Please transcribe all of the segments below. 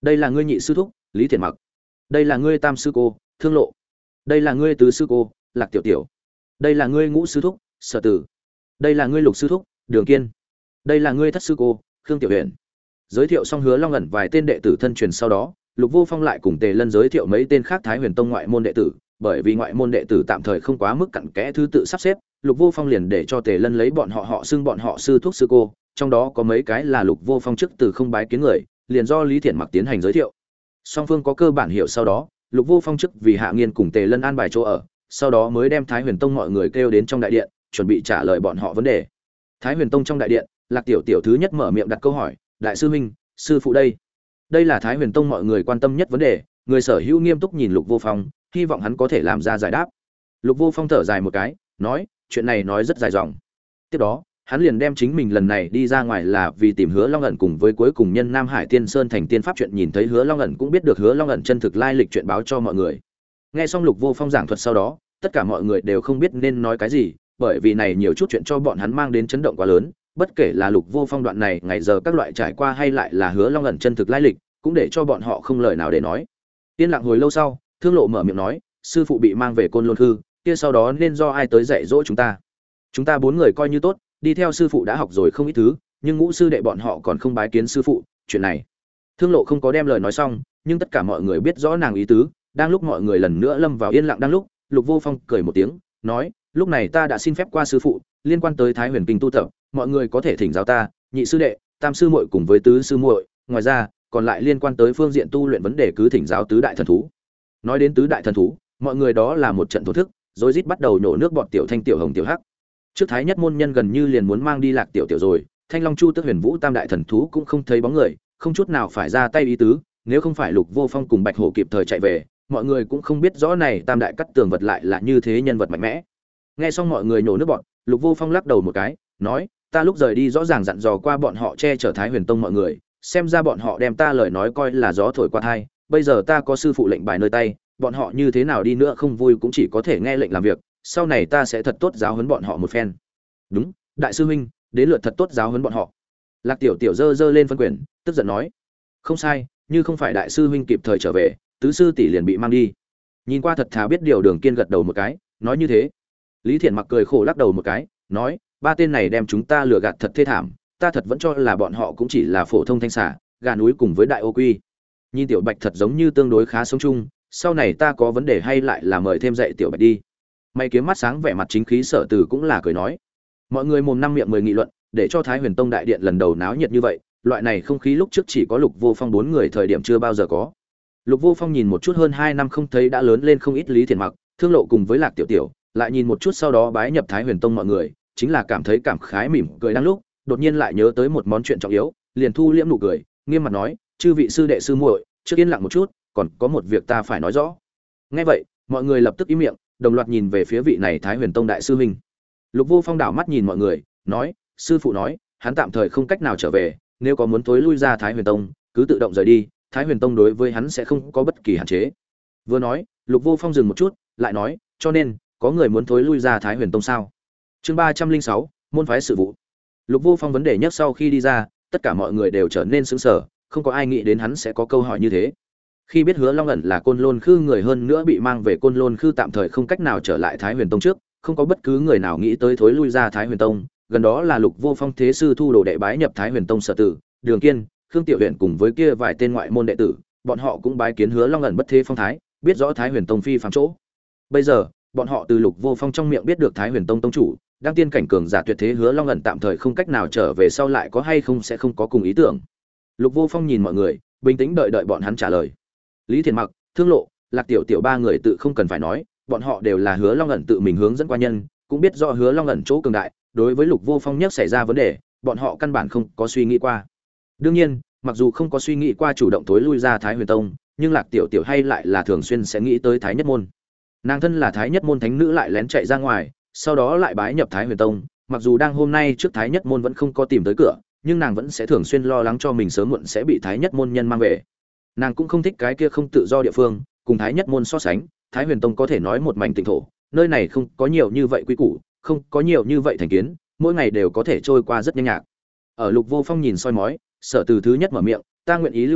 đây là ngươi nhị sư thúc Lý Thiện Mặc, đây là ngươi tam sư cô Thương Lộ, đây là ngươi tứ sư cô Lạc Tiểu Tiểu, đây là ngươi ngũ sư thúc Sở Tử, đây là ngươi lục sư thúc Đường Kiên, đây là ngươi thất sư cô Khương Tiểu Huyền. Giới thiệu xong Hứa Long ẩn vài tên đệ tử thân truyền sau đó, Lục Vô Phong lại cùng Tề Lân giới thiệu mấy tên khác Thái Huyền Tông ngoại môn đệ tử, bởi vì ngoại môn đệ tử tạm thời không quá mức cặn kẽ thứ tự sắp xếp, Lục Vô Phong liền để cho Tề Lân lấy bọn họ xưng bọn họ sư thúc sư cô, trong đó có mấy cái là Lục Vô Phong trước từ không bái kiến người, liền do Lý Thiện Mặc tiến hành giới thiệu. Song phương có cơ bản hiểu sau đó, Lục Vô Phong trước vì Hạ Nghiên cùng Tề Lân an bài chỗ ở, sau đó mới đem Thái Huyền Tông mọi người kêu đến trong đại điện, chuẩn bị trả lời bọn họ vấn đề. Thái Huyền Tông trong đại điện, Lạc Tiểu Tiểu thứ nhất mở miệng đặt câu hỏi, đại sư huynh, sư phụ đây. Đây là Thái Huyền Tông mọi người quan tâm nhất vấn đề, người sở hữu nghiêm túc nhìn Lục Vô Phong, hy vọng hắn có thể làm ra giải đáp. Lục Vô Phong thở dài một cái, nói, chuyện này nói rất dài dòng. Tiếp đó, hắn liền đem chính mình lần này đi ra ngoài là vì tìm Hứa Long ẩn cùng với cuối cùng nhân Nam Hải Tiên Sơn thành tiên pháp chuyện, nhìn thấy Hứa Long ẩn cũng biết được Hứa Long ẩn chân thực lai lịch chuyện báo cho mọi người. Nghe xong Lục Vô Phong giảng thuật sau đó, tất cả mọi người đều không biết nên nói cái gì, bởi vì này nhiều chút chuyện cho bọn hắn mang đến chấn động quá lớn, bất kể là Lục Vô Phong đoạn này ngày giờ các loại trải qua hay lại là Hứa Long ẩn chân thực lai lịch, cũng để cho bọn họ không lời nào để nói. Yên lặng hồi lâu sau, Thương Lộ mở miệng nói, sư phụ bị mang về Côn Lôn Khư, kia sau đó nên do ai tới dạy dỗ chúng ta? Chúng ta 4 người coi như tốt, đi theo sư phụ đã học rồi không ít thứ, nhưng ngũ sư đệ bọn họ còn không bái kiến sư phụ, chuyện này. Thương Lộ không có đem lời nói xong, nhưng tất cả mọi người biết rõ nàng ý tứ, đang lúc mọi người lần nữa lâm vào yên lặng đang lúc, Lục Vô Phong cười một tiếng, nói, lúc này ta đã xin phép qua sư phụ, liên quan tới Thái Huyền Kinh tu tập, mọi người có thể thỉnh giáo ta, nhị sư đệ, tam sư muội cùng với tứ sư muội, ngoài ra, còn lại liên quan tới phương diện tu luyện vấn đề cứ thỉnh giáo tứ đại thần thú. Nói đến tứ đại thần thú, mọi người đó là một trận thổ thức, rồi rít bắt đầu nhổ nước bọt Tiểu Thanh, Tiểu Hồng, Tiểu Hắc. Trước Thái Nhất môn nhân gần như liền muốn mang đi Lạc Tiểu Tiểu rồi, Thanh Long Chu Tức Huyền Vũ tam đại thần thú cũng không thấy bóng người, không chút nào phải ra tay ý tứ, nếu không phải Lục Vô Phong cùng Bạch Hổ kịp thời chạy về, mọi người cũng không biết rõ này tam đại cắt tường vật lại là như thế nhân vật mạnh mẽ. Nghe xong mọi người nhổ nước bọt, Lục Vô Phong lắc đầu một cái, nói, ta lúc rời đi rõ ràng dặn dò qua bọn họ che chở Thái Huyền Tông mọi người, xem ra bọn họ đem ta lời nói coi là gió thổi qua tai, bây giờ ta có sư phụ lệnh bài nơi tay, bọn họ như thế nào đi nữa không vui cũng chỉ có thể nghe lệnh làm việc, sau này ta sẽ thật tốt giáo huấn bọn họ một phen. Đúng, đại sư huynh, đến lượt thật tốt giáo huấn bọn họ. Lạc Tiểu Tiểu giơ lên phân quyền, tức giận nói, không sai, như không phải đại sư huynh kịp thời trở về, tứ sư tỷ liền bị mang đi. Nhìn qua thật thà biết điều Đường Kiên gật đầu một cái, nói như thế. Lý Thiện Mặc cười khổ lắc đầu một cái, nói, ba tên này đem chúng ta lừa gạt thật thê thảm, ta thật vẫn cho là bọn họ cũng chỉ là phổ thông thanh xà, gà núi cùng với đại ô quy. Nhìn Tiểu Bạch thật giống như tương đối khá sống chung, sau này ta có vấn đề hay lại là mời thêm dạy Tiểu Bạch đi. Mày kiếm mắt sáng vẻ mặt chính khí Sở Từ cũng là cười nói. Mọi người mồm năm miệng mười nghị luận, để cho Thái Huyền Tông đại điện lần đầu náo nhiệt như vậy, loại này không khí lúc trước chỉ có Lục Vô Phong 4 người thời điểm chưa bao giờ có. Lục Vô Phong nhìn một chút hơn 2 năm không thấy đã lớn lên không ít Lý Thiện Mặc, Thương Lộ cùng với Lạc Tiểu Tiểu, lại nhìn một chút sau đó bái nhập Thái Huyền Tông mọi người, chính là cảm thấy cảm khái mỉm cười đang lúc, đột nhiên lại nhớ tới một món chuyện trọng yếu, liền thu liễm nụ cười, nghiêm mặt nói, chư vị sư đệ sư muội, trước yên lặng một chút, còn có một việc ta phải nói rõ. Nghe vậy, mọi người lập tức im miệng, đồng loạt nhìn về phía vị này Thái Huyền Tông đại sư huynh. Lục Vô Phong đảo mắt nhìn mọi người, nói, sư phụ nói, hắn tạm thời không cách nào trở về, nếu có muốn tối lui ra Thái Huyền Tông, cứ tự động rời đi, Thái Huyền Tông đối với hắn sẽ không có bất kỳ hạn chế. Vừa nói, Lục Vô Phong dừng một chút, lại nói, cho nên, có người muốn tối lui ra Thái Huyền Tông sao? Chương 306, môn phái sự vụ. Lục Vô Phong vấn đề nhất sau khi đi ra, tất cả mọi người đều trở nên sững sờ, không có ai nghĩ đến hắn sẽ có câu hỏi như thế. Khi biết Hứa Long ẩn là Côn Lôn Khư người hơn nữa bị mang về Côn Lôn Khư tạm thời không cách nào trở lại Thái Huyền Tông trước, không có bất cứ người nào nghĩ tới thối lui ra Thái Huyền Tông, gần đó là Lục Vô Phong thế sư thu đồ đệ bái nhập Thái Huyền Tông Sở Tử, Đường Kiên, Khương Tiểu Huyền cùng với kia vài tên ngoại môn đệ tử, bọn họ cũng bái kiến Hứa Long ẩn bất thế phong thái, biết rõ Thái Huyền Tông phi phàm chỗ. Bây giờ, bọn họ từ Lục Vô Phong trong miệng biết được Thái Huyền Tông tông chủ, đang tiên cảnh cường giả tuyệt thế Hứa Long ẩn tạm thời không cách nào trở về, sau lại có hay không sẽ không có cùng ý tưởng. Lục Vô Phong nhìn mọi người, bình tĩnh đợi bọn hắn trả lời. Lý Thiện Mặc, Thương Lộ, Lạc Tiểu Tiểu ba người tự không cần phải nói, bọn họ đều là Hứa Long ẩn tự mình hướng dẫn qua nhân, cũng biết rõ Hứa Long ẩn chỗ cường đại, đối với Lục Vô Phong nhất xảy ra vấn đề, bọn họ căn bản không có suy nghĩ qua. Đương nhiên, mặc dù không có suy nghĩ qua chủ động tối lui ra Thái Huyền Tông, nhưng Lạc Tiểu Tiểu hay lại là thường xuyên sẽ nghĩ tới Thái Nhất môn. Nàng thân là Thái Nhất môn thánh nữ lại lén chạy ra ngoài, sau đó lại bái nhập Thái Huyền Tông, mặc dù đang hôm nay trước Thái Nhất môn vẫn không có tìm tới cửa, nhưng nàng vẫn sẽ thường xuyên lo lắng cho mình sớm muộn sẽ bị Thái Nhất môn nhân mang về. Nàng cũng không thích cái kia không tự do địa phương, cùng Thái Nhất môn so sánh, Thái Huyền Tông có thể nói một mảnh tịnh thổ, nơi này không có nhiều như vậy quy củ, không có nhiều như vậy thành kiến, mỗi ngày đều có thể trôi qua rất nhanh nhạc. Ở Lục Vô Phong nhìn soi mói, Sở Từ thứ nhất mở miệng, ta nguyện ý lưu lại,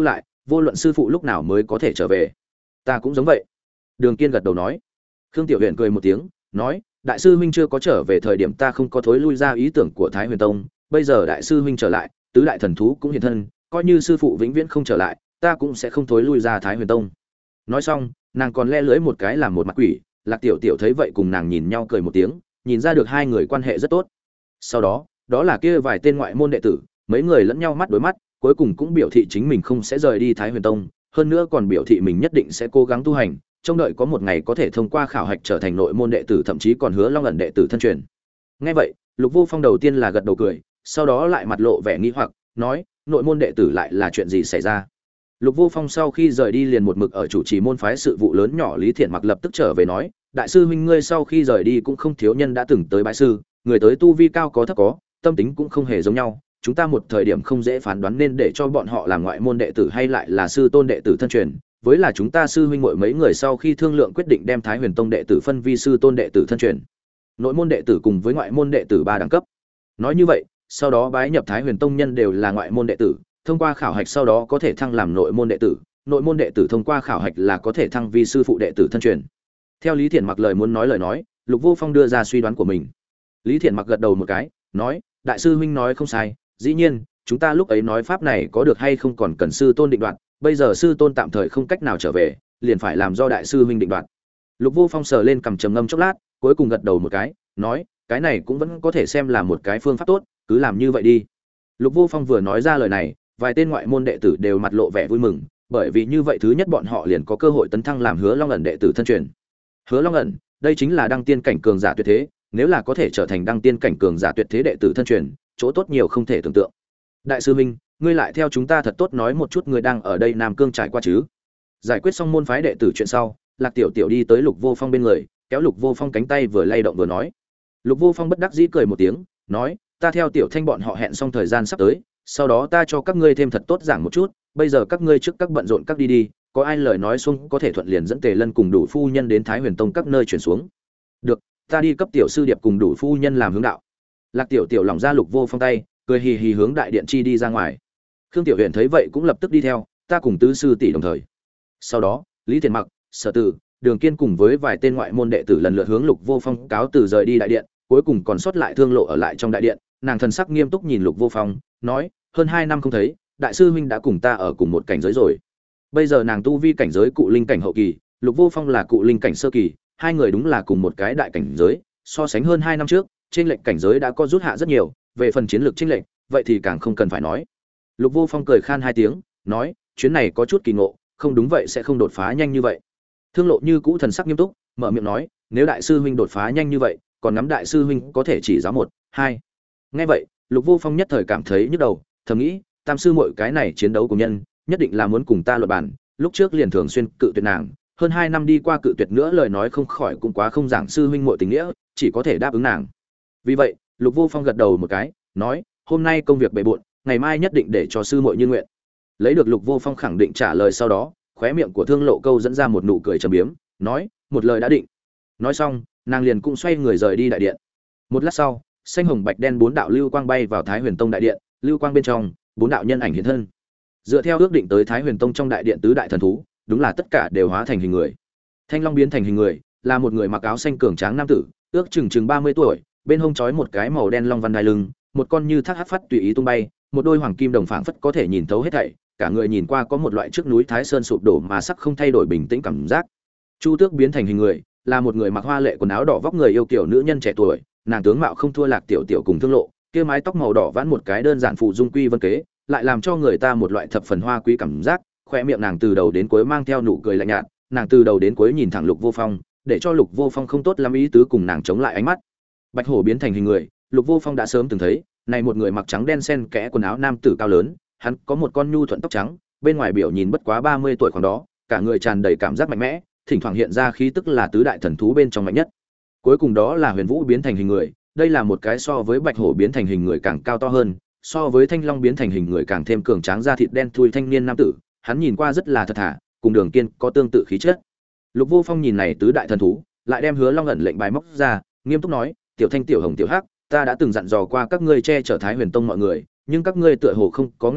vô luận sư phụ lúc nào mới có thể trở về. Ta cũng giống vậy. Đường Kiên gật đầu nói. Khương Tiểu Huyền cười một tiếng, nói, đại sư huynh chưa có trở về thời điểm ta không có thối lui ra ý tưởng của Thái Huyền Tông, bây giờ đại sư huynh trở lại, tứ đại thần thú cũng hiện thân, coi như sư phụ vĩnh viễn không trở lại, ta cũng sẽ không thối lui ra Thái Huyền Tông. Nói xong, nàng còn le lưỡi một cái làm một mặt quỷ, Lạc Tiểu Tiểu thấy vậy cùng nàng nhìn nhau cười một tiếng, nhìn ra được hai người quan hệ rất tốt. Sau đó, đó là kia vài tên ngoại môn đệ tử, mấy người lẫn nhau mắt đối mắt, cuối cùng cũng biểu thị chính mình không sẽ rời đi Thái Huyền Tông, hơn nữa còn biểu thị mình nhất định sẽ cố gắng tu hành, trông đợi có một ngày có thể thông qua khảo hạch trở thành nội môn đệ tử, thậm chí còn hứa Long ẩn đệ tử thân truyền. Nghe vậy, Lục Vô Phong đầu tiên là gật đầu cười, sau đó lại mặt lộ vẻ nghi hoặc, nói, nội môn đệ tử lại là chuyện gì xảy ra? Lục Vô Phong sau khi rời đi liền một mực ở chủ trì môn phái sự vụ lớn nhỏ Lý Thiện Mặc lập tức trở về nói, đại sư huynh ngươi sau khi rời đi cũng không thiếu nhân đã từng tới bái sư, người tới tu vi cao có thấp có, tâm tính cũng không hề giống nhau, chúng ta một thời điểm không dễ phán đoán nên để cho bọn họ làm ngoại môn đệ tử hay lại là sư tôn đệ tử thân truyền, với là chúng ta sư huynh muội mấy người sau khi thương lượng quyết định đem Thái Huyền Tông đệ tử phân vi sư tôn đệ tử thân truyền. Nội môn đệ tử cùng với ngoại môn đệ tử 3 đẳng cấp. Nói như vậy, sau đó bái nhập Thái Huyền Tông nhân đều là ngoại môn đệ tử, thông qua khảo hạch sau đó có thể thăng làm nội môn đệ tử, nội môn đệ tử thông qua khảo hạch là có thể thăng vi sư phụ đệ tử thân truyền. Theo Lý Thiện Mặc lời muốn nói lời nói, Lục Vô Phong đưa ra suy đoán của mình. Lý Thiện Mặc gật đầu một cái, nói, đại sư huynh nói không sai, dĩ nhiên, chúng ta lúc ấy nói pháp này có được hay không còn cần sư tôn định đoạt, bây giờ sư tôn tạm thời không cách nào trở về, liền phải làm do đại sư huynh định đoạt. Lục Vô Phong sờ lên cằm trầm ngâm chốc lát, cuối cùng gật đầu một cái, nói, cái này cũng vẫn có thể xem là một cái phương pháp tốt, cứ làm như vậy đi. Lục Vô Phong vừa nói ra lời này, vài tên ngoại môn đệ tử đều mặt lộ vẻ vui mừng, bởi vì như vậy thứ nhất bọn họ liền có cơ hội tấn thăng làm Hứa Long ẩn đệ tử thân truyền. Hứa Long ẩn, đây chính là đăng tiên cảnh cường giả tuyệt thế, nếu là có thể trở thành đăng tiên cảnh cường giả tuyệt thế đệ tử thân truyền, chỗ tốt nhiều không thể tưởng tượng. Đại sư huynh, ngươi lại theo chúng ta thật tốt nói một chút ngươi đang ở đây Nam Cương trải qua chứ? Giải quyết xong môn phái đệ tử chuyện sau, Lạc Tiểu Tiểu đi tới Lục Vô Phong bên người, kéo Lục Vô Phong cánh tay vừa lay động vừa nói. Lục Vô Phong bất đắc dĩ cười một tiếng, nói, ta theo Tiểu Thanh bọn họ hẹn xong thời gian sắp tới, sau đó ta cho các ngươi thêm thật tốt giảng một chút, bây giờ các ngươi trước các bận rộn các đi đi, có ai lời nói xuống có thể thuận liền dẫn Tề Lân cùng Đủ phu nhân đến Thái Huyền Tông các nơi chuyển xuống. Được, ta đi cấp tiểu sư điệp cùng Đủ phu nhân làm hướng đạo. Lạc Tiểu Tiểu lỏng ra Lục Vô Phong tay, cười hì hì hướng đại điện chi đi ra ngoài. Khương Tiểu Huyền thấy vậy cũng lập tức đi theo, ta cùng tứ sư tỷ đồng thời. Sau đó, Lý Thiện Mặc, Sở Tử, Đường Kiên cùng với vài tên ngoại môn đệ tử lần lượt hướng Lục Vô Phong cáo từ rời đi đại điện, cuối cùng còn sót lại Thương Lộ ở lại trong đại điện, nàng thần sắc nghiêm túc nhìn Lục Vô Phong, nói, hơn 2 năm không thấy, đại sư huynh đã cùng ta ở cùng một cảnh giới rồi. Bây giờ nàng tu vi cảnh giới cụ linh cảnh hậu kỳ, Lục Vô Phong là cụ linh cảnh sơ kỳ, hai người đúng là cùng một cái đại cảnh giới, so sánh hơn 2 năm trước, trên lệnh cảnh giới đã có rút hạ rất nhiều, về phần chiến lược chênh lệnh, vậy thì càng không cần phải nói. Lục Vô Phong cười khan 2 tiếng, nói, chuyến này có chút kỳ ngộ, không đúng vậy sẽ không đột phá nhanh như vậy. Thương Lộ như cũ thần sắc nghiêm túc, mở miệng nói, nếu đại sư huynh đột phá nhanh như vậy, còn ngắm đại sư huynh có thể chỉ giáo 1, 2. Nghe vậy, Lục Vô Phong nhất thời cảm thấy nhức đầu, thầm nghĩ, tam sư muội cái này chiến đấu của nhân, nhất định là muốn cùng ta luận bàn, lúc trước liền thường xuyên cự tuyệt nàng, hơn 2 năm đi qua cự tuyệt nữa lời nói không khỏi cũng quá không giảng sư huynh muội tình nghĩa, chỉ có thể đáp ứng nàng. Vì vậy, Lục Vô Phong gật đầu một cái, nói, hôm nay công việc bề bộn, ngày mai nhất định để cho sư muội như nguyện. Lấy được Lục Vô Phong khẳng định trả lời sau đó, khóe miệng của Thương Lộ câu dẫn ra một nụ cười trầm biếm, nói, một lời đã định. Nói xong, nàng liền cũng xoay người rời đi đại điện. Một lát sau, xanh hồng bạch đen 4 đạo lưu quang bay vào Thái Huyền Tông đại điện, lưu quang bên trong, 4 đạo nhân ảnh hiện thân. Dựa theo ước định tới Thái Huyền Tông trong đại điện tứ đại thần thú, đúng là tất cả đều hóa thành hình người. Thanh Long biến thành hình người, là một người mặc áo xanh cường tráng nam tử, ước chừng 30 tuổi, bên hông trói một cái màu đen long văn đai lưng, một con như thác hắc phát tùy ý tung bay, một đôi hoàng kim đồng phảng phất có thể nhìn thấu hết thảy, cả người nhìn qua có một loại trước núi Thái Sơn sụp đổ mà sắc không thay đổi bình tĩnh cảm giác. Chu Tước biến thành hình người, là một người mặc hoa lệ quần áo đỏ vóc người yêu kiều nữ nhân trẻ tuổi, nàng tướng mạo không thua Lạc Tiểu Tiểu cùng Thương Lộ, kia mái tóc màu đỏ vãn một cái đơn giản phụ dung quy vân kế, lại làm cho người ta một loại thập phần hoa quý cảm giác, khoe miệng nàng từ đầu đến cuối mang theo nụ cười lạnh nhạt, nàng từ đầu đến cuối nhìn thẳng Lục Vô Phong, để cho Lục Vô Phong không tốt lắm ý tứ cùng nàng chống lại ánh mắt. Bạch hổ biến thành hình người, Lục Vô Phong đã sớm từng thấy, này một người mặc trắng đen xen kẽ quần áo nam tử cao lớn, hắn có một con nhu thuận tóc trắng, bên ngoài biểu nhìn bất quá 30 tuổi khoảng đó, cả người tràn đầy cảm giác mạnh mẽ, thỉnh thoảng hiện ra khí tức là tứ đại thần thú bên trong mạnh nhất. Cuối cùng đó là Huyền Vũ biến thành hình người, đây là một cái so với Bạch hổ biến thành hình người càng cao to hơn, so với Thanh Long biến thành hình người càng thêm cường tráng da thịt đen thui thanh niên nam tử, hắn nhìn qua rất là thật thà, cùng Đường Kiên có tương tự khí chất. Lục Vô Phong nhìn này tứ đại thần thú, lại đem Hứa Long ẩn lệnh bài móc ra, nghiêm túc nói, "Tiểu Thanh, Tiểu Hồng, Tiểu Hắc, ta đã từng dặn dò qua các ngươi che chở Thái Huyền Tông mọi người, nhưng các ngươi tựa hồ không có nghe lọt,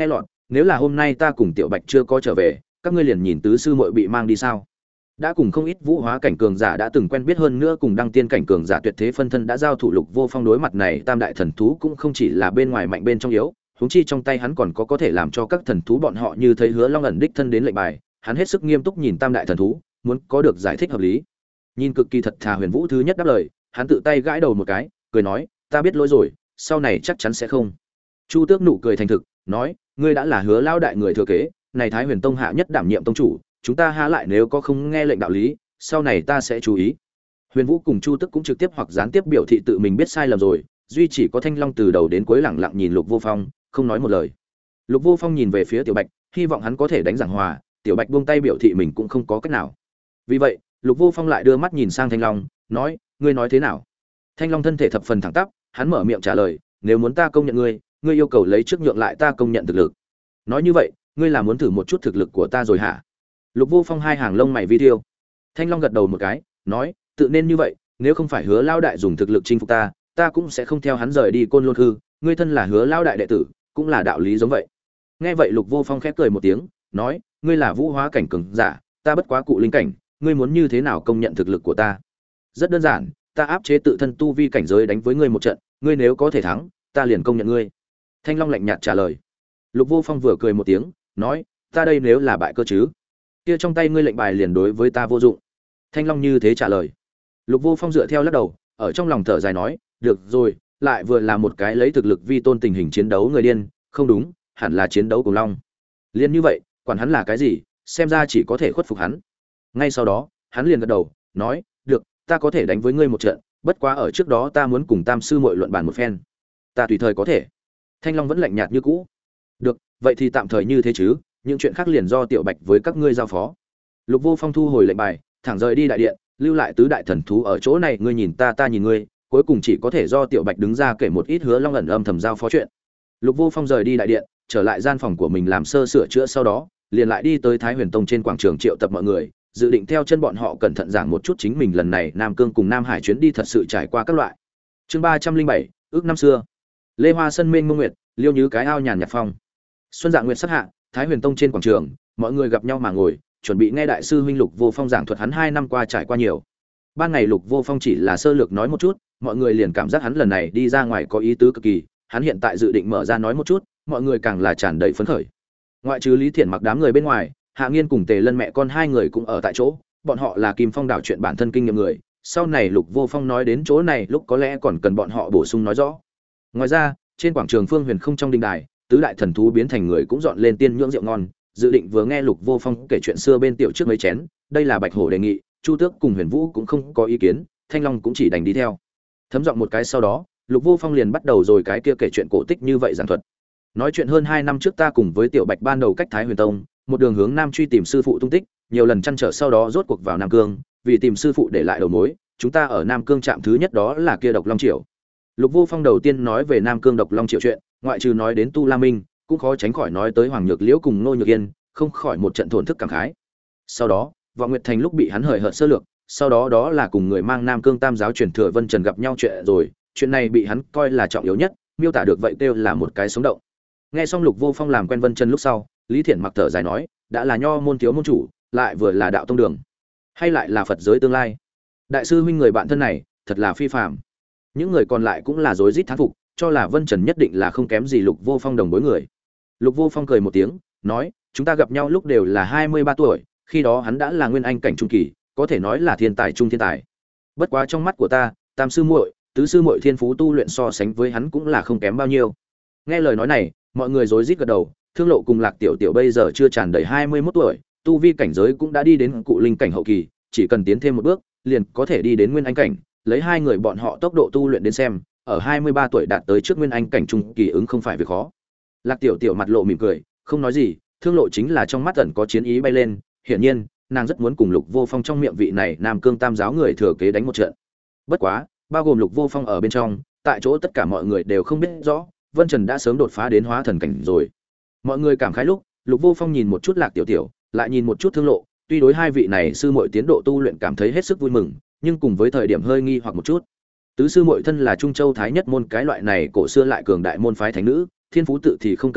nếu là hôm nay ta cùng Tiểu Bạch chưa có trở về, các ngươi liền nhìn tứ sư muội bị mang đi sao? Đã cùng không ít vũ hóa cảnh cường giả đã từng quen biết, hơn nữa cùng đăng tiên cảnh cường giả tuyệt thế phân thân đã giao thủ, Lục Vô Phong đối mặt này tam đại thần thú cũng không chỉ là bên ngoài mạnh bên trong yếu, huống chi trong tay hắn còn có thể làm cho các thần thú bọn họ như thấy Hứa Long ẩn đích thân đến lệnh bài, hắn hết sức nghiêm túc nhìn tam đại thần thú, muốn có được giải thích hợp lý. Nhìn cực kỳ thật thà Huyền Vũ thứ nhất đáp lời, hắn tự tay gãi đầu một cái, cười nói, ta biết lỗi rồi, sau này chắc chắn sẽ không. Chu Tước nụ cười thành thực, nói, ngươi đã là Hứa lão đại người thừa kế, này Thái Huyền Tông hạ nhất đảm nhiệm tông chủ, chúng ta há lại nếu có không nghe lệnh đạo lý, sau này ta sẽ chú ý. Huyền Vũ cùng Chu Tước cũng trực tiếp hoặc gián tiếp biểu thị tự mình biết sai lầm rồi, duy chỉ có Thanh Long từ đầu đến cuối lặng lặng nhìn Lục Vô Phong, không nói một lời. Lục Vô Phong nhìn về phía Tiểu Bạch, hy vọng hắn có thể đánh giảng hòa, Tiểu Bạch buông tay biểu thị mình cũng không có cách nào. Vì vậy, Lục Vô Phong lại đưa mắt nhìn sang Thanh Long, nói, ngươi nói thế nào? Thanh Long thân thể thập phần thẳng tắp, hắn mở miệng trả lời, nếu muốn ta công nhận ngươi, ngươi yêu cầu lấy trước nhượng lại ta công nhận thực lực. Nói như vậy, ngươi là muốn thử một chút thực lực của ta rồi hả? Lục Vô Phong hai hàng lông mày vi thiêu. Thanh Long gật đầu một cái, nói, tự nên như vậy, nếu không phải Hứa lão đại dùng thực lực chinh phục ta, ta cũng sẽ không theo hắn rời đi Côn Lôn Hư, ngươi thân là Hứa lão đại đệ tử, cũng là đạo lý giống vậy. Nghe vậy Lục Vô Phong khép cười một tiếng, nói, ngươi là vũ hóa cảnh cường giả, ta bất quá cụ linh cảnh, ngươi muốn như thế nào công nhận thực lực của ta? Rất đơn giản, ta áp chế tự thân tu vi cảnh giới đánh với ngươi một trận, ngươi nếu có thể thắng, ta liền công nhận ngươi. Thanh Long lạnh nhạt trả lời. Lục Vô Phong vừa cười một tiếng, nói, ta đây nếu là bại cơ chứ? Kia trong tay ngươi lệnh bài liền đối với ta vô dụng. Thanh Long như thế trả lời. Lục Vô Phong dựa theo lắc đầu, ở trong lòng thở dài nói, được rồi, lại vừa là một cái lấy thực lực vi tôn tình hình chiến đấu người điên, không đúng, hẳn là chiến đấu cùng long. Liên như vậy, quản hắn là cái gì, xem ra chỉ có thể khuất phục hắn. Ngay sau đó, hắn liền gật đầu, nói, được, ta có thể đánh với ngươi một trận, bất quá ở trước đó ta muốn cùng Tam sư muội luận bàn một phen. Ta tùy thời có thể. Thanh Long vẫn lạnh nhạt như cũ. Được, vậy thì tạm thời như thế chứ, những chuyện khác liền do Tiểu Bạch với các ngươi giao phó. Lục Vô Phong thu hồi lệnh bài, thẳng rời đi đại điện, lưu lại tứ đại thần thú ở chỗ này, ngươi nhìn ta, ta nhìn ngươi, cuối cùng chỉ có thể do Tiểu Bạch đứng ra kể một ít Hứa Long ẩn âm thầm giao phó chuyện. Lục Vô Phong rời đi đại điện, trở lại gian phòng của mình làm sơ sửa chữa, sau đó liền lại đi tới Thái Huyền Tông trên quảng trường triệu tập mọi người, dự định theo chân bọn họ cẩn thận giảng một chút chính mình lần này Nam Cương cùng Nam Hải chuyến đi thật sự trải qua các loại. Chương 307, ước năm xưa. Lê Hoa sân mênh mông nguyệt, liêu như cái ao nhàn nhạt phong. Xuân dạng nguyệt sắc hạ, Thái Huyền Tông trên quảng trường, mọi người gặp nhau mà ngồi, chuẩn bị nghe đại sư huynh Lục Vô Phong giảng thuật hắn 2 năm qua trải qua nhiều. Ban ngày Lục Vô Phong chỉ là sơ lược nói một chút, mọi người liền cảm giác hắn lần này đi ra ngoài có ý tứ cực kỳ, hắn hiện tại dự định mở ra nói một chút, mọi người càng là tràn đầy phấn khởi. Ngoại trừ Lý Thiển Mặc đám người bên ngoài, Hạ Nghiên cùng Tề Lân mẹ con hai người cũng ở tại chỗ, bọn họ là Kim Phong đảo chuyện bản thân kinh nghiệm người, sau này Lục Vô Phong nói đến chỗ này lúc có lẽ còn cần bọn họ bổ sung nói rõ. Ngoài ra, trên quảng trường Phương Huyền không trong đình đài, tứ đại thần thú biến thành người cũng dọn lên tiên nhưỡng rượu ngon, dự định vừa nghe Lục Vô Phong kể chuyện xưa bên tiểu trước mấy chén, đây là Bạch Hổ đề nghị, Chu Tước cùng Huyền Vũ cũng không có ý kiến, Thanh Long cũng chỉ đành đi theo. Thấm giọng một cái sau đó, Lục Vô Phong liền bắt đầu rồi cái kia kể chuyện cổ tích như vậy giảng thuật. Nói chuyện hơn 2 năm trước ta cùng với Tiểu Bạch ban đầu cách Thái Huyền Tông, một đường hướng nam truy tìm sư phụ tung tích, nhiều lần chăn trở sau đó rốt cuộc vào Nam Cương, vì tìm sư phụ để lại đầu mối, chúng ta ở Nam Cương trạm thứ nhất đó là kia Độc Long Triều. Lục Vô Phong đầu tiên nói về Nam Cương Độc Long Triều chuyện, ngoại trừ nói đến Tu La Minh, cũng khó tránh khỏi nói tới Hoàng Nhược Liễu cùng Nô Nhược Yên, không khỏi một trận thổn thức cảm khái. Sau đó, Vọng Nguyệt Thành lúc bị hắn hời hợt sơ lược, sau đó đó là cùng người mang Nam Cương Tam giáo truyền thừa Vân Trần gặp nhau chuyện rồi, chuyện này bị hắn coi là trọng yếu nhất, miêu tả được vậy kêu là một cái sống động. Nghe xong Lục Vô Phong làm quen Vân Trần lúc sau, Lý Thiển Mặc thở dài nói, đã là nho môn thiếu môn chủ, lại vừa là đạo tông đường, hay lại là Phật giới tương lai. Đại sư huynh người bạn thân này, thật là phi phàm. Những người còn lại cũng là rối rít thán phục, cho là Vân Trần nhất định là không kém gì Lục Vô Phong đồng bối người. Lục Vô Phong cười một tiếng, nói, chúng ta gặp nhau lúc đều là 23 tuổi, khi đó hắn đã là nguyên anh cảnh trung kỳ, có thể nói là thiên tài trung thiên tài. Bất quá trong mắt của ta, Tam sư muội, Tứ sư muội thiên phú tu luyện so sánh với hắn cũng là không kém bao nhiêu. Nghe lời nói này, mọi người rối rít gật đầu, Thương Lộ cùng Lạc Tiểu Tiểu bây giờ chưa tròn đầy 21 tuổi, tu vi cảnh giới cũng đã đi đến cụ linh cảnh hậu kỳ, chỉ cần tiến thêm một bước, liền có thể đi đến nguyên anh cảnh, lấy hai người bọn họ tốc độ tu luyện đến xem, ở 23 tuổi đạt tới trước nguyên anh cảnh trung kỳ ứng không phải việc khó. Lạc Tiểu Tiểu mặt lộ mỉm cười, không nói gì, Thương Lộ chính là trong mắt ẩn có chiến ý bay lên, hiển nhiên, nàng rất muốn cùng Lục Vô Phong trong miệng vị này Nam Cương Tam giáo người thừa kế đánh một trận. Bất quá, bao gồm Lục Vô Phong ở bên trong, tại chỗ tất cả mọi người đều không biết rõ, Vân Trần đã sớm đột phá đến hóa thần cảnh rồi. Mọi người cảm khái lúc, Lục Vô Phong nhìn một chút Lạc Tiểu Tiểu, lại nhìn một chút Thương Lộ, tuy đối hai vị này sư muội tiến độ tu luyện cảm thấy hết sức vui mừng, nhưng cùng với thời điểm hơi nghi hoặc một chút. Tứ sư muội thân là Trung Châu Thái Nhất môn cái loại này cổ xưa lại cường đại môn phái thánh nữ, thiên phú tự thì không cần nói,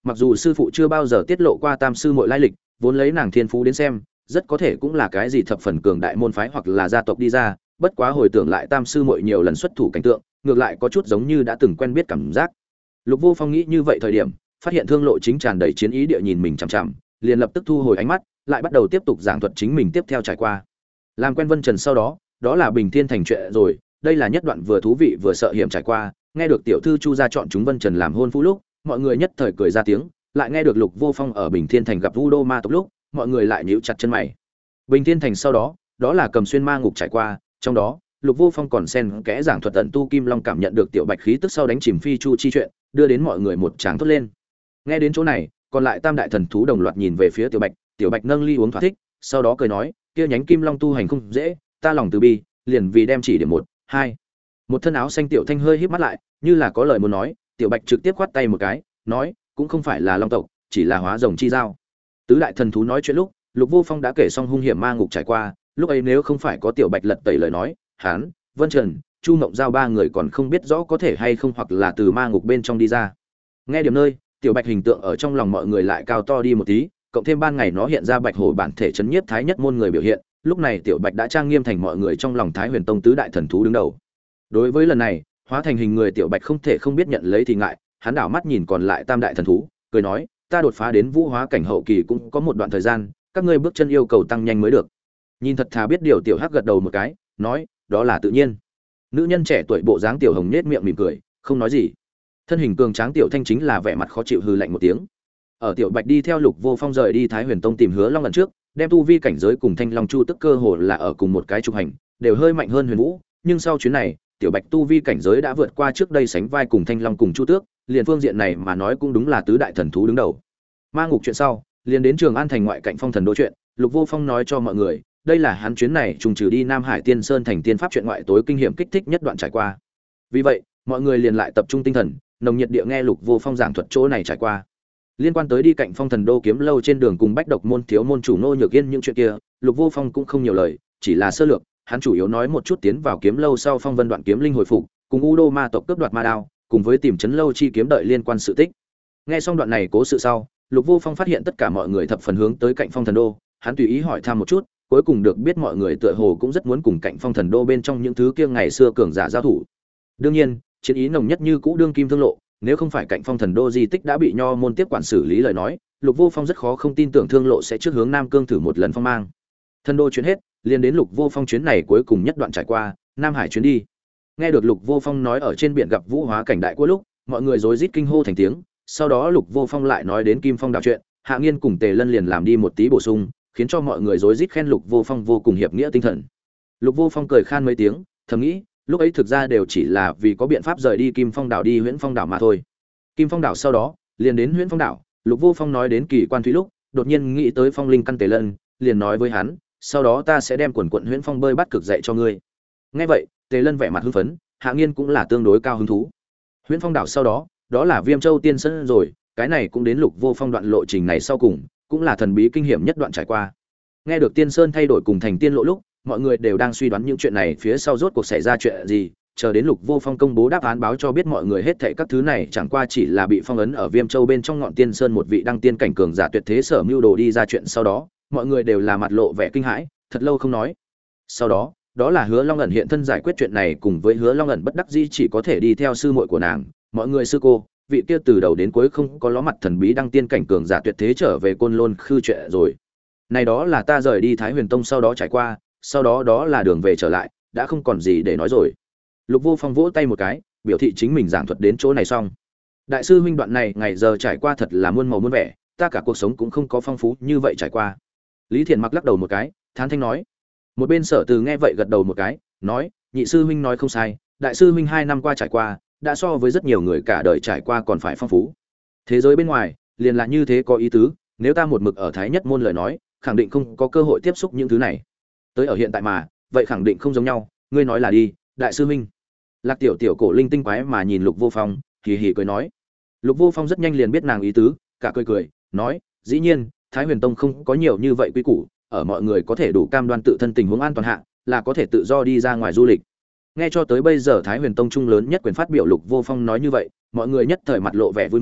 mặc dù sư phụ chưa bao giờ tiết lộ qua tam sư muội lai lịch, vốn lấy nàng thiên phú đến xem, rất có thể cũng là cái gì thập phần cường đại môn phái hoặc là gia tộc đi ra, bất quá hồi tưởng lại tam sư muội nhiều lần xuất thủ cảnh tượng, ngược lại có chút giống như đã từng quen biết cảm giác. Lục Vô Phong nghĩ như vậy thời điểm, phát hiện Thương Lộ chính tràn đầy chiến ý địa nhìn mình chằm chằm, liền lập tức thu hồi ánh mắt, lại bắt đầu tiếp tục giảng thuật chính mình tiếp theo trải qua. Làm quen Vân Trần sau đó, đó là Bình Thiên thành chuyện rồi, đây là nhất đoạn vừa thú vị vừa sợ hiểm trải qua, nghe được tiểu thư Chu gia chọn chúng Vân Trần làm hôn phu lúc, mọi người nhất thời cười ra tiếng, lại nghe được Lục Vô Phong ở Bình Thiên thành gặp Vu Đô ma tộc lúc, mọi người lại nhíu chặt chân mày. Bình Thiên thành sau đó, đó là Cầm Xuyên ma ngục trải qua, trong đó, Lục Vô Phong còn xen kẽ giảng thuật tận tu Kim Long cảm nhận được tiểu Bạch khí tức sau đánh chìm Phi Chu chi chuyện, đưa đến mọi người một tràng thốt lên. Nghe đến chỗ này, còn lại tam đại thần thú đồng loạt nhìn về phía Tiểu Bạch nâng ly uống thỏa thích, sau đó cười nói, kia nhánh Kim Long tu hành không dễ, ta lòng từ bi, liền vì đem chỉ điểm một, hai. Một thân áo xanh Tiểu Thanh hơi híp mắt lại, như là có lời muốn nói, Tiểu Bạch trực tiếp khoát tay một cái, nói, cũng không phải là Long tộc, chỉ là hóa rồng chi giao. Tứ đại thần thú nói chuyện lúc, Lục Vô Phong đã kể xong hung hiểm ma ngục trải qua, lúc ấy nếu không phải có Tiểu Bạch lật tẩy lời nói, hắn, Vân Trần, Chu Mộng Giao ba người còn không biết rõ có thể hay không hoặc là từ ma ngục bên trong đi ra. Nghe điểm nơi, Tiểu Bạch hình tượng ở trong lòng mọi người lại cao to đi một tí, cộng thêm ban ngày nó hiện ra Bạch Hổ bản thể chấn nhiếp thái nhất môn người biểu hiện, lúc này Tiểu Bạch đã trang nghiêm thành mọi người trong lòng Thái Huyền Tông tứ đại thần thú đứng đầu. Đối với lần này, hóa thành hình người Tiểu Bạch không thể không biết nhận lấy thì ngại, hắn đảo mắt nhìn còn lại tam đại thần thú, cười nói, ta đột phá đến vũ hóa cảnh hậu kỳ cũng có một đoạn thời gian, các ngươi bước chân yêu cầu tăng nhanh mới được. Nhìn thật thà biết điều Tiểu Hắc gật đầu một cái, nói, đó là tự nhiên. Nữ nhân trẻ tuổi bộ dáng Tiểu Hồng nhếch miệng mỉm cười, không nói gì. Thân hình cường tráng Tiểu Thanh chính là vẻ mặt khó chịu hừ lạnh một tiếng. Ở Tiểu Bạch đi theo Lục Vô Phong rời đi Thái Huyền Tông tìm Hứa Long lần trước, đem tu vi cảnh giới cùng Thanh Long Chu tức cơ hồ là ở cùng một cái trục hành, đều hơi mạnh hơn Huyền Vũ, nhưng sau chuyến này, Tiểu Bạch tu vi cảnh giới đã vượt qua trước đây sánh vai cùng Thanh Long cùng Chu Tước, liền phương diện này mà nói cũng đúng là tứ đại thần thú đứng đầu. Ma ngục chuyện sau, liền đến Trường An thành ngoại cạnh Phong Thần Đô chuyện, Lục Vô Phong nói cho mọi người, đây là hắn chuyến này trùng trừ đi Nam Hải Tiên Sơn thành tiên pháp chuyện ngoại tối kinh hiểm kích thích nhất đoạn trải qua. Vì vậy, mọi người liền lại tập trung tinh thần, nồng nhiệt địa nghe Lục Vô Phong giảng thuật chỗ này trải qua. Liên quan tới đi cạnh Phong Thần Đô kiếm lâu trên đường cùng Bách Độc môn thiếu môn chủ Nô Nhược Yên những chuyện kia, Lục Vô Phong cũng không nhiều lời, chỉ là sơ lược, hắn chủ yếu nói một chút tiến vào kiếm lâu sau Phong Vân đoạn kiếm linh hồi phục, cùng U Đô ma tộc cướp đoạt ma đao, cùng với tìm trấn lâu chi kiếm đợi liên quan sự tích. Nghe xong đoạn này cố sự sau, Lục Vô Phong phát hiện tất cả mọi người thập phần hướng tới cạnh Phong Thần Đô, hắn tùy ý hỏi thăm một chút, cuối cùng được biết mọi người tựa hồ cũng rất muốn cùng cạnh Phong Thần Đô bên trong những thứ kia ngày xưa cường giả giao thủ. Đương nhiên, chiến ý nồng nhất như cũ đương kim thương lộ, nếu không phải cạnh Phong Thần Đô di tích đã bị Nho môn tiếp quản xử lý lời nói, Lục Vô Phong rất khó không tin tưởng thương lộ sẽ trước hướng Nam Cương thử một lần phong mang. Thần Đô chuyến hết, liền đến Lục Vô Phong chuyến này cuối cùng nhất đoạn trải qua, Nam Hải chuyến đi. Nghe được Lục Vô Phong nói ở trên biển gặp vũ hóa cảnh đại quốc lúc, mọi người rối rít kinh hô thành tiếng, sau đó Lục Vô Phong lại nói đến Kim Phong đạo chuyện, Hạ Nghiên cùng Tề Lân liền làm đi một tí bổ sung, khiến cho mọi người rối rít khen Lục Vô Phong vô cùng hiệp nghĩa tinh thần. Lục Vô Phong cười khan mấy tiếng, thầm nghĩ, lúc ấy thực ra đều chỉ là vì có biện pháp rời đi Kim Phong đảo đi Huyễn Phong đảo mà thôi. Kim Phong đảo sau đó, liền đến Huyễn Phong đảo, Lục Vô Phong nói đến Kỳ Quan Thủy lúc, đột nhiên nghĩ tới Phong Linh căn Tề Lân, liền nói với hắn, sau đó ta sẽ đem quần quận Huyễn Phong bơi bắt cực dạy cho ngươi. Nghe vậy, Tề Lân vẻ mặt hưng phấn, Hạ Nghiên cũng là tương đối cao hứng thú. Huyễn Phong đảo sau đó, đó là Viêm Châu Tiên Sơn rồi, cái này cũng đến Lục Vô Phong đoạn lộ trình này sau cùng, cũng là thần bí kinh hiểm nhất đoạn trải qua. Nghe được Tiên Sơn thay đổi cùng thành tiên lộ lúc, mọi người đều đang suy đoán những chuyện này phía sau rốt cuộc xảy ra chuyện gì, chờ đến Lục Vô Phong công bố đáp án báo cho biết mọi người hết thảy các thứ này chẳng qua chỉ là bị phong ấn ở Viêm Châu bên trong ngọn Tiên Sơn một vị đăng tiên cảnh cường giả tuyệt thế sở mưu đồ đi ra chuyện sau đó, mọi người đều là mặt lộ vẻ kinh hãi, thật lâu không nói. Sau đó, đó là Hứa Long ẩn hiện thân giải quyết chuyện này cùng với Hứa Long ẩn bất đắc dĩ chỉ có thể đi theo sư muội của nàng, mọi người sư cô, vị kia từ đầu đến cuối không có ló mặt thần bí đăng tiên cảnh cường giả tuyệt thế trở về Côn Lôn khư chuyện rồi. Này đó là ta rời đi Thái Huyền Tông sau đó trải qua, sau đó đó là đường về trở lại, đã không còn gì để nói rồi. Lục Vô Phong vỗ tay một cái, biểu thị chính mình giảng thuật đến chỗ này xong. Đại sư huynh đoạn này ngày giờ trải qua thật là muôn màu muôn vẻ, ta cả cuộc sống cũng không có phong phú như vậy trải qua. Lý Thiện Mặc lắc đầu một cái, thán thanh nói. Một bên Sở Từ nghe vậy gật đầu một cái, nói, nhị sư huynh nói không sai, đại sư huynh 2 năm qua trải qua, đã so với rất nhiều người cả đời trải qua còn phải phong phú. Thế giới bên ngoài, liền là như thế có ý tứ, nếu ta một mực ở Thái Nhất môn lời nói, khẳng định không có cơ hội tiếp xúc những thứ này. Tới ở hiện tại mà, vậy khẳng định không giống nhau, ngươi nói là đi, đại sư huynh. Lạc Tiểu Tiểu cổ linh tinh quái mà nhìn Lục Vô Phong, hì hì cười nói. Lục Vô Phong rất nhanh liền biết nàng ý tứ, cả cười cười, nói, dĩ nhiên, Thái Huyền Tông không có nhiều như vậy quý củ, ở mọi người có thể đủ cam đoan tự thân tình huống an toàn hạ, là có thể tự do đi ra ngoài du lịch. Nghe cho tới bây giờ Thái Huyền Tông trung lớn nhất quyền phát biểu Lục Vô Phong nói như vậy, mọi người nhất thời mặt lộ vẻ vui mừng,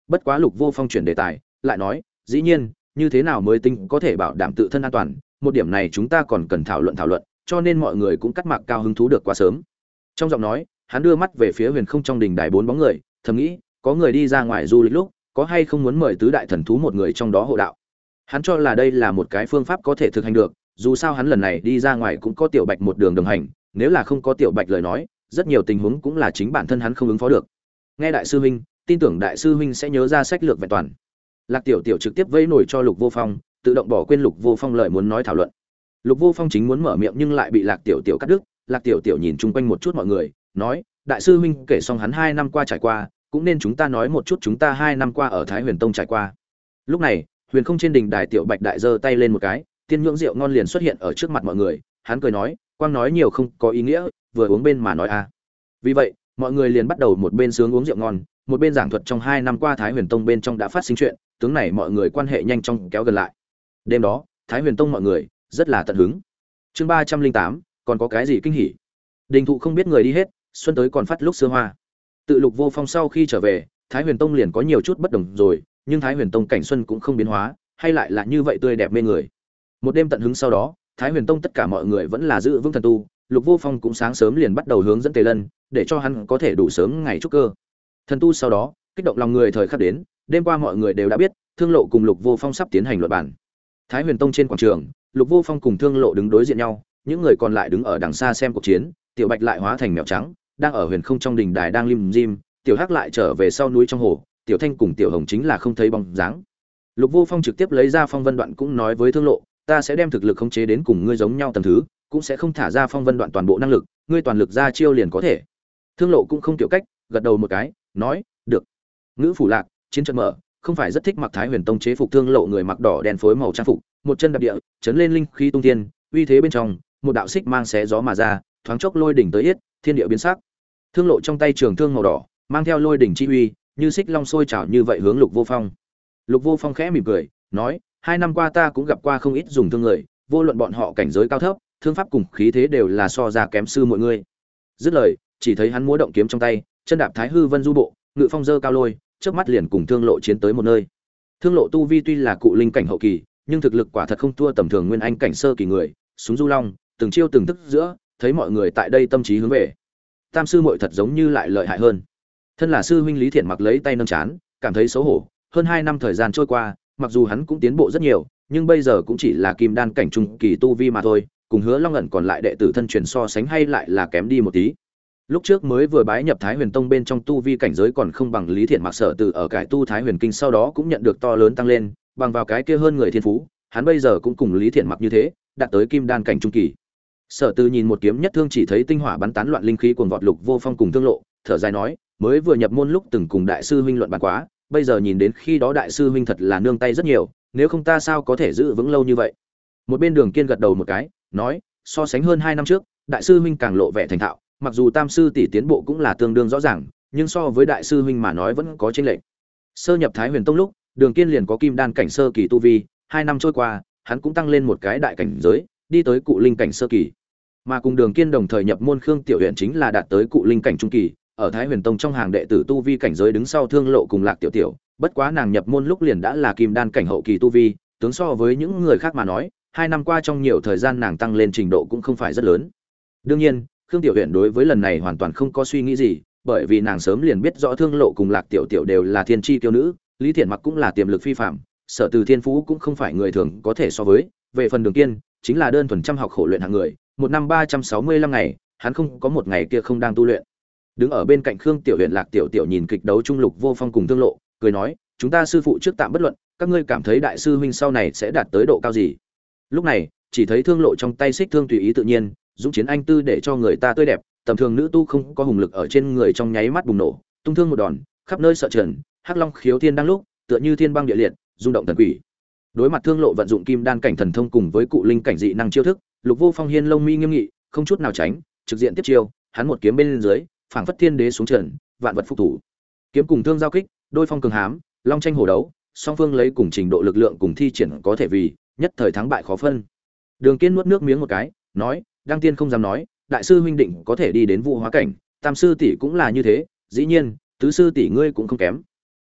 Bất quá Lục Vô Phong chuyển đề tài, lại nói, dĩ nhiên, như thế nào mới tính có thể bảo đảm tự thân an toàn, một điểm này chúng ta còn cần thảo luận, cho nên mọi người cũng cắt mặc cao hứng thú được quá sớm. Trong giọng nói, hắn đưa mắt về phía huyền không trong đình đài bốn bóng người, thầm nghĩ, có người đi ra ngoài du lịch lúc, có hay không muốn mời tứ đại thần thú một người trong đó hộ đạo. Hắn cho là đây là một cái phương pháp có thể thực hành được, dù sao hắn lần này đi ra ngoài cũng có Tiểu Bạch một đường đồng hành, nếu là không có Tiểu Bạch lời nói, rất nhiều tình huống cũng là chính bản thân hắn không ứng phó được. Nghe đại sư huynh, tin tưởng đại sư huynh sẽ nhớ ra sách lược vẹn toàn. Lạc Tiểu Tiểu trực tiếp vẫy nổi cho Lục Vô Phong, tự động bỏ quên Lục Vô Phong lời muốn nói thảo luận. Lục Vô Phong chính muốn mở miệng nhưng lại bị Lạc Tiểu Tiểu cắt đứt. Lạc Tiểu Tiểu nhìn chung quanh một chút mọi người, nói: "Đại sư huynh kể xong hắn 2 năm qua trải qua, cũng nên chúng ta nói một chút chúng ta 2 năm qua ở Thái Huyền Tông trải qua." Lúc này, huyền không trên đỉnh đài Tiểu Bạch đại giơ tay lên một cái, tiên nhưỡng rượu ngon liền xuất hiện ở trước mặt mọi người, hắn cười nói: "Quang nói nhiều không có ý nghĩa, vừa uống bên mà nói a." Vì vậy, mọi người liền bắt đầu một bên sướng uống rượu ngon, một bên giảng thuật trong 2 năm qua Thái Huyền Tông bên trong đã phát sinh chuyện, tướng này mọi người quan hệ nhanh chóng kéo gần lại. Đêm đó, Thái Huyền Tông mọi người rất là tận hứng. Chương 308, còn có cái gì kinh hỉ? Đình thụ không biết người đi hết, xuân tới còn phát lúc xưa hoa. Tự Lục Vô Phong sau khi trở về, Thái Huyền Tông liền có nhiều chút bất đồng rồi, nhưng Thái Huyền Tông cảnh xuân cũng không biến hóa, hay lại là như vậy tươi đẹp mê người. Một đêm tận hứng sau đó, Thái Huyền Tông tất cả mọi người vẫn là giữ vững thần tu, Lục Vô Phong cũng sáng sớm liền bắt đầu hướng dẫn Tề Lân, để cho hắn có thể đủ sớm ngày trúc cơ. Thần tu sau đó, kích động lòng người thời khắc đến, đêm qua mọi người đều đã biết, Thương Lộ cùng Lục Vô Phong sắp tiến hành luận bản. Thái Huyền Tông trên quảng trường, Lục Vô Phong cùng Thương Lộ đứng đối diện nhau, những người còn lại đứng ở đằng xa xem cuộc chiến, Tiểu Bạch lại hóa thành mèo trắng, đang ở huyền không trong đình đài đang lim dim, Tiểu Hắc lại trở về sau núi trong hồ, Tiểu Thanh cùng Tiểu Hồng chính là không thấy bóng dáng. Lục Vô Phong trực tiếp lấy ra Phong Vân Đoạn cũng nói với Thương Lộ, ta sẽ đem thực lực khống chế đến cùng ngươi giống nhau tầng thứ, cũng sẽ không thả ra Phong Vân Đoạn toàn bộ năng lực, ngươi toàn lực ra chiêu liền có thể. Thương Lộ cũng không tiểu cách, gật đầu một cái, nói, được. Ngữ phủ lạc, chiến trận mở, không phải rất thích mặc Thái Huyền Tông chế phục Thương Lộ người mặc đỏ đen phối màu trang phục, một chân đạp địa, chấn lên linh khí tung thiên, uy thế bên trong, một đạo xích mang xé gió mà ra, thoáng chốc lôi đỉnh tới yết, thiên địa biến sắc. Thương Lộ trong tay trường thương màu đỏ, mang theo lôi đỉnh chi uy, như xích long sôi trào như vậy hướng Lục Vô Phong. Lục Vô Phong khẽ mỉm cười, nói, 2 năm qua ta cũng gặp qua không ít dùng thương người, vô luận bọn họ cảnh giới cao thấp, thương pháp cùng khí thế đều là so ra kém sư mọi người. Dứt lời, chỉ thấy hắn múa động kiếm trong tay, chân đạp Thái Hư Vân du bộ, ngự phong dơ cao lôi, chớp mắt liền cùng Thương Lộ chiến tới một nơi. Thương Lộ tu vi tuy là cụ linh cảnh hậu kỳ, nhưng thực lực quả thật không thua tầm thường nguyên anh cảnh sơ kỳ người, súng du long, từng chiêu từng thức giữa, thấy mọi người tại đây tâm trí hướng về. Tam sư muội thật giống như lại lợi hại hơn. Thân là sư huynh Lý Thiện Mặc lấy tay nâng chán, cảm thấy xấu hổ, hơn 2 năm thời gian trôi qua, mặc dù hắn cũng tiến bộ rất nhiều, nhưng bây giờ cũng chỉ là kim đan cảnh trung kỳ tu vi mà thôi, cùng Hứa Long ẩn còn lại đệ tử thân truyền so sánh hay lại là kém đi một tí. Lúc trước mới vừa bái nhập Thái Huyền Tông bên trong tu vi cảnh giới còn không bằng Lý Thiện Mặc, sở từ ở cải tu Thái Huyền Kinh sau đó cũng nhận được to lớn tăng lên, bằng vào cái kia hơn người thiên phú, hắn bây giờ cũng cùng Lý Thiện Mặc như thế, đạt tới kim đan cảnh trung kỳ. Sở Từ nhìn một kiếm nhất thương chỉ thấy tinh hỏa bắn tán loạn linh khí cuồng vọt Lục Vô Phong cùng Thương Lộ, thở dài nói, mới vừa nhập môn lúc từng cùng đại sư huynh luận bàn quá, bây giờ nhìn đến khi đó đại sư huynh thật là nương tay rất nhiều, nếu không ta sao có thể giữ vững lâu như vậy. Một bên Đường Kiên gật đầu một cái, nói, so sánh hơn 2 năm trước, đại sư huynh càng lộ vẻ thành thạo, mặc dù tam sư tỷ tiến bộ cũng là tương đương rõ ràng, nhưng so với đại sư huynh mà nói vẫn có chênh lệch. Sơ nhập Thái Huyền Tông lúc, Đường Kiên liền có kim đan cảnh sơ kỳ tu vi, 2 năm trôi qua, hắn cũng tăng lên một cái đại cảnh giới, đi tới cụ linh cảnh sơ kỳ. Mà cùng Đường Kiên đồng thời nhập môn Khương Tiểu Huyền chính là đạt tới cụ linh cảnh trung kỳ, ở Thái Huyền Tông trong hàng đệ tử tu vi cảnh giới đứng sau Thương Lộ cùng Lạc Tiểu Tiểu, bất quá nàng nhập môn lúc liền đã là kim đan cảnh hậu kỳ tu vi, tướng so với những người khác mà nói, 2 năm qua trong nhiều thời gian nàng tăng lên trình độ cũng không phải rất lớn. Đương nhiên, Khương Tiểu Huyền đối với lần này hoàn toàn không có suy nghĩ gì, bởi vì nàng sớm liền biết rõ Thương Lộ cùng Lạc Tiểu Tiểu đều là thiên chi kiêu nữ, Lý Thiện Mặc cũng là tiềm lực phi phàm, Sở Từ thiên phú cũng không phải người thường có thể so với, về phần Đường Kiên, chính là đơn thuần chăm học khổ luyện hạng người, một năm 365 ngày, hắn không có một ngày kia không đang tu luyện. Đứng ở bên cạnh Khương Tiểu Huyền Lạc Tiểu Tiểu nhìn kịch đấu trung Lục Vô Phong cùng Thương Lộ, cười nói, chúng ta sư phụ trước tạm bất luận, các ngươi cảm thấy đại sư huynh sau này sẽ đạt tới độ cao gì? Lúc này, chỉ thấy Thương Lộ trong tay xích thương tùy ý tự nhiên, dũng chiến anh tư để cho người ta tươi đẹp, tầm thường nữ tu không có hùng lực ở trên người trong nháy mắt bùng nổ, tung thương một đòn, khắp nơi sợ trần, Hắc Long khiếu thiên đang lúc, tựa như thiên băng địa liệt, rung động thần quỷ. Đối mặt Thương Lộ vận dụng kim đan cảnh thần thông cùng với cụ linh cảnh dị năng chiêu thức, Lục Vô Phong hiên lông mi nghiêm nghị, không chút nào tránh, trực diện tiếp chiêu, hắn một kiếm bên dưới, phảng phất thiên đế xuống trần, vạn vật phục thủ. Kiếm cùng thương giao kích, đôi phong cường hám, long tranh hổ đấu, song phương lấy cùng trình độ lực lượng cùng thi triển có thể vì, nhất thời thắng bại khó phân. Đường Kiên nuốt nước miếng một cái, nói, Đăng Tiên không dám nói, đại sư huynh định có thể đi đến Vũ Hóa cảnh, tam sư tỷ cũng là như thế, dĩ nhiên, tứ sư tỷ ngươi cũng không kém.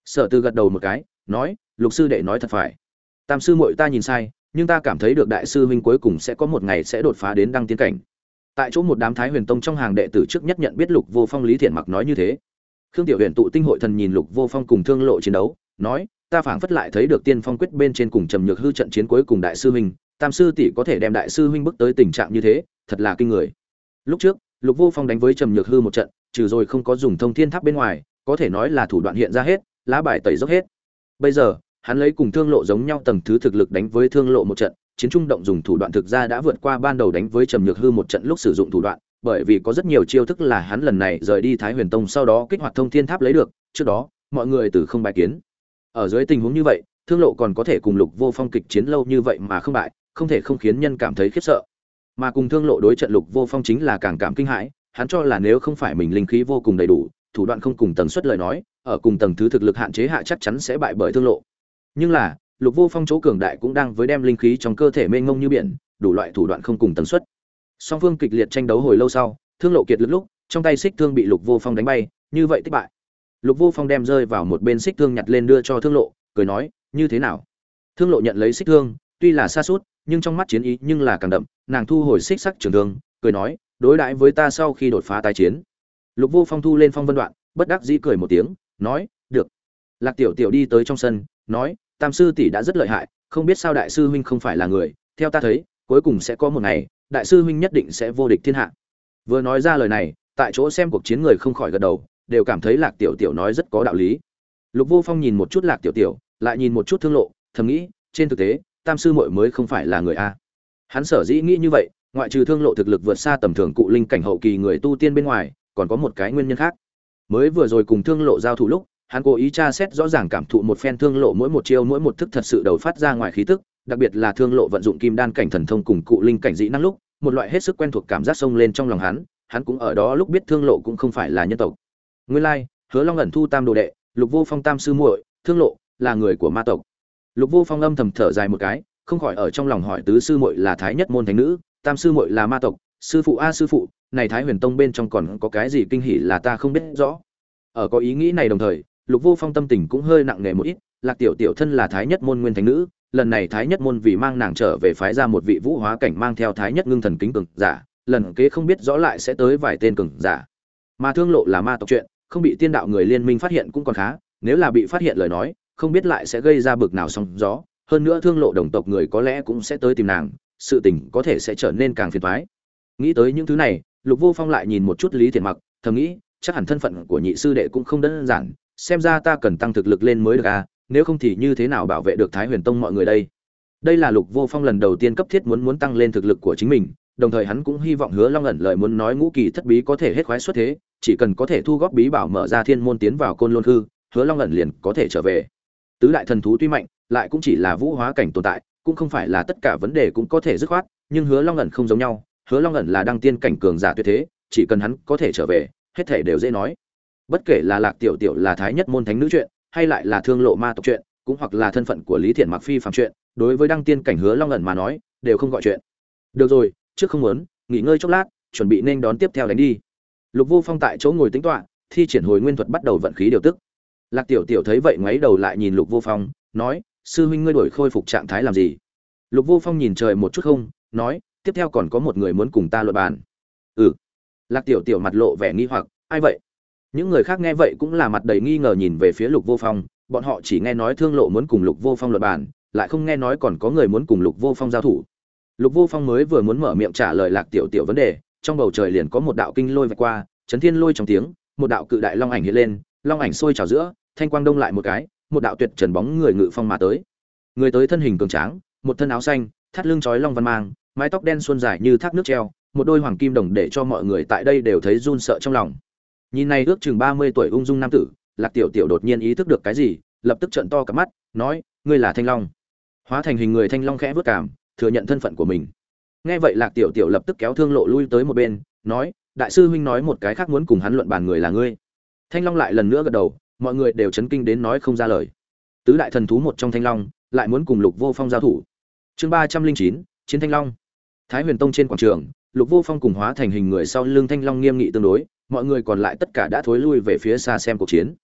Sở Từ gật đầu một cái, nói, Lục sư đệ nói thật phải. Tam sư muội ta nhìn sai, nhưng ta cảm thấy được đại sư huynh cuối cùng sẽ có một ngày sẽ đột phá đến đăng tiên cảnh. Tại chỗ một đám Thái Huyền Tông trong hàng đệ tử trước nhất nhận biết Lục Vô Phong, Lý Thiện Mặc nói như thế. Khương Tiểu Huyền tụ tinh hội thần nhìn Lục Vô Phong cùng Thương Lộ chiến đấu, nói, ta phảng phất lại thấy được Tiên Phong quyết bên trên cùng Trầm Nhược Hư trận chiến cuối cùng đại sư huynh, Tam sư tỷ có thể đem đại sư huynh bước tới tình trạng như thế, thật là kinh người. Lúc trước, Lục Vô Phong đánh với Trầm Nhược Hư một trận, trừ rồi không có dùng Thông Thiên Tháp bên ngoài, có thể nói là thủ đoạn hiện ra hết, lá bài tẩy dốc hết. Bây giờ, hắn lấy cùng Thương Lộ giống nhau tầng thứ thực lực đánh với Thương Lộ một trận, chiến trung động dùng thủ đoạn thực ra đã vượt qua ban đầu đánh với Trầm Nhược Hư một trận lúc sử dụng thủ đoạn, bởi vì có rất nhiều chiêu thức là hắn lần này rời đi Thái Huyền Tông sau đó kích hoạt Thông Thiên Tháp lấy được, trước đó, mọi người từ không bài kiến. Ở dưới tình huống như vậy, Thương Lộ còn có thể cùng Lục Vô Phong kịch chiến lâu như vậy mà không bại, không thể không khiến nhân cảm thấy khiếp sợ. Mà cùng Thương Lộ đối trận Lục Vô Phong chính là càng cảm kinh hãi, hắn cho là nếu không phải mình linh khí vô cùng đầy đủ, thủ đoạn không cùng tầng suất lời nói, ở cùng tầng thứ thực lực hạn chế hạ chắc chắn sẽ bại bởi Thương Lộ. Nhưng là, Lục Vô Phong chỗ cường đại cũng đang với đem linh khí trong cơ thể mênh mông như biển, đủ loại thủ đoạn không cùng tần suất. Song phương kịch liệt tranh đấu hồi lâu sau, Thương Lộ kiệt lực lúc, trong tay xích thương bị Lục Vô Phong đánh bay, như vậy thất bại. Lục Vô Phong đem rơi vào một bên xích thương nhặt lên đưa cho Thương Lộ, cười nói, như thế nào? Thương Lộ nhận lấy xích thương, tuy là xa sút, nhưng trong mắt chiến ý nhưng là càng đậm, nàng thu hồi xích sắc trường thương, cười nói, đối đãi với ta sau khi đột phá tái chiến. Lục Vô Phong thu lên phong vân đoạn, bất đắc dĩ cười một tiếng, nói, được. Lạc Tiểu Tiểu đi tới trong sân, nói, Tam sư tỷ đã rất lợi hại, không biết sao đại sư huynh không phải là người, theo ta thấy, cuối cùng sẽ có một ngày, đại sư huynh nhất định sẽ vô địch thiên hạ. Vừa nói ra lời này, tại chỗ xem cuộc chiến người không khỏi gật đầu, đều cảm thấy Lạc Tiểu Tiểu nói rất có đạo lý. Lục Vô Phong nhìn một chút Lạc Tiểu Tiểu, lại nhìn một chút Thương Lộ, thầm nghĩ, trên thực tế, Tam sư muội mới không phải là người a. Hắn sở dĩ nghĩ như vậy, ngoại trừ Thương Lộ thực lực vượt xa tầm thường cụ linh cảnh hậu kỳ người tu tiên bên ngoài, còn có một cái nguyên nhân khác. Mới vừa rồi cùng Thương Lộ giao thủ lúc, hắn cố ý tra xét rõ ràng cảm thụ một phen Thương Lộ mỗi một chiêu mỗi một thức thật sự đầu phát ra ngoài khí tức, đặc biệt là Thương Lộ vận dụng kim đan cảnh thần thông cùng cụ linh cảnh dị năng lúc, một loại hết sức quen thuộc cảm giác xông lên trong lòng hắn cũng ở đó lúc biết Thương Lộ cũng không phải là nhân tộc. Nguyên lai, Hứa Long ẩn thu tam đồ đệ, Lục Vô Phong tam sư muội, Thương Lộ là người của ma tộc. Lục Vô Phong âm thầm thở dài một cái, không khỏi ở trong lòng hỏi tứ sư muội là thái nhất môn thánh nữ, tam sư muội là ma tộc, sư phụ a sư phụ, này Thái Huyền Tông bên trong còn có cái gì kinh hỉ là ta không biết rõ. Ở có ý nghĩ này đồng thời, Lục Vô Phong tâm tình cũng hơi nặng nề một ít, Lạc Tiểu Tiểu thân là thái nhất môn nguyên thánh nữ, lần này thái nhất môn vì mang nàng trở về phái ra một vị vũ hóa cảnh mang theo thái nhất ngưng thần kính cường giả, lần kế không biết rõ lại sẽ tới vài tên cường giả. Mà Thương Lộ là ma tộc chuyện, không bị tiên đạo người liên minh phát hiện cũng còn khá, nếu là bị phát hiện lời nói, không biết lại sẽ gây ra bực nào sóng gió, hơn nữa Thương Lộ đồng tộc người có lẽ cũng sẽ tới tìm nàng, sự tình có thể sẽ trở nên càng phiền toái. Nghĩ tới những thứ này, Lục Vô Phong lại nhìn một chút Lý Thiện Mặc, thầm nghĩ, chắc hẳn thân phận của nhị sư đệ cũng không đơn giản, xem ra ta cần tăng thực lực lên mới được à, nếu không thì như thế nào bảo vệ được Thái Huyền Tông mọi người đây. Đây là Lục Vô Phong lần đầu tiên cấp thiết muốn tăng lên thực lực của chính mình, đồng thời hắn cũng hy vọng Hứa Long ẩn lời muốn nói ngũ kỳ thất bí có thể hết khoái xuất thế, chỉ cần có thể thu góp bí bảo mở ra thiên môn tiến vào Côn Lôn Hư, Hứa Long ẩn liền có thể trở về. Tứ đại thần thú tuy mạnh, lại cũng chỉ là vũ hóa cảnh tồn tại, cũng không phải là tất cả vấn đề cũng có thể dứt khoát, nhưng Hứa Long ẩn không giống nhau, Hứa Long ẩn là đăng tiên cảnh cường giả tuyệt thế, chỉ cần hắn có thể trở về, hết thảy đều dễ nói. Bất kể là Lạc Tiểu Tiểu là thái nhất môn thánh nữ chuyện, hay lại là Thương Lộ ma tộc chuyện, cũng hoặc là thân phận của Lý Thiện Mặc phi phàm chuyện, đối với đăng tiên cảnh Hứa Long ẩn mà nói, đều không gọi chuyện. Được rồi, trước không muốn, nghỉ ngơi chốc lát, chuẩn bị nên đón tiếp theo đánh đi. Lục Vô Phong tại chỗ ngồi tĩnh tọa, thi triển hồi nguyên thuật bắt đầu vận khí điều tức. Lạc Tiểu Tiểu thấy vậy ngoáy đầu lại nhìn Lục Vô Phong, nói: "Sư huynh ngươi đổi khôi phục trạng thái làm gì?" Lục Vô Phong nhìn trời một chút không, nói: "Tiếp theo còn có một người muốn cùng ta luận bàn." "Ừ." Lạc Tiểu Tiểu mặt lộ vẻ nghi hoặc, "Ai vậy?" Những người khác nghe vậy cũng là mặt đầy nghi ngờ nhìn về phía Lục Vô Phong, bọn họ chỉ nghe nói Thương Lộ muốn cùng Lục Vô Phong luận bàn, lại không nghe nói còn có người muốn cùng Lục Vô Phong giao thủ. Lục Vô Phong mới vừa muốn mở miệng trả lời Lạc Tiểu Tiểu vấn đề, trong bầu trời liền có một đạo kinh lôi vạch qua, chấn thiên lôi trong tiếng, một đạo cự đại long ảnh hiện lên, long ảnh sôi trào giữa, thanh quang đông lại một cái, một đạo tuyệt trần bóng người ngự phong mà tới. Người tới thân hình cường tráng, một thân áo xanh, thắt lưng trói long văn mang, mái tóc đen suôn dài như thác nước treo, một đôi hoàng kim đồng để cho mọi người tại đây đều thấy run sợ trong lòng. Nhìn này ước chừng 30 tuổi ung dung nam tử, Lạc Tiểu Tiểu đột nhiên ý thức được cái gì, lập tức trợn to cả mắt, nói: "Ngươi là Thanh Long?" Hóa thành hình người Thanh Long khẽ vút cảm, thừa nhận thân phận của mình. Nghe vậy Lạc Tiểu Tiểu lập tức kéo Thương Lộ lui tới một bên, nói: "Đại sư huynh nói một cái khác muốn cùng hắn luận bàn người là ngươi." Thanh Long lại lần nữa gật đầu, mọi người đều chấn kinh đến nói không ra lời. Tứ đại thần thú một trong Thanh Long, lại muốn cùng Lục Vô Phong giao thủ. Chương 309, Chiến Thanh Long. Thái Huyền Tông trên quảng trường, Lục Vô Phong cùng hóa thành hình người sau lưng Thanh Long nghiêm nghị tương đối, mọi người còn lại tất cả đã thối lui về phía xa xem cuộc chiến.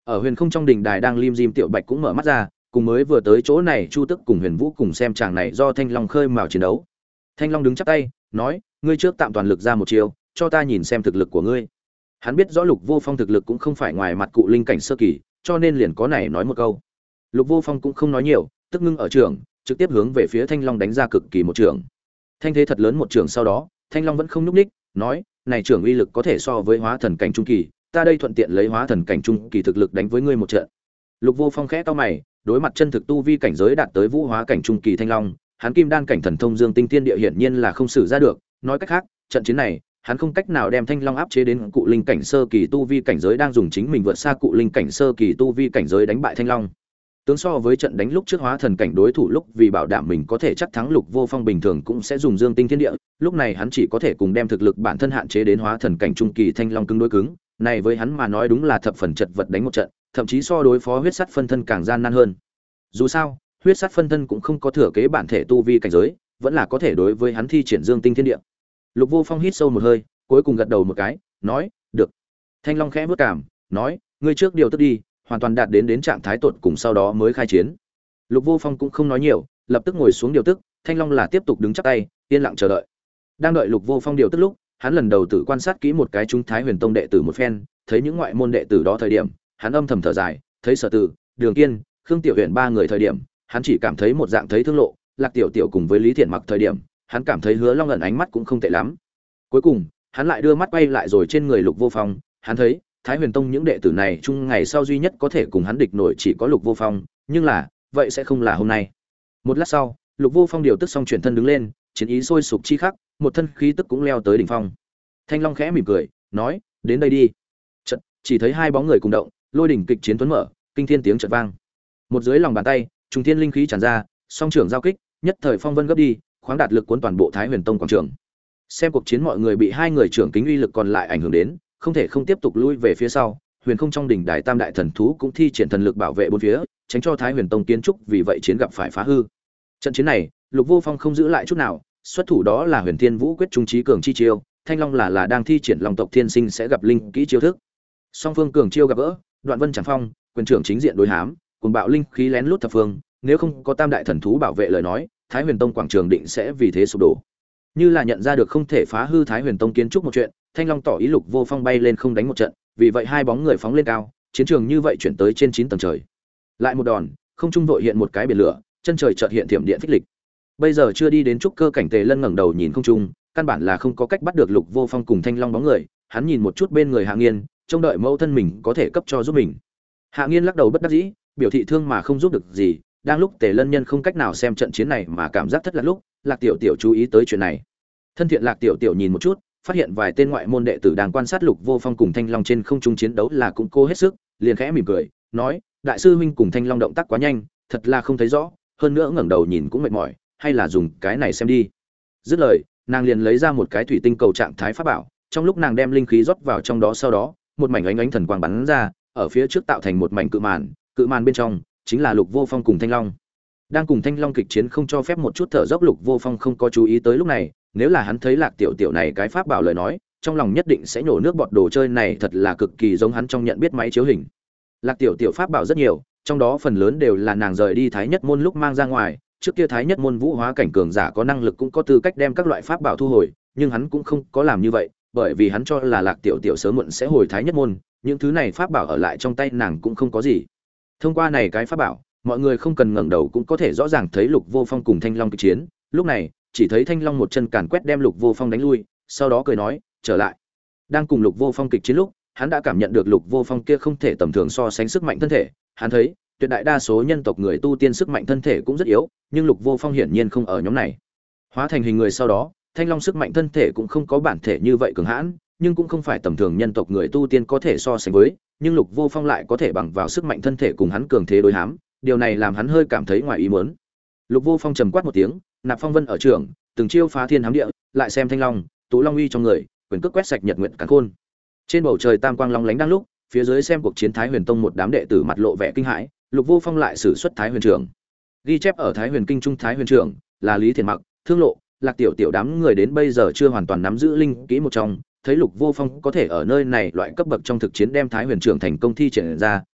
Ở huyền không trong đình đài đang lim dim Tiểu Bạch cũng mở mắt ra, cùng mới vừa tới chỗ này Chu Tức cùng Huyền Vũ cùng xem chàng này do Thanh Long khơi mào chiến đấu. Thanh Long đứng chắp tay, nói: "Ngươi trước tạm toàn lực ra một chiêu, cho ta nhìn xem thực lực của ngươi." Hắn biết rõ Lục Vô Phong thực lực cũng không phải ngoài mặt cụ linh cảnh sơ kỳ, cho nên liền có này nói một câu. Lục Vô Phong cũng không nói nhiều, tức ngưng ở trường, trực tiếp hướng về phía Thanh Long đánh ra cực kỳ một trường. Thanh thế thật lớn một trường sau đó, Thanh Long vẫn không nhúc nhích, nói: "Này trường uy lực có thể so với hóa thần cảnh trung kỳ, ta đây thuận tiện lấy hóa thần cảnh trung kỳ thực lực đánh với ngươi một trận." Lục Vô Phong khẽ cau mày, đối mặt chân thực tu vi cảnh giới đạt tới vũ hóa cảnh trung kỳ Thanh Long, hắn kim đan cảnh thần thông Dương Tinh Tiên Địa hiển nhiên là không xử ra được, nói cách khác, trận chiến này, hắn không cách nào đem Thanh Long áp chế đến cụ linh cảnh sơ kỳ tu vi cảnh giới đang dùng chính mình vượt xa cụ linh cảnh sơ kỳ tu vi cảnh giới đánh bại Thanh Long. Tướng so với trận đánh lúc trước hóa thần cảnh đối thủ lúc vì bảo đảm mình có thể chắc thắng Lục Vô Phong bình thường cũng sẽ dùng Dương Tinh Thiên Địa, lúc này hắn chỉ có thể cùng đem thực lực bản thân hạn chế đến hóa thần cảnh trung kỳ Thanh Long cứng đối cứng, này với hắn mà nói đúng là thập phần chật vật đánh một trận, thậm chí so đối phó huyết sắt phân thân càng gian nan hơn. Dù sao, huyết sắt phân thân cũng không có thừa kế bản thể tu vi cảnh giới, vẫn là có thể đối với hắn thi triển Dương Tinh Thiên Địa. Lục Vô Phong hít sâu một hơi, cuối cùng gật đầu một cái, nói: "Được." Thanh Long khẽ bước cảm, nói: "Ngươi trước điều tức đi, hoàn toàn đạt đến trạng thái tột cùng sau đó mới khai chiến." Lục Vô Phong cũng không nói nhiều, lập tức ngồi xuống điều tức, Thanh Long là tiếp tục đứng chắp tay, yên lặng chờ đợi. Đang đợi Lục Vô Phong điều tức lúc, hắn lần đầu tự quan sát kỹ một cái chúng Thái Huyền Tông đệ tử một phen, thấy những ngoại môn đệ tử đó thời điểm, hắn âm thầm thở dài, thấy Sở Tử, Đường Kiên, Khương Tiểu Huyền ba người thời điểm, hắn chỉ cảm thấy một dạng thấy Thương Lộ, Lạc Tiểu Tiểu cùng với Lý Thiện Mặc thời điểm, hắn cảm thấy Hứa Long ẩn ánh mắt cũng không tệ lắm. Cuối cùng, hắn lại đưa mắt quay lại rồi trên người Lục Vô Phong, hắn thấy Thái Huyền Tông những đệ tử này chung ngày sau duy nhất có thể cùng hắn địch nổi chỉ có Lục Vô Phong, nhưng là, vậy sẽ không là hôm nay. Một lát sau, Lục Vô Phong điều tức xong chuyển thân đứng lên, chiến ý sôi sục chi khắc, một thân khí tức cũng leo tới đỉnh phong. Thanh Long khẽ mỉm cười, nói: "Đến đây đi." Chợt, chỉ thấy hai bóng người cùng động, lôi đỉnh kịch chiến tuấn mở, kinh thiên tiếng chợt vang. Một dưới lòng bàn tay, trùng thiên linh khí tràn ra, song trưởng giao kích, nhất thời phong vân gấp đi, khoáng đạt lực cuốn toàn bộ Thái Huyền Tông quảng trường. Xem cuộc chiến mọi người bị hai người trưởng kính uy lực còn lại ảnh hưởng đến, không thể không tiếp tục lui về phía sau. Huyền không trong đỉnh đài tam đại thần thú cũng thi triển thần lực bảo vệ bốn phía, tránh cho Thái Huyền Tông kiến trúc vì vậy chiến gặp phải phá hư. Trận chiến này, Lục Vô Phong không giữ lại chút nào, xuất thủ đó là Huyền Thiên Vũ quyết trung trí cường chi chiêu, Thanh Long là đang thi triển Long tộc thiên sinh sẽ gặp linh kỹ chiêu thức. Song phương cường chiêu gặp gỡ, Đoạn Vân Chẳng Phong, quyền trưởng chính diện đối hám, cùng bạo linh khí lén lút thập phương, nếu không có tam đại thần thú bảo vệ lời nói, Thái Huyền Tông quảng trường định sẽ vì thế sụp đổ. Như là nhận ra được không thể phá hư Thái Huyền Tông kiến trúc một chuyện, Thanh Long tỏ ý Lục Vô Phong bay lên không đánh một trận, vì vậy hai bóng người phóng lên cao, chiến trường như vậy chuyển tới trên 9 tầng trời. Lại một đòn, không trung vội hiện một cái biển lửa, chân trời chợt hiện thiểm điện phích lịch. Bây giờ chưa đi đến trúc cơ cảnh Tề Lân ngẩng đầu nhìn không trung, căn bản là không có cách bắt được Lục Vô Phong cùng Thanh Long bóng người, hắn nhìn một chút bên người Hạ Nghiên, trông đợi mẫu thân mình có thể cấp cho giúp mình. Hạ Nghiên lắc đầu bất đắc dĩ, biểu thị thương mà không giúp được gì, đang lúc Tề Lân nhân không cách nào xem trận chiến này mà cảm giác thất lạc lúc, Lạc Tiểu Tiểu chú ý tới chuyện này. Thân thiện Lạc Tiểu Tiểu nhìn một chút, phát hiện vài tên ngoại môn đệ tử đang quan sát Lục Vô Phong cùng Thanh Long trên không trung chiến đấu là cũng cố hết sức, liền khẽ mỉm cười, nói: "Đại sư huynh cùng Thanh Long động tác quá nhanh, thật là không thấy rõ, hơn nữa ngẩng đầu nhìn cũng mệt mỏi, hay là dùng cái này xem đi." Dứt lời, nàng liền lấy ra một cái thủy tinh cầu trạng thái pháp bảo, trong lúc nàng đem linh khí rót vào trong đó sau đó, một mảnh ánh ánh thần quang bắn ra, ở phía trước tạo thành một mảnh cự màn bên trong chính là Lục Vô Phong cùng Thanh Long. Đang cùng Thanh Long kịch chiến không cho phép một chút thở dốc, Lục Vô Phong không có chú ý tới lúc này, nếu là hắn thấy Lạc Tiểu Tiểu này cái pháp bảo lời nói, trong lòng nhất định sẽ nhổ nước bọt, đồ chơi này thật là cực kỳ giống hắn trong nhận biết máy chiếu hình. Lạc Tiểu Tiểu pháp bảo rất nhiều, trong đó phần lớn đều là nàng rời đi Thái Nhất môn lúc mang ra ngoài, trước kia Thái Nhất môn vũ hóa cảnh cường giả có năng lực cũng có tư cách đem các loại pháp bảo thu hồi, nhưng hắn cũng không có làm như vậy, bởi vì hắn cho là Lạc Tiểu Tiểu sớm muộn sẽ hồi Thái Nhất môn, những thứ này pháp bảo ở lại trong tay nàng cũng không có gì. Thông qua này cái pháp bảo, mọi người không cần ngẩng đầu cũng có thể rõ ràng thấy Lục Vô Phong cùng Thanh Long kịch chiến, lúc này, chỉ thấy Thanh Long một chân càn quét đem Lục Vô Phong đánh lui, sau đó cười nói: "Trở lại." Đang cùng Lục Vô Phong kịch chiến lúc, hắn đã cảm nhận được Lục Vô Phong kia không thể tầm thường so sánh sức mạnh thân thể, hắn thấy, tuyệt đại đa số nhân tộc người tu tiên sức mạnh thân thể cũng rất yếu, nhưng Lục Vô Phong hiển nhiên không ở nhóm này. Hóa thành hình người sau đó, Thanh Long sức mạnh thân thể cũng không có bản thể như vậy cường hãn, nhưng cũng không phải tầm thường nhân tộc người tu tiên có thể so sánh với, nhưng Lục Vô Phong lại có thể bằng vào sức mạnh thân thể cùng hắn cường thế đối hám, điều này làm hắn hơi cảm thấy ngoài ý muốn. Lục Vô Phong trầm quát một tiếng, nạp phong vân ở trường, từng chiêu phá thiên hám địa, lại xem Thanh Long, Tú Long uy trong người, quyền cước quét sạch nhật nguyện càn khôn. Trên bầu trời tam quang long lánh đang lúc, phía dưới xem cuộc chiến Thái Huyền Tông một đám đệ tử mặt lộ vẻ kinh hãi, Lục Vô Phong lại sử xuất Thái Huyền Trưởng. Ghi chép ở Thái Huyền Kinh trung Thái Huyền Trưởng là Lý Thiện Mặc, Thương Lộ, Lạc Tiểu Tiểu đám người đến bây giờ chưa hoàn toàn nắm giữ linh kỹ một trong, thấy Lục Vô Phong có thể ở nơi này loại cấp bậc trong thực chiến đem Thái Huyền Trưởng thành công thi triển ra,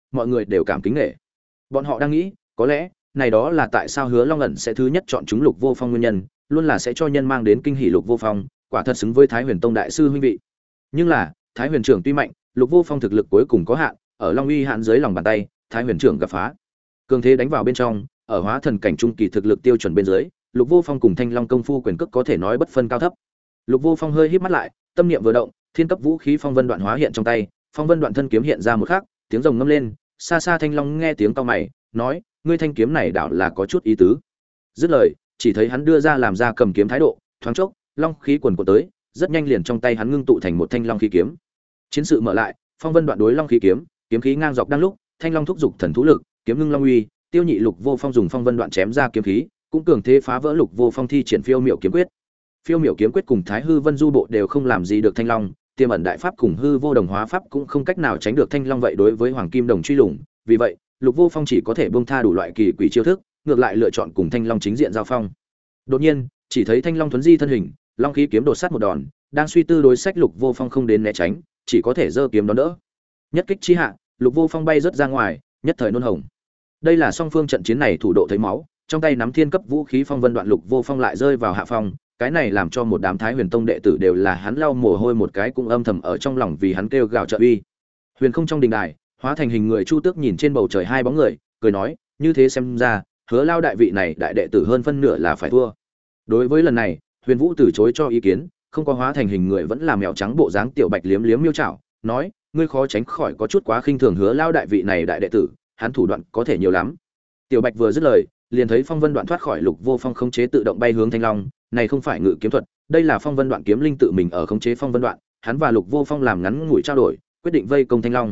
mọi người đều cảm kính nể. Bọn họ đang nghĩ, có lẽ này đó là tại sao Hứa Long ẩn sẽ thứ nhất chọn chúng Lục Vô Phong nguyên nhân, luôn là sẽ cho nhân mang đến kinh hỉ. Lục Vô Phong quả thật xứng với Thái Huyền Tông đại sư huynh vị. Nhưng là, Thái Huyền trưởng tuy mạnh, Lục Vô Phong thực lực cuối cùng có hạn, ở Long uy hạn dưới lòng bàn tay, Thái Huyền trưởng gặp phá. Cường thế đánh vào bên trong, ở hóa thần cảnh trung kỳ thực lực tiêu chuẩn bên dưới, Lục Vô Phong cùng Thanh Long công phu quyền cước có thể nói bất phân cao thấp. Lục Vô Phong hơi híp mắt lại, tâm niệm vừa động, thiên cấp vũ khí Phong Vân Đoạn hóa hiện trong tay, Phong Vân Đoạn thân kiếm hiện ra một khắc, tiếng rồng ngâm lên, xa xa Thanh Long nghe tiếng cau mày, nói: "Ngươi thanh kiếm này đảo là có chút ý tứ." Dứt lời, chỉ thấy hắn đưa ra làm ra cầm kiếm thái độ, thoáng chốc, long khí quần quật tới, rất nhanh liền trong tay hắn ngưng tụ thành một thanh long khí kiếm. Chiến sự mở lại, Phong Vân Đoạn đối long khí kiếm, kiếm khí ngang dọc đang lúc, Thanh Long thúc dục thần thú lực, kiếm ngưng long uy, tiêu nhị Lục Vô Phong dùng Phong Vân Đoạn chém ra kiếm khí, cũng cường thế phá vỡ Lục Vô Phong thi triển phiêu miểu kiếm quyết. Phiêu miểu kiếm quyết cùng Thái Hư Vân Du bộ đều không làm gì được Thanh Long, tiềm ẩn đại pháp cùng hư vô đồng hóa pháp cũng không cách nào tránh được Thanh Long vậy đối với Hoàng Kim Đồng truy lùng, vì vậy, Lục Vô Phong chỉ có thể buông tha đủ loại kỳ quỷ chiêu thức, ngược lại lựa chọn cùng Thanh Long chính diện giao phong. Đột nhiên, chỉ thấy Thanh Long thuấn di thân hình, long khí kiếm đột sát một đòn, đang suy tư đối sách Lục Vô Phong không đến né tránh, chỉ có thể giơ kiếm đón đỡ. Nhất kích chi hạ, Lục Vô Phong bay rất ra ngoài, nhất thời nôn hồng. Đây là song phương trận chiến này thủ độ thấy máu, trong tay nắm thiên cấp vũ khí Phong Vân Đoạn, Lục Vô Phong lại rơi vào hạ phong, cái này làm cho một đám Thái Huyền Tông đệ tử đều là hắn lau mồ hôi một cái cũng âm thầm ở trong lòng vì hắn kêu gào trợ uy. Huyền không trong đình đài, hóa thành hình người Chu Tước nhìn trên bầu trời hai bóng người, cười nói, như thế xem ra, Hứa Lao đại vị này đại đệ tử hơn phân nửa là phải thua. Đối với lần này, Huyền Vũ từ chối cho ý kiến, không có hóa thành hình người vẫn là mèo trắng bộ dáng tiểu bạch liếm liếm miêu chảo, nói, ngươi khó tránh khỏi có chút quá khinh thường Hứa Lao đại vị này đại đệ tử, hắn thủ đoạn có thể nhiều lắm. Tiểu bạch vừa dứt lời, liền thấy Phong Vân Đoạn thoát khỏi Lục Vô Phong khống chế tự động bay hướng Thanh Long, này không phải ngự kiếm thuật, đây là Phong Vân Đoạn kiếm linh tự mình ở khống chế Phong Vân Đoạn, hắn và Lục Vô Phong làm ngắn ngủi trao đổi, quyết định vây công Thanh Long.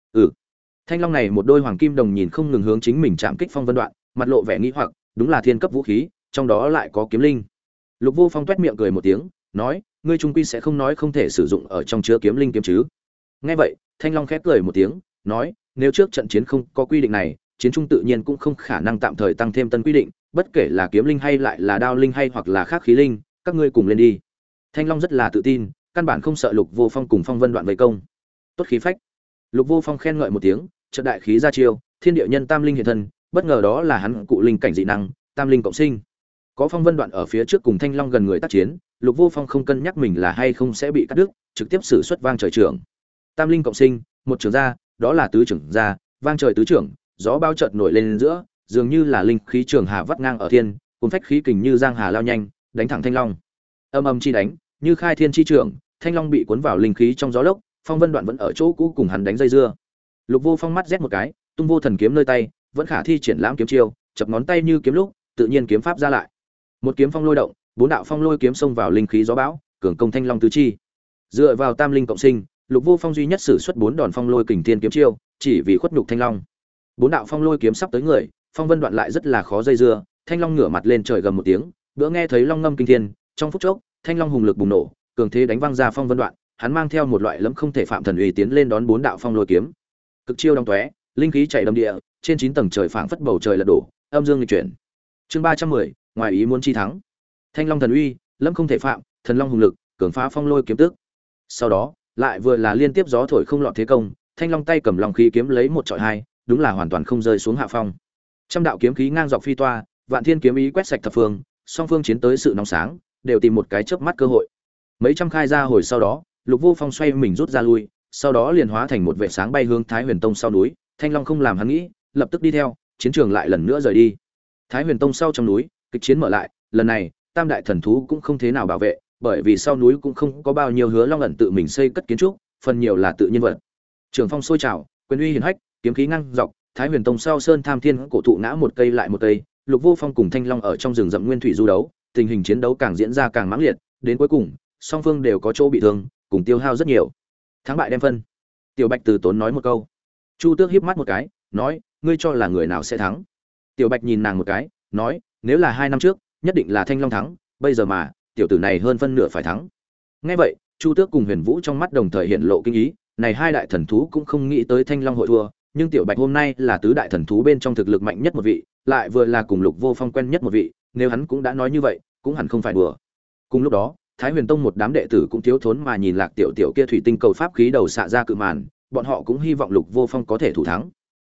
Thanh Long này một đôi hoàng kim đồng nhìn không ngừng hướng chính mình chạm kích Phong Vân Đoạn, mặt lộ vẻ nghi hoặc, đúng là thiên cấp vũ khí, trong đó lại có kiếm linh. Lục Vô Phong toét miệng cười một tiếng, nói, ngươi trung quy sẽ không nói không thể sử dụng ở trong chứa kiếm linh kiếm chứ? Nghe vậy, Thanh Long khép cười một tiếng, nói, nếu trước trận chiến không có quy định này, chiến trung tự nhiên cũng không khả năng tạm thời tăng thêm tân quy định, bất kể là kiếm linh hay lại là đao linh hay hoặc là khác khí linh, các ngươi cùng lên đi. Thanh Long rất là tự tin, căn bản không sợ Lục Vô Phong cùng Phong Vân Đoạn vây công. Tốt khí phách. Lục Vô Phong khen ngợi một tiếng, chợt đại khí ra chiêu, thiên địa nhân tam linh hiện thân, bất ngờ đó là hắn cụ linh cảnh dị năng, tam linh cộng sinh. Có Phong Vân Đoạn ở phía trước cùng Thanh Long gần người tác chiến, Lục Vô Phong không cân nhắc mình là hay không sẽ bị cắt đứt, trực tiếp sử xuất vang trời trưởng. Tam linh cộng sinh, một trưởng ra, đó là tứ trưởng ra, vang trời tứ trưởng, gió bao chợt nổi lên giữa, dường như là linh khí trường hà vắt ngang ở thiên, cuốn phách khí kình như giang hà lao nhanh, đánh thẳng Thanh Long. Âm âm chi đánh, như khai thiên chi trưởng, Thanh Long bị cuốn vào linh khí trong gió lốc, Phong Vân Đoạn vẫn ở chỗ cũ cùng hắn đánh dây dưa. Lục Vô Phong mắt rét một cái, tung vô thần kiếm nơi tay, vẫn khả thi triển lãm kiếm chiêu, chập ngón tay như kiếm lúc, tự nhiên kiếm pháp ra lại. Một kiếm phong lôi động, bốn đạo phong lôi kiếm xông vào linh khí gió bão, cường công Thanh Long tứ chi. Dựa vào tam linh cộng sinh, Lục Vô Phong duy nhất sử xuất bốn đòn phong lôi kình thiên kiếm chiêu, chỉ vì khuất nhục Thanh Long. Bốn đạo phong lôi kiếm sắp tới người, Phong Vân Đoạn lại rất là khó dây dưa, Thanh Long ngửa mặt lên trời gầm một tiếng, bữa nghe thấy long ngâm kinh thiên, trong phút chốc, Thanh Long hùng lực bùng nổ, cường thế đánh văng ra Phong Vân Đoạn, hắn mang theo một loại lẫm không thể phạm thần uy tiến lên đón bốn đạo phong lôi kiếm. Cực chiêu đong tóe, linh khí chảy đầm địa, trên 9 tầng trời phảng phất bầu trời lật đổ, âm dương nghịch chuyển. Chương 310, ngoài ý muốn chi thắng. Thanh Long thần uy, lẫm không thể phạm, thần long hùng lực, cường phá phong lôi kiếm tức. Sau đó, lại vừa là liên tiếp gió thổi không lọt thế công, Thanh Long tay cầm long khí kiếm lấy một chọi hai, đúng là hoàn toàn không rơi xuống hạ phong. Trăm đạo kiếm khí ngang dọc phi toa, vạn thiên kiếm ý quét sạch thập phương, song phương chiến tới sự nóng sáng, đều tìm một cái chớp mắt cơ hội. Mấy trăm khai ra hồi sau đó, Lục Vô Phong xoay mình rút ra lui, sau đó liền hóa thành một vệt sáng bay hướng Thái Huyền Tông sau núi, Thanh Long không làm hắn nghĩ, lập tức đi theo, chiến trường lại lần nữa rời đi. Thái Huyền Tông sau trong núi, kịch chiến mở lại, lần này, Tam đại thần thú cũng không thế nào bảo vệ, bởi vì sau núi cũng không có bao nhiêu Hứa Long ẩn tự mình xây cất kiến trúc, phần nhiều là tự nhiên vật. Trường phong sôi trào, quyền uy hiển hách, kiếm khí ngang dọc, Thái Huyền Tông sau sơn tham thiên cổ thụ ngã một cây lại một cây, Lục Vô Phong cùng Thanh Long ở trong rừng rậm nguyên thủy du đấu, tình hình chiến đấu càng diễn ra càng mãng liệt, đến cuối cùng, song phương đều có chỗ bị thương, cùng tiêu hao rất nhiều. Thắng bại đem phân. Tiểu Bạch từ tốn nói một câu. Chu Tước híp mắt một cái, nói, ngươi cho là người nào sẽ thắng? Tiểu Bạch nhìn nàng một cái, nói, nếu là 2 năm trước, nhất định là Thanh Long thắng, bây giờ mà, tiểu tử này hơn phân nửa phải thắng. Nghe vậy, Chu Tước cùng Huyền Vũ trong mắt đồng thời hiện lộ kinh ý, này hai đại thần thú cũng không nghĩ tới Thanh Long hội thua, nhưng Tiểu Bạch hôm nay là tứ đại thần thú bên trong thực lực mạnh nhất một vị, lại vừa là cùng Lục Vô Phong quen nhất một vị, nếu hắn cũng đã nói như vậy, cũng hẳn không phải đùa. Cùng lúc đó, Thái Huyền Tông một đám đệ tử cũng thiếu thốn mà nhìn Lạc Tiểu Tiểu kia thủy tinh cầu pháp khí đầu xạ ra cự màn, bọn họ cũng hy vọng Lục Vô Phong có thể thủ thắng.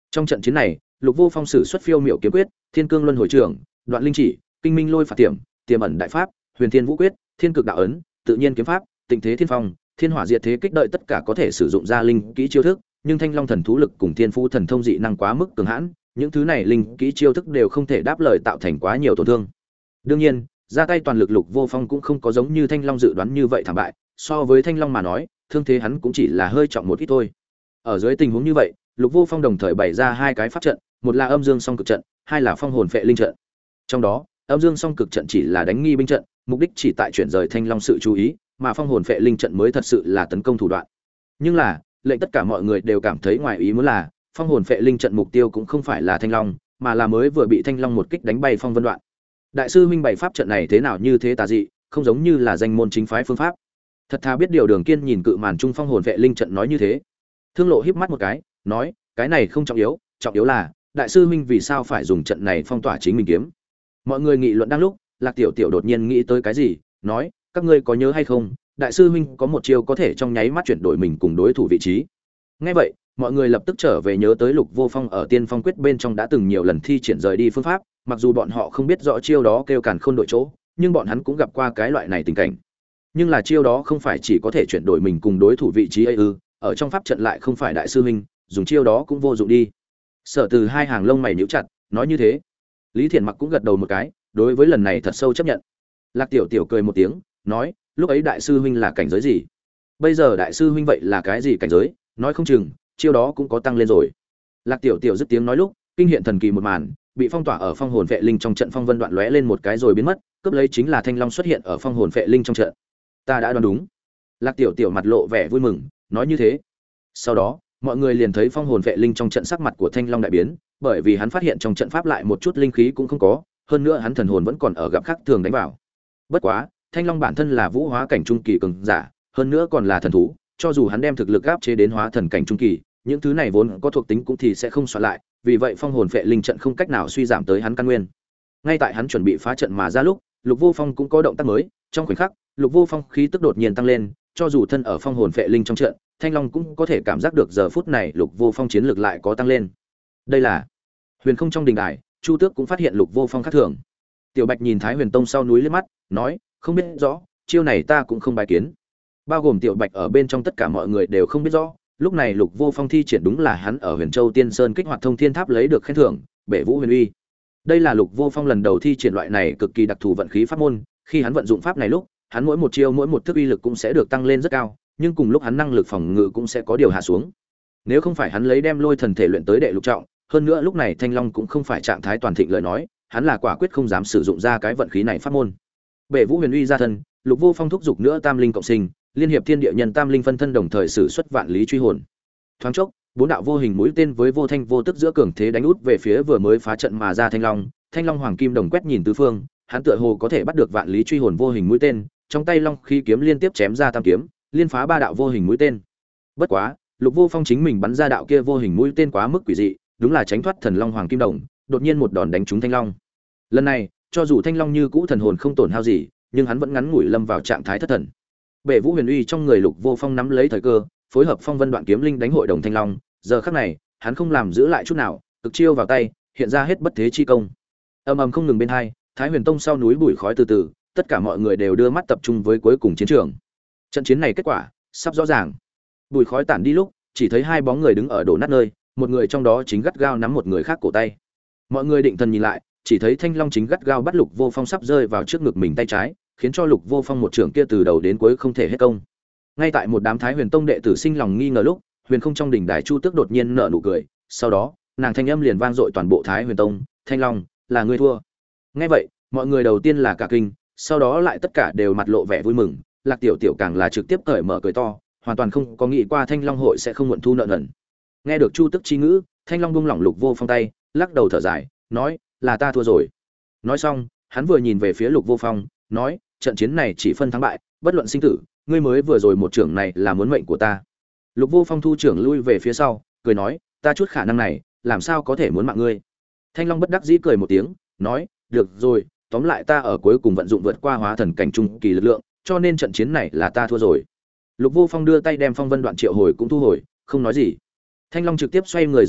Trong trận chiến này, Lục Vô Phong sử xuất phiêu miểu kiếm quyết, Thiên Cương Luân Hồi Trưởng, Đoạn Linh Chỉ, Kinh Minh Lôi Phạt Tiềm, Tiềm ẩn đại pháp, Huyền Thiên Vũ Quyết, Thiên Cực đạo ấn, Tự nhiên kiếm pháp, Tịnh thế thiên phong, Thiên hỏa diệt thế kích đợi tất cả có thể sử dụng ra linh kỹ chiêu thức, nhưng Thanh Long thần thú lực cùng Thiên Phú thần thông dị năng quá mức cường hãn, những thứ này linh kỹ chiêu thức đều không thể đáp lời tạo thành quá nhiều tổn thương. Đương nhiên, ra tay toàn lực Lục Vô Phong cũng không có giống như Thanh Long dự đoán như vậy thảm bại, so với Thanh Long mà nói, thương thế hắn cũng chỉ là hơi trọng một ít thôi. Ở dưới tình huống như vậy, Lục Vô Phong đồng thời bày ra hai cái pháp trận, một là Âm Dương Song Cực trận, hai là Phong Hồn Phệ Linh trận. Trong đó, Âm Dương Song Cực trận chỉ là đánh nghi binh trận, mục đích chỉ tại chuyển rời Thanh Long sự chú ý, mà Phong Hồn Phệ Linh trận mới thật sự là tấn công thủ đoạn. Nhưng là, lệnh tất cả mọi người đều cảm thấy ngoài ý muốn là, Phong Hồn Phệ Linh trận mục tiêu cũng không phải là Thanh Long, mà là mới vừa bị Thanh Long một kích đánh bay Phong Vân Đoạn. Đại sư huynh bày pháp trận này thế nào như thế tà dị, không giống như là danh môn chính phái phương pháp. Thật thà biết điều Đường Kiên nhìn cự màn trung Phong Hồn Phệ Linh trận nói như thế. Thương Lộ híp mắt một cái, nói, cái này không trọng yếu là đại sư huynh vì sao phải dùng trận này phong tỏa chính mình kiếm. Mọi người nghị luận đang lúc, Lạc Tiểu Tiểu đột nhiên nghĩ tới cái gì, nói, các ngươi có nhớ hay không, đại sư huynh có một chiêu có thể trong nháy mắt chuyển đổi mình cùng đối thủ vị trí. Nghe vậy, mọi người lập tức trở về nhớ tới Lục Vô Phong ở Tiên Phong quyết bên trong đã từng nhiều lần thi triển rời đi phương pháp, mặc dù bọn họ không biết rõ chiêu đó kêu càn khôn đội chỗ, nhưng bọn hắn cũng gặp qua cái loại này tình cảnh. Nhưng là chiêu đó không phải chỉ có thể chuyển đổi mình cùng đối thủ vị trí ấy ư? Ở trong pháp trận lại không phải đại sư huynh, dùng chiêu đó cũng vô dụng đi. Sở Từ hai hàng lông mày nhíu chặt, nói như thế. Lý Thiện Mặc cũng gật đầu một cái, đối với lần này thật sâu chấp nhận. Lạc Tiểu Tiểu cười một tiếng, nói, lúc ấy đại sư huynh là cảnh giới gì? Bây giờ đại sư huynh vậy là cái gì cảnh giới? Nói không chừng chiêu đó cũng có tăng lên rồi. Lạc Tiểu Tiểu dứt tiếng nói lúc, kinh hiện thần kỳ một màn, bị phong tỏa ở Phong Hồn Phệ Linh trong trận Phong Vân Đoạn lóe lên một cái rồi biến mất, cướp lấy chính là Thanh Long xuất hiện ở Phong Hồn Phệ Linh trong trận. Ta đã đoán đúng. Lạc Tiểu Tiểu mặt lộ vẻ vui mừng, nói như thế. Sau đó, mọi người liền thấy Phong Hồn Phệ Linh trong trận sắc mặt của Thanh Long đại biến, bởi vì hắn phát hiện trong trận pháp lại một chút linh khí cũng không có, hơn nữa hắn thần hồn vẫn còn ở gặp khắc thường đánh vào. Bất quá, Thanh Long bản thân là vũ hóa cảnh trung kỳ cường giả, hơn nữa còn là thần thú, cho dù hắn đem thực lực áp chế đến hóa thần cảnh trung kỳ, những thứ này vốn có thuộc tính cũng thì sẽ không soạn lại, vì vậy Phong Hồn Phệ Linh trận không cách nào suy giảm tới hắn căn nguyên. Ngay tại hắn chuẩn bị phá trận mà ra lúc, Lục Vô Phong cũng có động tác mới, trong khoảnh khắc, Lục Vô Phong khí tức đột nhiên tăng lên, cho dù thân ở Phong Hồn Phệ Linh trong trận, Thanh Long cũng có thể cảm giác được giờ phút này Lục Vô Phong chiến lực lại có tăng lên. Đây là Huyền Không trong đình đài, Chu Tước cũng phát hiện Lục Vô Phong khác thường. Tiểu Bạch nhìn Thái Huyền Tông sau núi liếc mắt, nói, không biết rõ, chiêu này ta cũng không bài kiến. Bao gồm Tiểu Bạch ở bên trong tất cả mọi người đều không biết rõ, lúc này Lục Vô Phong thi triển đúng là hắn ở Huyền Châu Tiên Sơn kích hoạt Thông Thiên Tháp lấy được khen thưởng, Bệ Vũ Huyền Uy. Đây là Lục Vô Phong lần đầu thi triển loại này cực kỳ đặc thù vận khí pháp môn, khi hắn vận dụng pháp này lúc, hắn mỗi một chiêu mỗi một thức uy lực cũng sẽ được tăng lên rất cao, nhưng cùng lúc hắn năng lực phòng ngự cũng sẽ có điều hạ xuống. Nếu không phải hắn lấy đem lôi thần thể luyện tới đệ lục trọng, hơn nữa lúc này Thanh Long cũng không phải trạng thái toàn thịnh lời nói, hắn là quả quyết không dám sử dụng ra cái vận khí này pháp môn. Bệ Vũ Huyền Uy ra thân, Lục Vô Phong thúc giục nữa tam linh cộng sinh, liên hiệp thiên địa nhân tam linh phân thân đồng thời sử xuất vạn lý truy hồn. Thoáng chốc, bốn đạo vô hình mũi tên với vô thanh vô tức giữa cường thế đánh út về phía vừa mới phá trận mà ra Thanh Long. Thanh Long hoàng kim đồng quét nhìn tứ phương, hắn tựa hồ có thể bắt được vạn lý truy hồn vô hình mũi tên, trong tay long khí kiếm liên tiếp chém ra tam kiếm, liên phá ba đạo vô hình mũi tên. Bất quá, Lục Vô Phong chính mình bắn ra đạo kia vô hình mũi tên quá mức quỷ dị, đúng là tránh thoát thần long hoàng kim đồng, đột nhiên một đòn đánh trúng Thanh Long. Lần này, cho dù Thanh Long như cũ thần hồn không tổn hao gì, nhưng hắn vẫn ngắn ngủi lâm vào trạng thái thất thần. Bệ Vũ Huyền Uy trong người Lục Vô Phong nắm lấy thời cơ, phối hợp Phong Vân Đoạn kiếm linh đánh hội đồng Thanh Long, giờ khắc này, hắn không làm giữ lại chút nào, cực chiêu vào tay, hiện ra hết bất thế chi công. Ầm ầm không ngừng bên hai, Thái Huyền Tông sau núi bụi khói từ từ, tất cả mọi người đều đưa mắt tập trung với cuối cùng chiến trường. Trận chiến này kết quả sắp rõ ràng. Bụi khói tản đi lúc, chỉ thấy hai bóng người đứng ở đổ nát nơi, một người trong đó chính gắt gao nắm một người khác cổ tay. Mọi người định thần nhìn lại, chỉ thấy Thanh Long chính gắt gao bắt Lục Vô Phong sắp rơi vào trước ngực mình tay trái, khiến cho Lục Vô Phong một trường kia từ đầu đến cuối không thể hết công. Ngay tại một đám Thái Huyền Tông đệ tử sinh lòng nghi ngờ lúc, Huyền Không trong đỉnh đài Chu Tước đột nhiên nở nụ cười, sau đó, nàng thanh âm liền vang dội toàn bộ Thái Huyền Tông, "Thanh Long, là ngươi thua." Nghe vậy, mọi người đầu tiên là cả kinh, sau đó lại tất cả đều mặt lộ vẻ vui mừng, Lạc Tiểu Tiểu càng là trực tiếp cởi mở cười to, hoàn toàn không có nghĩ qua Thanh Long hội sẽ không muộn thu nợ nần. Nghe được Chu Tước chi ngữ, Thanh Long buông lỏng Lục Vô Phong tay, lắc đầu thở dài, nói, "Là ta thua rồi." Nói xong, hắn vừa nhìn về phía Lục Vô Phong, nói, "Trận chiến này chỉ phân thắng bại, bất luận sinh tử, ngươi mới vừa rồi một trưởng này là muốn mệnh của ta." Lục Vô Phong thu trưởng lui về phía sau, cười nói, "Ta chút khả năng này, làm sao có thể muốn mạng ngươi?" Thanh Long bất đắc dĩ cười một tiếng, nói, "Được rồi, tóm lại ta ở cuối cùng vận dụng vượt qua hóa thần cảnh trung kỳ lực lượng, cho nên trận chiến này là ta thua rồi." Lục Vô Phong đưa tay đem Phong Vân Đoạn triệu hồi cũng thu hồi, không nói gì. Thanh Long trực tiếp xoay người rời đi,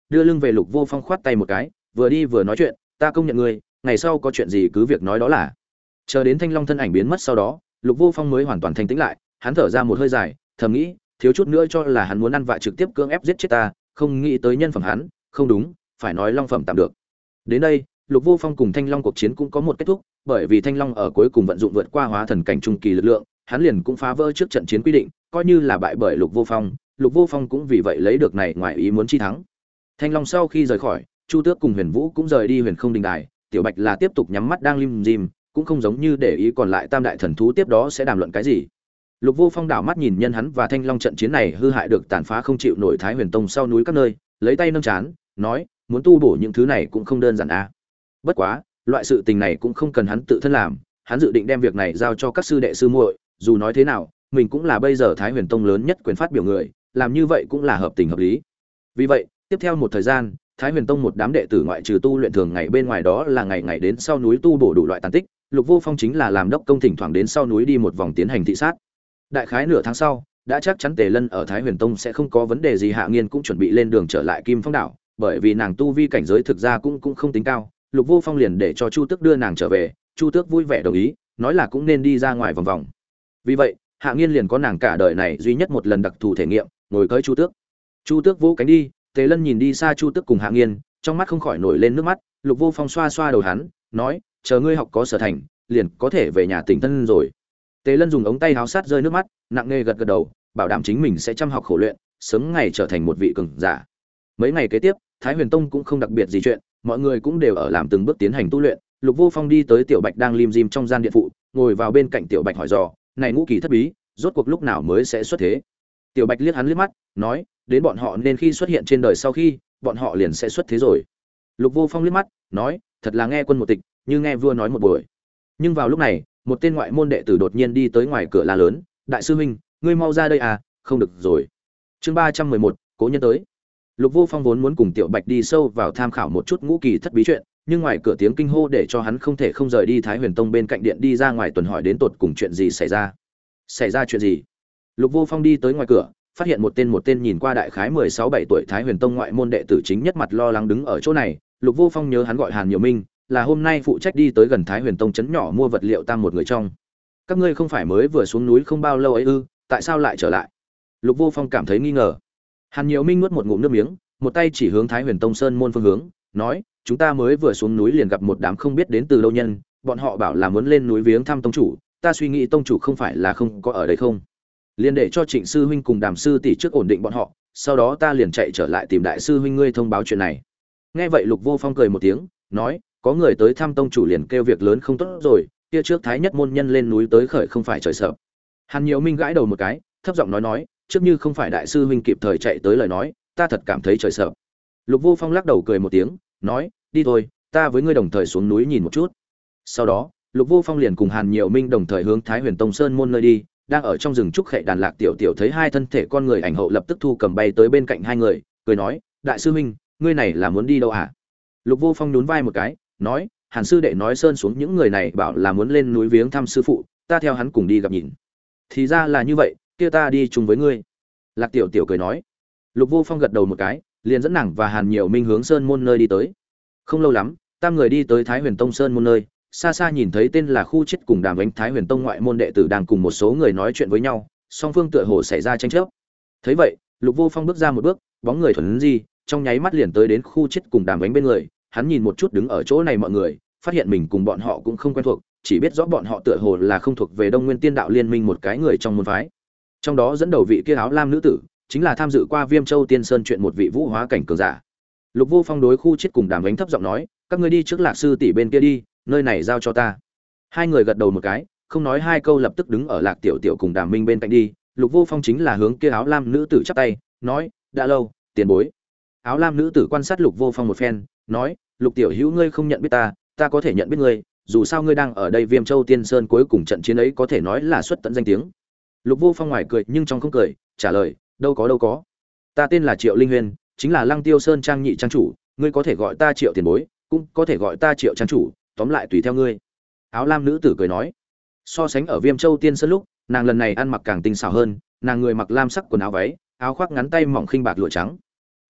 đưa lưng về Lục Vô Phong, khoát tay một cái, vừa đi vừa nói chuyện, ta công nhận ngươi, ngày sau có chuyện gì cứ việc nói đó là. Chờ đến Thanh Long thân ảnh biến mất sau đó, Lục Vô Phong mới hoàn toàn thanh tĩnh lại, hắn thở ra một hơi dài, thầm nghĩ, thiếu chút nữa cho là hắn muốn ăn vạ trực tiếp cưỡng ép giết chết ta, không nghĩ tới nhân phẩm hắn, không đúng, phải nói long phẩm tạm được. Đến đây, Lục Vô Phong cùng Thanh Long cuộc chiến cũng có một kết thúc, bởi vì Thanh Long ở cuối cùng vận dụng vượt qua hóa thần cảnh trung kỳ lực lượng, hắn liền cũng phá vỡ trước trận chiến quy định, coi như là bại bởi Lục Vô Phong cũng vì vậy lấy được này ngoài ý muốn chi thắng. Thanh Long sau khi rời khỏi, Chu Tước cùng Huyền Vũ cũng rời đi Huyền Không Đình Đài, Tiểu Bạch là tiếp tục nhắm mắt đang lim dim, cũng không giống như để ý còn lại tam đại thần thú tiếp đó sẽ đàm luận cái gì. Lục Vô Phong đảo mắt nhìn nhân hắn và Thanh Long trận chiến này hư hại được tàn phá không chịu nổi Thái Huyền Tông sau núi các nơi, lấy tay nâng chán, nói, muốn tu bổ những thứ này cũng không đơn giản a. Bất quá, loại sự tình này cũng không cần hắn tự thân làm, hắn dự định đem việc này giao cho các sư đệ sư muội, dù nói thế nào, mình cũng là bây giờ Thái Huyền Tông lớn nhất quyền phát biểu người, làm như vậy cũng là hợp tình hợp lý. Vì vậy, tiếp theo một thời gian, Thái Huyền Tông một đám đệ tử ngoại trừ tu luyện thường ngày bên ngoài đó là ngày ngày đến sau núi tu bổ đủ loại tàn tích, Lục Vô Phong chính là làm đốc công thỉnh thoảng đến sau núi đi một vòng tiến hành thị sát. Đại khái nửa tháng sau, đã chắc chắn Tề Lân ở Thái Huyền Tông sẽ không có vấn đề gì, Hạ Nghiên cũng chuẩn bị lên đường trở lại Kim Phong đảo, bởi vì nàng tu vi cảnh giới thực ra cũng không tính cao, Lục Vô Phong liền để cho Chu Tước đưa nàng trở về, Chu Tước vui vẻ đồng ý, nói là cũng nên đi ra ngoài vòng vòng. Vì vậy, Hạ Nghiên liền có nàng cả đời này duy nhất một lần đặc thù thể nghiệm, ngồi cưỡi Chu Tước. Chu Tước vỗ cánh đi, Tề Lân nhìn đi xa Chu Tước cùng Hạ Nghiên, trong mắt không khỏi nổi lên nước mắt, Lục Vô Phong xoa xoa đầu hắn, nói, chờ ngươi học có sở thành, liền có thể về nhà tỉnh thân rồi. Tề Lân dùng ống tay háo sát rơi nước mắt, nặng nề gật gật đầu, bảo đảm chính mình sẽ chăm học khổ luyện, sớm ngày trở thành một vị cường giả. Mấy ngày kế tiếp, Thái Huyền Tông cũng không đặc biệt gì chuyện, mọi người cũng đều ở làm từng bước tiến hành tu luyện. Lục Vô Phong đi tới Tiểu Bạch đang lim dim trong gian điện phụ, ngồi vào bên cạnh Tiểu Bạch hỏi dò, này ngũ kỳ thất bí, rốt cuộc lúc nào mới sẽ xuất thế? Tiểu Bạch liếc hắn liếc mắt, nói, đến bọn họ nên khi xuất hiện trên đời sau khi, bọn họ liền sẽ xuất thế rồi. Lục Vô Phong liếc mắt, nói, thật là nghe quân một tịch, như nghe vua nói một buổi. Nhưng vào lúc này, một tên ngoại môn đệ tử đột nhiên đi tới ngoài cửa la lớn, đại sư huynh, ngươi mau ra đây à, không được rồi. Chương 311, cố nhân tới. Lục Vô Phong vốn muốn cùng Tiểu Bạch đi sâu vào tham khảo một chút ngũ kỳ thất bí chuyện, nhưng ngoài cửa tiếng kinh hô để cho hắn không thể không rời đi Thái Huyền Tông bên cạnh điện đi ra ngoài tuần hỏi đến tột cùng chuyện gì xảy ra. Xảy ra chuyện gì? Lục Vô Phong đi tới ngoài cửa, phát hiện một tên nhìn qua đại khái 16-17 tuổi Thái Huyền Tông ngoại môn đệ tử chính nhất mặt lo lắng đứng ở chỗ này. Lục Vô Phong nhớ hắn gọi Hàn Nhiều Minh, là hôm nay phụ trách đi tới gần Thái Huyền Tông trấn nhỏ mua vật liệu tam một người trong. Các ngươi không phải mới vừa xuống núi không bao lâu ấy ư, tại sao lại trở lại? Lục Vô Phong cảm thấy nghi ngờ. Hàn Nhiều Minh nuốt một ngụm nước miếng, một tay chỉ hướng Thái Huyền Tông sơn môn phương hướng, nói, chúng ta mới vừa xuống núi liền gặp một đám không biết đến từ đâu nhân, bọn họ bảo là muốn lên núi viếng thăm tông chủ, ta suy nghĩ tông chủ không phải là không có ở đây không? Liền để cho Trịnh sư huynh cùng Đàm sư tỷ trước ổn định bọn họ, sau đó ta liền chạy trở lại tìm đại sư huynh ngươi thông báo chuyện này. Nghe vậy Lục Vô Phong cười một tiếng, nói, có người tới thăm tông chủ liền kêu việc lớn không tốt rồi, kia trước thái nhất môn nhân lên núi tới khởi không phải trời sợ. Hàn Nhiều Minh gãi đầu một cái, thấp giọng nói, trước như không phải đại sư huynh kịp thời chạy tới lời nói, ta thật cảm thấy trời sợ. Lục Vô Phong lắc đầu cười một tiếng, nói, đi thôi, ta với ngươi đồng thời xuống núi nhìn một chút. Sau đó, Lục Vô Phong liền cùng Hàn Nhiều Minh đồng thời hướng Thái Huyền Tông sơn môn nơi đi, đang ở trong rừng trúc khệ đàn lạc tiểu tiểu thấy hai thân thể con người ảnh hậu lập tức thu cầm bay tới bên cạnh hai người, cười nói, đại sư huynh, ngươi này là muốn đi đâu hả? Lục Vô Phong nhún vai một cái, nói, Hàn sư đệ nói sơn xuống những người này bảo là muốn lên núi viếng thăm sư phụ, ta theo hắn cùng đi gặp nhìn. Thì ra là như vậy, kia ta đi chung với ngươi. Lạc tiểu tiểu cười nói. Lục Vô Phong gật đầu một cái, liền dẫn nàng và Hàn Nhiều Minh hướng sơn môn nơi đi tới. Không lâu lắm, tam người đi tới Thái Huyền Tông sơn môn nơi, xa xa nhìn thấy tên là Khu Chết cùng Đàm Ánh Thái Huyền Tông ngoại môn đệ tử đang cùng một số người nói chuyện với nhau, song phương tựa hồ xảy ra tranh chấp. Thấy vậy, Lục Vô Phong bước ra một bước, bóng người thuần di, trong nháy mắt liền tới đến Khu Chết cùng Đàm Ánh bên người, hắn nhìn một chút đứng ở chỗ này mọi người, phát hiện mình cùng bọn họ cũng không quen thuộc, chỉ biết rõ bọn họ tựa hồ là không thuộc về Đông Nguyên Tiên Đạo Liên Minh một cái người trong môn phái. Trong đó dẫn đầu vị kia áo lam nữ tử, chính là tham dự qua Viêm Châu Tiên Sơn chuyện một vị vũ hóa cảnh cường giả. Lục Vô Phong đối Khu Chết cùng Đàm Ánh thấp giọng nói, các ngươi đi trước Lạc sư tỷ bên kia đi, nơi này giao cho ta. Hai người gật đầu một cái, không nói hai câu lập tức đứng ở Lạc tiểu tiểu cùng Đàm Minh bên cạnh đi. Lục Vô Phong chính là hướng kia áo lam nữ tử chắp tay, nói, đã lâu, tiền bối. Áo lam nữ tử quan sát Lục Vô Phong một phen, nói, Lục tiểu hữu ngươi không nhận biết ta, ta có thể nhận biết ngươi, dù sao ngươi đang ở đây Viêm Châu Tiên Sơn cuối cùng trận chiến ấy có thể nói là xuất tận danh tiếng. Lục Vô Phong ngoài cười nhưng trong không cười, trả lời, đâu có. Ta tên là Triệu Linh Huyên, chính là Lăng Tiêu Sơn trang nhị trang chủ, ngươi có thể gọi ta Triệu tiền bối, cũng có thể gọi ta Triệu trang chủ, tóm lại tùy theo ngươi. Áo lam nữ tử cười nói. So sánh ở Viêm Châu Tiên Sơn lúc, nàng lần này ăn mặc càng tinh xảo hơn, nàng người mặc lam sắc quần áo váy, áo khoác ngắn tay mỏng khinh bạc lụa trắng.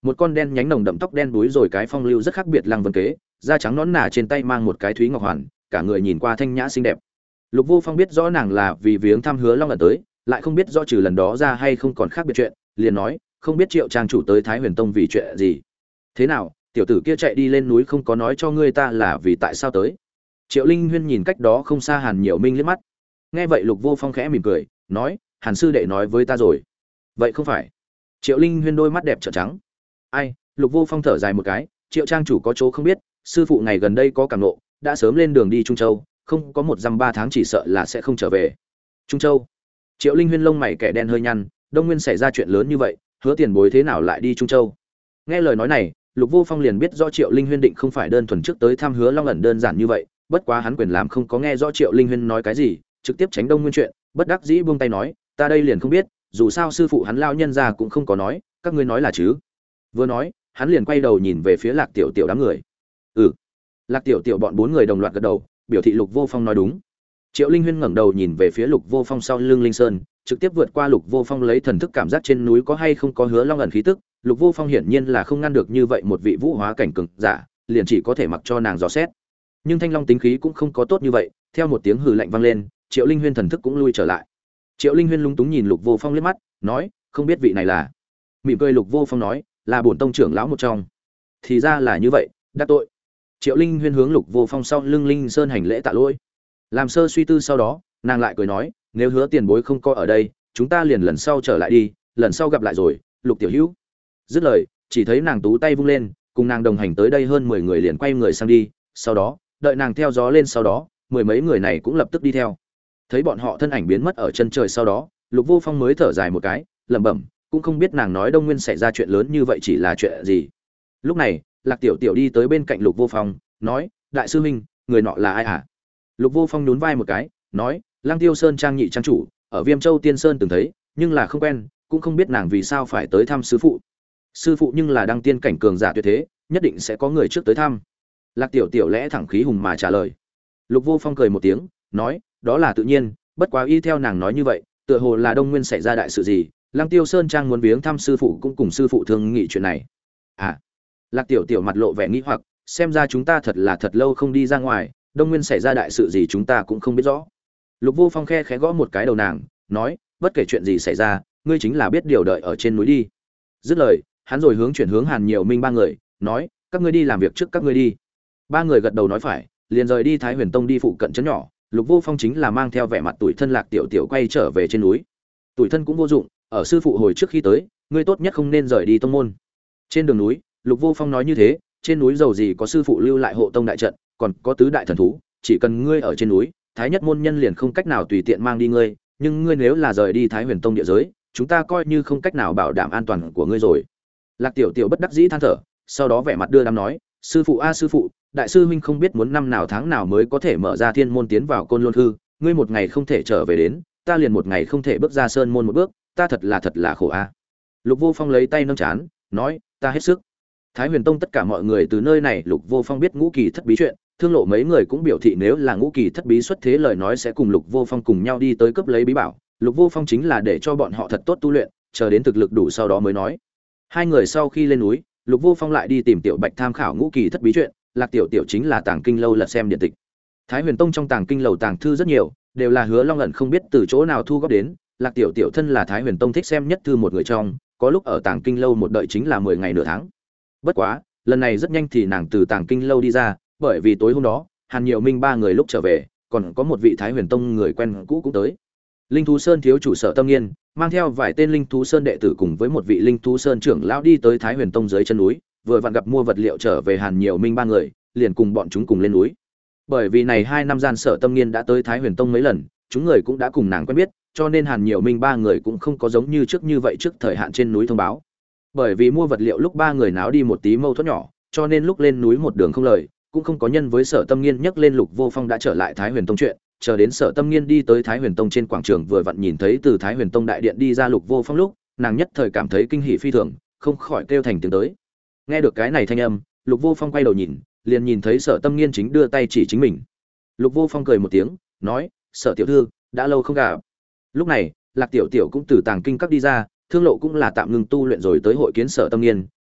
Một con đen nhánh nồng đậm tóc đen đuối rồi cái phong lưu rất khác biệt Lăng Vân Kế, da trắng nõn nà trên tay mang một cái thúy ngọc hoàn, cả người nhìn qua thanh nhã xinh đẹp. Lục Vô Phong biết rõ nàng là vì viếng thăm Hứa Long ẩn tới, lại không biết rõ trừ lần đó ra hay không còn khác biệt chuyện, liền nói, không biết Triệu trang chủ tới Thái Huyền Tông vì chuyện gì. Thế nào, tiểu tử kia chạy đi lên núi không có nói cho ngươi ta là vì tại sao tới? Triệu Linh Huyên nhìn cách đó không xa Hàn Nhiều Minh liếc mắt. Nghe vậy Lục Vô Phong khẽ mỉm cười, nói, Hàn sư đệ nói với ta rồi. Vậy không phải? Triệu Linh Huyên đôi mắt đẹp trợn trắng. Ai? Lục Vô Phong thở dài một cái, Triệu trang chủ có chỗ không biết, sư phụ ngày gần đây có cảm nộ, đã sớm lên đường đi Trung Châu, không có 1 dăm 3 tháng chỉ sợ là sẽ không trở về. Trung Châu? Triệu Linh Huyên lông mày kẻ đen hơi nhăn, Đông Nguyên xảy ra chuyện lớn như vậy, Hứa Tiền Bối thế nào lại đi Trung Châu? Nghe lời nói này, Lục Vô Phong liền biết rõ Triệu Linh Huyên định không phải đơn thuần trước tới thăm Hứa Long ẩn đơn giản như vậy, bất quá hắn quyền làm không có nghe rõ Triệu Linh Huyên nói cái gì, trực tiếp tránh Đông Nguyên chuyện, bất đắc dĩ buông tay nói, ta đây liền không biết, dù sao sư phụ hắn lao nhân ra cũng không có nói, các ngươi nói là chứ? Vừa nói, hắn liền quay đầu nhìn về phía Lạc Tiểu Tiểu đám người. Lạc Tiểu Tiểu bọn 4 người đồng loạt gật đầu, biểu thị Lục Vô Phong nói đúng. Triệu Linh Huyên ngẩng đầu nhìn về phía Lục Vô Phong sau lưng Linh Sơn, trực tiếp vượt qua Lục Vô Phong lấy thần thức cảm giác trên núi có hay không có Hứa Long ẩn khí tức. Lục Vô Phong hiển nhiên là không ngăn được như vậy một vị vũ hóa cảnh cường giả, liền chỉ có thể mặc cho nàng dò xét. Nhưng Thanh Long tính khí cũng không có tốt như vậy, theo một tiếng hừ lạnh vang lên, Triệu Linh Huyên thần thức cũng lui trở lại. Triệu Linh Huyên lúng túng nhìn Lục Vô Phong liếc mắt, nói, không biết vị này là. Mỉm cười Lục Vô Phong nói, là bổn tông trưởng lão một trong. Thì ra là như vậy, đắc tội. Triệu Linh Huyên hướng Lục Vô Phong sau lưng Linh Sơn hành lễ tạ lỗi. Làm sơ suy tư sau đó, nàng lại cười nói, nếu Hứa tiền bối không có ở đây, chúng ta liền lần sau trở lại đi, lần sau gặp lại rồi, Lục tiểu hữu. Dứt lời, chỉ thấy nàng tú tay vung lên, cùng nàng đồng hành tới đây hơn 10 người liền quay người sang đi, sau đó, đợi nàng theo gió lên sau đó, 10 mấy người này cũng lập tức đi theo. Thấy bọn họ thân ảnh biến mất ở chân trời sau đó, Lục Vô Phong mới thở dài một cái, lẩm bẩm, cũng không biết nàng nói Đông Nguyên xảy ra chuyện lớn như vậy chỉ là chuyện gì. Lúc này, Lạc Tiểu Tiểu đi tới bên cạnh Lục Vô Phong, nói, đại sư huynh, người nọ là ai hả? Lục Vô Phong nhún vai một cái, nói, Lăng Tiêu Sơn trang nhị trang chủ, ở Viêm Châu Tiên Sơn từng thấy, nhưng là không quen, cũng không biết nàng vì sao phải tới thăm sư phụ. Sư phụ nhưng là đăng tiên cảnh cường giả tuyệt thế, nhất định sẽ có người trước tới thăm. Lạc Tiểu Tiểu lẽ thẳng khí hùng mà trả lời. Lục Vô Phong cười một tiếng, nói, đó là tự nhiên, bất quá y theo nàng nói như vậy, tựa hồ là Đông Nguyên xảy ra đại sự gì, Lăng Tiêu Sơn trang muốn viếng thăm sư phụ cũng cùng sư phụ thương nghị chuyện này. À. Lạc Tiểu Tiểu mặt lộ vẻ nghi hoặc, xem ra chúng ta thật là thật lâu không đi ra ngoài, Đông Nguyên xảy ra đại sự gì chúng ta cũng không biết rõ. Lục Vô Phong khẽ gõ một cái đầu nàng, nói, bất kể chuyện gì xảy ra, ngươi chính là biết điều đợi ở trên núi đi. Dứt lời, hắn rồi chuyển hướng Hàn Nhiều Minh 3 người, nói, các ngươi đi làm việc trước các ngươi đi. 3 người gật đầu nói phải, liền rời đi Thái Huyền Tông đi phụ cận trấn nhỏ. Lục Vô Phong chính là mang theo vẻ mặt tủi thân Lạc Tiểu Tiểu quay trở về trên núi. Tủi thân cũng vô dụng, ở sư phụ hồi trước khi tới, ngươi tốt nhất không nên rời đi tông môn. Trên đường núi, Lục Vô Phong nói như thế, trên núi dầu gì có sư phụ lưu lại hộ tông đại trận, còn có tứ đại thần thú, chỉ cần ngươi ở trên núi, Thái Nhất môn nhân liền không cách nào tùy tiện mang đi ngươi, nhưng ngươi nếu là rời đi Thái Huyền Tông địa giới, chúng ta coi như không cách nào bảo đảm an toàn của ngươi rồi. Lạc Tiểu Tiểu bất đắc dĩ than thở, sau đó vẻ mặt đưa đám nói, sư phụ a sư phụ, đại sư huynh không biết muốn năm nào tháng nào mới có thể mở ra thiên môn tiến vào Côn Lôn hư, ngươi một ngày không thể trở về đến, ta liền một ngày không thể bước ra sơn môn một bước, ta thật là khổ a. Lục Vô Phong lấy tay nâng chán, nói, ta hết sức. Thái Huyền Tông tất cả mọi người từ nơi này Lục Vô Phong biết Ngũ Kỳ Thất Bí chuyện, Thương Lộ mấy người cũng biểu thị nếu là Ngũ Kỳ Thất Bí xuất thế lời nói sẽ cùng Lục Vô Phong cùng nhau đi tới cướp lấy bí bảo. Lục Vô Phong chính là để cho bọn họ thật tốt tu luyện, chờ đến thực lực đủ sau đó mới nói. Hai người sau khi lên núi, Lục Vô Phong lại đi tìm Tiểu Bạch tham khảo Ngũ Kỳ Thất Bí chuyện, Lạc Tiểu Tiểu chính là Tàng Kinh lâu lật xem điện tịch. Thái Huyền Tông trong Tàng Kinh lầu tàng thư rất nhiều, đều là Hứa Long ẩn không biết từ chỗ nào thu góp đến, Lạc Tiểu Tiểu thân là Thái Huyền Tông thích xem nhất thư một người trong, có lúc ở Tàng Kinh lâu một đợi chính là 10 ngày nửa tháng. Bất quá, lần này rất nhanh thì nàng từ Tàng Kinh lâu đi ra, bởi vì tối hôm đó, Hàn Nhiều Minh 3 người lúc trở về, còn có một vị Thái Huyền Tông người quen cũ cũng tới. Linh Thú Sơn thiếu chủ Sở Tâm Nghiên, mang theo vài tên Linh Thú Sơn đệ tử cùng với một vị Linh Thú Sơn trưởng lão đi tới Thái Huyền Tông dưới chân núi, vừa vặn gặp mua vật liệu trở về Hàn Nhiều Minh 3 người, liền cùng bọn chúng cùng lên núi. Bởi vì này 2 năm gian Sở Tâm Nghiên đã tới Thái Huyền Tông mấy lần, chúng người cũng đã cùng nàng quen biết, cho nên Hàn Nhiều Minh 3 người cũng không có giống như trước như vậy trước thời hạn trên núi thông báo. Bởi vì mua vật liệu lúc 3 người náo đi một tí mâu thuẫn nhỏ, cho nên lúc lên núi một đường không lời, cũng không có nhân với Sở Tâm Nghiên nhắc lên Lục Vô Phong đã trở lại Thái Huyền Tông chuyện, chờ đến Sở Tâm Nghiên đi tới Thái Huyền Tông trên quảng trường vừa vặn nhìn thấy từ Thái Huyền Tông đại điện đi ra Lục Vô Phong lúc, nàng nhất thời cảm thấy kinh hỉ phi thường, không khỏi kêu thành tiếng tới. Nghe được cái này thanh âm, Lục Vô Phong quay đầu nhìn, liền nhìn thấy Sở Tâm Nghiên chính đưa tay chỉ chính mình. Lục Vô Phong cười một tiếng, nói: "Sở tiểu thư, đã lâu không gặp." Lúc này, Lạc Tiểu Tiểu cũng từ Tàng Kinh các đi ra, Thương Lộ cũng là tạm ngừng tu luyện rồi tới hội kiến Sở Tâm Nghiên,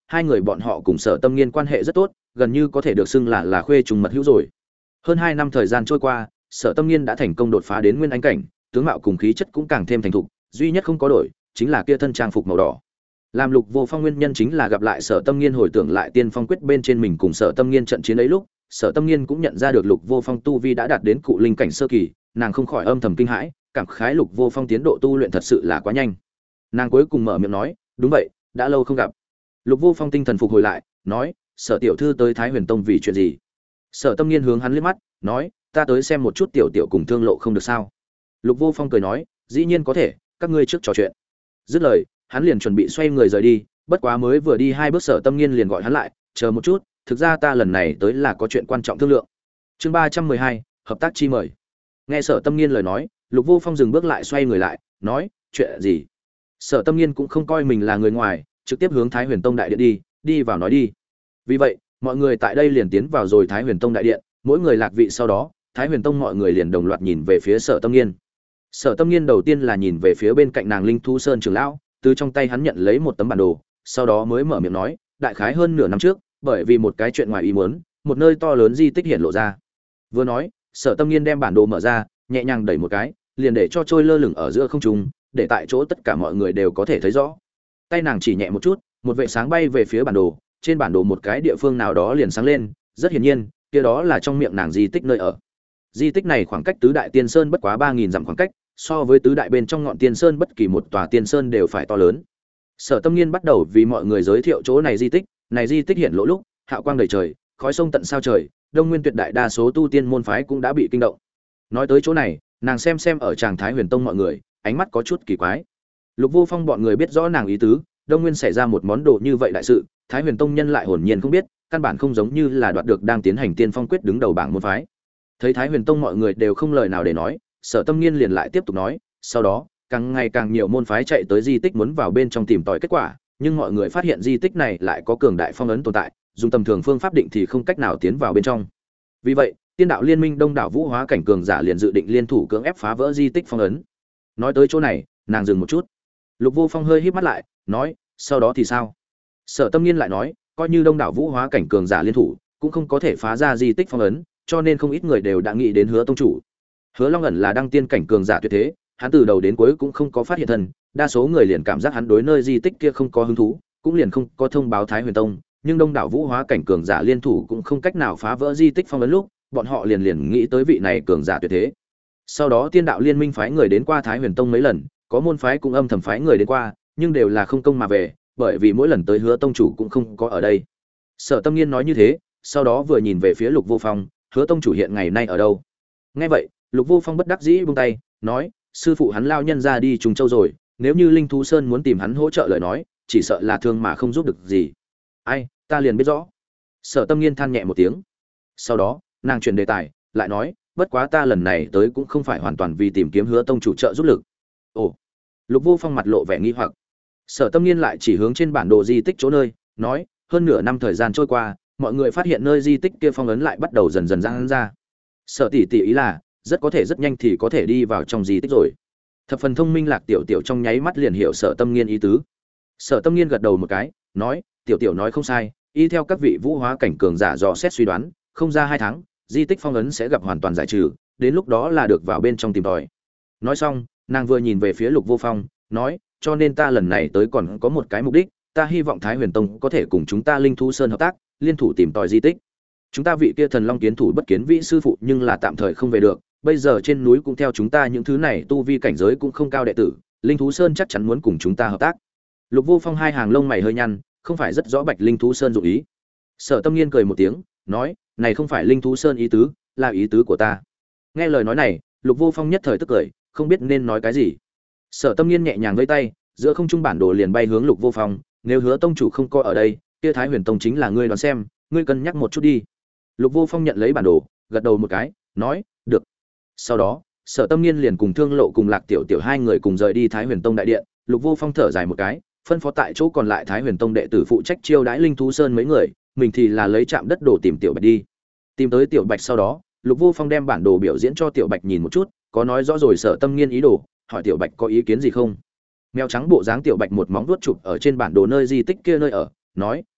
hai người bọn họ cùng Sở Tâm Nghiên quan hệ rất tốt, gần như có thể được xưng là khuê trùng mật hữu rồi. Hơn 2 năm thời gian trôi qua, Sở Tâm Nghiên đã thành công đột phá đến nguyên anh cảnh, tướng mạo cùng khí chất cũng càng thêm thành thục, duy nhất không có đổi chính là kia thân trang phục màu đỏ. Làm Lục Vô Phong nguyên nhân chính là gặp lại Sở Tâm Nghiên hồi tưởng lại Tiên Phong quyết bên trên mình cùng Sở Tâm Nghiên trận chiến ấy lúc, Sở Tâm Nghiên cũng nhận ra được Lục Vô Phong tu vi đã đạt đến cụ linh cảnh sơ kỳ, nàng không khỏi âm thầm kinh hãi, cảm khái Lục Vô Phong tiến độ tu luyện thật sự là quá nhanh. Nàng cuối cùng mở miệng nói, "Đúng vậy, đã lâu không gặp." Lục Vô Phong tinh thần phục hồi lại, nói, "Sở tiểu thư tới Thái Huyền Tông vì chuyện gì?" Sở Tâm Nghiên hướng hắn liếc mắt, nói, "Ta tới xem một chút tiểu tiểu cùng Thương Lộ không được sao?" Lục Vô Phong cười nói, "Dĩ nhiên có thể, các ngươi trước trò chuyện." Dứt lời, hắn liền chuẩn bị xoay người rời đi, bất quá mới vừa đi 2 bước Sở Tâm Nghiên liền gọi hắn lại, "Chờ một chút, thực ra ta lần này tới là có chuyện quan trọng thương lượng." Chương 312, hợp tác chi mời. Nghe Sở Tâm Nghiên lời nói, Lục Vô Phong dừng bước lại xoay người lại, nói, "Chuyện gì?" Sở Tâm Nghiên cũng không coi mình là người ngoài, trực tiếp hướng Thái Huyền Tông đại điện đi vào nói đi. Vì vậy, mọi người tại đây liền tiến vào rồi Thái Huyền Tông đại điện, mỗi người lạc vị sau đó, Thái Huyền Tông mọi người liền đồng loạt nhìn về phía Sở Tâm Nghiên. Sở Tâm Nghiên đầu tiên là nhìn về phía bên cạnh nàng Linh Thú Sơn trưởng lão, từ trong tay hắn nhận lấy một tấm bản đồ, sau đó mới mở miệng nói, đại khái hơn nửa năm trước, bởi vì một cái chuyện ngoài ý muốn, một nơi to lớn di tích hiện lộ ra. Vừa nói, Sở Tâm Nghiên đem bản đồ mở ra, nhẹ nhàng đẩy một cái, liền để cho trôi lơ lửng ở giữa không trung, để tại chỗ tất cả mọi người đều có thể thấy rõ. Tay nàng chỉ nhẹ một chút, một vệt sáng bay về phía bản đồ, trên bản đồ một cái địa phương nào đó liền sáng lên, rất hiển nhiên, kia đó là trong miệng nàng di tích nơi ở. Di tích này khoảng cách tứ đại tiên sơn bất quá 3000 dặm khoảng cách, so với tứ đại bên trong ngọn tiên sơn bất kỳ một tòa tiên sơn đều phải to lớn. Sở Tâm Nghiên bắt đầu vì mọi người giới thiệu chỗ này di tích hiện lộ lúc, hạo quang đầy trời, khói sông tận sao trời, Đông Nguyên tuyệt đại đa số tu tiên môn phái cũng đã bị kinh động. Nói tới chỗ này, nàng xem ở Tràng Thái Huyền Tông mọi người, ánh mắt có chút kỳ quái. Lục Vô Phong bọn người biết rõ nàng ý tứ, Đông Nguyên xảy ra một món đồ như vậy đại sự, Thái Huyền Tông nhân lại hồn nhiên không biết, căn bản không giống như là đoạt được đang tiến hành Tiên Phong quyết đứng đầu bảng môn phái. Thấy Thái Huyền Tông mọi người đều không lời nào để nói, Sở Tâm Nghiên liền lại tiếp tục nói, sau đó, càng ngày càng nhiều môn phái chạy tới di tích muốn vào bên trong tìm tòi kết quả, nhưng mọi người phát hiện di tích này lại có cường đại phong ấn tồn tại, dùng tầm thường phương pháp định thì không cách nào tiến vào bên trong. Vì vậy, Tiên đạo liên minh đông đảo vũ hóa cảnh cường giả liền dự định liên thủ cưỡng ép phá vỡ di tích phong ấn. Nói tới chỗ này, nàng dừng một chút. Lục Vô Phong hơi híp mắt lại, nói, sau đó thì sao? Sở Tâm Nghiên lại nói, coi như đông đảo vũ hóa cảnh cường giả liên thủ, cũng không có thể phá ra di tích phong ấn, cho nên không ít người đều đã nghĩ đến Hứa tông chủ. Hứa Long ẩn là đăng tiên cảnh cường giả tuyệt thế, hắn từ đầu đến cuối cũng không có phát hiện thân, đa số người liền cảm giác hắn đối nơi di tích kia không có hứng thú, cũng liền không có thông báo Thái Huyền Tông, nhưng đông đảo vũ hóa cảnh cường giả liên thủ cũng không cách nào phá vỡ di tích phong ấn lúc, bọn họ liền nghĩ tới vị này cường giả tuyệt thế. Sau đó Tiên đạo liên minh phái người đến qua Thái Huyền Tông mấy lần, có môn phái cũng âm thầm phái người đến qua, nhưng đều là không công mà về, bởi vì mỗi lần tới Hứa tông chủ cũng không có ở đây. Sở Tâm Nghiên nói như thế, sau đó vừa nhìn về phía Lục Vô Phong, Hứa tông chủ hiện ngày nay ở đâu? Nghe vậy, Lục Vô Phong bất đắc dĩ buông tay, nói, sư phụ hắn lao nhân ra đi Trùng Châu rồi, nếu như Linh Thú Sơn muốn tìm hắn hỗ trợ lời nói, chỉ sợ là thương mà không giúp được gì. Ai, ta liền biết rõ. Sở Tâm Nghiên than nhẹ một tiếng. Sau đó, nàng chuyển đề tài, lại nói, bất quá ta lần này tới cũng không phải hoàn toàn vì tìm kiếm Hứa tông chủ trợ giúp lực. Ồ. Lục Vô Phong mặt lộ vẻ nghi hoặc. Sở Tâm Nghiên lại chỉ hướng trên bản đồ di tích chỗ nơi, nói, hơn nửa năm thời gian trôi qua, mọi người phát hiện nơi di tích kia phong ấn lại bắt đầu dần dần giãn ra. Sở tỷ tỷ ý là, rất có thể rất nhanh thì có thể đi vào trong di tích rồi. Thập phần thông minh Lạc Tiểu Tiểu trong nháy mắt liền hiểu Sở Tâm Nghiên ý tứ. Sở Tâm Nghiên gật đầu một cái, nói, Tiểu Tiểu nói không sai, y theo các vị vũ hóa cảnh cường giả dò xét suy đoán, không ra 2 tháng, di tích phong ấn sẽ gặp hoàn toàn giải trừ, đến lúc đó là được vào bên trong tìm tòi. Nói xong, nàng vừa nhìn về phía Lục Vô Phong, nói, cho nên ta lần này tới còn có một cái mục đích, ta hy vọng Thái Huyền Tông có thể cùng chúng ta Linh Thú Sơn hợp tác, liên thủ tìm tòi di tích. Chúng ta vị kia Thần Long Kiến thủ bất kiến vị sư phụ nhưng là tạm thời không về được, bây giờ trên núi cũng theo chúng ta những thứ này tu vi cảnh giới cũng không cao đệ tử, Linh Thú Sơn chắc chắn muốn cùng chúng ta hợp tác. Lục Vô Phong hai hàng lông mày hơi nhăn, không phải rất rõ Bạch Linh Thú Sơn dụng ý. Sở Tâm Nghiên cười một tiếng, nói, này không phải Linh Thú Sơn ý tứ, là ý tứ của ta. Nghe lời nói này, Lục Vô Phong nhất thời tức cười, không biết nên nói cái gì. Sở Tâm Nghiên nhẹ nhàng vẫy tay, giữa không trung bản đồ liền bay hướng Lục Vô Phong, nếu Hứa tông chủ không coi ở đây, kia Thái Huyền Tông chính là ngươi đoán xem, ngươi cân nhắc một chút đi. Lục Vô Phong nhận lấy bản đồ, gật đầu một cái, nói, được. Sau đó, Sở Tâm Nghiên liền cùng Thương Lộ cùng Lạc Tiểu Tiểu hai người cùng rời đi Thái Huyền Tông đại điện, Lục Vô Phong thở dài một cái, phân phó tại chỗ còn lại Thái Huyền Tông đệ tử phụ trách chiêu đãi Linh Thú Sơn mấy người, mình thì là lấy trạm đất đồ tìm Tiểu Bạch đi. Tìm tới Tiểu Bạch sau đó, Lục Vô Phong đem bản đồ biểu diễn cho Tiểu Bạch nhìn một chút, có nói rõ rồi Sở Tâm Nghiên ý đồ, hỏi Tiểu Bạch có ý kiến gì không. Mèo trắng bộ dáng Tiểu Bạch một móng vuốt chụp ở trên bản đồ nơi di tích kia nơi ở, nói,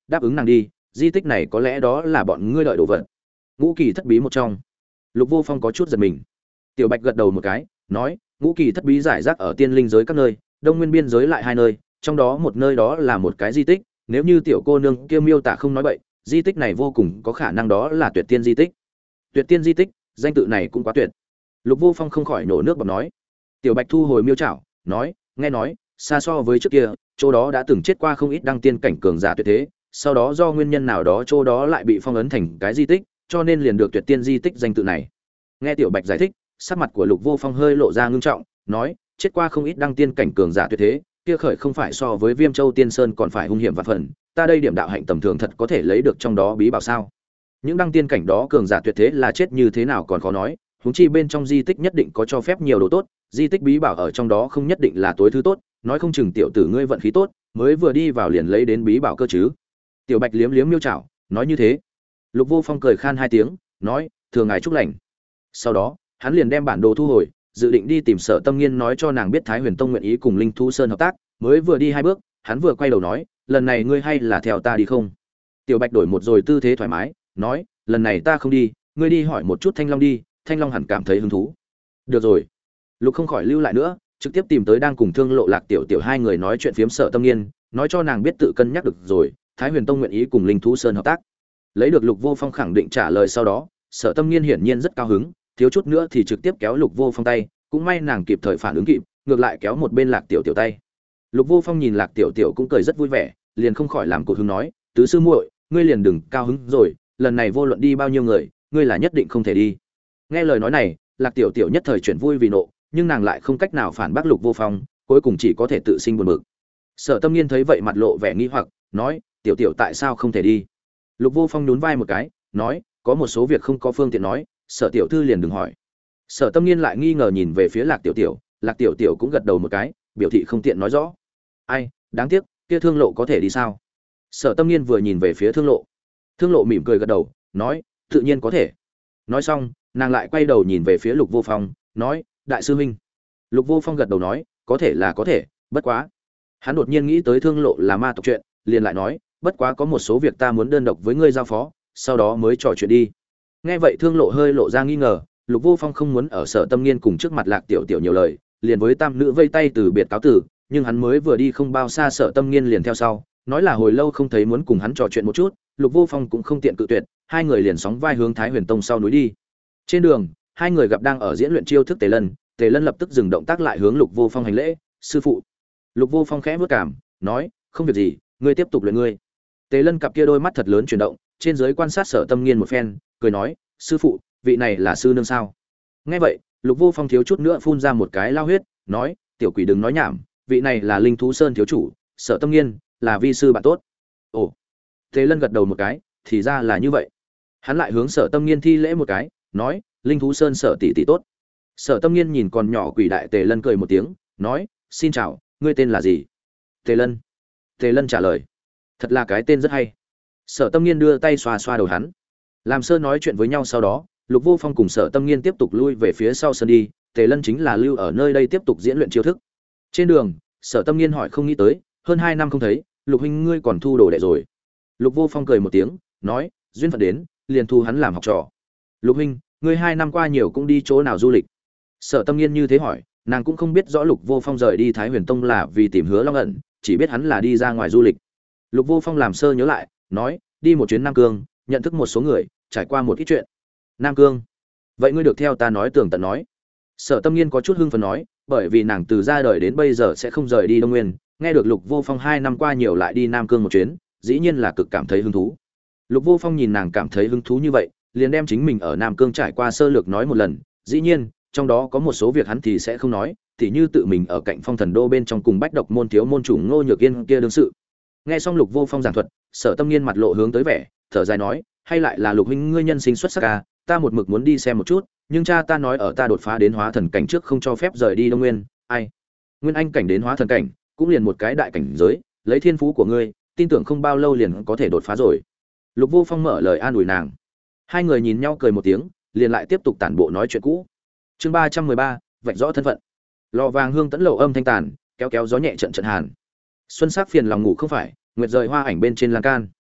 đáp ứng nàng đi, di tích này có lẽ đó là bọn ngươi đợi đồ vật. Ngũ kỳ thất bí một trong. Lục Vô Phong có chút giật mình. Tiểu Bạch gật đầu một cái, nói, ngũ kỳ thất bí giải rác ở tiên linh giới các nơi, Đông Nguyên biên giới lại hai nơi, trong đó một nơi đó là một cái di tích, nếu như tiểu cô nương kia miêu tả không nói bậy, di tích này vô cùng có khả năng đó là Tuyệt Tiên di tích. Tuyệt Tiên di tích, danh tự này cũng quá tuyệt. Lục Vô Phong không khỏi nổ nước bọt nói. Tiểu Bạch thu hồi miêu chảo, nói, nghe nói, xa so với trước kia, chỗ đó đã từng chết qua không ít đăng tiên cảnh cường giả tuyệt thế, sau đó do nguyên nhân nào đó chỗ đó lại bị phong ấn thành cái di tích, cho nên liền được Tuyệt Tiên di tích danh tự này. Nghe Tiểu Bạch giải thích, sắc mặt của Lục Vô Phong hơi lộ ra ngưng trọng, nói, chết qua không ít đăng tiên cảnh cường giả tuyệt thế, kia khởi không phải so với Viêm Châu Tiên Sơn còn phải hung hiểm vạn phần, ta đây điểm đạo hạnh tầm thường thật có thể lấy được trong đó bí bảo sao? Những đăng tiên cảnh đó cường giả tuyệt thế là chết như thế nào còn khó nói, huống chi bên trong di tích nhất định có cho phép nhiều đồ tốt, di tích bí bảo ở trong đó không nhất định là tối thứ tốt, nói không chừng tiểu tử ngươi vận khí tốt, mới vừa đi vào liền lấy đến bí bảo cơ chứ. Tiểu Bạch liếm liếm miêu chảo, nói như thế. Lục Vô Phong cười khan hai tiếng, nói, thường ngài chúc lành. Sau đó, hắn liền đem bản đồ thu hồi, dự định đi tìm Sở Tâm Nghiên nói cho nàng biết Thái Huyền Tông nguyện ý cùng Linh Thú Sơn hợp tác, mới vừa đi hai bước, hắn vừa quay đầu nói, lần này ngươi hay là theo ta đi không? Tiểu Bạch đổi một rồi tư thế thoải mái, nói, lần này ta không đi, ngươi đi hỏi một chút Thanh Long đi, Thanh Long hẳn cảm thấy hứng thú. Được rồi. Lục không khỏi lưu lại nữa, trực tiếp tìm tới đang cùng Thương Lộ Lạc Tiểu Tiểu hai người nói chuyện phiếm Sở Tâm Nghiên, nói cho nàng biết tự cân nhắc được rồi, Thái Huyền Tông nguyện ý cùng Linh Thú Sơn hợp tác. Lấy được Lục Vô Phong khẳng định trả lời sau đó, Sở Tâm Nghiên hiển nhiên rất cao hứng, thiếu chút nữa thì trực tiếp kéo Lục Vô Phong tay, cũng may nàng kịp thời phản ứng kịp, ngược lại kéo một bên Lạc Tiểu Tiểu tay. Lục Vô Phong nhìn Lạc Tiểu Tiểu cũng cười rất vui vẻ, liền không khỏi làm cột hứng nói, tứ sư muội, ngươi liền đừng cao hứng rồi, lần này vô luận đi bao nhiêu người, ngươi là nhất định không thể đi. Nghe lời nói này, Lạc Tiểu Tiểu nhất thời chuyển vui vì nộ, nhưng nàng lại không cách nào phản bác Lục Vô Phong, cuối cùng chỉ có thể tự sinh buồn bực. Sở Tâm Nghiên thấy vậy mặt lộ vẻ nghi hoặc, nói, Tiểu Tiểu tại sao không thể đi? Lục Vô Phong nhún vai một cái, nói, có một số việc không có phương tiện nói, Sở tiểu thư liền đừng hỏi. Sở Tâm Nghiên lại nghi ngờ nhìn về phía Lạc Tiểu Tiểu, Lạc Tiểu Tiểu cũng gật đầu một cái, biểu thị không tiện nói rõ. Ai, đáng tiếc, kia Thương Lộ có thể đi sao? Sở Tâm Nghiên vừa nhìn về phía Thương Lộ. Thương Lộ mỉm cười gật đầu, nói, tự nhiên có thể. Nói xong, nàng lại quay đầu nhìn về phía Lục Vô Phong, nói, đại sư huynh. Lục Vô Phong gật đầu nói, có thể là có thể, bất quá. Hắn đột nhiên nghĩ tới Thương Lộ là ma tộc chuyện, liền lại nói, bất quá có một số việc ta muốn đơn độc với ngươi giao phó, sau đó mới trò chuyện đi. Nghe vậy Thương Lộ hơi lộ ra nghi ngờ, Lục Vô Phong không muốn ở Sở Tâm Nghiên cùng trước mặt Lạc Tiểu Tiểu nhiều lời, liền với tam nữ vây tay từ biệt cáo tử, nhưng hắn mới vừa đi không bao xa Sở Tâm Nghiên liền theo sau, nói là hồi lâu không thấy muốn cùng hắn trò chuyện một chút, Lục Vô Phong cũng không tiện cự tuyệt, hai người liền sóng vai hướng Thái Huyền Tông sau núi đi. Trên đường, hai người gặp đang ở diễn luyện chiêu thức Tề Lân lập tức dừng động tác lại hướng Lục Vô Phong hành lễ, sư phụ. Lục Vô Phong khẽ bước cảm, nói, không việc gì, ngươi tiếp tục luyện ngươi. Tề Lân cặp kia đôi mắt thật lớn chuyển động, trên dưới quan sát Sở Tâm Nghiên một phen, cười nói, sư phụ, vị này là sư nương sao? Nghe vậy, Lục Vô Phong thiếu chút nữa phun ra một cái lao huyết, nói, tiểu quỷ đừng nói nhảm, vị này là Linh Thú Sơn thiếu chủ, Sở Tâm Nghiên, là vi sư bạn tốt. Ồ. Tề Lân gật đầu một cái, thì ra là như vậy. Hắn lại hướng Sở Tâm Nghiên thi lễ một cái, nói, Linh Thú Sơn Sở tỷ tỷ tốt. Sở Tâm Nghiên nhìn còn nhỏ quỷ đại Tề Lân cười một tiếng, nói, xin chào, ngươi tên là gì? Tề Lân. Tề Lân trả lời, thật là cái tên rất hay. Sở Tâm Nghiên đưa tay xoa xoa đầu hắn. Làm sơ nói chuyện với nhau sau đó, Lục Vô Phong cùng Sở Tâm Nghiên tiếp tục lui về phía sau sân đi, Tề Lân chính là lưu ở nơi đây tiếp tục diễn luyện chiêu thức. Trên đường, Sở Tâm Nghiên hỏi không nghĩ tới, hơn 2 năm không thấy, Lục huynh ngươi còn thu đồ đệ rồi. Lục Vô Phong cười một tiếng, nói, duyên phận đến, liền thu hắn làm học trò. Lục huynh, ngươi 2 năm qua nhiều cũng đi chỗ nào du lịch? Sở Tâm Nghiên như thế hỏi, nàng cũng không biết rõ Lục Vô Phong rời đi Thái Huyền Tông là vì tìm Hứa Long ẩn, chỉ biết hắn là đi ra ngoài du lịch. Lục Vô Phong làm sơ nhớ lại, nói, đi một chuyến Nam Cương, nhận thức một số người, trải qua một ít chuyện. Nam Cương? Vậy ngươi được theo ta nói tường tận nói. Sở Tâm Nghiên có chút hưng phấn nói, bởi vì nàng từ ra đời đến bây giờ sẽ không rời đi Đông Nguyên, nghe được Lục Vô Phong 2 năm qua nhiều lại đi Nam Cương một chuyến, dĩ nhiên là cực cảm thấy hứng thú. Lục Vô Phong nhìn nàng cảm thấy hứng thú như vậy, liền đem chính mình ở Nam Cương trải qua sơ lược nói một lần, dĩ nhiên, trong đó có một số việc hắn thì sẽ không nói, tỉ như tự mình ở cạnh Phong Thần Đô bên trong cùng Bách Độc môn thiếu môn chủ Ngô Nhược Yên kia đương sự. Nghe xong Lục Vô Phong giảng thuật, Sở Tâm Nghiên mặt lộ hướng tới vẻ, thở dài nói, hay lại là Lục huynh ngươi nhân sinh xuất sắc à, ta một mực muốn đi xem một chút, nhưng cha ta nói ở ta đột phá đến hóa thần cảnh trước không cho phép rời đi Đông Nguyên, ai? Nguyên anh cảnh đến hóa thần cảnh, cũng liền một cái đại cảnh giới, lấy thiên phú của ngươi, tin tưởng không bao lâu liền có thể đột phá rồi. Lục Vô Phong mở lời an ủi nàng. Hai người nhìn nhau cười một tiếng, liền lại tiếp tục tản bộ nói chuyện cũ. Chương 313, vạch rõ thân phận. Lò vàng hương tẫn lầu âm thanh tàn, kéo kéo gió nhẹ trận trận hàn. Xuân sắc phiền lòng ngủ không phải, nguyệt rời hoa ảnh bên trên lan can.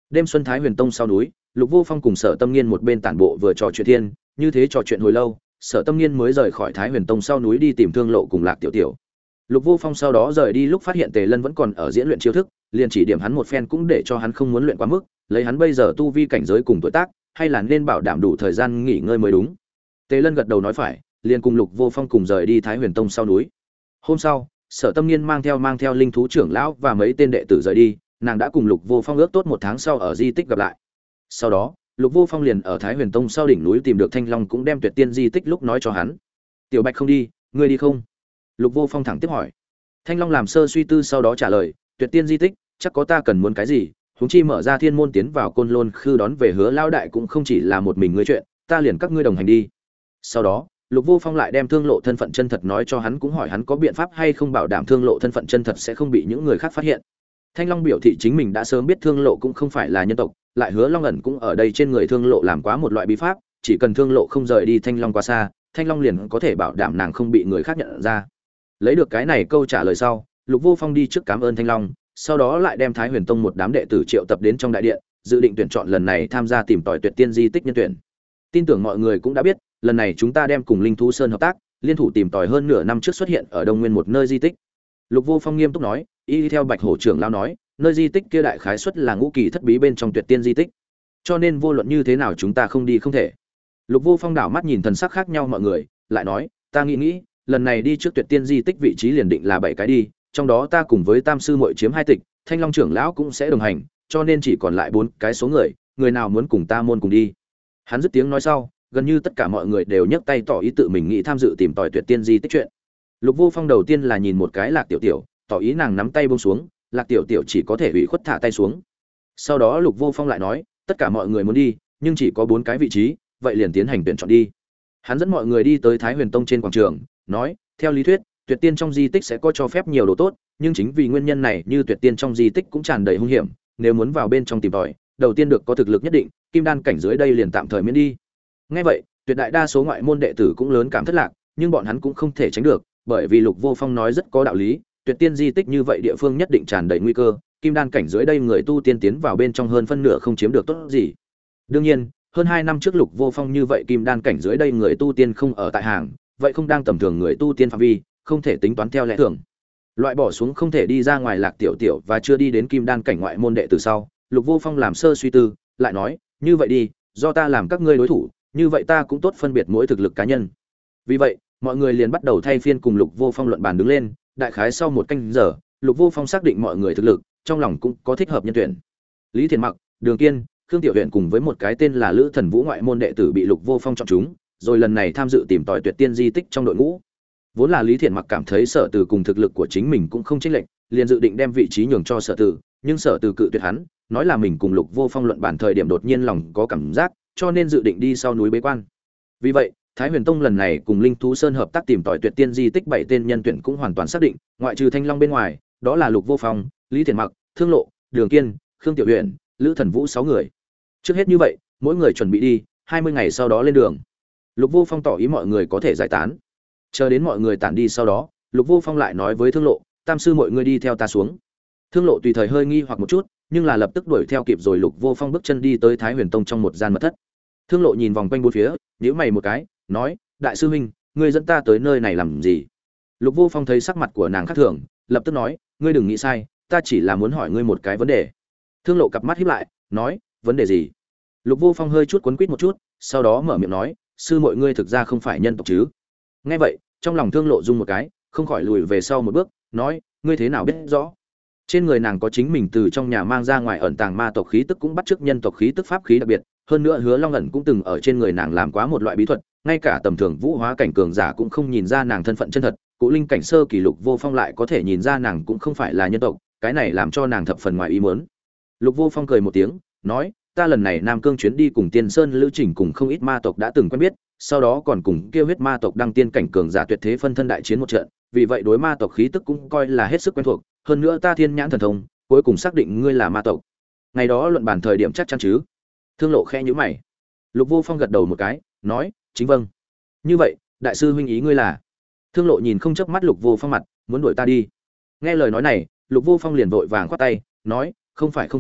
Đêm xuân Thái Huyền Tông sau núi, Lục Vô Phong cùng Sở Tâm Nghiên một bên tản bộ vừa trò chuyện thiên, như thế trò chuyện hồi lâu, Sở Tâm Nghiên mới rời khỏi Thái Huyền Tông sau núi đi tìm Thương Lộ cùng Lạc Tiểu Tiểu. Lục Vô Phong sau đó rời đi lúc phát hiện Tề Lân vẫn còn ở diễn luyện chiêu thức, liền chỉ điểm hắn một phen cũng để cho hắn không muốn luyện quá mức, lấy hắn bây giờ tu vi cảnh giới cùng tuổi tác, hay là nên bảo đảm đủ thời gian nghỉ ngơi mới đúng. Tề Lân gật đầu nói phải, liền cùng Lục Vô Phong cùng rời đi Thái Huyền Tông sau núi. Hôm sau, Sở Tâm Nghiên mang theo linh thú trưởng lão và mấy tên đệ tử rời đi, nàng đã cùng Lục Vô Phong ước tốt một tháng sau ở di tích gặp lại. Sau đó, Lục Vô Phong liền ở Thái Huyền Tông sau đỉnh núi tìm được Thanh Long cũng đem Tuyệt Tiên di tích lúc nói cho hắn. "Tiểu Bạch không đi, ngươi đi không?" Lục Vô Phong thẳng tiếp hỏi. Thanh Long làm sơ suy tư sau đó trả lời, "Tuyệt Tiên di tích, chắc có ta cần muốn cái gì, huống chi mở ra thiên môn tiến vào Côn Lôn Khư đón về Hứa lão đại cũng không chỉ là một mình ngươi chuyện, ta liền các ngươi đồng hành đi." Sau đó, Lục Vô Phong lại đem Thương Lộ thân phận chân thật nói cho hắn, cũng hỏi hắn có biện pháp hay không bảo đảm Thương Lộ thân phận chân thật sẽ không bị những người khác phát hiện. Thanh Long biểu thị chính mình đã sớm biết Thương Lộ cũng không phải là nhân tộc, lại Hứa Long ẩn cũng ở đây trên người Thương Lộ làm quá một loại bí pháp, chỉ cần Thương Lộ không rời đi Thanh Long quá xa, Thanh Long liền có thể bảo đảm nàng không bị người khác nhận ra. Lấy được cái này câu trả lời sau, Lục Vô Phong đi trước cảm ơn Thanh Long, sau đó lại đem Thái Huyền Tông một đám đệ tử triệu tập đến trong đại điện, dự định tuyển chọn lần này tham gia tìm tòi Tuyệt Tiên di tích nhân tuyển. Tin tưởng mọi người cũng đã biết, lần này chúng ta đem cùng Linh Thú Sơn hợp tác, liên thủ tìm tòi hơn nửa năm trước xuất hiện ở Đông Nguyên một nơi di tích. Lục Vô Phong nghiêm túc nói, y theo Bạch Hổ trưởng lão nói, nơi di tích kia đại khái suất là ngũ kỳ thất bí bên trong Tuyệt Tiên di tích. Cho nên vô luận như thế nào chúng ta không đi không thể. Lục Vô Phong đảo mắt nhìn thần sắc khác nhau mọi người, lại nói, ta nghĩ, lần này đi trước Tuyệt Tiên di tích vị trí liền định là 7 cái đi, trong đó ta cùng với Tam sư muội chiếm 2 tịch, Thanh Long trưởng lão cũng sẽ đồng hành, cho nên chỉ còn lại 4 cái số người, người nào muốn cùng ta môn cùng đi. Hắn dứt tiếng nói sau, gần như tất cả mọi người đều nhấc tay tỏ ý tự mình nghĩ tham dự tìm tòi Tuyệt Tiên di tích chuyện. Lục Vô Phong đầu tiên là nhìn một cái Lạc Tiểu Tiểu, tỏ ý nàng nắm tay buông xuống, Lạc Tiểu Tiểu chỉ có thể ủy khuất thả tay xuống. Sau đó Lục Vô Phong lại nói, tất cả mọi người muốn đi, nhưng chỉ có 4 cái vị trí, vậy liền tiến hành tuyển chọn đi. Hắn dẫn mọi người đi tới Thái Huyền Tông trên quảng trường, nói, theo lý thuyết, Tuyệt Tiên trong di tích sẽ có cho phép nhiều đồ tốt, nhưng chính vì nguyên nhân này, như Tuyệt Tiên trong di tích cũng tràn đầy hung hiểm, nếu muốn vào bên trong tìm tòi, đầu tiên được có thực lực nhất định, kim đan cảnh dưới đây liền tạm thời miễn đi. Nghe vậy, tuyệt đại đa số ngoại môn đệ tử cũng lớn cảm thất lạc, nhưng bọn hắn cũng không thể tránh được, bởi vì Lục Vô Phong nói rất có đạo lý, Tuyệt Tiên di tích như vậy địa phương nhất định tràn đầy nguy cơ, kim đan cảnh dưới đây người tu tiên tiến vào bên trong hơn phân nửa không chiếm được tốt gì. Đương nhiên, hơn 2 năm trước Lục Vô Phong như vậy kim đan cảnh dưới đây người tu tiên không ở tại hàng, vậy không đang tầm thường người tu tiên phạm vi, không thể tính toán theo lẽ thường. Loại bỏ xuống không thể đi ra ngoài Lạc Tiểu Tiểu và chưa đi đến kim đan cảnh ngoại môn đệ từ sau, Lục Vô Phong làm sơ suy tư, lại nói, như vậy đi, do ta làm các ngươi đối thủ, như vậy ta cũng tốt phân biệt mỗi thực lực cá nhân. Vì vậy, mọi người liền bắt đầu thay phiên cùng Lục Vô Phong luận bàn đứng lên, đại khái sau 1 canh giờ, Lục Vô Phong xác định mọi người thực lực, trong lòng cũng có thích hợp nhân tuyển. Lý Thiền Mặc, Đường Kiên, Khương Tiểu Huyền cùng với một cái tên là Lữ Thần Vũ ngoại môn đệ tử bị Lục Vô Phong chọn chúng, rồi lần này tham dự tìm tòi Tuyệt Tiên di tích trong đội ngũ. Vốn là Lý Thiện Mặc cảm thấy Sở Từ cùng thực lực của chính mình cũng không chênh lệch, liền dự định đem vị trí nhường cho Sở Từ, nhưng Sở Từ cự tuyệt hắn, nói là mình cùng Lục Vô Phong luận bàn thời điểm đột nhiên lòng có cảm giác, cho nên dự định đi sau núi bế quan. Vì vậy, Thái Huyền Tông lần này cùng Linh Thú Sơn hợp tác tìm tòi Tuyệt Tiên di tích 7 tên nhân tuyển cũng hoàn toàn xác định, ngoại trừ Thanh Long bên ngoài, đó là Lục Vô Phong, Lý Thiện Mặc, Thương Lộ, Đường Kiên, Khương Tiểu Huyền, Lữ Thần Vũ 6 người. Trước hết như vậy, mỗi người chuẩn bị đi, 20 ngày sau đó lên đường. Lục Vô Phong tỏ ý mọi người có thể giải tán. Chờ đến mọi người tản đi sau đó, Lục Vô Phong lại nói với Thương Lộ, Tam sư mọi người đi theo ta xuống. Thương Lộ tùy thời hơi nghi hoặc một chút, nhưng là lập tức đuổi theo kịp, rồi Lục Vô Phong bước chân đi tới Thái Huyền Tông trong một gian mật thất. Thương Lộ nhìn vòng quanh bốn phía, nhíu mày một cái, nói, đại sư huynh, ngươi dẫn ta tới nơi này làm gì? Lục Vô Phong thấy sắc mặt của nàng khác thường, lập tức nói, ngươi đừng nghĩ sai, ta chỉ là muốn hỏi ngươi một cái vấn đề. Thương Lộ cặp mắt híp lại, nói, vấn đề gì? Lục Vô Phong hơi chút cuốn quýt một chút, sau đó mở miệng nói, sư mọi ngươi thực ra không phải nhân tộc chứ? Nghe vậy, trong lòng Thương Lộ rung một cái, không khỏi lùi về sau một bước, nói, ngươi thế nào biết rõ? Trên người nàng có chính mình từ trong nhà mang ra ngoài ẩn tàng ma tộc khí tức, cũng bắt chước nhân tộc khí tức pháp khí đặc biệt, hơn nữa Hứa Long ẩn cũng từng ở trên người nàng làm quá một loại bí thuật, ngay cả tầm thường vũ hóa cảnh cường giả cũng không nhìn ra nàng thân phận chân thật, Cụ Linh cảnh sơ kỳ Lục Vô Phong lại có thể nhìn ra nàng cũng không phải là nhân tộc, cái này làm cho nàng thập phần ngoài ý muốn. Lục Vô Phong cười một tiếng, nói, ta lần này Nam Cương chuyến đi cùng Tiên Sơn lữ trình cùng không ít ma tộc đã từng quen biết, sau đó còn cùng kêu huyết ma tộc đăng tiên cảnh cường giả tuyệt thế phân thân đại chiến một trận, vì vậy đối ma tộc khí tức cũng coi là hết sức quen thuộc, hơn nữa ta thiên nhãn thần thông, cuối cùng xác định ngươi là ma tộc. Ngày đó luận bàn thời điểm chắc chắn chứ? Thương Lộ khẽ nhíu mày. Lục Vô Phong gật đầu một cái, nói, chính vâng. Như vậy, đại sư huynh ý ngươi là? Thương Lộ nhìn không chớp mắt Lục Vô Phong mặt, muốn đuổi ta đi. Nghe lời nói này, Lục Vô Phong liền vội vàng khoát tay, nói, không phải,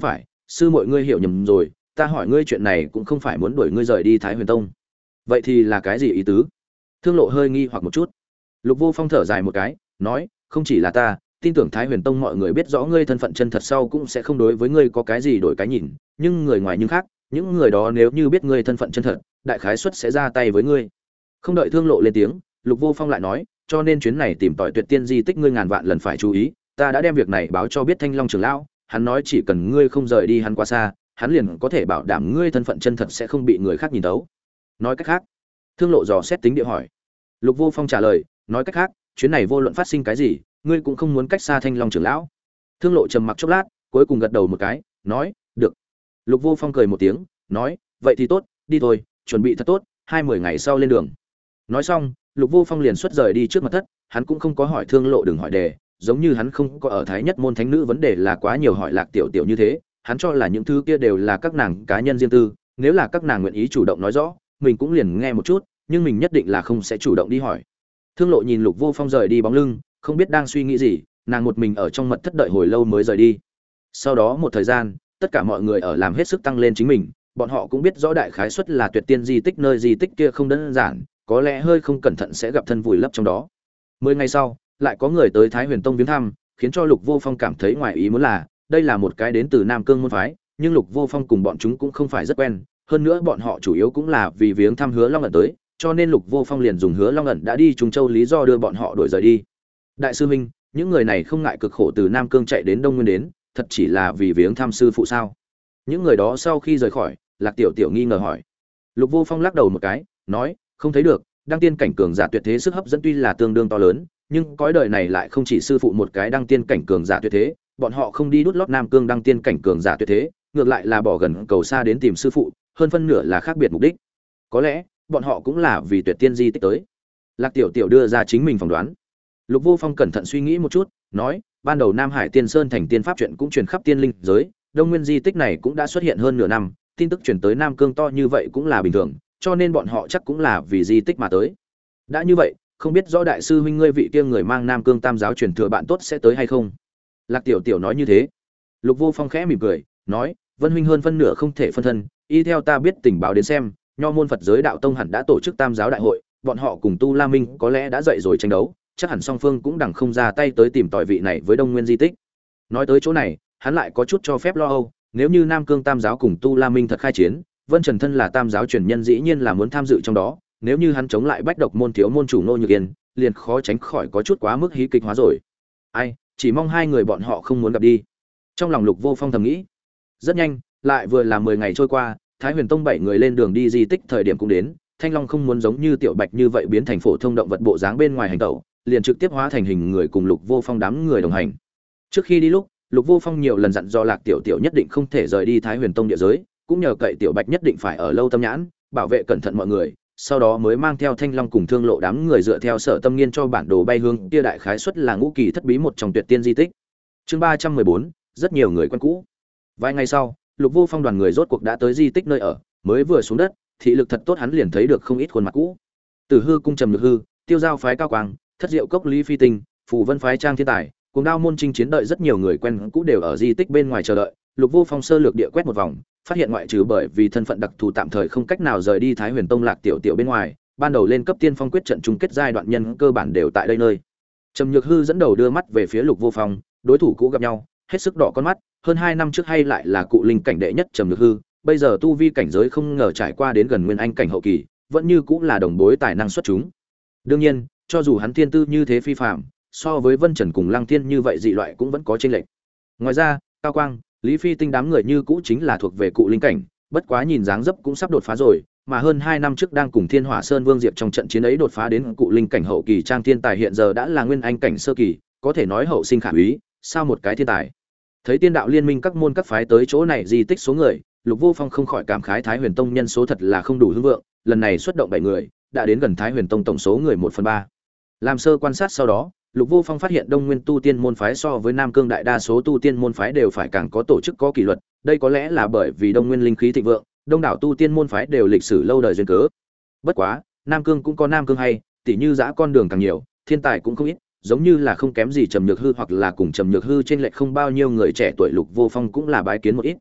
Sư muội ngươi hiểu nhầm rồi, ta hỏi ngươi chuyện này cũng không phải muốn đuổi ngươi rời đi Thái Huyền Tông. Vậy thì là cái gì ý tứ? Thương Lộ hơi nghi hoặc một chút. Lục Vô Phong thở dài một cái, nói, không chỉ là ta, tin tưởng Thái Huyền Tông mọi người biết rõ ngươi thân phận chân thật sau cũng sẽ không đối với ngươi có cái gì đổi cái nhìn, nhưng người ngoài nhưng khác, những người đó nếu như biết ngươi thân phận chân thật, đại khái suất sẽ ra tay với ngươi. Không đợi Thương Lộ lên tiếng, Lục Vô Phong lại nói, cho nên chuyến này tìm tòi tuyệt tiên di tích ngươi ngàn vạn lần phải chú ý, ta đã đem việc này báo cho biết Thanh Long trưởng lão, hắn nói chỉ cần ngươi không rời đi hắn quá xa, hắn liền có thể bảo đảm ngươi thân phận chân thật sẽ không bị người khác nhìn thấu. Nói cách khác, Thương Lộ dò xét tính địa hỏi. Lục Vô Phong trả lời, nói cách khác, chuyến này vô luận phát sinh cái gì, ngươi cũng không muốn cách xa Thanh Long trưởng lão. Thương Lộ trầm mặc chốc lát, cuối cùng gật đầu một cái, nói, được. Lục Vô Phong cười một tiếng, nói, vậy thì tốt, đi thôi, chuẩn bị thật tốt, 20 ngày sau lên đường. Nói xong, Lục Vô Phong liền xuất rời đi trước mật thất, hắn cũng không có hỏi Thương Lộ đừng hỏi đề, giống như hắn không có ở Thái Nhất môn thánh nữ vấn đề là quá nhiều hỏi Lạc Tiểu Tiểu như thế, hắn cho là những thứ kia đều là các nàng cá nhân riêng tư, nếu là các nàng nguyện ý chủ động nói rõ, mình cũng liền nghe một chút, nhưng mình nhất định là không sẽ chủ động đi hỏi. Thương Lộ nhìn Lục Vô Phong rời đi bóng lưng, không biết đang suy nghĩ gì, nàng một mình ở trong mật thất đợi hồi lâu mới rời đi. Sau đó một thời gian, tất cả mọi người ở làm hết sức tăng lên chính mình, bọn họ cũng biết rõ đại khái suất là tuyệt tiên di tích, nơi di tích kia không đơn giản, có lẽ hơi không cẩn thận sẽ gặp thân vùi lấp trong đó. 10 ngày sau, lại có người tới Thái Huyền Tông viếng thăm, khiến cho Lục Vô Phong cảm thấy ngoài ý muốn là, đây là một cái đến từ Nam Cương môn phái, nhưng Lục Vô Phong cùng bọn chúng cũng không phải rất quen, hơn nữa bọn họ chủ yếu cũng là vì viếng thăm Hứa Long ẩn tới, cho nên Lục Vô Phong liền dùng Hứa Long ẩn đã đi Trung Châu lý do đưa bọn họ đuổi rời đi. Đại sư huynh, những người này không ngại cực khổ từ Nam Cương chạy đến Đông Nguyên đến, thật chỉ là vì viếng thăm sư phụ sao? Những người đó sau khi rời khỏi, Lạc Tiểu Tiểu nghi ngờ hỏi. Lục Vô Phong lắc đầu một cái, nói, không thấy được, đăng tiên cảnh cường giả tuyệt thế sức hấp dẫn tuy là tương đương to lớn, nhưng cõi đời này lại không chỉ sư phụ một cái đăng tiên cảnh cường giả tuyệt thế, bọn họ không đi đút lót Nam Cương đăng tiên cảnh cường giả tuyệt thế, ngược lại là bỏ gần cầu xa đến tìm sư phụ, hơn phân nửa là khác biệt mục đích. Có lẽ, bọn họ cũng là vì tuyệt tiên di tích tới. Lạc Tiểu Tiểu đưa ra chính mình phỏng đoán. Lục Vô Phong cẩn thận suy nghĩ một chút, nói, ban đầu Nam Hải Tiên Sơn thành tiên pháp chuyện cũng truyền khắp tiên linh giới, Đông Nguyên di tích này cũng đã xuất hiện hơn nửa năm, tin tức truyền tới Nam Cương to như vậy cũng là bình thường, cho nên bọn họ chắc cũng là vì di tích mà tới. Đã như vậy, không biết rõ đại sư huynh ngươi vị kia người mang Nam Cương Tam giáo truyền thừa bạn tốt sẽ tới hay không? Lạc Tiểu Tiểu nói như thế. Lục Vô Phong khẽ mỉm cười, nói, Vân huynh hơn phân nửa không thể phân thân, y theo ta biết tình báo đến xem, Nho môn Phật giới đạo tông hẳn đã tổ chức Tam giáo đại hội, bọn họ cùng Tu La Minh có lẽ đã dậy rồi tranh đấu, chắc hẳn song phương cũng đằng không ra tay tới tìm tòi vị này với Đông Nguyên di tích. Nói tới chỗ này, hắn lại có chút cho phép lo âu, nếu như Nam Cương Tam giáo cùng Tu La Minh thật khai chiến, Vân Trần thân là Tam giáo truyền nhân dĩ nhiên là muốn tham dự trong đó, nếu như hắn chống lại Bách Độc môn thiếu môn chủ Ngô Nhược Yên, liền khó tránh khỏi có chút quá mức hí kịch hóa rồi. Ai, chỉ mong hai người bọn họ không muốn gặp đi. Trong lòng Lục Vô Phong thầm nghĩ. Rất nhanh, lại vừa là 10 ngày trôi qua, Thái Huyền Tông 7 người lên đường đi di tích thời điểm cũng đến, Thanh Long không muốn giống như Tiểu Bạch như vậy biến thành phổ thông động vật bộ dáng bên ngoài hành tẩu, liền trực tiếp hóa thành hình người cùng Lục Vô Phong đám người đồng hành. Trước khi đi lúc, Lục Vô Phong nhiều lần dặn dò Lạc Tiểu Tiểu nhất định không thể rời đi Thái Huyền Tông địa giới, cũng nhờ cậy Tiểu Bạch nhất định phải ở lâu tâm nhãn, bảo vệ cẩn thận mọi người, sau đó mới mang theo Thanh Long cùng Thương Lộ đám người dựa theo Sở Tâm Nghiên cho bản đồ bay hướng kia đại khái suất là ngũ kỳ thất bí một trong tuyệt tiên di tích. Chương 314, rất nhiều người quen cũ. Vài ngày sau, Lục Vô Phong đoàn người rốt cuộc đã tới di tích nơi ở, mới vừa xuống đất, thị lực thật tốt hắn liền thấy được không ít khuôn mặt cũ. Tử Hư cung Trầm Nhược Hư, Tiêu Giao phái Cao Quang, Thất Diệu cốc Lý Phi Tinh, Phù Vân phái Trang Thiên Tài, cùng Đao môn Trinh Chiến đợi rất nhiều người quen cũ đều ở di tích bên ngoài chờ đợi. Lục Vô Phong sơ lược địa quét một vòng, phát hiện ngoại trừ bởi vì thân phận đặc thù tạm thời không cách nào rời đi Thái Huyền Tông Lạc Tiểu Tiểu bên ngoài, ban đầu lên cấp tiên phong quyết trận chung kết giai đoạn nhân cơ bản đều tại đây nơi. Trầm Nhược Hư dẫn đầu đưa mắt về phía Lục Vô Phong, đối thủ cũ gặp nhau, hết sức đỏ con mắt, hơn 2 năm trước hay lại là cụ linh cảnh đệ nhất Trầm Nhược Hư, bây giờ tu vi cảnh giới không ngờ trải qua đến gần nguyên anh cảnh hậu kỳ, vẫn như cũng là đồng bối tài năng xuất chúng. Đương nhiên, cho dù hắn thiên tư như thế phi phàm, so với Vân Trần cùng Lăng Thiên như vậy dị loại cũng vẫn có chênh lệch. Ngoài ra, Cao Quang, Lý Phi Tinh đám người như cũ chính là thuộc về cụ linh cảnh, bất quá nhìn dáng dấp cũng sắp đột phá rồi, mà hơn 2 năm trước đang cùng Thiên Hỏa Sơn Vương Diệp trong trận chiến ấy đột phá đến cụ linh cảnh hậu kỳ, Trang Thiên Tài hiện giờ đã là nguyên anh cảnh sơ kỳ, có thể nói hậu sinh khả úy, sao một cái thiên tài. Thấy Tiên đạo liên minh các môn các phái tới chỗ này di tích số người, Lục Vô Phong không khỏi cảm khái Thái Huyền Tông nhân số thật là không đủ hưng vượng, lần này xuất động 7 người, đã đến gần Thái Huyền Tông tổng số người 1/3. Làm sơ quan sát sau đó, Lục Vô Phong phát hiện Đông Nguyên tu tiên môn phái so với Nam Cương đại đa số tu tiên môn phái đều phải càng có tổ chức có kỷ luật, đây có lẽ là bởi vì Đông Nguyên linh khí thịnh vượng, đông đảo tu tiên môn phái đều lịch sử lâu đời duyên cớ. Bất quá, Nam Cương cũng có Nam Cương hay, tỉ như dã con đường càng nhiều, thiên tài cũng không ít, giống như là không kém gì Trầm Nhược Hư hoặc là cùng Trầm Nhược Hư trên lệch không bao nhiêu người trẻ tuổi Lục Vô Phong cũng là bái kiến một ít.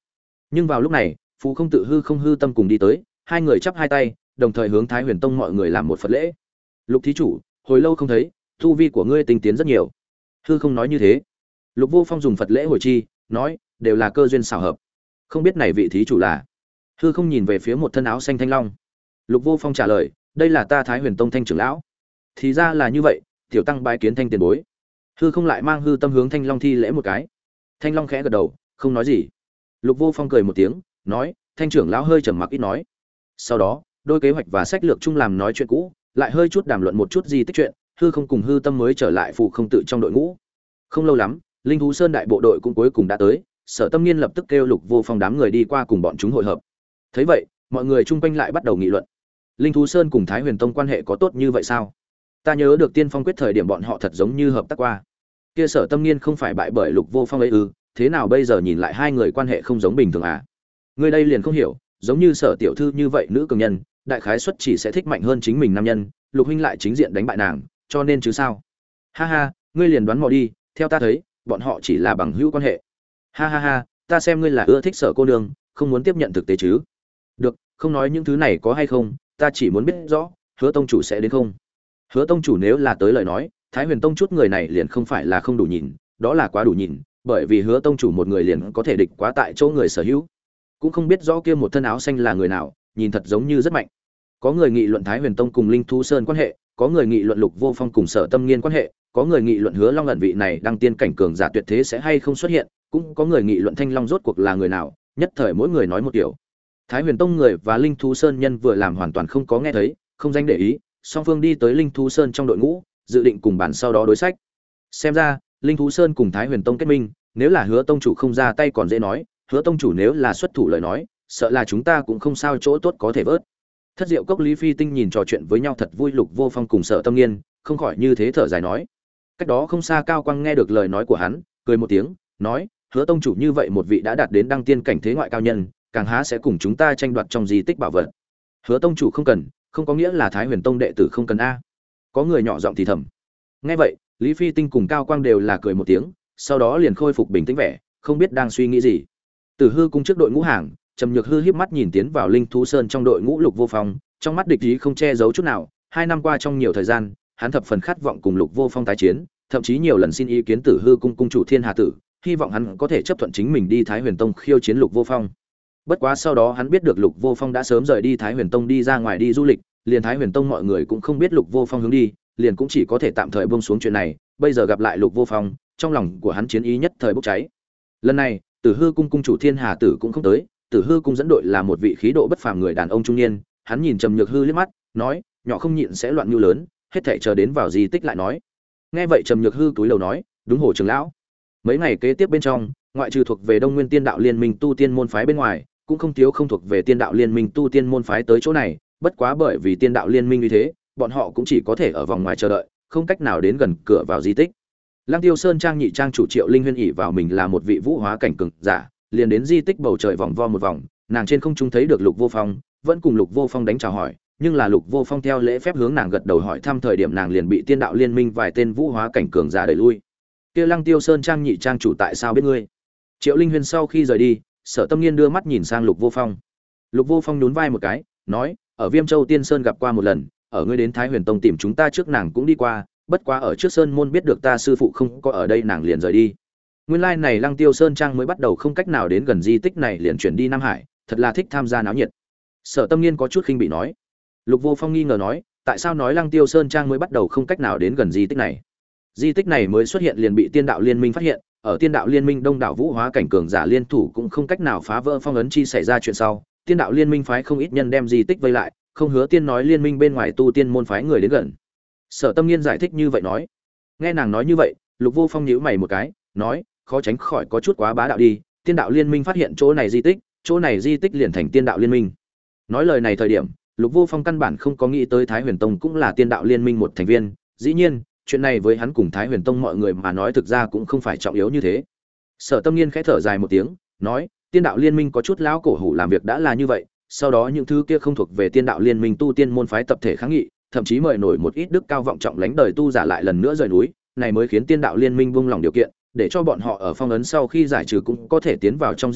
Nhưng vào lúc này phù không tự hư không hư tâm cùng đi tới, hai người chắp hai tay đồng thời hướng Thái Huyền Tông mọi người làm một phật lễ. Lục thí chủ, hồi lâu không thấy, tu vi của ngươi tinh tiến rất nhiều. Hư không nói như thế. Lục Vô Phong dùng phật lễ hồi chi, nói, đều là cơ duyên xảo hợp. Không biết này vị thí chủ là? Hư không nhìn về phía một thân áo xanh thanh long. Lục Vô Phong trả lời, đây là ta Thái Huyền Tông Thanh trưởng lão. Thì ra là như vậy, tiểu tăng bái kiến Thanh tiền bối. Hư không lại mang hư tâm hướng Thanh Long thi lễ một cái. Thanh Long khẽ gật đầu, không nói gì. Lục Vô Phong cười một tiếng, nói, Thanh trưởng lão hơi trầm mặc ít nói. Sau đó, đôi kế hoạch và sách lược chung làm nói chuyện cũ, lại hơi chút đàm luận một chút gì tích chuyện, hư không cùng hư tâm mới trở lại phụ không tự trong đội ngũ. Không lâu lắm, Linh thú sơn đại bộ đội cũng cuối cùng đã tới, Sở Tâm Nghiên lập tức kêu Lục Vô Phong đám người đi qua cùng bọn chúng hội hợp. Thấy vậy, mọi người chung quanh lại bắt đầu nghị luận. Linh thú sơn cùng Thái Huyền Tông quan hệ có tốt như vậy sao? Ta nhớ được Tiên Phong quyết thời điểm bọn họ thật giống như hợp tác qua. Kia Sở Tâm Nghiên không phải bại bởi Lục Vô Phong ấy ư? Thế nào bây giờ nhìn lại hai người quan hệ không giống bình thường à? Người đây liền không hiểu, giống như Sở tiểu thư như vậy nữ cường nhân, đại khái xuất chỉ sẽ thích mạnh hơn chính mình nam nhân, Lục huynh lại chính diện đánh bại nàng, cho nên chứ sao? Ha ha, ngươi liền đoán mò đi, theo ta thấy, bọn họ chỉ là bằng hữu quan hệ. Ha ha ha, ta xem ngươi là ưa thích Sở cô nương, không muốn tiếp nhận thực tế chứ? Được, không nói những thứ này có hay không, ta chỉ muốn biết rõ, Hứa tông chủ sẽ đến không? Hứa tông chủ nếu là tới lời nói, Thái Huyền Tông chút người này liền không phải là không đủ nhìn, đó là quá đủ nhìn, bởi vì Hứa tông chủ một người liền có thể địch quá tại chỗ người sở hữu. Cũng không biết rõ kia một thân áo xanh là người nào, nhìn thật giống như rất mạnh. Có người nghị luận Thái Huyền Tông cùng Linh thú sơn quan hệ, có người nghị luận Lục Vô Phong cùng Sở Tâm Nghiên quan hệ, có người nghị luận Hứa Long ẩn vị này đăng tiên cảnh cường giả tuyệt thế sẽ hay không xuất hiện, cũng có người nghị luận Thanh Long rốt cuộc là người nào, nhất thời mỗi người nói một kiểu. Thái Huyền Tông người và Linh thú sơn nhân vừa làm hoàn toàn không có nghe thấy, không danh để ý, song phương đi tới Linh thú sơn trong đội ngũ, dự định cùng bàn sau đó đối sách. Xem ra, Linh thú sơn cùng Thái Huyền Tông kết minh, nếu là Hứa tông chủ không ra tay còn dễ nói, Hứa tông chủ nếu là xuất thủ lời nói, sợ là chúng ta cũng không sao chỗ tốt có thể vớt. Thất Diệu Cốc Lý Phi Tinh nhìn trò chuyện với nhau thật vui, Lục Vô Phong cùng Sở Tâm Nghiên, không khỏi như thế thở dài nói. Cách đó không xa Cao Quang nghe được lời nói của hắn, cười một tiếng, nói, Hứa tông chủ như vậy một vị đã đạt đến đăng tiên cảnh thế ngoại cao nhân, càng há sẽ cùng chúng ta tranh đoạt trong di tích bảo vật. Hứa tông chủ không cần, không có nghĩa là Thái Huyền Tông đệ tử không cần a. Có người nhỏ giọng thì thầm. Nghe vậy, Lý Phi Tinh cùng Cao Quang đều là cười một tiếng, sau đó liền khôi phục bình tĩnh vẻ, không biết đang suy nghĩ gì. Tử Hư cung trước đội ngũ hàng, Trầm Nhược Hư híp mắt nhìn tiến vào Linh thú sơn trong đội ngũ Lục Vô Phong, trong mắt địch ý không che giấu chút nào. 2 năm qua trong nhiều thời gian, hắn thập phần khát vọng cùng Lục Vô Phong tái chiến, thậm chí nhiều lần xin ý kiến Tử Hư cung cung chủ Thiên Hà Tử, hy vọng hắn có thể chấp thuận chính mình đi Thái Huyền Tông khiêu chiến Lục Vô Phong. Bất quá sau đó hắn biết được Lục Vô Phong đã sớm rời đi Thái Huyền Tông đi ra ngoài đi du lịch, liền Thái Huyền Tông mọi người cũng không biết Lục Vô Phong hướng đi, liền cũng chỉ có thể tạm thời buông xuống chuyện này. Bây giờ gặp lại Lục Vô Phong, trong lòng của hắn chiến ý nhất thời bốc cháy. Lần này, Tử Hư cung cung chủ Thiên Hà Tử cũng không tới, Tử Hư cung dẫn đội là một vị khí độ bất phàm người đàn ông trung niên, hắn nhìn Trầm Nhược Hư liếc mắt, nói, nhỏ không nhịn sẽ loạn như lớn, hết thảy chờ đến vào di tích lại nói. Nghe vậy Trầm Nhược Hư cúi đầu nói, đúng hồ trưởng lão. Mấy ngày kế tiếp bên trong, ngoại trừ thuộc về Đông Nguyên Tiên Đạo Liên Minh tu tiên môn phái bên ngoài, cũng không thiếu không thuộc về Tiên Đạo Liên Minh tu tiên môn phái tới chỗ này, bất quá bởi vì Tiên Đạo Liên Minh như thế, bọn họ cũng chỉ có thể ở vòng ngoài chờ đợi, không cách nào đến gần cửa vào di tích. Lăng Tiêu Sơn trang nhị trang chủ Triệu Linh Huyên ỷ vào mình là một vị vũ hóa cảnh cường giả, liền đến di tích bầu trời vòng vo một vòng, nàng trên không trung thấy được Lục Vô Phong, vẫn cùng Lục Vô Phong đánh chào hỏi, nhưng là Lục Vô Phong theo lễ phép hướng nàng gật đầu hỏi thăm thời điểm nàng liền bị Tiên Đạo Liên Minh vài tên vũ hóa cảnh cường giả đẩy lui. Kia Lăng Tiêu Sơn trang nhị trang chủ tại sao biết ngươi? Triệu Linh Huyên sau khi rời đi, Sở Tâm Nghiên đưa mắt nhìn sang Lục Vô Phong. Lục Vô Phong nhún vai một cái, nói, ở Viêm Châu Tiên Sơn gặp qua một lần, ở ngươi đến Thái Huyền Tông tìm chúng ta trước nàng cũng đi qua, bất quá ở trước sơn môn biết được ta sư phụ không có ở đây nàng liền rời đi. Nguyên lai này Lăng Tiêu Sơn trang mới bắt đầu không cách nào đến gần di tích này liền chuyển đi Nam Hải, thật là thích tham gia náo nhiệt. Sở Tâm Nghiên có chút khinh bị nói. Lục Vô Phong nghi ngờ nói, tại sao nói Lăng Tiêu Sơn trang mới bắt đầu không cách nào đến gần di tích này? Di tích này mới xuất hiện liền bị Tiên Đạo Liên Minh phát hiện, ở Tiên Đạo Liên Minh đông đảo vũ hóa cảnh cường giả liên thủ cũng không cách nào phá vỡ phong ấn chi xảy ra chuyện sau, Tiên Đạo Liên Minh phái không ít nhân đem di tích vây lại, không hứa tiên nói liên minh bên ngoài tu tiên môn phái người đến gần. Sở Tâm Nghiên giải thích như vậy nói. Nghe nàng nói như vậy, Lục Vô Phong nhíu mày một cái, nói, khó tránh khỏi có chút quá bá đạo đi, Tiên Đạo Liên Minh phát hiện chỗ này di tích liền thành Tiên Đạo Liên Minh. Nói lời này thời điểm, Lục Vô Phong căn bản không có nghĩ tới Thái Huyền Tông cũng là Tiên Đạo Liên Minh một thành viên, dĩ nhiên, chuyện này với hắn cùng Thái Huyền Tông mọi người mà nói thực ra cũng không phải trọng yếu như thế. Sở Tâm Nghiên khẽ thở dài một tiếng, nói, Tiên Đạo Liên Minh có chút lão cổ hủ làm việc đã là như vậy, sau đó những thứ kia không thuộc về Tiên Đạo Liên Minh tu tiên môn phái tập thể kháng nghị, thậm chí mời nổi một ít đức cao vọng trọng lãnh đời tu giả lại lần nữa rời núi, này mới khiến Tiên Đạo Liên Minh buông lòng điều kiện, để cho bọn họ ở phong ấn sau khi giải trừ cũng có thể tiến vào trong di tích,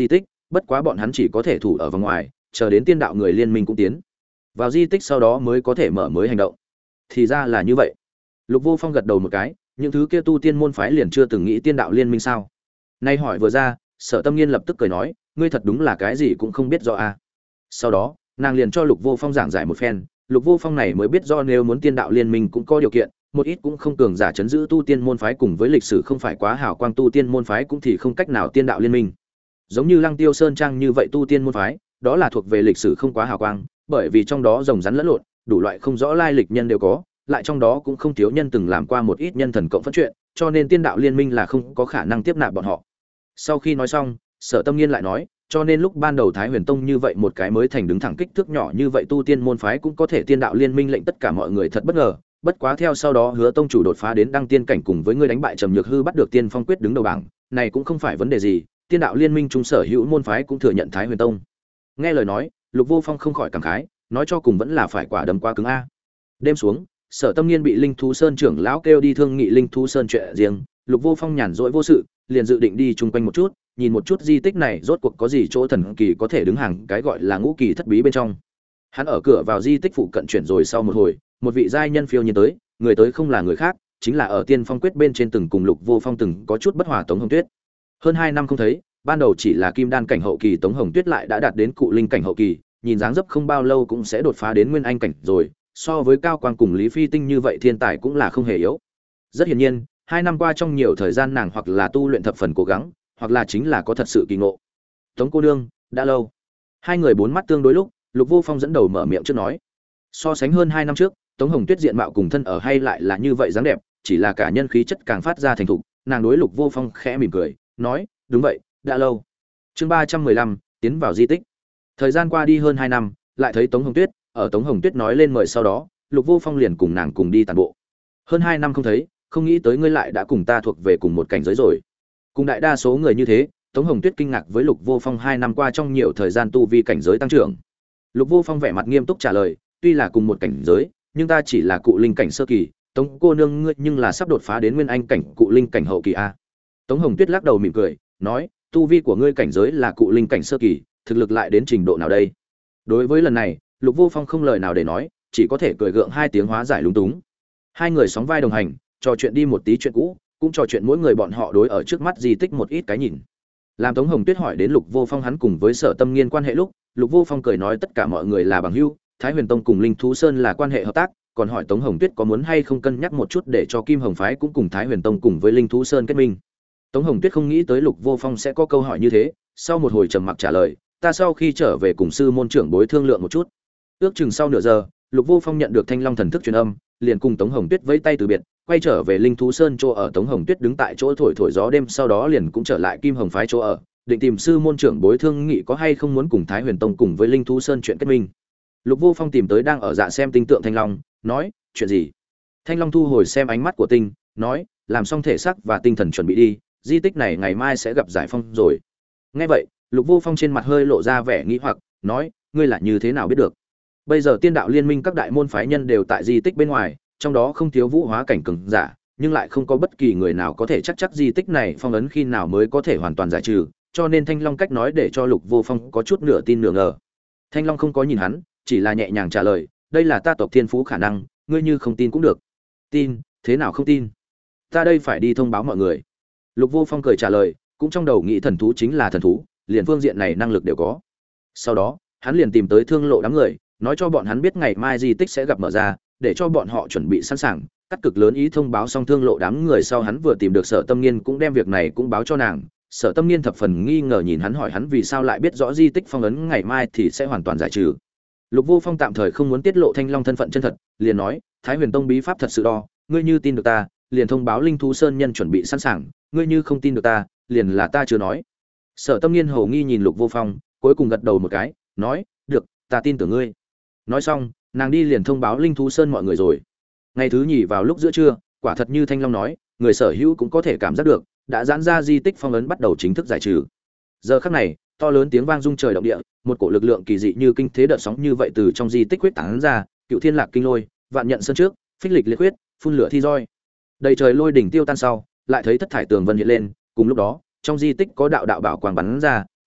bất quá bọn hắn chỉ có thể thủ ở vòng ngoài, chờ đến tiên đạo người liên minh cũng tiến vào di tích sau đó mới có thể mở mới hành động. Thì ra là như vậy. Lục Vô Phong gật đầu một cái, những thứ kia tu tiên môn phái liền chưa từng nghĩ tiên đạo liên minh sao? Nay hỏi vừa ra, Sở Tâm Nghiên lập tức cười nói, ngươi thật đúng là cái gì cũng không biết rõ a. Sau đó, nàng liền cho Lục Vô Phong giảng giải một phen, Lục Vô Phong này mới biết do nếu muốn tiên đạo liên minh cũng có điều kiện, một ít cũng không cường giả chấn giữ tu tiên môn phái cùng với lịch sử không phải quá hào quang tu tiên môn phái cũng thì không cách nào tiên đạo liên minh. Giống như Lăng Tiêu Sơn Trang như vậy tu tiên môn phái, đó là thuộc về lịch sử không quá hào quang, bởi vì trong đó rồng rắn lẫn lộn, đủ loại không rõ lai lịch nhân đều có, lại trong đó cũng không thiếu nhân từng làm qua một ít nhân thần cộng phẫn chuyện, cho nên tiên đạo liên minh là không có khả năng tiếp nạp bọn họ. Sau khi nói xong, Sở Tâm Nghiên lại nói, cho nên lúc ban đầu Thái Huyền Tông như vậy một cái mới thành đứng thẳng kích thước nhỏ như vậy tu tiên môn phái cũng có thể tiên đạo liên minh lệnh tất cả mọi người thật bất ngờ, bất quá theo sau đó Hứa tông chủ đột phá đến đăng tiên cảnh cùng với người đánh bại Trầm Nhược Hư bắt được Tiên Phong quyết đứng đầu bảng, này cũng không phải vấn đề gì, tiên đạo liên minh trung sở hữu môn phái cũng thừa nhận Thái Huyền Tông. Nghe lời nói, Lục Vô Phong không khỏi cảm khái, nói cho cùng vẫn là phải quả đấm quá cứng a. Đêm xuống, Sở Tâm Nghiên bị Linh Thú Sơn trưởng lão kêu đi thương nghị Linh Thú Sơn chuyện riêng, Lục Vô Phong nhàn rỗi vô sự, liền dự định đi chung quanh một chút, nhìn một chút di tích này rốt cuộc có gì chỗ thần kỳ có thể đứng hàng cái gọi là ngũ kỳ thất bí bên trong. Hắn ở cửa vào di tích phụ cận chuyển rồi sau một hồi, một vị giai nhân phiêu nhiên tới, người tới không là người khác, chính là ở Tiên Phong quyết bên trên từng cùng Lục Vô Phong từng có chút bất hòa Tống Hồng Tuyết. Hơn 2 năm không thấy, ban đầu chỉ là kim đan cảnh hậu kỳ Tống Hồng Tuyết lại đã đạt đến cụ linh cảnh hậu kỳ, nhìn dáng dấp không bao lâu cũng sẽ đột phá đến nguyên anh cảnh rồi, so với Cao Quang cùng Lý Phi Tinh như vậy thiên tài cũng là không hề yếu. Rất hiển nhiên, 2 năm qua trong nhiều thời gian nàng hoặc là tu luyện thập phần cố gắng, hoặc là chính là có thật sự kỳ ngộ. Tống cô nương, đã lâu. Hai người bốn mắt tương đối lúc, Lục Vô Phong dẫn đầu mở miệng trước nói. So sánh hơn 2 năm trước, Tống Hồng Tuyết diện mạo cùng thân ở hay lại là như vậy dáng đẹp, chỉ là cả nhân khí chất càng phát ra thành thục, nàng đối Lục Vô Phong khẽ mỉm cười, nói, đúng vậy, đã lâu. Chương 315, tiến vào di tích. Thời gian qua đi hơn 2 năm, lại thấy Tống Hồng Tuyết, ở Tống Hồng Tuyết nói lên mời sau đó, Lục Vô Phong liền cùng nàng cùng đi tản bộ. Hơn 2 năm không thấy, không nghĩ tới ngươi lại đã cùng ta thuộc về cùng một cảnh giới rồi. Cùng đại đa số người như thế, Tống Hồng Tuyết kinh ngạc với Lục Vô Phong 2 năm qua trong nhiều thời gian tu vi cảnh giới tăng trưởng. Lục Vô Phong vẻ mặt nghiêm túc trả lời, tuy là cùng một cảnh giới, nhưng ta chỉ là cụ linh cảnh sơ kỳ, Tống cô nương ngươi nhưng là sắp đột phá đến nguyên anh cảnh cụ linh cảnh hậu kỳ a. Tống Hồng Tuyết lắc đầu mỉm cười, nói, tu vi của ngươi cảnh giới là cụ linh cảnh sơ kỳ, thực lực lại đến trình độ nào đây? Đối với lần này, Lục Vô Phong không lời nào để nói, chỉ có thể cười gượng 2 tiếng hóa giải lúng túng. Hai người sóng vai đồng hành, trò chuyện đi một tí chuyện cũ, cũng trò chuyện mỗi người bọn họ đối ở trước mắt di tích một ít cái nhìn. Làm Tống Hồng Tuyết hỏi đến Lục Vô Phong hắn cùng với Sở Tâm Nghiên quan hệ lúc, Lục Vô Phong cười nói tất cả mọi người là bằng hữu, Thái Huyền Tông cùng Linh Thú Sơn là quan hệ hợp tác, còn hỏi Tống Hồng Tuyết có muốn hay không cân nhắc một chút để cho Kim Hồng phái cũng cùng Thái Huyền Tông cùng với Linh Thú Sơn kết minh. Tống Hồng Tuyết không nghĩ tới Lục Vô Phong sẽ có câu hỏi như thế, sau một hồi trầm mặc trả lời, ta sau khi trở về cùng sư môn trưởng bối thương lượng một chút. Ước chừng sau nửa giờ, Lục Vô Phong nhận được Thanh Long thần thức truyền âm, liền cùng Tống Hồng Tuyết vẫy tay từ biệt, quay trở về Linh Thú Sơn chỗ ở. Tống Hồng Tuyết đứng tại chỗ thổi thổi gió đêm, sau đó liền cũng trở lại Kim Hồng phái chỗ ở, định tìm sư môn trưởng bối thương nghị có hay không muốn cùng Thái Huyền Tông cùng với Linh Thú Sơn chuyện kết minh. Lục Vô Phong tìm tới đang ở dạ xem tinh tượng Thanh Long, nói, chuyện gì? Thanh Long thu hồi xem ánh mắt của tinh, nói, làm xong thể xác và tinh thần chuẩn bị đi, di tích này ngày mai sẽ gặp giải phong rồi. Nghe vậy, Lục Vô Phong trên mặt hơi lộ ra vẻ nghi hoặc, nói, ngươi là như thế nào biết được? Bây giờ tiên đạo liên minh các đại môn phái nhân đều tại di tích bên ngoài, trong đó không thiếu vũ hóa cảnh cường giả, nhưng lại không có bất kỳ người nào có thể chắc di tích này phong ấn khi nào mới có thể hoàn toàn giải trừ, cho nên Thanh Long cách nói để cho Lục Vô Phong có chút nửa tin nửa ngờ. Thanh Long không có nhìn hắn, chỉ là nhẹ nhàng trả lời, đây là ta tộc thiên phú khả năng, ngươi như không tin cũng được. Tin, thế nào không tin? Ta đây phải đi thông báo mọi người. Lục Vô Phong cười trả lời, cũng trong đầu nghĩ thần thú chính là thần thú, liền phương diện này năng lực đều có. Sau đó, hắn liền tìm tới Thương Lộ đám người, nói cho bọn hắn biết ngày mai di tích sẽ gặp mở ra, để cho bọn họ chuẩn bị sẵn sàng. Cắt cực lớn ý thông báo xong Thương Lộ đám người sau, hắn vừa tìm được Sở Tâm Nghiên cũng đem việc này cũng báo cho nàng. Sở Tâm Nghiên thập phần nghi ngờ nhìn hắn, hỏi hắn vì sao lại biết rõ di tích phong ấn ngày mai thì sẽ hoàn toàn giải trừ. Lục Vô Phong tạm thời không muốn tiết lộ Thanh Long thân phận chân thật, liền nói, Thái Huyền Tông bí pháp thật sự đo, ngươi như tin được ta, liền thông báo Linh Thú Sơn nhân chuẩn bị sẵn sàng, ngươi như không tin được ta, liền là ta chưa nói. Sở Tâm Nghiên hầu nghi nhìn Lục Vô Phong, cuối cùng gật đầu một cái, nói, được, ta tin tưởng ngươi. Nói xong, nàng đi liền thông báo Linh Thú Sơn mọi người rồi. Ngày thứ nhì vào lúc giữa trưa, quả thật như Thanh Long nói, người sở hữu cũng có thể cảm giác được, đã giãn ra di tích phong ấn bắt đầu chính thức giải trừ. Giờ khắc này, to lớn tiếng vang rung trời động địa, một cổ lực lượng kỳ dị như kinh thế đợt sóng như vậy từ trong di tích huyết tán ra, Cựu Thiên Lạc Kinh Lôi, Vạn Nhận Sơn trước, Phích Lịch Liệt Huyết, phun lửa thi roi. Đầy trời lôi đỉnh tiêu tan sau, lại thấy thất thải tường vân hiện lên, cùng lúc đó, trong di tích có đạo đạo bảo quang bắn ra,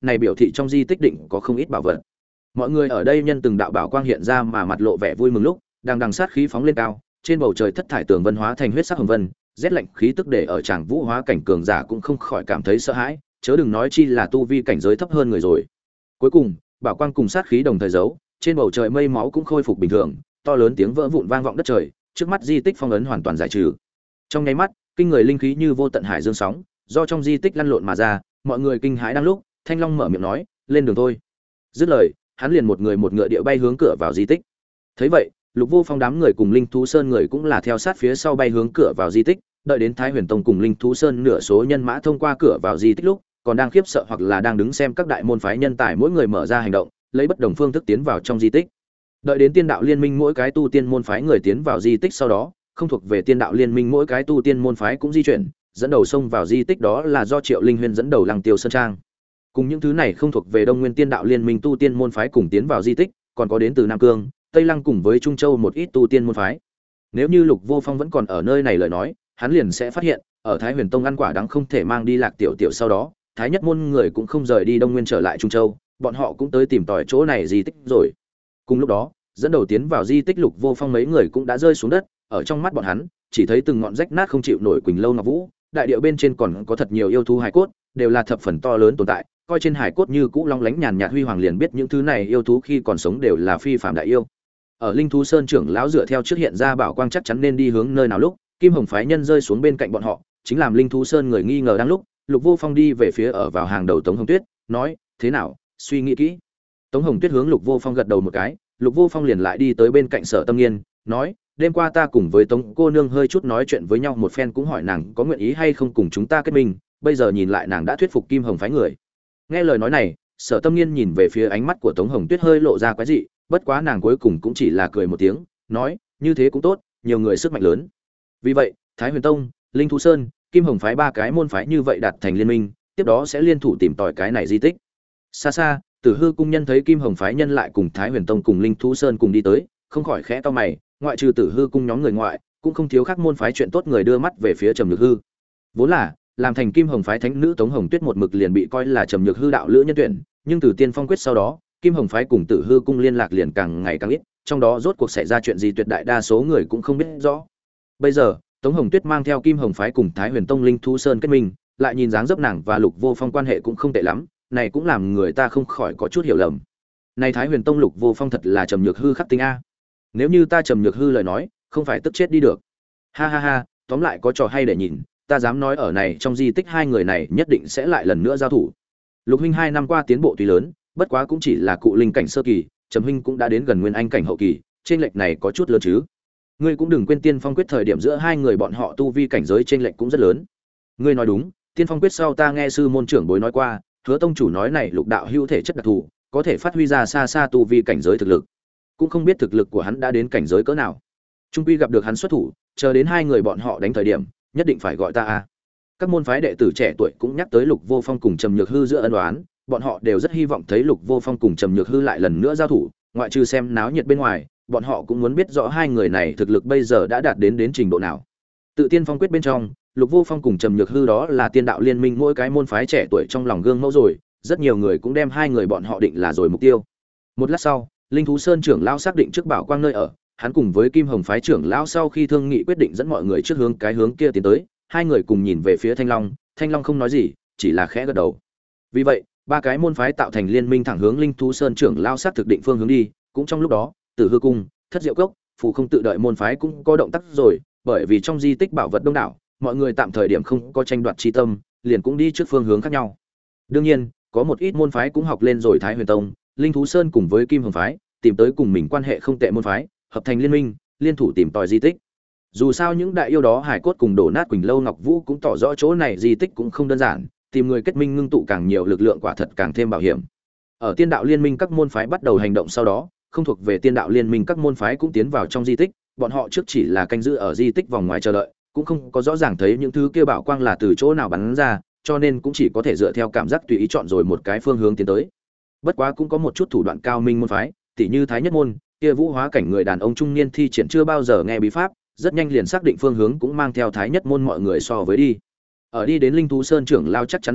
này biểu thị trong di tích định có không ít bảo vật. Mọi người ở đây nhân từng đạo bảo quang hiện ra mà mặt lộ vẻ vui mừng lúc, đằng sát khí phóng lên cao, trên bầu trời thất thải tường vân hóa thành huyết sắc hồng vân, rét lạnh khí tức để ở tràng vũ hóa cảnh cường giả cũng không khỏi cảm thấy sợ hãi, chớ đừng nói chi là tu vi cảnh giới thấp hơn người rồi. Cuối cùng, bảo quang cùng sát khí đồng thời giấu, trên bầu trời mây máu cũng khôi phục bình thường, to lớn tiếng vỡ vụn vang vọng đất trời, trước mắt di tích phong ấn hoàn toàn giải trừ. Trong nháy mắt, kinh người linh khí như vô tận hải dương sóng, do trong di tích lăn lộn mà ra, mọi người kinh hãi đang lúc, Thanh Long mở miệng nói, "Lên đường thôi." Dứt lời, hắn liền một người một ngựa địa bay hướng cửa vào di tích. Thấy vậy, Lục Vô Phong đám người cùng Linh Thú Sơn người cũng là theo sát phía sau bay hướng cửa vào di tích, đợi đến Thái Huyền Tông cùng Linh Thú Sơn nửa số nhân mã thông qua cửa vào di tích lúc, còn đang khiếp sợ hoặc là đang đứng xem các đại môn phái nhân tài mỗi người mở ra hành động, lấy bất đồng phương thức tiến vào trong di tích. Đợi đến Tiên Đạo Liên Minh mỗi cái tu tiên môn phái người tiến vào di tích sau đó, không thuộc về Tiên Đạo Liên Minh mỗi cái tu tiên môn phái cũng di chuyển, dẫn đầu xông vào di tích đó là do Triệu Linh Huyên dẫn đầu Lăng Tiêu Sơn Trang. Cùng những thứ này không thuộc về Đông Nguyên Tiên Đạo Liên Minh tu tiên môn phái cùng tiến vào di tích, còn có đến từ Nam Cương, Tây Lăng cùng với Trung Châu một ít tu tiên môn phái. Nếu như Lục Vô Phong vẫn còn ở nơi này lời nói, hắn liền sẽ phát hiện, ở Thái Huyền Tông ăn quả đắng không thể mang đi Lạc Tiểu Tiểu sau đó, Thái Nhất môn người cũng không rời đi Đông Nguyên trở lại Trung Châu, bọn họ cũng tới tìm tòi chỗ này di tích rồi. Cùng lúc đó, dẫn đầu tiến vào di tích Lục Vô Phong mấy người cũng đã rơi xuống đất, ở trong mắt bọn hắn, chỉ thấy từng ngọn rách nát không chịu nổi quỳnh lâu ngọc vũ, đại điệu bên trên còn có thật nhiều yêu thú hải cốt, đều là thập phần to lớn tồn tại, coi trên hải cốt như cũ long lánh nhàn nhạt huy hoàng liền biết những thứ này yêu thú khi còn sống đều là phi phàm đại yêu. Ở Linh Thú Sơn trưởng lão dựa theo trước hiện ra bảo quang chắc chắn nên đi hướng nơi nào lúc, Kim Hồng phái nhân rơi xuống bên cạnh bọn họ, chính làm Linh Thú Sơn người nghi ngờ đang lúc, Lục Vô Phong đi về phía ở vào hàng đầu Tống Hồng Tuyết, nói: "Thế nào, suy nghĩ kỹ?" Tống Hồng Tuyết hướng Lục Vô Phong gật đầu một cái, Lục Vô Phong liền lại đi tới bên cạnh Sở Tâm Nghiên, nói: "Đêm qua ta cùng với Tống cô nương hơi chút nói chuyện với nhau một phen, cũng hỏi nàng có nguyện ý hay không cùng chúng ta kết minh, bây giờ nhìn lại nàng đã thuyết phục Kim Hồng phái người." Nghe lời nói này, Sở Tâm Nghiên nhìn về phía ánh mắt của Tống Hồng Tuyết hơi lộ ra quái dị, bất quá nàng cuối cùng cũng chỉ là cười một tiếng, nói: "Như thế cũng tốt, nhiều người sức mạnh lớn." Vì vậy, Thái Huyền Tông, Linh Thú Sơn, Kim Hồng phái ba cái môn phái như vậy đạt thành liên minh, tiếp đó sẽ liên thủ tìm tòi cái này di tích. Xa xa, Tử Hư cung nhân thấy Kim Hồng phái nhân lại cùng Thái Huyền Tông cùng Linh Thú Sơn cùng đi tới, không khỏi khẽ cau mày, ngoại trừ Tử Hư cung nhóm người ngoại, cũng không thiếu khác môn phái chuyện tốt người đưa mắt về phía Trầm Nhược Hư. Vốn là, làm thành Kim Hồng phái thánh nữ Tống Hồng Tuyết một mực liền bị coi là Trầm Nhược Hư đạo lữ nhân tuyển, nhưng từ Tiên Phong quyết sau đó, Kim Hồng phái cùng Tử Hư cung liên lạc liền càng ngày càng ít, trong đó rốt cuộc xảy ra chuyện gì tuyệt đại đa số người cũng không biết rõ. Bây giờ, Tống Hồng Tuyết mang theo Kim Hồng phái cùng Thái Huyền Tông Linh Thú Sơn kết minh, lại nhìn dáng dấp nàng và Lục Vô Phong quan hệ cũng không tệ lắm, này cũng làm người ta không khỏi có chút hiểu lầm. Này Thái Huyền Tông Lục Vô Phong thật là Trầm Nhược Hư khắc tinh a. Nếu như ta Trầm Nhược Hư lời nói, không phải tức chết đi được. Ha ha ha, tóm lại có trò hay để nhìn, ta dám nói ở này trong di tích hai người này nhất định sẽ lại lần nữa giao thủ. Lục huynh 2 năm qua tiến bộ tuy lớn, bất quá cũng chỉ là cụ linh cảnh sơ kỳ, Trầm huynh cũng đã đến gần nguyên anh cảnh hậu kỳ, trên lệch này có chút lớn chứ. Ngươi cũng đừng quên Tiên Phong quyết thời điểm giữa hai người bọn họ tu vi cảnh giới trên lệch cũng rất lớn. Ngươi nói đúng, Tiên Phong quyết sau ta nghe sư môn trưởng bối nói qua, Hứa tông chủ nói này Lục đạo hữu thể chất đặc thù, có thể phát huy ra xa xa tu vi cảnh giới thực lực. Cũng không biết thực lực của hắn đã đến cảnh giới cỡ nào. Trung quy gặp được hắn xuất thủ, chờ đến hai người bọn họ đánh thời điểm, nhất định phải gọi ta a. Các môn phái đệ tử trẻ tuổi cũng nhắc tới Lục Vô Phong cùng Trầm Nhược Hư giữa ân oán, bọn họ đều rất hy vọng thấy Lục Vô Phong cùng Trầm Nhược Hư lại lần nữa giao thủ, ngoại trừ xem náo nhiệt bên ngoài, bọn họ cũng muốn biết rõ hai người này thực lực bây giờ đã đạt đến trình độ nào. Tự Tiên Phong quyết bên trong, Lục Vô Phong cùng Trầm Nhược Hư đó là Tiên đạo liên minh mỗi cái môn phái trẻ tuổi trong lòng gương mẫu rồi, rất nhiều người cũng đem hai người bọn họ định là rồi mục tiêu. Một lát sau, Linh Thú Sơn trưởng lão xác định trước bảo quang nơi ở, hắn cùng với Kim Hồng phái trưởng lão sau khi thương nghị quyết định dẫn mọi người trước hướng cái hướng kia tiến tới, hai người cùng nhìn về phía Thanh Long, Thanh Long không nói gì, chỉ là khẽ gật đầu. Vì vậy, ba cái môn phái tạo thành liên minh thẳng hướng Linh Thú Sơn trưởng lão xác thực định phương hướng đi, cũng trong lúc đó, Tử Hư cung, Thất Diệu cốc, Phù không tự đợi môn phái cũng có động tác rồi, bởi vì trong di tích bảo vật đông đảo, mọi người tạm thời điểm không có tranh đoạt chi tâm, liền cũng đi trước phương hướng khác nhau. Đương nhiên, có một ít môn phái cũng học lên rồi Thái Huyền Tông, Linh Thú Sơn cùng với Kim Hồng phái, tìm tới cùng mình quan hệ không tệ môn phái, hợp thành liên minh, liên thủ tìm tòi di tích. Dù sao những đại yêu đó hải cốt cùng đổ nát Quỳnh Lâu Ngọc Vũ cũng tỏ rõ chỗ này di tích cũng không đơn giản, tìm người kết minh ngưng tụ càng nhiều lực lượng quả thật càng thêm bảo hiểm. Ở Tiên đạo liên minh các môn phái bắt đầu hành động sau đó, không thuộc về Tiên đạo liên minh các môn phái cũng tiến vào trong di tích, bọn họ trước chỉ là canh giữ ở di tích vòng ngoài chờ đợi, cũng không có rõ ràng thấy những thứ kia bảo quang là từ chỗ nào bắn ra, cho nên cũng chỉ có thể dựa theo cảm giác tùy ý chọn rồi một cái phương hướng tiến tới. Bất quá cũng có một chút thủ đoạn cao minh môn phái, tỉ như Thái Nhất môn, kia vũ hóa cảnh người đàn ông trung niên thi triển chưa bao giờ nghe bí pháp, rất nhanh liền xác định phương hướng cũng mang theo Thái Nhất môn mọi người so với đi. Ở đi đến Linh Thú Sơn trưởng lao chắc chắn nơi lúc,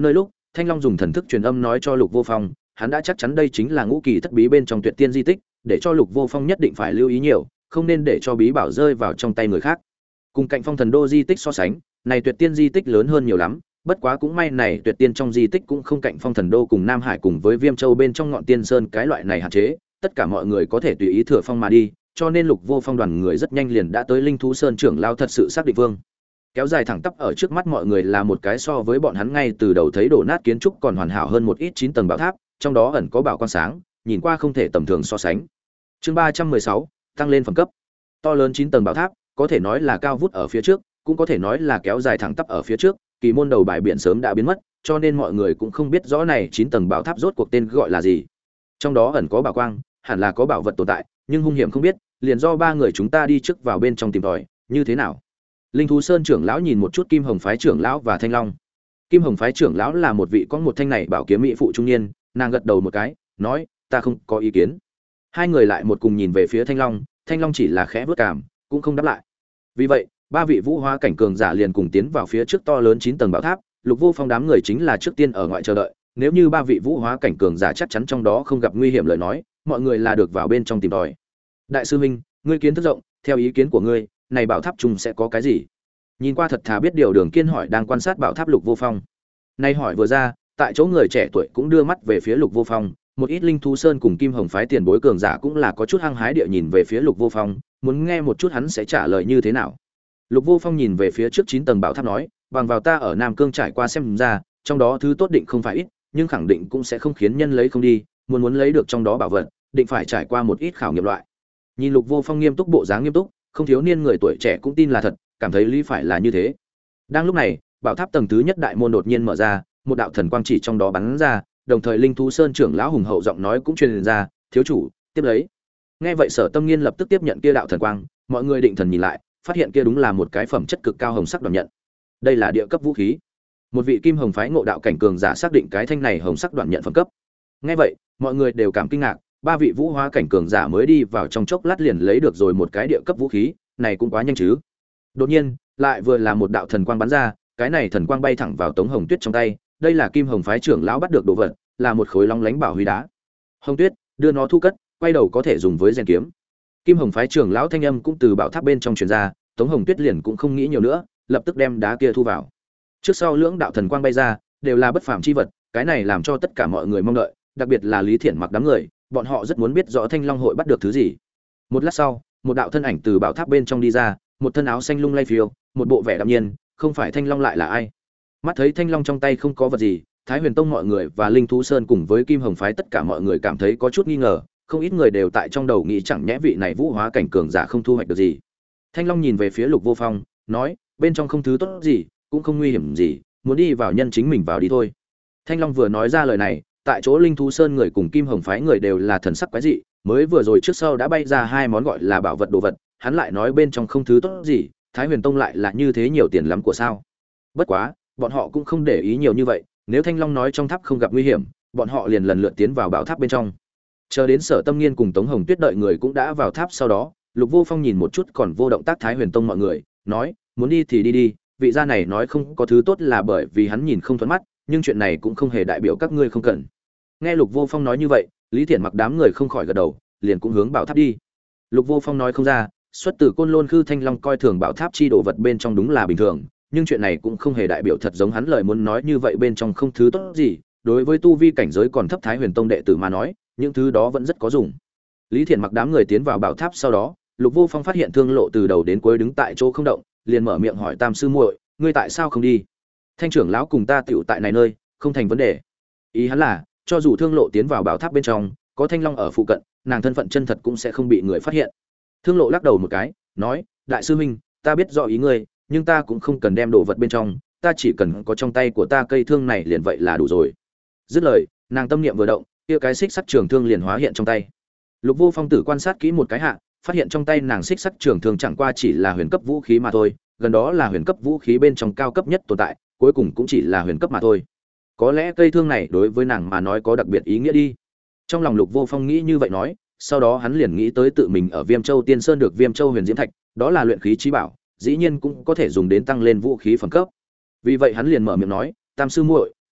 Thanh Long dùng thần thức truyền âm nói cho Lục Vô Phong, hắn đã chắc chắn đây chính là ngũ kỳ thất bí bên trong tuyệt tiên di tích, để cho Lục Vô Phong nhất định phải lưu ý nhiều, không nên để cho bí bảo rơi vào trong tay người khác. Cùng cạnh Phong Thần Đô di tích so sánh, này tuyệt tiên di tích lớn hơn nhiều lắm, bất quá cũng may này tuyệt tiên trong di tích cũng không cạnh Phong Thần Đô cùng Nam Hải cùng với Viêm Châu bên trong ngọn tiên sơn cái loại này hạn chế, tất cả mọi người có thể tùy ý thừa phong mà đi, cho nên Lục Vô Phong đoàn người rất nhanh liền đã tới Linh Thú Sơn trưởng lao thật sự xác định vương. Kéo dài thẳng tắp ở trước mắt mọi người là một cái so với bọn hắn ngay từ đầu thấy đổ nát kiến trúc còn hoàn hảo hơn một ít 9 tầng bảo tháp, trong đó ẩn có bảo quan sáng, nhìn qua không thể tầm thường so sánh. Chương 316, tăng lên phẩm cấp. To lớn 9 tầng bảo tháp, có thể nói là cao vút ở phía trước, cũng có thể nói là kéo dài thẳng tắp ở phía trước, kỳ môn đầu bài biển sớm đã biến mất, cho nên mọi người cũng không biết rõ này 9 tầng bảo tháp rốt cuộc tên gọi là gì. Trong đó ẩn có bảo quang, hẳn là có bảo vật tồn tại, nhưng hung hiểm không biết, liền do ba người chúng ta đi trước vào bên trong tìm tòi, như thế nào? Linh Thú Sơn trưởng lão nhìn một chút Kim Hồng phái trưởng lão và Thanh Long. Kim Hồng phái trưởng lão là một vị có một thanh này bảo kiếm mỹ phụ trung niên, nàng gật đầu một cái, nói, ta không có ý kiến. Hai người lại một cùng nhìn về phía Thanh Long, Thanh Long chỉ là khẽ bước cảm, cũng không đáp lại. Vì vậy, ba vị vũ hóa cảnh cường giả liền cùng tiến vào phía trước to lớn 9 tầng bảo tháp, Lục Vô Phong đám người chính là trước tiên ở ngoại chờ đợi, nếu như ba vị vũ hóa cảnh cường giả chắc chắn trong đó không gặp nguy hiểm lời nói, mọi người là được vào bên trong tìm tòi. Đại sư huynh, ngươi kiến thức rộng, theo ý kiến của ngươi, này bảo tháp chung sẽ có cái gì? Nhìn qua thật thà biết điều Đường Kiên hỏi đang quan sát bảo tháp Lục Vô Phong. Nay hỏi vừa ra, tại chỗ người trẻ tuổi cũng đưa mắt về phía Lục Vô Phong, một ít Linh Thú Sơn cùng Kim Hồng phái tiền bối cường giả cũng là có chút hăng hái địa nhìn về phía Lục Vô Phong, muốn nghe một chút hắn sẽ trả lời như thế nào. Lục Vô Phong nhìn về phía trước 9 tầng bảo tháp nói, bằng vào ta ở Nam Cương trải qua xem ra, trong đó thứ tốt định không phải ít, nhưng khẳng định cũng sẽ không khiến nhân lấy không đi, muốn lấy được trong đó bảo vật, định phải trải qua một ít khảo nghiệm loại. Nhìn Lục Vô Phong nghiêm túc bộ dáng nghiêm túc, không thiếu niên người tuổi trẻ cũng tin là thật, cảm thấy lý phải là như thế. Đang lúc này, bảo tháp tầng thứ nhất đại môn đột nhiên mở ra, một đạo thần quang chỉ trong đó bắn ra, đồng thời Linh Thú Sơn trưởng lão hùng hậu giọng nói cũng truyền ra, thiếu chủ, tiếp lấy. Nghe vậy Sở Tâm Nghiên lập tức tiếp nhận kia đạo thần quang, mọi người định thần nhìn lại, phát hiện kia đúng là một cái phẩm chất cực cao hồng sắc đoạn nhận. Đây là địa cấp vũ khí. Một vị Kim Hồng phái ngộ đạo cảnh cường giả xác định cái thanh này hồng sắc đoạn nhận phẩm cấp. Nghe vậy, mọi người đều cảm kinh ngạc, ba vị vũ hóa cảnh cường giả mới đi vào trong chốc lát liền lấy được rồi một cái địa cấp vũ khí, này cũng quá nhanh chứ. Đột nhiên, lại vừa là một đạo thần quang bắn ra, cái này thần quang bay thẳng vào Tống Hồng Tuyết trong tay, đây là Kim Hồng phái trưởng lão bắt được đồ vật, là một khối long lánh bảo huy đá. Hồng Tuyết, đưa nó thu cất, quay đầu có thể dùng với rèn kiếm. Kim Hồng phái trưởng lão thanh âm cũng từ bảo tháp bên trong truyền ra, Tống Hồng Tuyết liền cũng không nghĩ nhiều nữa, lập tức đem đá kia thu vào. Trước sau lưỡng đạo thần quang bay ra, đều là bất phàm chi vật, cái này làm cho tất cả mọi người mong đợi, đặc biệt là Lý Thiển Mặc đám người, bọn họ rất muốn biết rõ Thanh Long hội bắt được thứ gì. Một lát sau, một đạo thân ảnh từ bảo tháp bên trong đi ra, một thân áo xanh lung lay phiêu, một bộ vẻ đạm nhiên, không phải Thanh Long lại là ai? Mắt thấy Thanh Long trong tay không có vật gì, Thái Huyền Tông mọi người và Linh Thú Sơn cùng với Kim Hồng phái tất cả mọi người cảm thấy có chút nghi ngờ, không ít người đều tại trong đầu nghĩ chẳng nhẽ vị này vũ hóa cảnh cường giả không thu hoạch được gì. Thanh Long nhìn về phía Lục Vô Phong, nói, bên trong không thứ tốt gì, cũng không nguy hiểm gì, muốn đi vào nhân chính mình vào đi thôi. Thanh Long vừa nói ra lời này, tại chỗ Linh Thú Sơn người cùng Kim Hồng phái người đều là thần sắc quái dị, mới vừa rồi trước sau đã bay ra hai món gọi là bảo vật đồ vật, hắn lại nói bên trong không thứ tốt gì, Thái Huyền Tông lại là như thế nhiều tiền lắm của sao? Bất quá, bọn họ cũng không để ý nhiều như vậy, nếu Thanh Long nói trong tháp không gặp nguy hiểm, bọn họ liền lần lượt tiến vào bảo tháp bên trong. Chờ đến Sở Tâm Nghiên cùng Tống Hồng Tuyết đợi người cũng đã vào tháp sau đó, Lục Vô Phong nhìn một chút còn vô động tác Thái Huyền Tông mọi người, nói, muốn đi thì đi đi, vị gia này nói không có thứ tốt là bởi vì hắn nhìn không thuận mắt, nhưng chuyện này cũng không hề đại biểu các ngươi không cần. Nghe Lục Vô Phong nói như vậy, Lý Thiển Mặc đám người không khỏi gật đầu, liền cũng hướng bảo tháp đi. Lục Vô Phong nói không ra, xuất từ Côn Lôn Khư Thanh Long coi thường bảo tháp chi đồ vật bên trong đúng là bình thường, nhưng chuyện này cũng không hề đại biểu thật giống hắn lời muốn nói như vậy bên trong không thứ tốt gì, đối với tu vi cảnh giới còn thấp Thái Huyền Tông đệ tử mà nói, những thứ đó vẫn rất có dùng. Lý Thiển Mặc đám người tiến vào bảo tháp sau đó, Lục Vô Phong phát hiện Thương Lộ từ đầu đến cuối đứng tại chỗ không động, liền mở miệng hỏi Tam sư muội, ngươi tại sao không đi? Thanh trưởng lão cùng ta tiểu tại này nơi, không thành vấn đề. Ý hắn là, cho dù Thương Lộ tiến vào bảo tháp bên trong, có Thanh Long ở phụ cận, nàng thân phận chân thật cũng sẽ không bị người phát hiện. Thương Lộ lắc đầu một cái, nói, đại sư huynh, ta biết rõ ý ngươi, nhưng ta cũng không cần đem đồ vật bên trong, ta chỉ cần có trong tay của ta cây thương này liền vậy là đủ rồi. Dứt lời, nàng tâm niệm vừa động, kia cái xích sắt trường thương liền hóa hiện trong tay. Lục Vô Phong tử quan sát kỹ một cái hạ, phát hiện trong tay nàng xích sắt trường thương chẳng qua chỉ là huyền cấp vũ khí mà thôi, gần đó là huyền cấp vũ khí bên trong cao cấp nhất tồn tại, cuối cùng cũng chỉ là huyền cấp mà thôi. Có lẽ cây thương này đối với nàng mà nói có đặc biệt ý nghĩa đi. Trong lòng Lục Vô Phong nghĩ như vậy nói, sau đó hắn liền nghĩ tới tự mình ở Viêm Châu Tiên Sơn được Viêm Châu Huyền Diễm Thạch, đó là luyện khí chí bảo, dĩ nhiên cũng có thể dùng đến tăng lên vũ khí phẩm cấp. Vì vậy hắn liền mở miệng nói, Tam sư muội,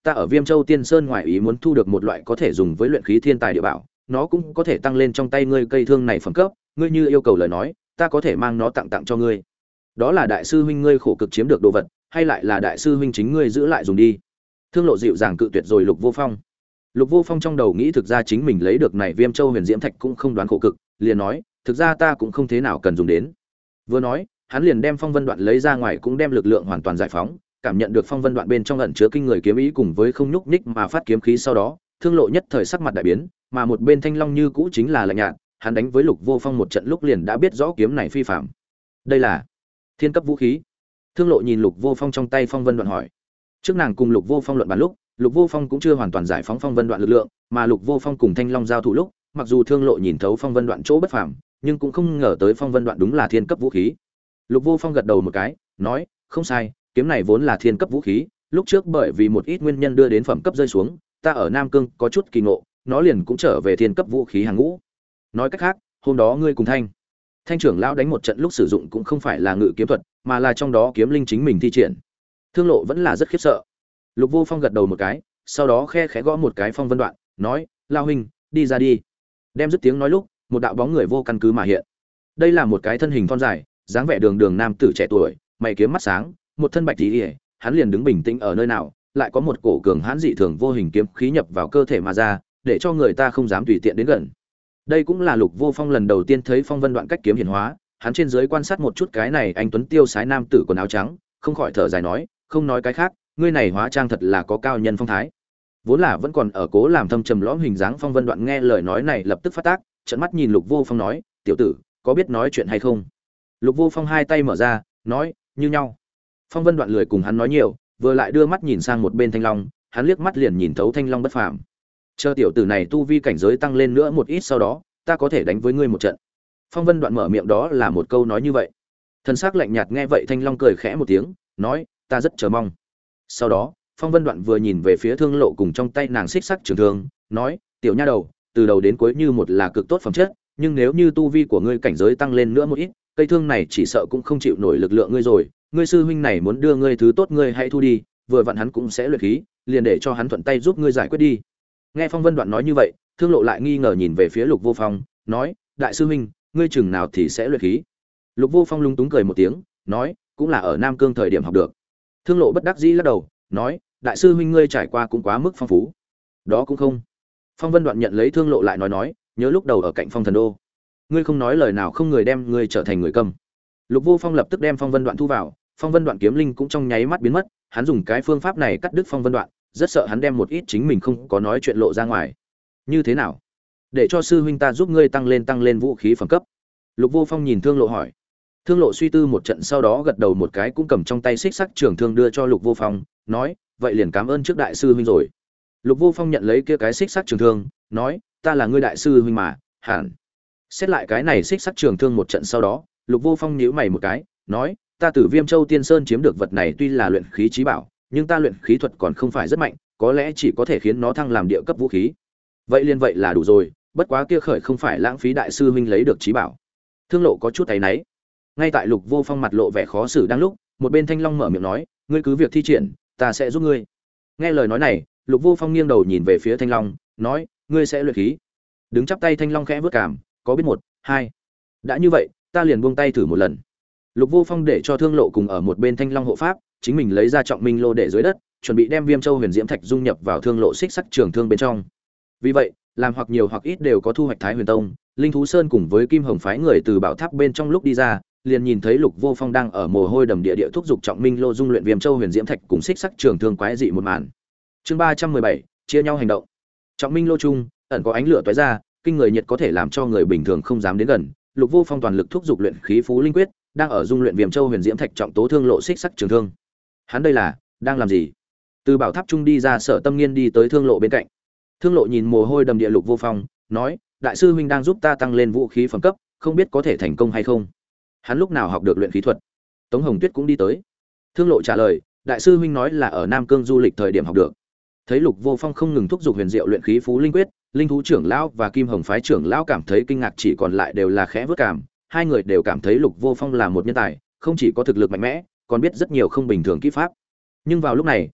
ta ở Viêm Châu Tiên Sơn ngoài ý muốn thu được một loại có thể dùng với luyện khí thiên tài địa bảo, nó cũng có thể tăng lên trong tay ngươi cây thương này phẩm cấp, ngươi như yêu cầu lời nói, ta có thể mang nó tặng cho ngươi. Đó là đại sư huynh ngươi khổ cực chiếm được đồ vật, hay lại là đại sư huynh chính ngươi giữ lại dùng đi? Thương Lộ dịu dàng cự tuyệt rồi Lục Vô Phong. Lục Vô Phong trong đầu nghĩ thực ra chính mình lấy được này Viêm Châu Huyền Diễm Thạch cũng không đoán khổ cực, liền nói, thực ra ta cũng không thế nào cần dùng đến. Vừa nói, hắn liền đem phong vân đoạn lấy ra ngoài, cũng đem lực lượng hoàn toàn giải phóng, cảm nhận được phong vân đoạn bên trong ẩn chứa kinh người kiếm ý cùng với không nhúc nhích mà phát kiếm khí, sau đó, Thương Lộ nhất thời sắc mặt đại biến, mà một bên Thanh Long như cũ chính là lạnh nhạt, hắn đánh với Lục Vô Phong một trận lúc liền đã biết rõ kiếm này phi phàm. Đây là thiên cấp vũ khí. Thương Lộ nhìn Lục Vô Phong trong tay phong vân đoạn hỏi. Trước nàng cùng Lục Vô Phong luận bàn lúc, Lục Vô Phong cũng chưa hoàn toàn giải phóng phong vân đoạn lực lượng, mà Lục Vô Phong cùng Thanh Long giao thủ lúc, mặc dù Thương Lộ nhìn thấu phong vân đoạn chỗ bất phàm, nhưng cũng không ngờ tới phong vân đoạn đúng là thiên cấp vũ khí. Lục Vô Phong gật đầu một cái, nói, không sai, kiếm này vốn là thiên cấp vũ khí, lúc trước bởi vì một ít nguyên nhân đưa đến phẩm cấp rơi xuống, ta ở Nam Cương có chút kỳ ngộ, nó liền cũng trở về thiên cấp vũ khí hàng ngũ. Nói cách khác, hôm đó ngươi cùng Thanh trưởng lão đánh một trận lúc sử dụng cũng không phải là ngự kiếm thuật, mà là trong đó kiếm linh chính mình thi triển. Thương Lộ vẫn là rất khiếp sợ. Lục Vô Phong gật đầu một cái, sau đó khẽ gõ một cái phong vân đoạn, nói, lao huynh, đi ra đi. Đem dứt tiếng nói lúc, một đạo bóng người vô căn cứ mà hiện. Đây là một cái thân hình thon dài, dáng vẻ đường đường nam tử trẻ tuổi, mày kiếm mắt sáng, một thân bạch y, hắn liền đứng bình tĩnh ở nơi nào, lại có một cổ cường hãn dị thường vô hình kiếm khí nhập vào cơ thể mà ra, để cho người ta không dám tùy tiện đến gần. Đây cũng là Lục Vô Phong lần đầu tiên thấy phong vân đoạn cách kiếm hiển hóa, hắn trên dưới quan sát một chút cái này anh tuấn tiêu sái nam tử quần áo trắng, không khỏi thở dài nói, không nói cái khác, ngươi này hóa trang thật là có cao nhân phong thái. Vốn là vẫn còn ở cố làm thâm trầm lõm hình dáng phong vân đoạn nghe lời nói này lập tức phát tác, trợn mắt nhìn Lục Vô Phong nói, tiểu tử, có biết nói chuyện hay không? Lục Vô Phong hai tay mở ra, nói, như nhau. Phong vân đoạn lười cùng hắn nói nhiều, vừa lại đưa mắt nhìn sang một bên Thanh Long, hắn liếc mắt liền nhìn thấu Thanh Long bất phàm. Chờ tiểu tử này tu vi cảnh giới tăng lên nữa một ít, sau đó ta có thể đánh với ngươi một trận. Phong vân đoạn mở miệng đó là một câu nói như vậy. Thân xác lạnh nhạt nghe vậy, Thanh Long cười khẽ một tiếng, nói, ta rất chờ mong. Sau đó phong vân đoạn vừa nhìn về phía Thương Lộ cùng trong tay nàng xích sắc trường thương, nói, tiểu nha đầu, từ đầu đến cuối như một là cực tốt phẩm chất, nhưng nếu như tu vi của ngươi cảnh giới tăng lên nữa một ít, cây thương này chỉ sợ cũng không chịu nổi lực lượng ngươi rồi. Ngươi sư huynh này muốn đưa ngươi thứ tốt, ngươi hãy thu đi, vừa vặn hắn cũng sẽ luyện khí, liền để cho hắn thuận tay giúp ngươi giải quyết đi. Nghe phong vân đoạn nói như vậy, Thương Lộ lại nghi ngờ nhìn về phía Lục Vô Phong, nói, đại sư huynh, ngươi chừng nào thì sẽ luyện khí? Lục Vô Phong lung túng cười một tiếng, nói, cũng là ở Nam Cương thời điểm học được. Thương Lộ bất đắc dĩ lắc đầu, nói, đại sư huynh ngươi trải qua cũng quá mức phong phú. Đó cũng không. Phong vân đoạn nhận lấy Thương Lộ lại nói, nhớ lúc đầu ở cạnh Phong Thần Đô, ngươi không nói lời nào không người đem ngươi trở thành người câm. Lục Vô Phong lập tức đem phong vân đoạn thu vào, phong vân đoạn kiếm linh cũng trong nháy mắt biến mất, hắn dùng cái phương pháp này cắt đứt phong vân đoạn, rất sợ hắn đem một ít chính mình không có nói chuyện lộ ra ngoài. Như thế nào? Để cho sư huynh ta giúp ngươi tăng lên vũ khí phẩm cấp. Lục Vô Phong nhìn Thương Lộ hỏi. Thương Lộ suy tư một trận sau đó gật đầu một cái, cũng cầm trong tay xích sắc trường thương đưa cho Lục Vô Phong, nói, vậy liền cảm ơn trước đại sư huynh rồi. Lục Vô Phong nhận lấy kia cái xích sắc trường thương, nói, ta là ngươi đại sư huynh mà, hẳn. Xét lại cái này xích sắc trường thương một trận sau đó, Lục Vô Phong nhíu mày một cái, nói, ta từ Viêm Châu Tiên Sơn chiếm được vật này tuy là luyện khí chí bảo, nhưng ta luyện khí thuật còn không phải rất mạnh, có lẽ chỉ có thể khiến nó thăng làm địa cấp vũ khí. Vậy liền vậy là đủ rồi, bất quá kia khởi không phải lãng phí đại sư huynh lấy được chí bảo. Thương Lộ có chút áy náy. Ngay tại Lục Vô Phong mặt lộ vẻ khó xử đang lúc, một bên Thanh Long mở miệng nói, ngươi cứ việc thi triển, ta sẽ giúp ngươi. Nghe lời nói này, Lục Vô Phong nghiêng đầu nhìn về phía Thanh Long, nói, ngươi sẽ luyện khí? Đứng chắp tay Thanh Long khẽ vớt cảm, có biết một, hai. Đã như vậy, ta liền buông tay thử một lần. Lục Vô Phong để cho Thương Lộ cùng ở một bên Thanh Long hộ pháp, chính mình lấy ra trọng minh lô để dưới đất, chuẩn bị đem Viêm Châu Huyền Diễm Thạch dung nhập vào Thương Lộ xích sắc trường thương bên trong. Vì vậy, làm hoặc nhiều hoặc ít đều có thu hoạch Thái Huyền Tông, Linh Thú Sơn cùng với Kim Hồng phái người từ bảo tháp bên trong lúc đi ra, liền nhìn thấy Lục Vô Phong đang ở mồ hôi đầm địa thúc giục trọng minh lô dung luyện Viêm Châu Huyền Diễm Thạch cùng xích sắc trường thương quái dị một màn. Chương 317, chia nhau hành động. Trọng minh lô chung, ẩn có ánh lửa tóe ra, kinh người nhiệt có thể làm cho người bình thường không dám đến gần. Lục Vô Phong toàn lực thúc giục luyện khí phú linh quyết, đang ở dung luyện Viêm Châu Huyền Diễm Thạch trọng tố Thương Lộ xích sắc trường thương. Hắn đây là đang làm gì? Từ bảo tháp trung đi ra, Sở Tâm Nghiên đi tới Thương Lộ bên cạnh. Thương Lộ nhìn mồ hôi đầm địa Lục Vô Phong, nói, đại sư huynh đang giúp ta tăng lên vũ khí phẩm cấp, không biết có thể thành công hay không. Hắn lúc nào học được luyện khí thuật? Tống Hồng Tuyết cũng đi tới. Thương Lộ trả lời, đại sư huynh nói là ở Nam Cương du lịch thời điểm học được. Thấy Lục Vô Phong không ngừng thúc giục huyền diệu luyện khí phú linh quyết, Linh thú trưởng lão và Kim Hồng phái trưởng lão cảm thấy kinh ngạc, chỉ còn lại đều là khẽ vớt cảm. Hai người đều cảm thấy Lục Vô Phong là một nhân tài, không chỉ có thực lực mạnh mẽ, còn biết rất nhiều không bình thường kỹ pháp. Nhưng vào lúc này,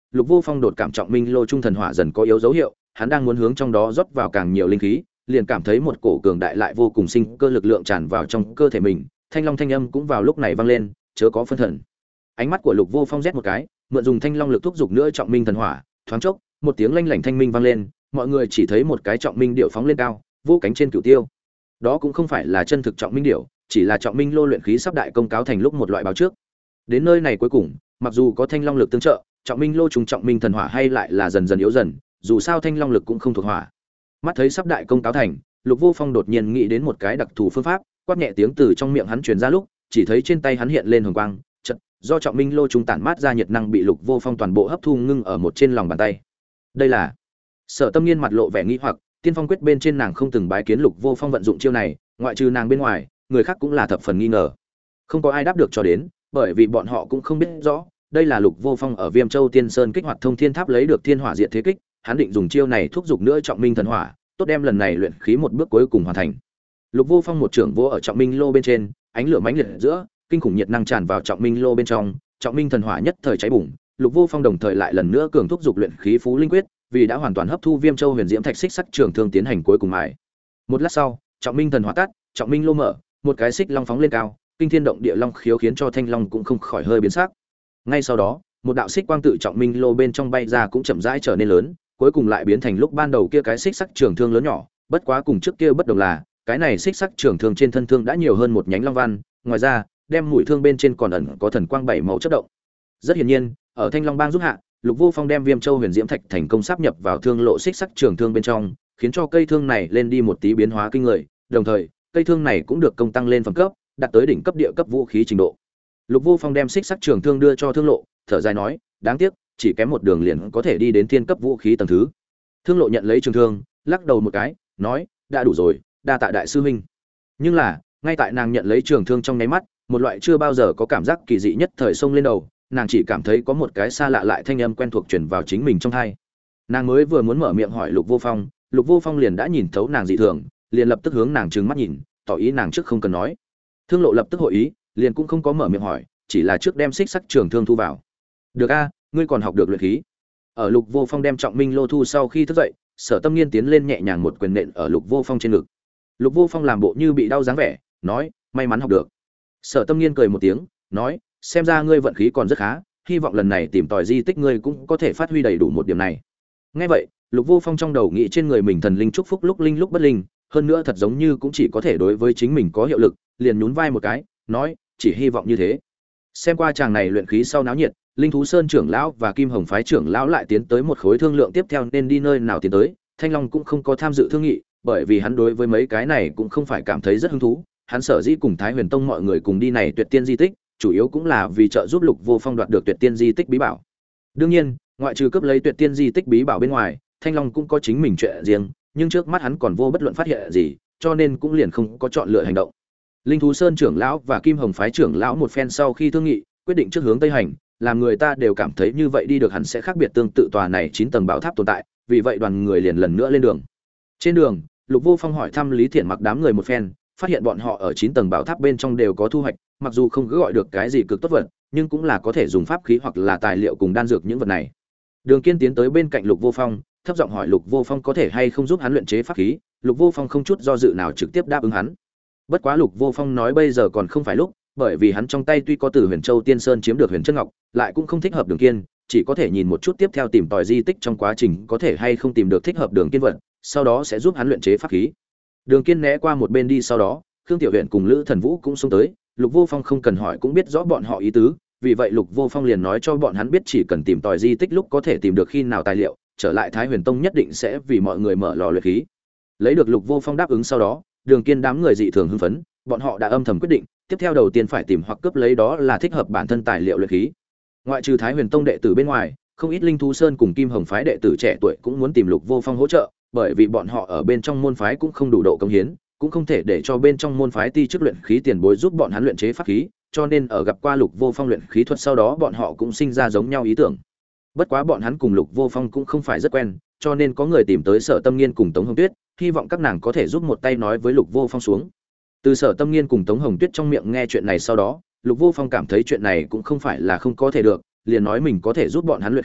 Lục Vô Phong đột cảm trọng minh lô trung thần hỏa dần có yếu dấu hiệu, hắn đang muốn hướng trong đó rót vào càng nhiều linh khí, liền cảm thấy một cổ cường đại lại vô cùng sinh cơ lực lượng tràn vào trong cơ thể mình, thanh long thanh âm cũng vào lúc này vang lên, chớ có phân thần. Ánh mắt của Lục Vô Phong rét một cái, mượn dùng thanh long lực thúc giục nữa trọng minh thần hỏa, thoáng chốc, một tiếng lanh lảnh thanh minh vang lên, mọi người chỉ thấy một cái trọng minh điệu phóng lên cao, vô cánh trên cửu tiêu. Đó cũng không phải là chân thực trọng minh điệu, chỉ là trọng minh lô luyện khí sắp đại công cáo thành lúc một loại báo trước. Đến nơi này cuối cùng, mặc dù có thanh long lực tương trợ, trọng minh lô trùng trọng minh thần hỏa hay lại là dần dần yếu dần, dù sao thanh long lực cũng không thuộc hỏa. Mắt thấy sắp đại công cáo thành, Lục Vô Phong đột nhiên nghĩ đến một cái đặc thù phương pháp, quát nhẹ tiếng từ trong miệng hắn truyền ra lúc, chỉ thấy trên tay hắn hiện lên hồng quang, chợt, do trọng minh lô trùng tản mát ra nhiệt năng bị Lục Vô Phong toàn bộ hấp thu ngưng ở một trên lòng bàn tay. Đây là Sở Tâm Nghiên mặt lộ vẻ nghi hoặc, Tiên Phong quyết bên trên nàng không từng bái kiến Lục Vô Phong vận dụng chiêu này, ngoại trừ nàng bên ngoài, người khác cũng là thập phần nghi ngờ. Không có ai đáp được cho đến, bởi vì bọn họ cũng không biết rõ, đây là Lục Vô Phong ở Viêm Châu Tiên Sơn kích hoạt Thông Thiên Tháp lấy được thiên hỏa diệt thế kích, hắn định dùng chiêu này thúc giục nữa trọng minh thần hỏa, tốt đem lần này luyện khí một bước cuối cùng hoàn thành. Lục Vô Phong một trưởng vô ở trọng minh lô bên trên, ánh lửa mãnh liệt giữa, kinh khủng nhiệt năng tràn vào trọng minh lô bên trong, trọng minh thần hỏa nhất thời cháy bùng. Lục Vô Phong đồng thời lại lần nữa cường thúc giục luyện khí phú linh quyết, vì đã hoàn toàn hấp thu Viêm Châu Huyền Diễm Thạch xích sắc trường thương tiến hành cuối cùng mài. Một lát sau, trọng minh thần hỏa tắt, trọng minh lô mở, một cái xích long phóng lên cao, kinh thiên động địa long khiếu khiến cho thanh long cũng không khỏi hơi biến sắc. Ngay sau đó, một đạo xích quang tự trọng minh lô bên trong bay ra cũng chậm rãi trở nên lớn, cuối cùng lại biến thành lúc ban đầu kia cái xích sắc trường thương lớn nhỏ, bất quá cùng trước kia bất đồng là, cái này xích sắc trường thương trên thân thương đã nhiều hơn một nhánh long văn, ngoài ra, đem mũi thương bên trên còn ẩn có thần quang bảy màu chớp động. Rất hiển nhiên, ở Thanh Long Bang giúp hạ, Lục Vô Phong đem Viêm Châu Huyền Diễm Thạch thành công sáp nhập vào thương lộ xích sắc trường thương bên trong, khiến cho cây thương này lên đi một tí biến hóa kinh người, đồng thời, cây thương này cũng được công tăng lên phẩm cấp, đạt tới đỉnh cấp địa cấp vũ khí trình độ. Lục Vô Phong đem xích sắc trường thương đưa cho thương lộ, thở dài nói, đáng tiếc, chỉ kém một đường liền có thể đi đến thiên cấp vũ khí tầng thứ. Thương lộ nhận lấy trường thương, lắc đầu một cái, nói, đã đủ rồi, đa tạ đại sư huynh. Nhưng là, ngay tại nàng nhận lấy trường thương trong nháy mắt, một loại chưa bao giờ có cảm giác kỳ dị nhất thời xông lên đầu, nàng chỉ cảm thấy có một cái xa lạ lại thanh âm quen thuộc truyền vào chính mình trong tai. Nàng mới vừa muốn mở miệng hỏi Lục Vô Phong liền đã nhìn thấu nàng dị thường, liền lập tức hướng nàng trừng mắt nhìn, tỏ ý nàng trước không cần nói. Thương lộ lập tức hội ý, liền cũng không có mở miệng hỏi, chỉ là trước đem xích sắc trường thương thu vào. Được a, ngươi còn học được luyện khí. Ở Lục Vô Phong đem trọng minh lô thu sau khi thức dậy, Sở Tâm Nghiên tiến lên nhẹ nhàng một quyền nện ở Lục Vô Phong trên ngực. Lục Vô Phong làm bộ như bị đau dáng vẻ, nói, may mắn học được. Sở Tâm Nghiên cười một tiếng, nói, xem ra ngươi vận khí còn rất khá, hy vọng lần này tìm tòi di tích ngươi cũng có thể phát huy đầy đủ một điểm này. Nghe vậy, Lục Vô Phong trong đầu nghĩ trên người mình thần linh chúc phúc lúc linh lúc bất linh, hơn nữa thật giống như cũng chỉ có thể đối với chính mình có hiệu lực, liền nhún vai một cái, nói, chỉ hy vọng như thế. Xem qua chàng này luyện khí sau náo nhiệt, Linh Thú Sơn trưởng lão và Kim Hồng phái trưởng lão lại tiến tới một khối thương lượng tiếp theo nên đi nơi nào tiến tới, Thanh Long cũng không có tham dự thương nghị, bởi vì hắn đối với mấy cái này cũng không phải cảm thấy rất hứng thú, hắn sở dĩ cùng Thái Huyền Tông mọi người cùng đi này Tuyệt Tiên di tích, chủ yếu cũng là vì trợ giúp Lục Vô Phong đoạt được Tuyệt Tiên di tích bí bảo. Đương nhiên, ngoại trừ cướp lấy Tuyệt Tiên di tích bí bảo bên ngoài, Thanh Long cũng có chính mình chuyện riêng, nhưng trước mắt hắn còn vô bất luận phát hiện gì, cho nên cũng liền không có chọn lựa hành động. Linh Thú Sơn trưởng lão và Kim Hồng phái trưởng lão một phen sau khi thương nghị, quyết định trước hướng Tây hành, làm người ta đều cảm thấy như vậy đi được hẳn sẽ khác biệt tương tự tòa này 9 tầng bảo tháp tồn tại, vì vậy đoàn người liền lần nữa lên đường. Trên đường, Lục Vô Phong hỏi thăm Lý Thiện Mặc đám người một phen, phát hiện bọn họ ở 9 tầng bảo tháp bên trong đều có thu hoạch, mặc dù không cứ gọi được cái gì cực tốt vật, nhưng cũng là có thể dùng pháp khí hoặc là tài liệu cùng đan dược những vật này. Đường Kiên tiến tới bên cạnh Lục Vô Phong, thấp giọng hỏi Lục Vô Phong có thể hay không giúp hắn luyện chế pháp khí, Lục Vô Phong không chút do dự nào trực tiếp đáp ứng hắn. Bất quá Lục Vô Phong nói bây giờ còn không phải lúc, bởi vì hắn trong tay tuy có từ Huyền Châu Tiên Sơn chiếm được Huyền Chân Ngọc, lại cũng không thích hợp Đường Kiên, chỉ có thể nhìn một chút tiếp theo tìm tòi di tích trong quá trình có thể hay không tìm được thích hợp Đường Kiên vật, sau đó sẽ giúp hắn luyện chế pháp khí. Đường Kiên né qua một bên đi, sau đó, Khương Tiểu Huyền cùng Lữ Thần Vũ cũng xông tới, Lục Vô Phong không cần hỏi cũng biết rõ bọn họ ý tứ, vì vậy Lục Vô Phong liền nói cho bọn hắn biết chỉ cần tìm tòi di tích lúc có thể tìm được khi nào tài liệu, trở lại Thái Huyền Tông nhất định sẽ vì mọi người mở lò luyện khí. Lấy được Lục Vô Phong đáp ứng sau đó, Đường Kiên đám người dị thường hưng phấn, bọn họ đã âm thầm quyết định, tiếp theo đầu tiên phải tìm hoặc cướp lấy đó là thích hợp bản thân tài liệu luyện khí. Ngoại trừ Thái Huyền Tông đệ tử bên ngoài, không ít Linh Thú Sơn cùng Kim Hồng phái đệ tử trẻ tuổi cũng muốn tìm Lục Vô Phong hỗ trợ, bởi vì bọn họ ở bên trong môn phái cũng không đủ độ công hiến, cũng không thể để cho bên trong môn phái ti chức luyện khí tiền bối giúp bọn hắn luyện chế pháp khí, cho nên ở gặp qua Lục Vô Phong luyện khí thuật sau đó bọn họ cũng sinh ra giống nhau ý tưởng. Bất quá bọn hắn cùng Lục Vô Phong cũng không phải rất quen, cho nên có người tìm tới Sở Tâm Nghiên cùng Tống Hồng Tuyết, hy vọng các nàng có thể giúp một tay nói với Lục Vô Phong xuống. Từ Sở Tâm Nghiên cùng Tống Hồng Tuyết trong miệng nghe chuyện này sau đó, Lục Vô Phong cảm thấy chuyện này cũng không phải là không có thể được, liền nói mình có thể giúp bọn hắn luyện khí,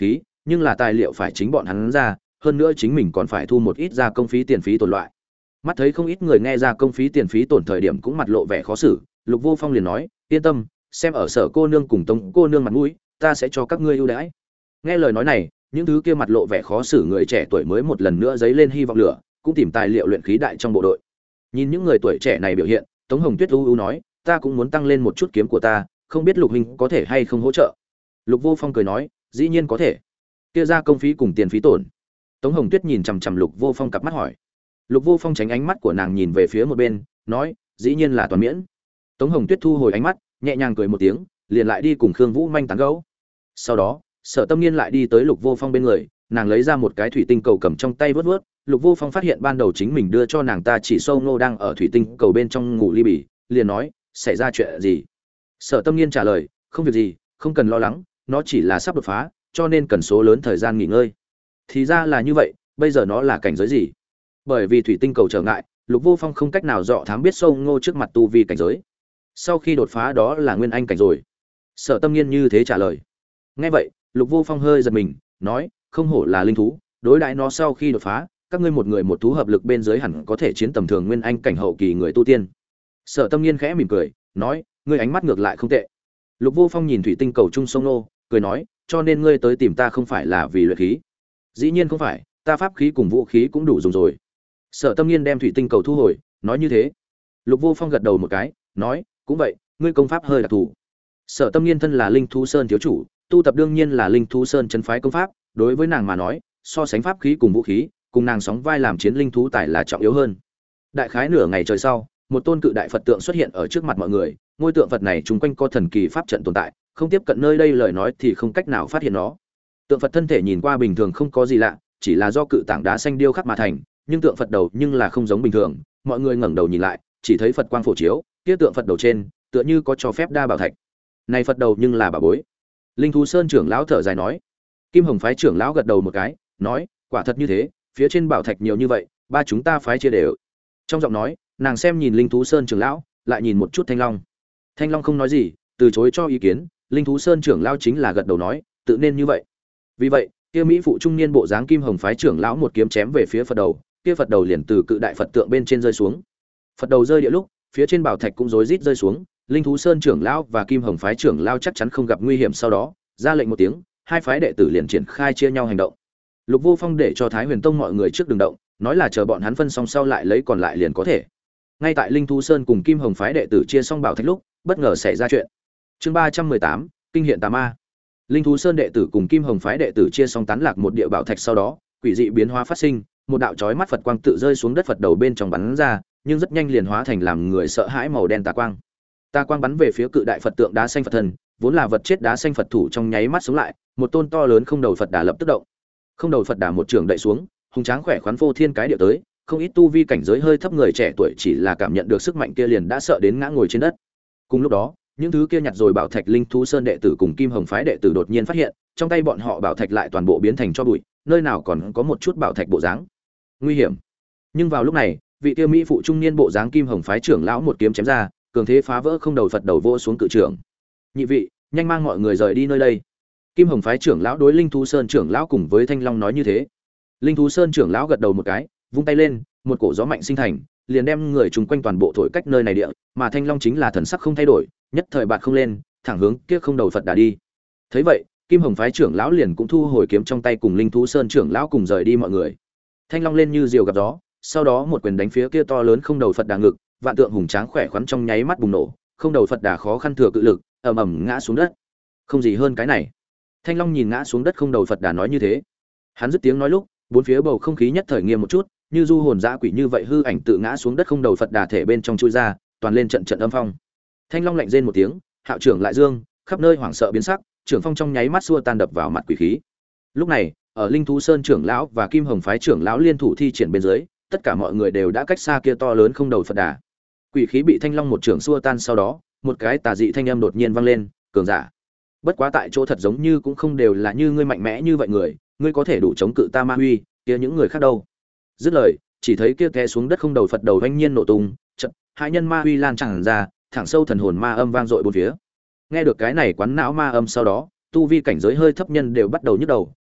nhưng là tài liệu phải chính bọn hắn ra, hơn nữa chính mình còn phải thu một ít gia công phí tiền phí tổn loại. Mắt thấy không ít người nghe ra công phí tiền phí tổn thời điểm cũng mặt lộ vẻ khó xử, Lục Vô Phong liền nói, yên tâm, xem ở Sở cô nương cùng Tống cô nương mặt mũi, ta sẽ cho các ngươi ưu đãi. Nghe lời nói này, những thứ kia mặt lộ vẻ khó xử người trẻ tuổi mới một lần nữa dấy lên hy vọng lửa, cũng tìm tài liệu luyện khí đại trong bộ đội. Nhìn những người tuổi trẻ này biểu hiện, Tống Hồng Tuyết u nói, ta cũng muốn tăng lên một chút kiếm của ta, không biết Lục huynh có thể hay không hỗ trợ. Lục Vô Phong cười nói, dĩ nhiên có thể. Kia ra công phí cùng tiền phí tổn. Tống Hồng Tuyết nhìn chằm chằm Lục Vô Phong cặp mắt hỏi. Lục Vô Phong tránh ánh mắt của nàng nhìn về phía một bên, nói, dĩ nhiên là toàn miễn. Tống Hồng Tuyết thu hồi ánh mắt, nhẹ nhàng cười một tiếng, liền lại đi cùng Khương Vũ Manh tán gẫu. Sau đó, Sở Tâm Nghiên lại đi tới Lục Vô Phong bên người, nàng lấy ra một cái thủy tinh cầu cầm trong tay vớt vớt. Lục Vô Phong phát hiện ban đầu chính mình đưa cho nàng ta chỉ sâu ngô đang ở thủy tinh cầu bên trong ngủ ly bì, liền nói, xảy ra chuyện gì? Sở Tâm Nghiên trả lời, không việc gì, không cần lo lắng, nó chỉ là sắp đột phá, cho nên cần số lớn thời gian nghỉ ngơi. Thì ra là như vậy, bây giờ nó là cảnh giới gì? Bởi vì thủy tinh cầu trở ngại, Lục Vô Phong không cách nào dọ thám biết sâu ngô trước mặt tu vi cảnh giới. Sau khi đột phá đó là nguyên anh cảnh rồi. Sở Tâm Nghiên như thế trả lời. Nghe vậy, Lục Vô Phong hơi giật mình, nói, không hổ là linh thú, đối đãi nó sau khi đột phá, các ngươi một người một thú hợp lực bên dưới hẳn có thể chiến tầm thường nguyên anh cảnh hậu kỳ người tu tiên. Sở Tâm Nghiên khẽ mỉm cười, nói, ngươi ánh mắt ngược lại không tệ. Lục Vô Phong nhìn thủy tinh cầu trung sông nô, cười nói, cho nên ngươi tới tìm ta không phải là vì luyện khí? Dĩ nhiên không phải, ta pháp khí cùng vũ khí cũng đủ dùng rồi. Sở Tâm Nghiên đem thủy tinh cầu thu hồi, nói như thế. Lục Vô Phong gật đầu một cái, nói, cũng vậy, ngươi công pháp hơi đặc thù. Sở Tâm Nghiên thân là Linh Thú Sơn thiếu chủ, tu tập đương nhiên là Linh Thú Sơn trấn phái công pháp, đối với nàng mà nói, so sánh pháp khí cùng vũ khí, cùng nàng sóng vai làm chiến linh thú tài là trọng yếu hơn. Đại khái nửa ngày trời sau, một tôn cự đại Phật tượng xuất hiện ở trước mặt mọi người, ngôi tượng Phật này chúng quanh có thần kỳ pháp trận tồn tại, không tiếp cận nơi đây lời nói thì không cách nào phát hiện nó. Tượng Phật thân thể nhìn qua bình thường không có gì lạ, chỉ là do cự tảng đá xanh điêu khắc mà thành, nhưng tượng Phật đầu nhưng là không giống bình thường, mọi người ngẩng đầu nhìn lại, chỉ thấy Phật quang phổ chiếu, kia tượng Phật đầu trên, tựa như có cho phép đa bảo thạch. Này Phật đầu nhưng là bảo bối. Linh Thú Sơn trưởng lão thở dài nói. Kim Hồng phái trưởng lão gật đầu một cái, nói, quả thật như thế, phía trên bảo thạch nhiều như vậy, ba chúng ta phái chia đều. Trong giọng nói, nàng xem nhìn Linh Thú Sơn trưởng lão, lại nhìn một chút Thanh Long. Thanh Long không nói gì, từ chối cho ý kiến, Linh Thú Sơn trưởng lão chính là gật đầu nói, tự nên như vậy. Vì vậy, kia mỹ phụ trung niên bộ dáng Kim Hồng phái trưởng lão một kiếm chém về phía Phật đầu, kia Phật đầu liền từ cự đại Phật tượng bên trên rơi xuống. Phật đầu rơi địa lúc, phía trên bảo thạch cũng rối rít rơi xuống, Linh Thú Sơn trưởng lão và Kim Hồng phái trưởng lão chắc chắn không gặp nguy hiểm, sau đó, ra lệnh một tiếng, hai phái đệ tử liền triển khai chia nhau hành động. Lục Vô Phong để cho Thái Huyền Tông mọi người trước đường động, nói là chờ bọn hắn phân xong sau lại lấy còn lại liền có thể. Ngay tại Linh Thú Sơn cùng Kim Hồng phái đệ tử chia xong bảo thạch lúc, bất ngờ xảy ra chuyện. Chương 318, kinh hiện tà ma. Linh Thú Sơn đệ tử cùng Kim Hồng phái đệ tử chia xong tán lạc một địa bảo thạch, sau đó, quỷ dị biến hóa phát sinh, một đạo chói mắt Phật quang tự rơi xuống đất Phật đầu bên trong bắn ra, nhưng rất nhanh liền hóa thành làm người sợ hãi màu đen tà quang. Tà quang bắn về phía cự đại Phật tượng đá xanh Phật thần, vốn là vật chết đá xanh Phật thủ trong nháy mắt sống lại, một tôn to lớn không đầu Phật đà lập tức động. Không đầu Phật đà một trường đậy xuống, hùng tráng khỏe khoắn phô thiên cái địa tới, không ít tu vi cảnh giới hơi thấp người trẻ tuổi chỉ là cảm nhận được sức mạnh kia liền đã sợ đến ngã ngồi trên đất. Cùng lúc đó, những thứ kia nhặt rồi bảo thạch Linh Thú Sơn đệ tử cùng Kim Hồng phái đệ tử đột nhiên phát hiện, trong tay bọn họ bảo thạch lại toàn bộ biến thành tro bụi, nơi nào còn có một chút bảo thạch bộ dáng. Nguy hiểm. Nhưng vào lúc này, vị tiêu mỹ phụ trung niên bộ dáng Kim Hồng phái trưởng lão một kiếm chém ra, cường thế phá vỡ không đầu Phật đầu vô xuống cự trưởng. Nhị vị, nhanh mang mọi người rời đi nơi đây. Kim Hồng phái trưởng lão đối Linh Thú Sơn trưởng lão cùng với Thanh Long nói như thế. Linh Thú Sơn trưởng lão gật đầu một cái, vung tay lên, một cổ gió mạnh sinh thành, liền đem người chung quanh toàn bộ thổi cách nơi này địa, mà Thanh Long chính là thần sắc không thay đổi, nhất thời bạt không lên, thẳng hướng kia không đầu Phật đà đi. Thấy vậy, Kim Hồng phái trưởng lão liền cũng thu hồi kiếm trong tay cùng Linh Thú Sơn trưởng lão cùng rời đi mọi người. Thanh Long lên như diều gặp gió, sau đó một quyền đánh phía kia to lớn không đầu Phật đà ngực, vạn tượng hùng tráng khỏe khoắn trong nháy mắt bùng nổ, không đầu Phật đà khó khăn thừa cự lực, ầm ầm ngã xuống đất. Không gì hơn cái này. Thanh Long nhìn ngã xuống đất không đầu Phật đà nói như thế. Hắn dứt tiếng nói lúc, bốn phía bầu không khí nhất thời nghiêm một chút, như du hồn dã quỷ như vậy hư ảnh tự ngã xuống đất không đầu Phật đà thể bên trong chui ra, toàn lên trận trận âm phong. Thanh Long lạnh rên một tiếng, hạo trưởng lại dương, khắp nơi hoảng sợ biến sắc, trưởng phong trong nháy mắt xua tan đập vào mặt quỷ khí. Lúc này, ở Linh Thú Sơn trưởng lão và Kim Hồng phái trưởng lão liên thủ thi triển bên dưới, tất cả mọi người đều đã cách xa kia to lớn không đầu Phật đà. Quỷ khí bị Thanh Long một trưởng xua tan, sau đó, một cái tà dị thanh âm đột nhiên vang lên, cường giả. Bất quá tại chỗ thật giống như cũng không đều là như ngươi mạnh mẽ như vậy người, ngươi có thể đủ chống cự ta ma huy, kia những người khác đâu? Dứt lời, chỉ thấy kia té xuống đất không đầu Phật đầu oanh nhiên nổ tung, chợt, hai nhân ma huy lan tràn ra, thẳng sâu thần hồn ma âm vang dội bốn phía. Nghe được cái này quán não ma âm sau đó, tu vi cảnh giới hơi thấp nhân đều bắt đầu nhức đầu,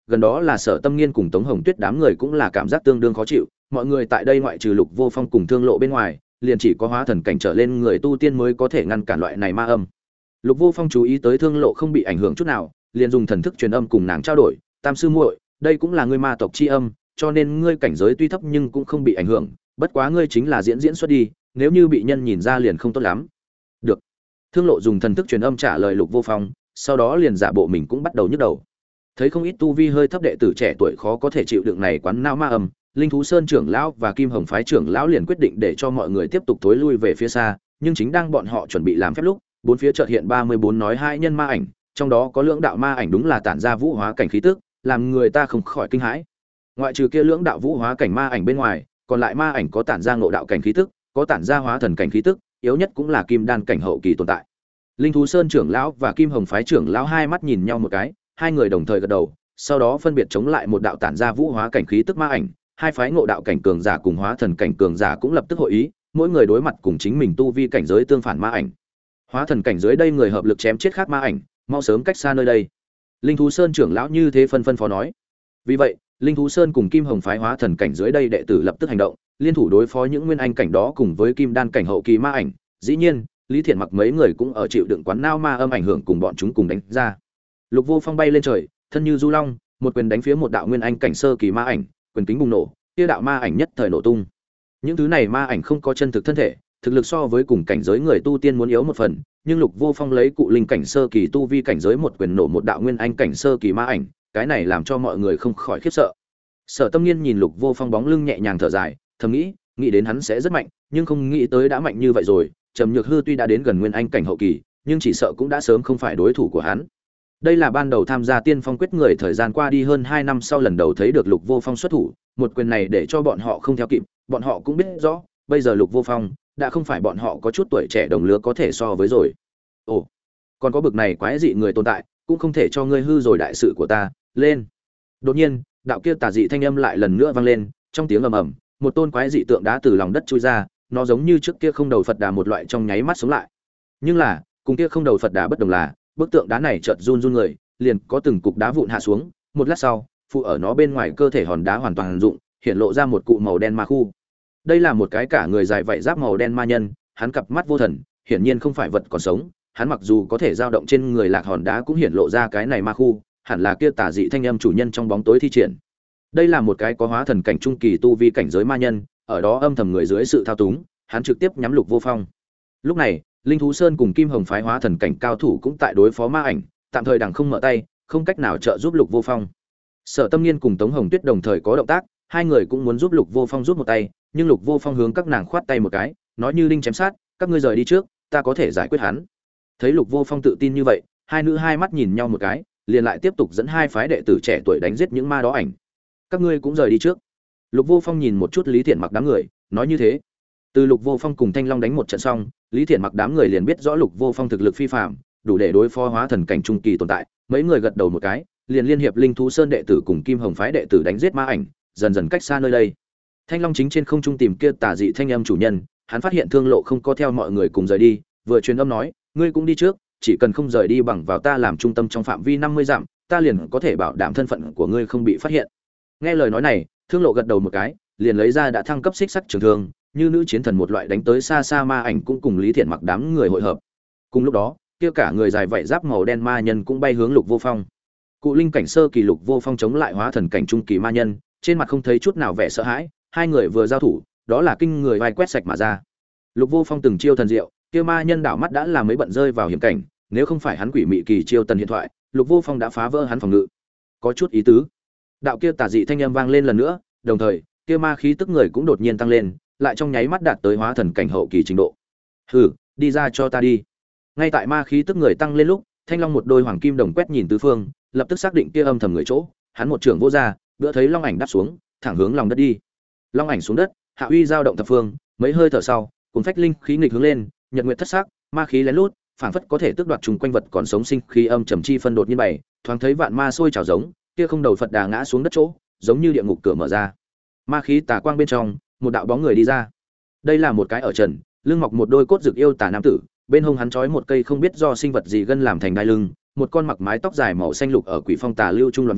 gần đó là Sở Tâm Nghiên cùng Tống Hồng Tuyết đám người cũng là cảm giác tương đương khó chịu, mọi người tại đây ngoại trừ Lục Vô Phong cùng Thương Lộ bên ngoài, liền chỉ có hóa thần cảnh trở lên người tu tiên mới có thể ngăn cản loại này ma âm. Lục Vô Phong chú ý tới Thương Lộ không bị ảnh hưởng chút nào, liền dùng thần thức truyền âm cùng nàng trao đổi, "Tam sư muội, đây cũng là ngươi ma tộc chi âm, cho nên ngươi cảnh giới tuy thấp nhưng cũng không bị ảnh hưởng, bất quá ngươi chính là diễn xuất đi, nếu như bị nhân nhìn ra liền không tốt lắm." "Được." Thương Lộ dùng thần thức truyền âm trả lời Lục Vô Phong, sau đó liền giả bộ mình cũng bắt đầu nhức đầu. Thấy không ít tu vi hơi thấp đệ tử trẻ tuổi khó có thể chịu đựng này quán não ma âm, Linh Thú Sơn trưởng lão và Kim Hồng phái trưởng lão liền quyết định để cho mọi người tiếp tục thối lui về phía xa, nhưng chính đang bọn họ chuẩn bị làm phép lúc, bốn phía chợt hiện 34 nói hai nhân ma ảnh, trong đó có lưỡng đạo ma ảnh đúng là tản ra vũ hóa cảnh khí tức, làm người ta không khỏi kinh hãi. Ngoại trừ kia lưỡng đạo vũ hóa cảnh ma ảnh bên ngoài, còn lại ma ảnh có tản ra ngộ đạo cảnh khí tức, có tản ra hóa thần cảnh khí tức, yếu nhất cũng là kim đan cảnh hậu kỳ tồn tại. Linh Thú Sơn trưởng lão và Kim Hồng phái trưởng lão hai mắt nhìn nhau một cái, hai người đồng thời gật đầu, sau đó phân biệt chống lại một đạo tản ra vũ hóa cảnh khí tức ma ảnh, hai phái ngộ đạo cảnh cường giả cùng hóa thần cảnh cường giả cũng lập tức hội ý, mỗi người đối mặt cùng chính mình tu vi cảnh giới tương phản ma ảnh. Hóa thần cảnh giới đây người hợp lực chém chết khác ma ảnh, mau sớm cách xa nơi đây. Linh Thú Sơn trưởng lão như thế phân phó nói. Vì vậy, Linh Thú Sơn cùng Kim Hồng phái hóa thần cảnh dưới đây đệ tử lập tức hành động, liên thủ đối phó những nguyên anh cảnh đó cùng với kim đan cảnh hậu kỳ ma ảnh. Dĩ nhiên, Lý Thiện Mặc mấy người cũng ở chịu đựng quán nao ma âm ảnh hưởng cùng bọn chúng cùng đánh ra. Lục Vô Phong bay lên trời, thân như du long, một quyền đánh phía một đạo nguyên anh cảnh sơ kỳ ma ảnh, quyền kính bùng nổ, kia đạo ma ảnh nhất thời nổ tung. Những thứ này ma ảnh không có chân thực thân thể, thực lực so với cùng cảnh giới người tu tiên muốn yếu một phần, nhưng Lục Vô Phong lấy cụ linh cảnh sơ kỳ tu vi cảnh giới một quyền nổ một đạo nguyên anh cảnh sơ kỳ ma ảnh, cái này làm cho mọi người không khỏi khiếp sợ. Sở Tâm Nghiên nhìn Lục Vô Phong bóng lưng nhẹ nhàng thở dài, thầm nghĩ đến hắn sẽ rất mạnh, nhưng không nghĩ tới đã mạnh như vậy rồi. Trầm Nhược Hư tuy đã đến gần nguyên anh cảnh hậu kỳ, nhưng chỉ sợ cũng đã sớm không phải đối thủ của hắn. Đây là ban đầu tham gia Tiên Phong quyết người thời gian qua đi hơn 2 năm sau lần đầu thấy được Lục Vô Phong xuất thủ, một quyền này để cho bọn họ không theo kịp, bọn họ cũng biết rõ, bây giờ Lục Vô Phong đã không phải bọn họ có chút tuổi trẻ đồng lứa có thể so với rồi. Ồ, còn có bực này quái dị người tồn tại, cũng không thể cho ngươi hư rồi đại sự của ta, lên. Đột nhiên, đạo kia tà dị thanh âm lại lần nữa vang lên, trong tiếng ầm ầm, một tôn quái dị tượng đá từ lòng đất chui ra, nó giống như trước kia không đầu Phật Đà một loại trong nháy mắt sống lại. Nhưng là, cùng kia không đầu Phật Đà bất đồng là, bức tượng đá này chợt run run người, liền có từng cục đá vụn hạ xuống, một lát sau, phụ ở nó bên ngoài cơ thể hòn đá hoàn toàn rụng, hiện lộ ra một cụ màu đen ma khu. Đây là một cái cả người dài vảy giáp màu đen ma nhân, hắn cặp mắt vô thần, hiển nhiên không phải vật còn sống, hắn mặc dù có thể dao động trên người lạc hòn đá cũng hiện lộ ra cái này ma khu, hẳn là kia tà dị thanh âm chủ nhân trong bóng tối thi triển. Đây là một cái có hóa thần cảnh trung kỳ tu vi cảnh giới ma nhân, ở đó âm thầm người dưới sự thao túng, hắn trực tiếp nhắm Lục Vô Phong. Lúc này, Linh Thú Sơn cùng Kim Hồng phái hóa thần cảnh cao thủ cũng tại đối phó ma ảnh, tạm thời đằng không mở tay, không cách nào trợ giúp Lục Vô Phong. Sở Tâm Nghiên cùng Tống Hồng Tuyết đồng thời có động tác, hai người cũng muốn giúp Lục Vô Phong giúp một tay, nhưng Lục Vô Phong hướng các nàng khoát tay một cái, nói như đinh chém sát, các ngươi rời đi trước, ta có thể giải quyết hắn. Thấy Lục Vô Phong tự tin như vậy, hai nữ hai mắt nhìn nhau một cái, liền lại tiếp tục dẫn hai phái đệ tử trẻ tuổi đánh giết những ma đó ảnh. Các ngươi cũng rời đi trước. Lục Vô Phong nhìn một chút Lý Thiện Mặc đám người, nói như thế. Từ Lục Vô Phong cùng Thanh Long đánh một trận xong, Lý Thiện Mặc đám người liền biết rõ Lục Vô Phong thực lực phi phàm, đủ để đối phó hóa thần cảnh trung kỳ tồn tại, mấy người gật đầu một cái, liền liên hiệp Linh Thú Sơn đệ tử cùng Kim Hồng phái đệ tử đánh giết ma ảnh, dần dần cách xa nơi đây. Thanh Long chính trên không trung tìm kia tà dị thanh âm chủ nhân, hắn phát hiện Thương Lộ không có theo mọi người cùng rời đi, vừa truyền âm nói, ngươi cũng đi trước, chỉ cần không rời đi bằng vào ta làm trung tâm trong phạm vi 50 dặm, ta liền có thể bảo đảm thân phận của ngươi không bị phát hiện. Nghe lời nói này, Thương Lộ gật đầu một cái, liền lấy ra đã thăng cấp xích sắc trường thương, như nữ chiến thần một loại đánh tới xa xa ma ảnh cũng cùng Lý Thiện Mặc đám người hội hợp. Cùng lúc đó, kia cả người dài vảy giáp màu đen ma nhân cũng bay hướng Lục Vô Phong. Cụ linh cảnh sơ kỳ Lục Vô Phong chống lại hóa thần cảnh trung kỳ ma nhân, trên mặt không thấy chút nào vẻ sợ hãi, hai người vừa giao thủ, đó là kinh người vai quét sạch mà ra. Lục Vô Phong từng chiêu thần diệu, kia ma nhân đảo mắt đã làm mấy bận rơi vào hiểm cảnh, nếu không phải hắn quỷ mị kỳ chiêu tần hiện thoại, Lục Vô Phong đã phá vỡ hắn phòng ngự. Có chút ý tứ. Đạo kia tà dị thanh âm vang lên lần nữa, đồng thời, kia ma khí tức người cũng đột nhiên tăng lên, lại trong nháy mắt đạt tới hóa thần cảnh hậu kỳ trình độ. Hừ, đi ra cho ta đi. Ngay tại ma khí tức người tăng lên lúc, Thanh Long một đôi hoàng kim đồng quét nhìn tứ phương, lập tức xác định kia âm thầm người chỗ, hắn một trường vô ra, bữa thấy long ảnh đáp xuống, thẳng hướng lòng đất đi. Long ảnh xuống đất, hạ uy dao động thập phương, mấy hơi thở sau, cuốn phách linh khí nghịch hướng lên, nhật nguyệt thất sắc, ma khí lén lút, phảng phất có thể tước đoạt trùng quanh vật còn sống sinh khí âm trầm chi phân đột nhiên bày, thoáng thấy vạn ma sôi trào giống, kia không đầu Phật Đà ngã xuống đất chỗ, giống như địa ngục cửa mở ra. Ma khí tà quang bên trong, một đạo bóng người đi ra. Đây là một cái ở trần, lưng mọc một đôi cốt rực yêu tà nam tử, bên hông hắn trói một cây không biết do sinh vật gì gân làm thành đai lưng, một con mặc mái tóc dài màu xanh lục ở quỷ phong tà lưu trung loạn vũ,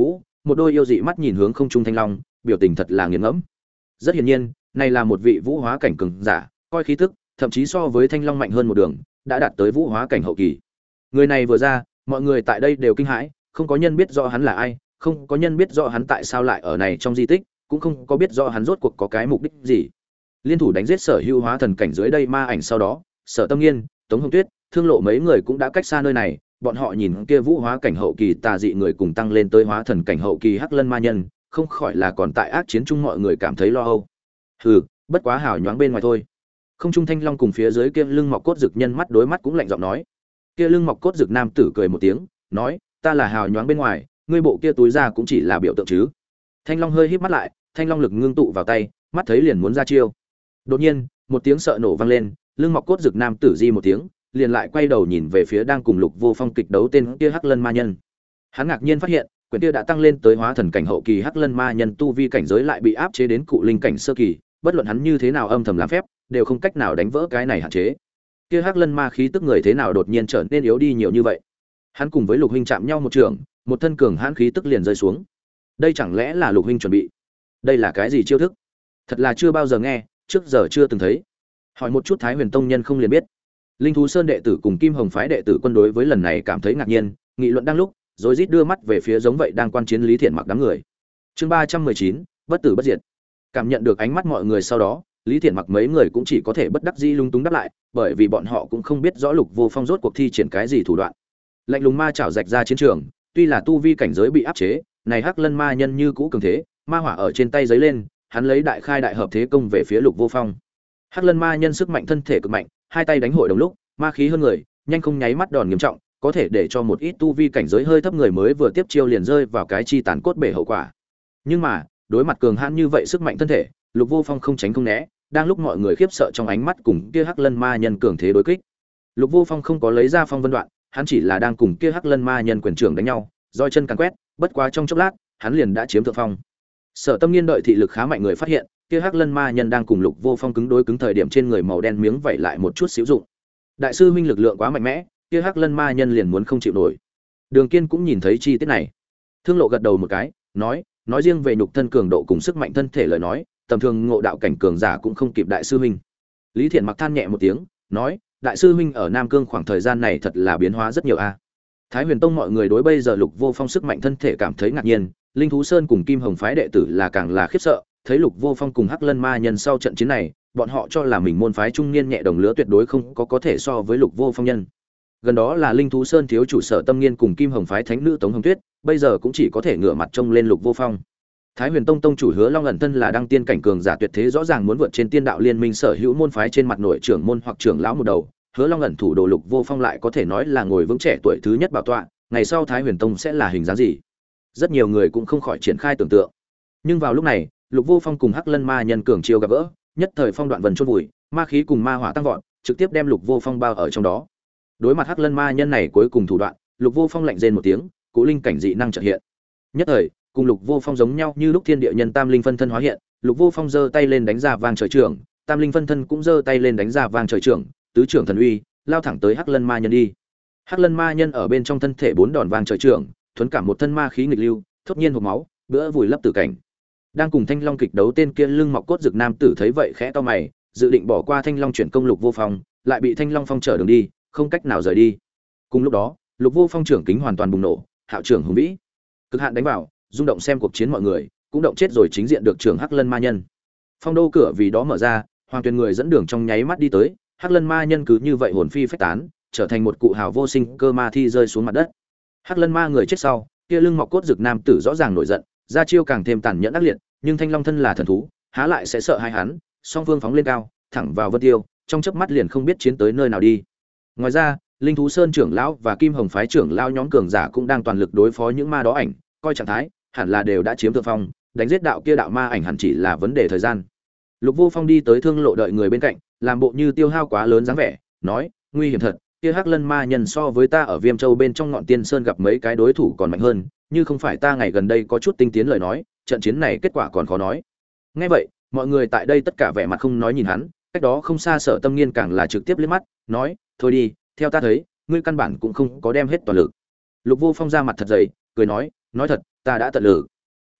một đôi yêu dị mắt nhìn hướng không trung thanh long, biểu tình thật là nghiền ngẫm. Rất hiển nhiên, này là một vị vũ hóa cảnh cường giả, coi khí tức, thậm chí so với thanh long mạnh hơn một đường, đã đạt tới vũ hóa cảnh hậu kỳ. Người này vừa ra, mọi người tại đây đều kinh hãi, không có nhân biết rõ hắn là ai, không có nhân biết rõ hắn tại sao lại ở này trong di tích, cũng không có biết rõ hắn rốt cuộc có cái mục đích gì. Liên thủ đánh giết sở hữu hóa thần cảnh dưới đây ma ảnh sau đó, Sở Tâm Nghiên, Tống Hồng Tuyết, Thương Lộ mấy người cũng đã cách xa nơi này, bọn họ nhìn kia vũ hóa cảnh hậu kỳ tà dị người cùng tăng lên tới hóa thần cảnh hậu kỳ hắc lân ma nhân, không khỏi là còn tại ác chiến chung mọi người cảm thấy lo âu. Hừ, bất quá hào nhoáng bên ngoài thôi. Không trung thanh long cùng phía dưới kia lưng mọc cốt rực nhân mắt đối mắt cũng lạnh giọng nói. Kia lưng mọc cốt rực nam tử cười một tiếng, nói, ta là hào nhoáng bên ngoài, ngươi bộ kia túi ra cũng chỉ là biểu tượng chứ. Thanh long hơi híp mắt lại, thanh long lực ngưng tụ vào tay, mắt thấy liền muốn ra chiêu. Đột nhiên, một tiếng sợ nổ vang lên, lưng mọc cốt rực nam tử di một tiếng, liền lại quay đầu nhìn về phía đang cùng Lục Vô Phong kịch đấu tên kia hắc lân ma nhân. Hắn ngạc nhiên phát hiện, quyển kia đã tăng lên tới hóa thần cảnh hậu kỳ hắc lân ma nhân tu vi cảnh giới lại bị áp chế đến cụ linh cảnh sơ kỳ, bất luận hắn như thế nào âm thầm làm phép, đều không cách nào đánh vỡ cái này hạn chế. Kia hắc lân ma khí tức người thế nào đột nhiên trở nên yếu đi nhiều như vậy? Hắn cùng với Lục huynh chạm nhau một trường, một thân cường hãn khí tức liền rơi xuống. Đây chẳng lẽ là Lục huynh chuẩn bị? Đây là cái gì chiêu thức? Thật là chưa bao giờ nghe, trước giờ chưa từng thấy. Hỏi một chút Thái Huyền Tông nhân không liền biết. Linh Thú Sơn đệ tử cùng Kim Hồng phái đệ tử quân đối với lần này cảm thấy ngạc nhiên, nghị luận đang lúc, rồi rít đưa mắt về phía giống vậy đang quan chiến Lý Thiện Mặc đám người. Chương 319, bất tử bất diệt. Cảm nhận được ánh mắt mọi người sau đó, Lý Thiện Mặc mấy người cũng chỉ có thể bất đắc dĩ lung túng đáp lại, bởi vì bọn họ cũng không biết rõ Lục Vô Phong rốt cuộc thi triển cái gì thủ đoạn. Lạnh lùng ma chảo rạch ra chiến trường, tuy là tu vi cảnh giới bị áp chế, này hắc lân ma nhân như cũ cường thế, ma hỏa ở trên tay giấy lên, hắn lấy đại khai đại hợp thế công về phía Lục Vô Phong. Hắc lân ma nhân sức mạnh thân thể cực mạnh, hai tay đánh hội đồng lúc, ma khí hơn người, nhanh không nháy mắt đòn nghiêm trọng, có thể để cho một ít tu vi cảnh giới hơi thấp người mới vừa tiếp chiêu liền rơi vào cái chi tàn cốt bể hậu quả. Nhưng mà, đối mặt cường hãn như vậy sức mạnh thân thể, Lục Vô Phong không tránh không né, đang lúc mọi người khiếp sợ trong ánh mắt cùng kia hắc lân ma nhân cường thế đối kích. Lục Vô Phong không có lấy ra phong vân đoạn, hắn chỉ là đang cùng kia hắc lân ma nhân quyền trưởng đánh nhau, roi chân càn quét, bất quá trong chốc lát, hắn liền đã chiếm thượng phong. Sở Tâm Nghiên đợi thị lực khá mạnh người phát hiện, kia hắc lân ma nhân đang cùng Lục Vô Phong cứng đối cứng thời điểm trên người màu đen miếng vảy lại một chút xíu dụng. Đại sư huynh lực lượng quá mạnh mẽ, kia hắc lân ma nhân liền muốn không chịu nổi. Đường Kiên cũng nhìn thấy chi tiết này. Thương Lộ gật đầu một cái, nói riêng về nhục thân cường độ cùng sức mạnh thân thể lời nói, tầm thường ngộ đạo cảnh cường giả cũng không kịp đại sư huynh. Lý Thiện Mặc than nhẹ một tiếng, nói, đại sư huynh ở Nam Cương khoảng thời gian này thật là biến hóa rất nhiều a. Thái Huyền Tông mọi người đối bây giờ Lục Vô Phong sức mạnh thân thể cảm thấy ngạc nhiên, Linh Thú Sơn cùng Kim Hồng phái đệ tử là càng là khiếp sợ, thấy Lục Vô Phong cùng hắc lân ma nhân sau trận chiến này, bọn họ cho là mình môn phái trung niên nhẹ đồng lứa tuyệt đối không có thể so với Lục Vô Phong nhân. Gần đó là Linh Thú Sơn thiếu chủ Sở Tâm Nghiên cùng Kim Hồng phái thánh nữ Tống Hồng Tuyết, bây giờ cũng chỉ có thể ngửa mặt trông lên Lục Vô Phong. Thái Huyền Tông tông chủ Hứa Long ẩn thân là đăng tiên cảnh cường giả tuyệt thế rõ ràng muốn vượt trên tiên đạo liên minh sở hữu môn phái trên mặt nội trưởng môn hoặc trưởng lão một đầu, Hứa Long ẩn thủ đồ Lục Vô Phong lại có thể nói là ngồi vững trẻ tuổi thứ nhất bảo tọa, ngày sau Thái Huyền Tông sẽ là hình dáng gì? Rất nhiều người cũng không khỏi triển khai tưởng tượng. Nhưng vào lúc này, Lục Vô Phong cùng hắc lân ma nhân cường chiêu gặp gỡ, nhất thời phong đoạn vần chôn vùi, ma khí cùng ma hỏa tăng vọt, trực tiếp đem Lục Vô Phong bao ở trong đó. Đối mặt hắc lân ma nhân này cuối cùng thủ đoạn, Lục Vô Phong lạnh rên một tiếng, cú linh cảnh dị năng chợt hiện. Nhất thời, cùng Lục Vô Phong giống nhau như lúc thiên địa nhân tam linh phân thân hóa hiện, Lục Vô Phong giơ tay lên đánh ra vang trời trưởng, tam linh phân thân cũng giơ tay lên đánh ra vang trời trưởng, tứ trưởng thần uy, lao thẳng tới hắc lân ma nhân đi. Hắc lân ma nhân ở bên trong thân thể bốn đòn vang trời trưởng, thuấn cảm một thân ma khí nghịch lưu, thốt nhiên hộc máu, bữa vùi lấp tử cảnh. Đang cùng Thanh Long kịch đấu tên kia lưng mọc cốt rực nam tử thấy vậy khẽ to mày, dự định bỏ qua Thanh Long chuyển công Lục Vô Phong, lại bị Thanh Long phong trở đường đi, không cách nào rời đi. Cùng lúc đó, Lục Vô Phong trưởng kính hoàn toàn bùng nổ, hạo trưởng hùng vĩ, cực hạn đánh vào, rung động xem cuộc chiến mọi người, cũng động chết rồi chính diện được trưởng hắc lân ma nhân. Phong đô cửa vì đó mở ra, Hoàng Tuyền người dẫn đường trong nháy mắt đi tới, hắc lân ma nhân cứ như vậy hồn phi phách tán, trở thành một cụ hào vô sinh cơ ma thi rơi xuống mặt đất. Hắc lân ma người chết sau, kia lưng mọc cốt rực nam tử rõ ràng nổi giận, ra chiêu càng thêm tàn nhẫn ác liệt, nhưng Thanh Long thân là thần thú, há lại sẽ sợ hai hắn, song phương phóng lên cao, thẳng vào vân tiêu, trong chớp mắt liền không biết chiến tới nơi nào đi. Ngoài ra, Linh Thú Sơn trưởng lão và Kim Hồng phái trưởng lão nhóm cường giả cũng đang toàn lực đối phó những ma đó ảnh, coi trạng thái, hẳn là đều đã chiếm thượng phong, đánh giết đạo kia đạo ma ảnh hẳn chỉ là vấn đề thời gian. Lục Vô Phong đi tới Thương Lộ đợi người bên cạnh, làm bộ như tiêu hao quá lớn dáng vẻ, nói, nguy hiểm thật, kia hắc lân ma nhân so với ta ở Viêm Châu bên trong ngọn Tiên Sơn gặp mấy cái đối thủ còn mạnh hơn, như không phải ta ngày gần đây có chút tinh tiến lời nói, trận chiến này kết quả còn khó nói. Nghe vậy, mọi người tại đây tất cả vẻ mặt không nói nhìn hắn, cách đó không xa Sở Tâm Nghiên càng là trực tiếp liếc mắt, nói, thôi đi, theo ta thấy, ngươi căn bản cũng không có đem hết toàn lực. Lục Vô Phong ra mặt thật dày, cười nói thật, ta đã tận lực.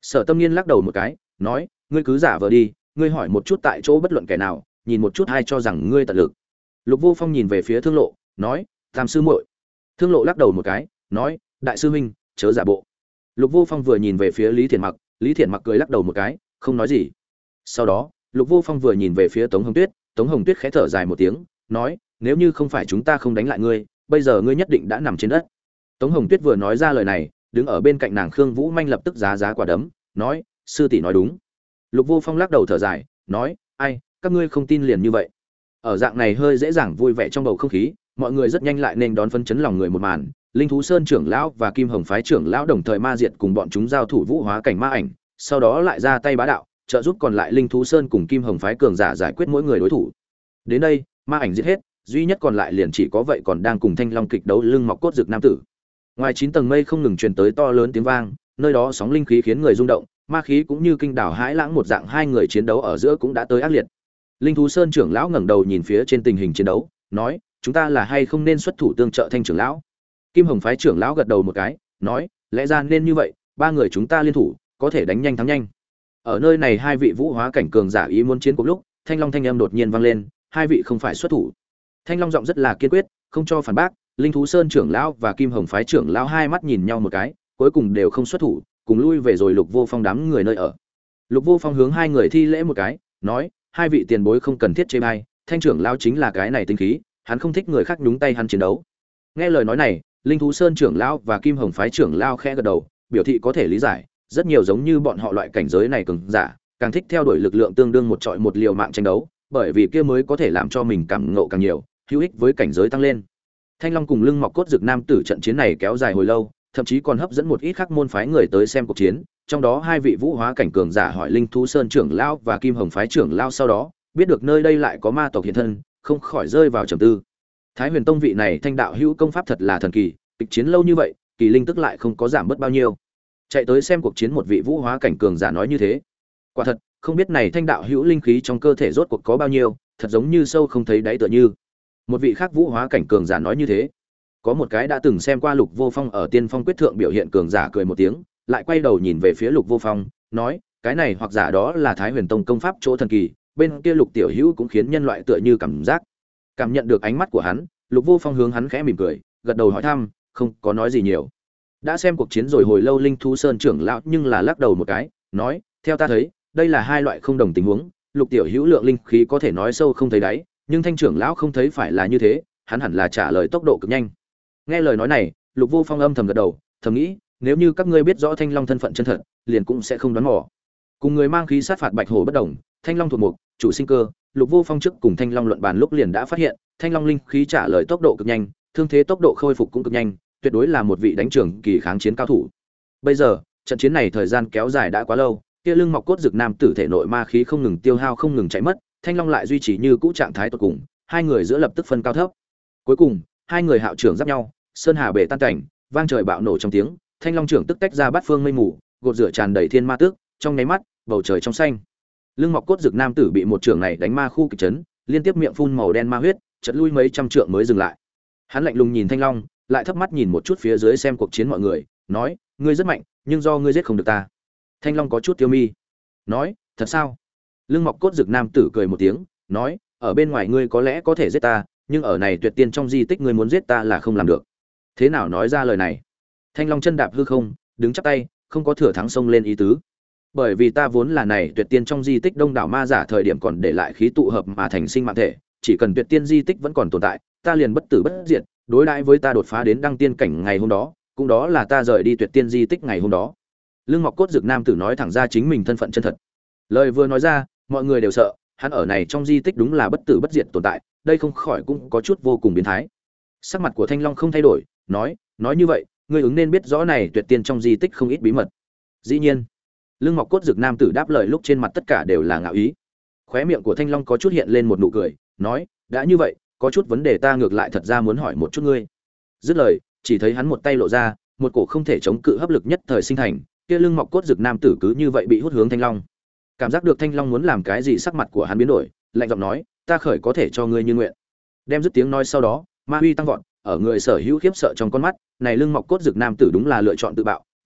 Sở Tâm Nghiên lắc đầu một cái, nói, ngươi cứ giả vờ đi, ngươi hỏi một chút tại chỗ bất luận kẻ nào, nhìn một chút hay cho rằng ngươi tận lực. Lục Vô Phong nhìn về phía Thương Lộ, nói, Tam sư muội. Thương Lộ lắc đầu một cái, nói, đại sư huynh, chớ giả bộ. Lục Vô Phong vừa nhìn về phía Lý Thiển Mặc, Lý Thiển Mặc cười lắc đầu một cái, không nói gì. Sau đó, Lục Vô Phong vừa nhìn về phía Tống Hồng Tuyết, Tống Hồng Tuyết khẽ thở dài một tiếng, nói, nếu như không phải chúng ta không đánh lại ngươi, bây giờ ngươi nhất định đã nằm trên đất. Tống Hồng Tuyết vừa nói ra lời này, đứng ở bên cạnh nàng Khương Vũ Manh lập tức giá quả đấm, nói, sư tỷ nói đúng. Lục Vô Phong lắc đầu thở dài, nói, ai, các ngươi không tin liền như vậy. Ở dạng này hơi dễ dàng vui vẻ trong bầu không khí, mọi người rất nhanh lại nên đón phấn chấn lòng người một màn. Linh Thú Sơn trưởng lão và Kim Hồng phái trưởng lão đồng thời ma diệt cùng bọn chúng giao thủ vũ hóa cảnh ma ảnh, sau đó lại ra tay bá đạo, trợ giúp còn lại Linh Thú Sơn cùng Kim Hồng phái cường giả giải quyết mỗi người đối thủ. Đến đây, ma ảnh giết hết, duy nhất còn lại liền chỉ có vậy còn đang cùng Thanh Long kịch đấu lưng mọc cốt dược nam tử. Ngoài 9 tầng mây không ngừng truyền tới to lớn tiếng vang, nơi đó sóng linh khí khiến người rung động, ma khí cũng như kinh đảo hãi lãng một dạng, hai người chiến đấu ở giữa cũng đã tới ác liệt. Linh Thú Sơn trưởng lão ngẩng đầu nhìn phía trên tình hình chiến đấu, nói, chúng ta là hay không nên xuất thủ tương trợ Thanh trưởng lão? Kim Hồng phái trưởng lão gật đầu một cái, nói, lẽ ra nên như vậy, ba người chúng ta liên thủ, có thể đánh nhanh thắng nhanh. Ở nơi này hai vị vũ hóa cảnh cường giả ý muốn chiến cùng lúc, Thanh Long thanh âm đột nhiên vang lên, hai vị không phải xuất thủ. Thanh Long giọng rất là kiên quyết, không cho phản bác. Linh Thú Sơn trưởng lão và Kim Hồng phái trưởng lão hai mắt nhìn nhau một cái, cuối cùng đều không xuất thủ, cùng lui về rồi Lục Vô Phong đám người nơi ở. Lục Vô Phong hướng hai người thi lễ một cái, nói, hai vị tiền bối không cần thiết chê bai, Thanh trưởng lão chính là cái này tính khí, hắn không thích người khác nhúng tay hắn chiến đấu. Nghe lời nói này, Linh Thú Sơn trưởng lão và Kim Hồng phái trưởng lão khẽ gật đầu, biểu thị có thể lý giải, rất nhiều giống như bọn họ loại cảnh giới này cường giả, càng thích theo đuổi lực lượng tương đương một trọi một liều mạng tranh đấu, bởi vì kia mới có thể làm cho mình cảm ngộ càng nhiều, hữu ích với cảnh giới tăng lên. Thanh Long cùng lưng mọc cốt dược nam tử trận chiến này kéo dài hồi lâu, thậm chí còn hấp dẫn một ít khác môn phái người tới xem cuộc chiến, trong đó hai vị vũ hóa cảnh cường giả hỏi Linh Thú Sơn trưởng lão và Kim Hồng phái trưởng lão sau đó, biết được nơi đây lại có ma tộc hiện thân, không khỏi rơi vào trầm tư. Thái Huyền Tông vị này Thanh đạo hữu công pháp thật là thần kỳ, kịch chiến lâu như vậy, kỳ linh tức lại không có giảm bớt bao nhiêu. Chạy tới xem cuộc chiến một vị vũ hóa cảnh cường giả nói như thế. Quả thật, không biết này Thanh đạo hữu linh khí trong cơ thể rốt cuộc có bao nhiêu, thật giống như sâu không thấy đáy tựa như. Một vị khác vũ hóa cảnh cường giả nói như thế. Có một cái đã từng xem qua Lục Vô Phong ở Tiên Phong quyết thượng biểu hiện cường giả cười một tiếng, lại quay đầu nhìn về phía Lục Vô Phong, nói, cái này hoặc giả đó là Thái Huyền Tông công pháp chỗ thần kỳ, bên kia Lục tiểu hữu cũng khiến nhân loại tựa như cảm giác. Cảm nhận được ánh mắt của hắn, Lục Vô Phong hướng hắn khẽ mỉm cười, gật đầu hỏi thăm, không có nói gì nhiều. Đã xem cuộc chiến rồi hồi lâu Linh Thú Sơn trưởng lão nhưng là lắc đầu một cái, nói, theo ta thấy, đây là hai loại không đồng tình huống, Lục tiểu hữu lượng linh khí có thể nói sâu không thấy đáy, nhưng Thanh trưởng lão không thấy phải là như thế, hắn hẳn là trả lời tốc độ cực nhanh. Nghe lời nói này, Lục Vô Phong âm thầm gật đầu, thầm nghĩ, nếu như các ngươi biết rõ Thanh Long thân phận chân thật, liền cũng sẽ không đoán mò. Cùng người mang khí sát phạt bạch hổ bất đồng, Thanh Long thuộc mục, chủ sinh cơ, Lục Vô Phong trước cùng Thanh Long luận bàn lúc liền đã phát hiện, Thanh Long linh khí trả lời tốc độ cực nhanh, thương thế tốc độ khôi phục cũng cực nhanh, tuyệt đối là một vị đánh trường kỳ kháng chiến cao thủ. Bây giờ, trận chiến này thời gian kéo dài đã quá lâu, kia lưng mọc cốt dược nam tử thể nội ma khí không ngừng tiêu hao không ngừng chạy mất, Thanh Long lại duy trì như cũ trạng thái tột cùng, hai người giữa lập tức phân cao thấp. Cuối cùng, hai người hạo trưởng giáp nhau, sơn hà bể tan cảnh, vang trời bạo nổ trong tiếng, Thanh Long trưởng tức tách ra bát phương mây mù, gột rửa tràn đầy thiên ma tước, trong nháy mắt, bầu trời trong xanh. Lưng mọc cốt dược nam tử bị một trưởng này đánh ma khu kịch chấn, liên tiếp miệng phun màu đen ma huyết, chợt lui mấy trăm trượng mới dừng lại. Hắn lạnh lùng nhìn Thanh Long, lại thấp mắt nhìn một chút phía dưới xem cuộc chiến mọi người, nói, ngươi rất mạnh, nhưng do ngươi giết không được ta. Thanh Long có chút tiêu mi, nói, thật sao? Lưng mọc cốt dược nam tử cười một tiếng, nói, ở bên ngoài ngươi có lẽ có thể giết ta, nhưng ở này tuyệt tiên trong di tích ngươi muốn giết ta là không làm được. Thế nào nói ra lời này? Thanh Long chân đạp hư không, đứng chắp tay, không có thừa thắng xông lên ý tứ. Bởi vì ta vốn là này tuyệt tiên trong di tích đông đảo ma giả thời điểm còn để lại khí tụ hợp mà thành sinh mạng thể, chỉ cần tuyệt tiên di tích vẫn còn tồn tại, ta liền bất tử bất diệt, đối đãi với ta đột phá đến đăng tiên cảnh ngày hôm đó, cũng đó là ta rời đi tuyệt tiên di tích ngày hôm đó. Lưng mọc cốt dược nam tử nói thẳng ra chính mình thân phận chân thật. Lời vừa nói ra, mọi người đều sợ, hắn ở này trong di tích đúng là bất tử bất diệt tồn tại, đây không khỏi cũng có chút vô cùng biến thái. Sắc mặt của Thanh Long không thay đổi, nói như vậy, ngươi ứng nên biết rõ này tuyệt tiên trong di tích không ít bí mật. Dĩ nhiên. Lưng mọc cốt dược nam tử đáp lời lúc trên mặt tất cả đều là ngạo ý. Khóe miệng của Thanh Long có chút hiện lên một nụ cười, nói, đã như vậy, có chút vấn đề ta ngược lại thật ra muốn hỏi một chút ngươi. Dứt lời, chỉ thấy hắn một tay lộ ra, một cổ không thể chống cự hấp lực nhất thời sinh thành, kia lưng mọc cốt dược nam tử cứ như vậy bị hút hướng Thanh Long. Cảm giác được Thanh Long muốn làm cái gì, sắc mặt của hắn biến đổi, lạnh giọng nói, ta khởi có thể cho ngươi như nguyện. Đem dứt tiếng nói sau đó, ma huy tăng vọt, ở người sở hữu khiếp sợ trong con mắt, này lưng mọc cốt dược nam tử đúng là lựa chọn tự bạo,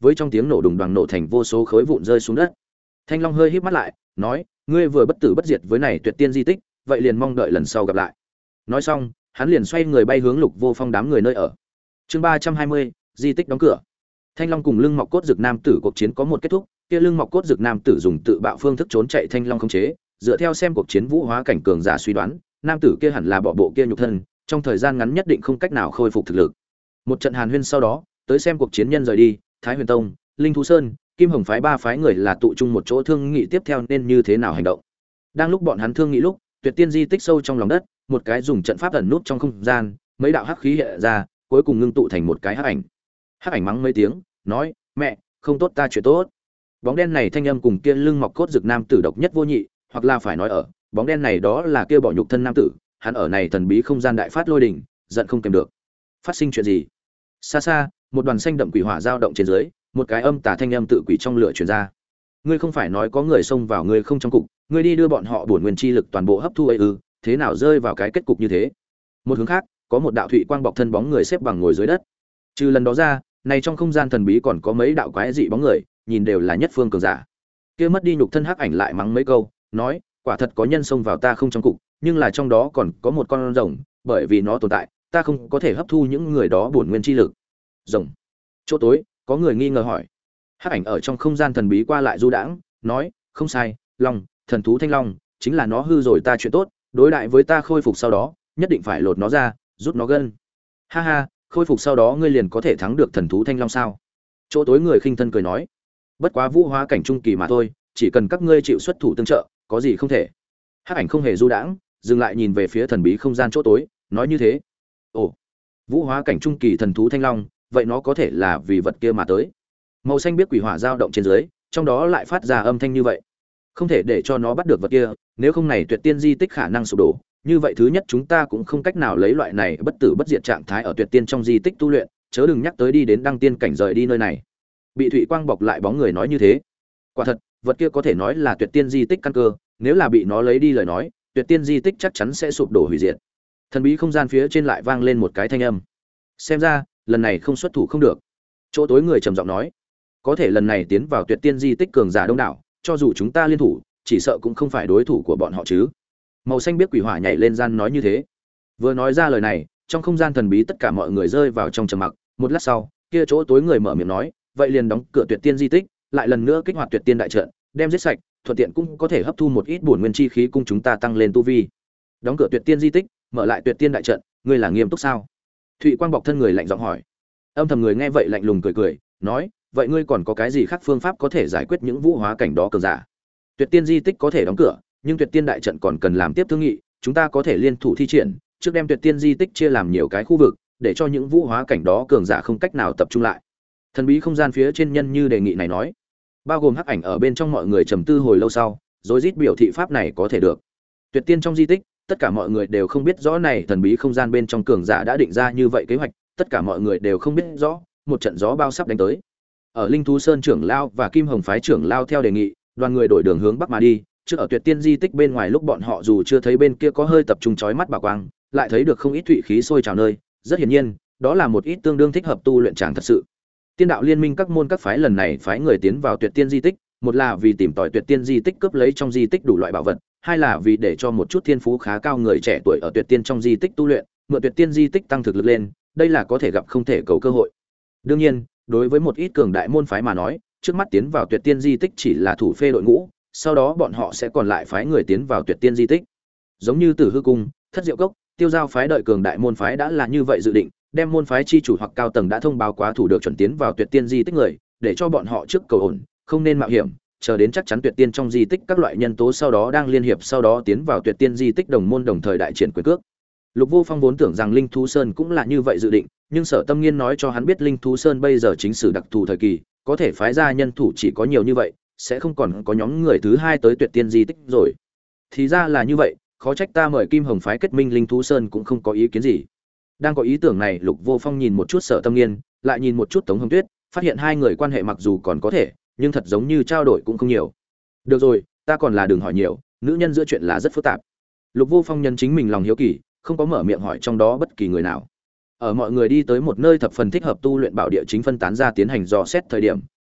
với trong tiếng nổ đùng đoàng nổ thành vô số khối vụn rơi xuống đất. Thanh Long hơi híp mắt lại, nói: "Ngươi vừa bất tử bất diệt với này tuyệt tiên di tích, vậy liền mong đợi lần sau gặp lại." Nói xong, hắn liền xoay người bay hướng Lục Vô Phong đám người nơi ở. Chương 320, di tích đóng cửa. Thanh Long cùng lưng mọc cốt dược nam tử cuộc chiến có một kết thúc, kia lưng mọc cốt dược nam tử dùng tự bạo phương thức trốn chạy Thanh Long khống chế, dựa theo xem cuộc chiến vũ hóa cảnh cường giả suy đoán, nam tử kia hẳn là bỏ bộ kia nhục thân, trong thời gian ngắn nhất định không cách nào khôi phục thực lực. Một trận hàn huyên sau đó, tới xem cuộc chiến nhân rời đi, Thái Huyền Tông, Linh Thú Sơn, Kim Hồng phái ba phái người là tụ chung một chỗ thương nghị tiếp theo nên như thế nào hành động. Đang lúc bọn hắn thương nghị lúc, tuyệt tiên di tích sâu trong lòng đất, một cái dùng trận pháp ẩn nút trong không gian, mấy đạo hắc khí hiện ra, cuối cùng ngưng tụ thành một cái hắc ảnh. Hắc ảnh mắng mấy tiếng, nói: "Mẹ, không tốt ta chuyện tốt." Bóng đen này thanh âm cùng kia lưng mọc cốt dược nam tử độc nhất vô nhị, hoặc là phải nói ở, bóng đen này đó là kia bỏ nhục thân nam tử, hắn ở này thần bí không gian đại phát lôi đình, giận không kèm được. Phát sinh chuyện gì? Xa xa, một đoàn xanh đậm quỷ hỏa dao động trên dưới, một cái âm tà thanh âm tự quỷ trong lửa truyền ra. Ngươi không phải nói có người xông vào ngươi không trong cục, ngươi đi đưa bọn họ bổn nguyên chi lực toàn bộ hấp thu ấy ư? Thế nào rơi vào cái kết cục như thế? Một hướng khác, có một đạo thụy quang bọc thân bóng người xếp bằng ngồi dưới đất. Trừ lần đó ra, này trong không gian thần bí còn có mấy đạo quái dị bóng người, nhìn đều là nhất phương cường giả. Kia mất đi nhục thân hắc ảnh lại mắng mấy câu, nói: "Quả thật có nhân xông vào ta không trong cục, nhưng là trong đó còn có một con rồng, bởi vì nó tồn tại, ta không có thể hấp thu những người đó bổn nguyên chi lực." Rồng? Chỗ tối, có người nghi ngờ hỏi. Hắc ảnh ở trong không gian thần bí qua lại du đãng, nói: "Không sai, long, thần thú thanh long, chính là nó hư rồi ta chuyện tốt, đối đại với ta khôi phục sau đó, nhất định phải lột nó ra, rút nó gân." Ha ha, khôi phục sau đó ngươi liền có thể thắng được thần thú thanh long sao? Chỗ tối người khinh thân cười nói: "Bất quá vũ hóa cảnh trung kỳ mà thôi, chỉ cần các ngươi chịu xuất thủ tương trợ, có gì không thể." Hắc ảnh không hề du đãng, dừng lại nhìn về phía thần bí không gian chỗ tối, nói như thế. Ồ, vũ hóa cảnh trung kỳ thần thú thanh long, vậy nó có thể là vì vật kia mà tới. Màu xanh biết quỷ hỏa dao động trên dưới, trong đó lại phát ra âm thanh như vậy. Không thể để cho nó bắt được vật kia, nếu không này tuyệt tiên di tích khả năng sụp đổ. Như vậy thứ nhất chúng ta cũng không cách nào lấy loại này bất tử bất diệt trạng thái ở tuyệt tiên trong di tích tu luyện, chớ đừng nhắc tới đi đến đăng tiên cảnh rời đi nơi này. Bị thụy quang bọc lại bóng người nói như thế. Quả thật, vật kia có thể nói là tuyệt tiên di tích căn cơ, nếu là bị nó lấy đi lời nói, tuyệt tiên di tích chắc chắn sẽ sụp đổ hủy diệt. Thần bí không gian phía trên lại vang lên một cái thanh âm. Xem ra, lần này không xuất thủ không được. Chỗ tối người trầm giọng nói, có thể lần này tiến vào tuyệt tiên di tích cường giả đông đảo, cho dù chúng ta liên thủ, chỉ sợ cũng không phải đối thủ của bọn họ chứ. Màu xanh biết quỷ hỏa nhảy lên gian nói như thế. Vừa nói ra lời này, trong không gian thần bí tất cả mọi người rơi vào trong trầm mặc. Một lát sau, kia chỗ tối người mở miệng nói, vậy liền đóng cửa tuyệt tiên di tích, lại lần nữa kích hoạt tuyệt tiên đại trận, đem giết sạch, thuận tiện cũng có thể hấp thu một ít bổn nguyên chi khí cung chúng ta tăng lên tu vi. Đóng cửa tuyệt tiên di tích, mở lại tuyệt tiên đại trận, ngươi là nghiêm túc sao? Thụy Quang bọc thân người lạnh giọng hỏi. Âm thầm người nghe vậy lạnh lùng cười cười, nói, vậy ngươi còn có cái gì khác phương pháp có thể giải quyết những vũ hóa cảnh đó cường giả? Tuyệt tiên di tích có thể đóng cửa, nhưng tuyệt tiên đại trận còn cần làm tiếp thương nghị, chúng ta có thể liên thủ thi triển, trước đem tuyệt tiên di tích chia làm nhiều cái khu vực, để cho những vũ hóa cảnh đó cường giả không cách nào tập trung lại. Thần bí không gian phía trên nhân như đề nghị này nói, bao gồm hắc ảnh ở bên trong mọi người trầm tư hồi lâu sau, rồi rít biểu thị pháp này có thể được. Tuyệt tiên trong di tích, tất cả mọi người đều không biết rõ này thần bí không gian bên trong cường giả đã định ra như vậy kế hoạch, tất cả mọi người đều không biết rõ, một trận gió bao sắp đánh tới. Ở Linh Thú Sơn trưởng lao và Kim Hồng phái trưởng lao theo đề nghị, đoàn người đổi đường hướng bắc mà đi, trước ở tuyệt tiên di tích bên ngoài lúc bọn họ dù chưa thấy bên kia có hơi tập trung chói mắt bảo quang, lại thấy được không ít thủy khí sôi trào nơi, rất hiển nhiên, đó là một ít tương đương thích hợp tu luyện tràng thật sự. Tiên đạo liên minh các môn các phái lần này phái người tiến vào tuyệt tiên di tích, một là vì tìm tòi tuyệt tiên di tích cướp lấy trong di tích đủ loại bảo vật, hai là vì để cho một chút thiên phú khá cao người trẻ tuổi ở tuyệt tiên trong di tích tu luyện, mượn tuyệt tiên di tích tăng thực lực lên, đây là có thể gặp không thể cầu cơ hội. Đương nhiên, đối với một ít cường đại môn phái mà nói, trước mắt tiến vào tuyệt tiên di tích chỉ là thủ phê đội ngũ, sau đó bọn họ sẽ còn lại phái người tiến vào tuyệt tiên di tích. Giống như Tử Hư cung, Thất Diệu cốc, Tiêu Giao phái đợi cường đại môn phái đã là như vậy dự định, đem môn phái chi chủ hoặc cao tầng đã thông báo quá thủ được chuẩn tiến vào tuyệt tiên di tích người, để cho bọn họ trước cầu ổn, không nên mạo hiểm, chờ đến chắc chắn tuyệt tiên trong di tích các loại nhân tố sau đó đang liên hiệp sau đó tiến vào tuyệt tiên di tích đồng môn đồng thời đại triển quyền cước. Lục Vô Phong vốn tưởng rằng Linh Thú Sơn cũng là như vậy dự định, nhưng Sở Tâm Nghiên nói cho hắn biết Linh Thú Sơn bây giờ chính sử đặc thù thời kỳ, có thể phái ra nhân thủ chỉ có nhiều như vậy, sẽ không còn có nhóm người thứ hai tới tuyệt tiên di tích rồi. Thì ra là như vậy, khó trách ta mời Kim Hồng phái kết minh Linh Thú Sơn cũng không có ý kiến gì. Đang có ý tưởng này, Lục Vô Phong nhìn một chút Sở Tâm Nghiên, lại nhìn một chút Tống Hồng Tuyết, phát hiện hai người quan hệ mặc dù còn có thể, nhưng thật giống như trao đổi cũng không nhiều. Được rồi, ta còn là đừng hỏi nhiều, nữ nhân giữa chuyện là rất phức tạp. Lục Vô Phong nhân chính mình lòng hiếu kỳ, không có mở miệng hỏi trong đó bất kỳ người nào. Ở mọi người đi tới một nơi thập phần thích hợp tu luyện bảo địa chính phân tán ra tiến hành dò xét thời điểm,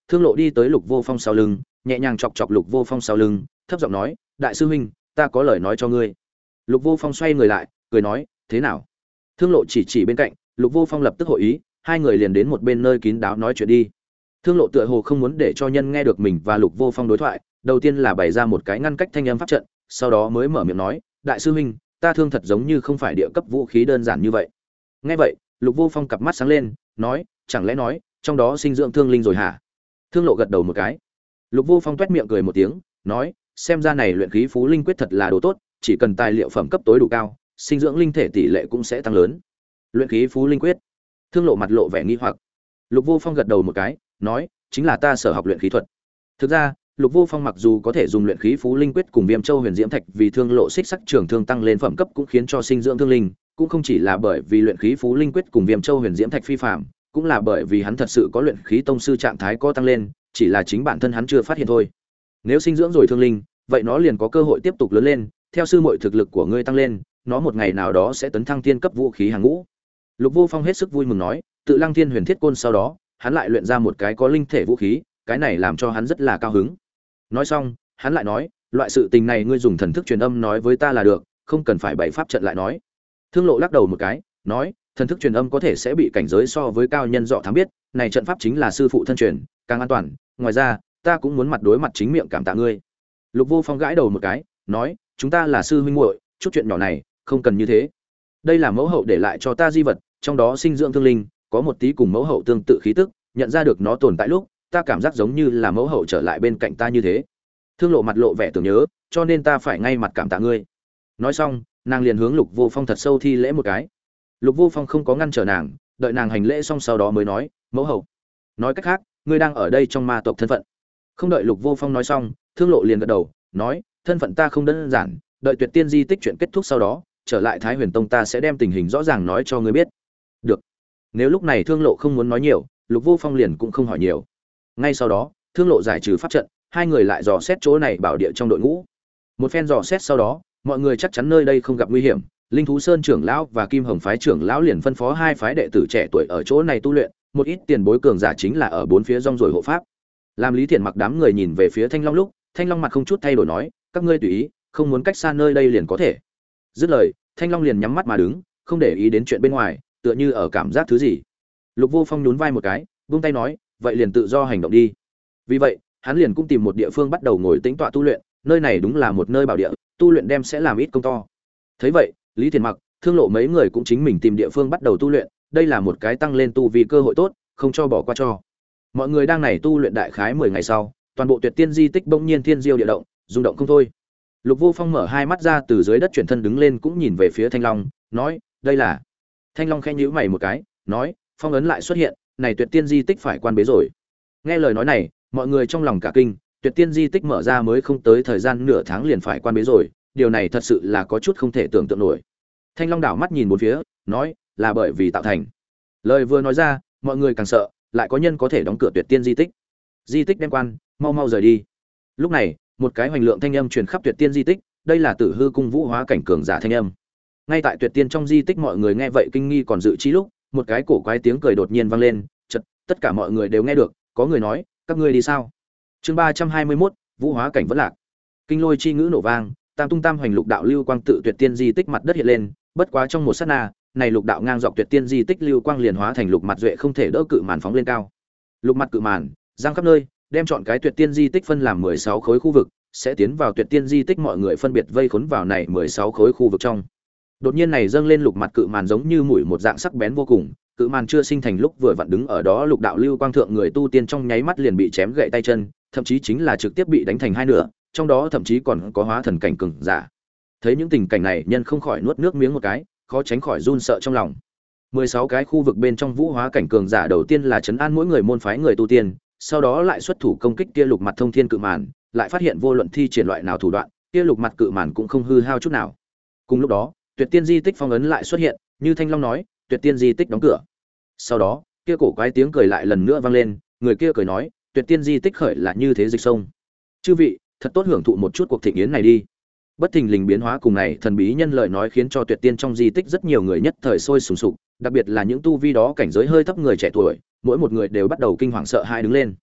Thương Lộ đi tới Lục Vô Phong sau lưng, nhẹ nhàng chọc chọc Lục Vô Phong sau lưng, thấp giọng nói, đại sư huynh, ta có lời nói cho ngươi. Lục Vô Phong xoay người lại, cười nói, thế nào? Thương Lộ chỉ chỉ bên cạnh, Lục Vô Phong lập tức hội ý, hai người liền đến một bên nơi kín đáo nói chuyện đi. Thương Lộ tựa hồ không muốn để cho nhân nghe được mình và Lục Vô Phong đối thoại, đầu tiên là bày ra một cái ngăn cách thanh âm pháp trận, sau đó mới mở miệng nói, đại sư huynh, ta thương thật giống như không phải địa cấp vũ khí đơn giản như vậy. Nghe vậy, Lục Vô Phong cặp mắt sáng lên, nói, chẳng lẽ nói, trong đó sinh dưỡng thương linh rồi hả? Thương Lộ gật đầu một cái. Lục Vô Phong toét miệng cười một tiếng, nói, xem ra này luyện khí phú linh quyết thật là đồ tốt, chỉ cần tài liệu phẩm cấp tối đủ cao, sinh dưỡng linh thể tỷ lệ cũng sẽ tăng lớn. Luyện khí phú linh quyết. Thương Lộ mặt lộ vẻ nghi hoặc. Lục Vô Phong gật đầu một cái, nói, chính là ta sở học luyện khí thuật. Thực ra, Lục Vô Phong mặc dù có thể dùng luyện khí phú linh quyết cùng Viêm Châu Huyền Diễm Thạch vì Thương Lộ xích sắc trường thương tăng lên phẩm cấp cũng khiến cho sinh dưỡng thương linh, cũng không chỉ là bởi vì luyện khí phú linh quyết cùng Viêm Châu Huyền Diễm Thạch phi phàm, cũng là bởi vì hắn thật sự có luyện khí tông sư trạng thái có tăng lên, chỉ là chính bản thân hắn chưa phát hiện thôi. Nếu sinh dưỡng rồi thương linh, vậy nó liền có cơ hội tiếp tục lớn lên, theo sư muội thực lực của ngươi tăng lên, nó một ngày nào đó sẽ tấn thăng tiên cấp vũ khí hàng ngũ. Lục Vô Phong hết sức vui mừng nói, tự Lăng Thiên Huyền Thiết Côn sau đó, hắn lại luyện ra một cái có linh thể vũ khí, cái này làm cho hắn rất là cao hứng. Nói xong, hắn lại nói, loại sự tình này ngươi dùng thần thức truyền âm nói với ta là được, không cần phải bày pháp trận lại nói. Thương Lộ lắc đầu một cái, nói, thần thức truyền âm có thể sẽ bị cảnh giới so với cao nhân dọ thám biết, này trận pháp chính là sư phụ thân truyền, càng an toàn, ngoài ra, ta cũng muốn mặt đối mặt chính miệng cảm tạ ngươi. Lục Vô Phong gãi đầu một cái, nói, chúng ta là sư huynh muội, chút chuyện nhỏ này, không cần như thế. Đây là mẫu hậu để lại cho ta di vật, trong đó sinh dưỡng thương linh, có một tí cùng mẫu hậu tương tự khí tức, nhận ra được nó tồn tại lúc, ta cảm giác giống như là mẫu hậu trở lại bên cạnh ta như thế. Thương Lộ mặt lộ vẻ tưởng nhớ, cho nên ta phải ngay mặt cảm tạ ngươi. Nói xong, nàng liền hướng Lục Vô Phong thật sâu thi lễ một cái. Lục Vô Phong không có ngăn trở nàng, đợi nàng hành lễ xong sau đó mới nói, mẫu hậu. Nói cách khác, ngươi đang ở đây trong ma tộc thân phận. Không đợi Lục Vô Phong nói xong, Thương Lộ liền gật đầu, nói, thân phận ta không đơn giản, đợi Tuyệt Tiên di tích chuyện kết thúc sau đó, trở lại Thái Huyền Tông ta sẽ đem tình hình rõ ràng nói cho ngươi biết. Được. Nếu lúc này Thương Lộ không muốn nói nhiều, Lục Vô Phong liền cũng không hỏi nhiều. Ngay sau đó, Thương Lộ giải trừ pháp trận, hai người lại dò xét chỗ này bảo địa trong đội ngũ. Một phen dò xét sau đó, mọi người chắc chắn nơi đây không gặp nguy hiểm, Linh Thú Sơn trưởng lão và Kim Hồng phái trưởng lão liền phân phó hai phái đệ tử trẻ tuổi ở chỗ này tu luyện, một ít tiền bối cường giả chính là ở bốn phía rong ruổi hộ pháp. Làm Lý Thiện Mặc đám người nhìn về phía Thanh Long lúc, Thanh Long mặt không chút thay đổi nói, các ngươi tùy ý, không muốn cách xa nơi đây liền có thể. Dứt lời, Thanh Long liền nhắm mắt mà đứng, không để ý đến chuyện bên ngoài, tựa như ở cảm giác thứ gì. Lục Vô Phong nhún vai một cái, buông tay nói, vậy liền tự do hành động đi. Vì vậy, hắn liền cũng tìm một địa phương bắt đầu ngồi tĩnh tọa tu luyện, nơi này đúng là một nơi bảo địa, tu luyện đem sẽ làm ít công to. Thấy vậy, Lý Thiện Mặc, Thương Lộ mấy người cũng chính mình tìm địa phương bắt đầu tu luyện, đây là một cái tăng lên tu vi cơ hội tốt, không cho bỏ qua cho. Mọi người đang này tu luyện đại khái 10 ngày sau, toàn bộ Tuyệt Tiên di tích bỗng nhiên thiên diêu địa động, rung động không thôi. Lục Vô Phong mở hai mắt ra từ dưới đất chuyển thân đứng lên cũng nhìn về phía Thanh Long, nói, đây là. Thanh Long khẽ nhíu mày một cái, nói, phong ấn lại xuất hiện, này Tuyệt Tiên di tích phải quan bế rồi. Nghe lời nói này, mọi người trong lòng cả kinh, Tuyệt Tiên di tích mở ra mới không tới thời gian nửa tháng liền phải quan bế rồi, điều này thật sự là có chút không thể tưởng tượng nổi. Thanh Long đảo mắt nhìn bốn phía, nói, là bởi vì tạo thành. Lời vừa nói ra, mọi người càng sợ, lại có nhân có thể đóng cửa Tuyệt Tiên di tích. Di tích đem quan, mau mau rời đi. Lúc này, một cái hoành lượng thanh âm truyền khắp Tuyệt Tiên di tích, đây là Tử Hư cung vũ hóa cảnh cường giả thanh âm. Ngay tại Tuyệt Tiên trong di tích mọi người nghe vậy kinh nghi còn dự chi lúc, một cái cổ quái tiếng cười đột nhiên vang lên, chợt, tất cả mọi người đều nghe được, có người nói, các ngươi đi sao? Chương 321, vũ hóa cảnh vẫn lạc. Kinh lôi chi ngữ nổ vang, tam tung tam hoành lục đạo lưu quang tự Tuyệt Tiên di tích mặt đất hiện lên, bất quá trong một sát na, này lục đạo ngang dọc Tuyệt Tiên di tích lưu quang liền hóa thành lục mặt duệ không thể đỡ cự màn phóng lên cao. Lục mặt cự màn, giang khắp nơi, đem chọn cái Tuyệt Tiên di tích phân làm 16 khối khu vực, sẽ tiến vào Tuyệt Tiên di tích mọi người phân biệt vây khốn vào này 16 khối khu vực trong. Đột nhiên này dâng lên lục mặt cự màn giống như mũi một dạng sắc bén vô cùng, cự màn chưa sinh thành lúc vừa vặn đứng ở đó lục đạo lưu quang thượng người tu tiên trong nháy mắt liền bị chém gãy tay chân, thậm chí chính là trực tiếp bị đánh thành hai nửa, trong đó thậm chí còn có hóa thần cảnh cường giả. Thấy những tình cảnh này, nhân không khỏi nuốt nước miếng một cái, khó tránh khỏi run sợ trong lòng. 16 cái khu vực bên trong vũ hóa cảnh cường giả đầu tiên là trấn an mỗi người môn phái người tu tiên, sau đó lại xuất thủ công kích kia lục mặt thông thiên cự màn, lại phát hiện vô luận thi triển loại nào thủ đoạn, kia lục mặt cự màn cũng không hư hao chút nào. Cùng lúc đó, Tuyệt Tiên di tích phong ấn lại xuất hiện, như Thanh Long nói, Tuyệt Tiên di tích đóng cửa. Sau đó, kia cổ quái tiếng cười lại lần nữa vang lên, người kia cười nói, Tuyệt Tiên di tích khởi là như thế dịch sông. Chư vị, thật tốt hưởng thụ một chút cuộc thịnh yến này đi. Bất thình lình biến hóa cùng này thần bí nhân lời nói khiến cho Tuyệt Tiên trong di tích rất nhiều người nhất thời sôi sùng sục, đặc biệt là những tu vi đó cảnh giới hơi thấp người trẻ tuổi, mỗi một người đều bắt đầu kinh hoàng sợ hãi đứng lên.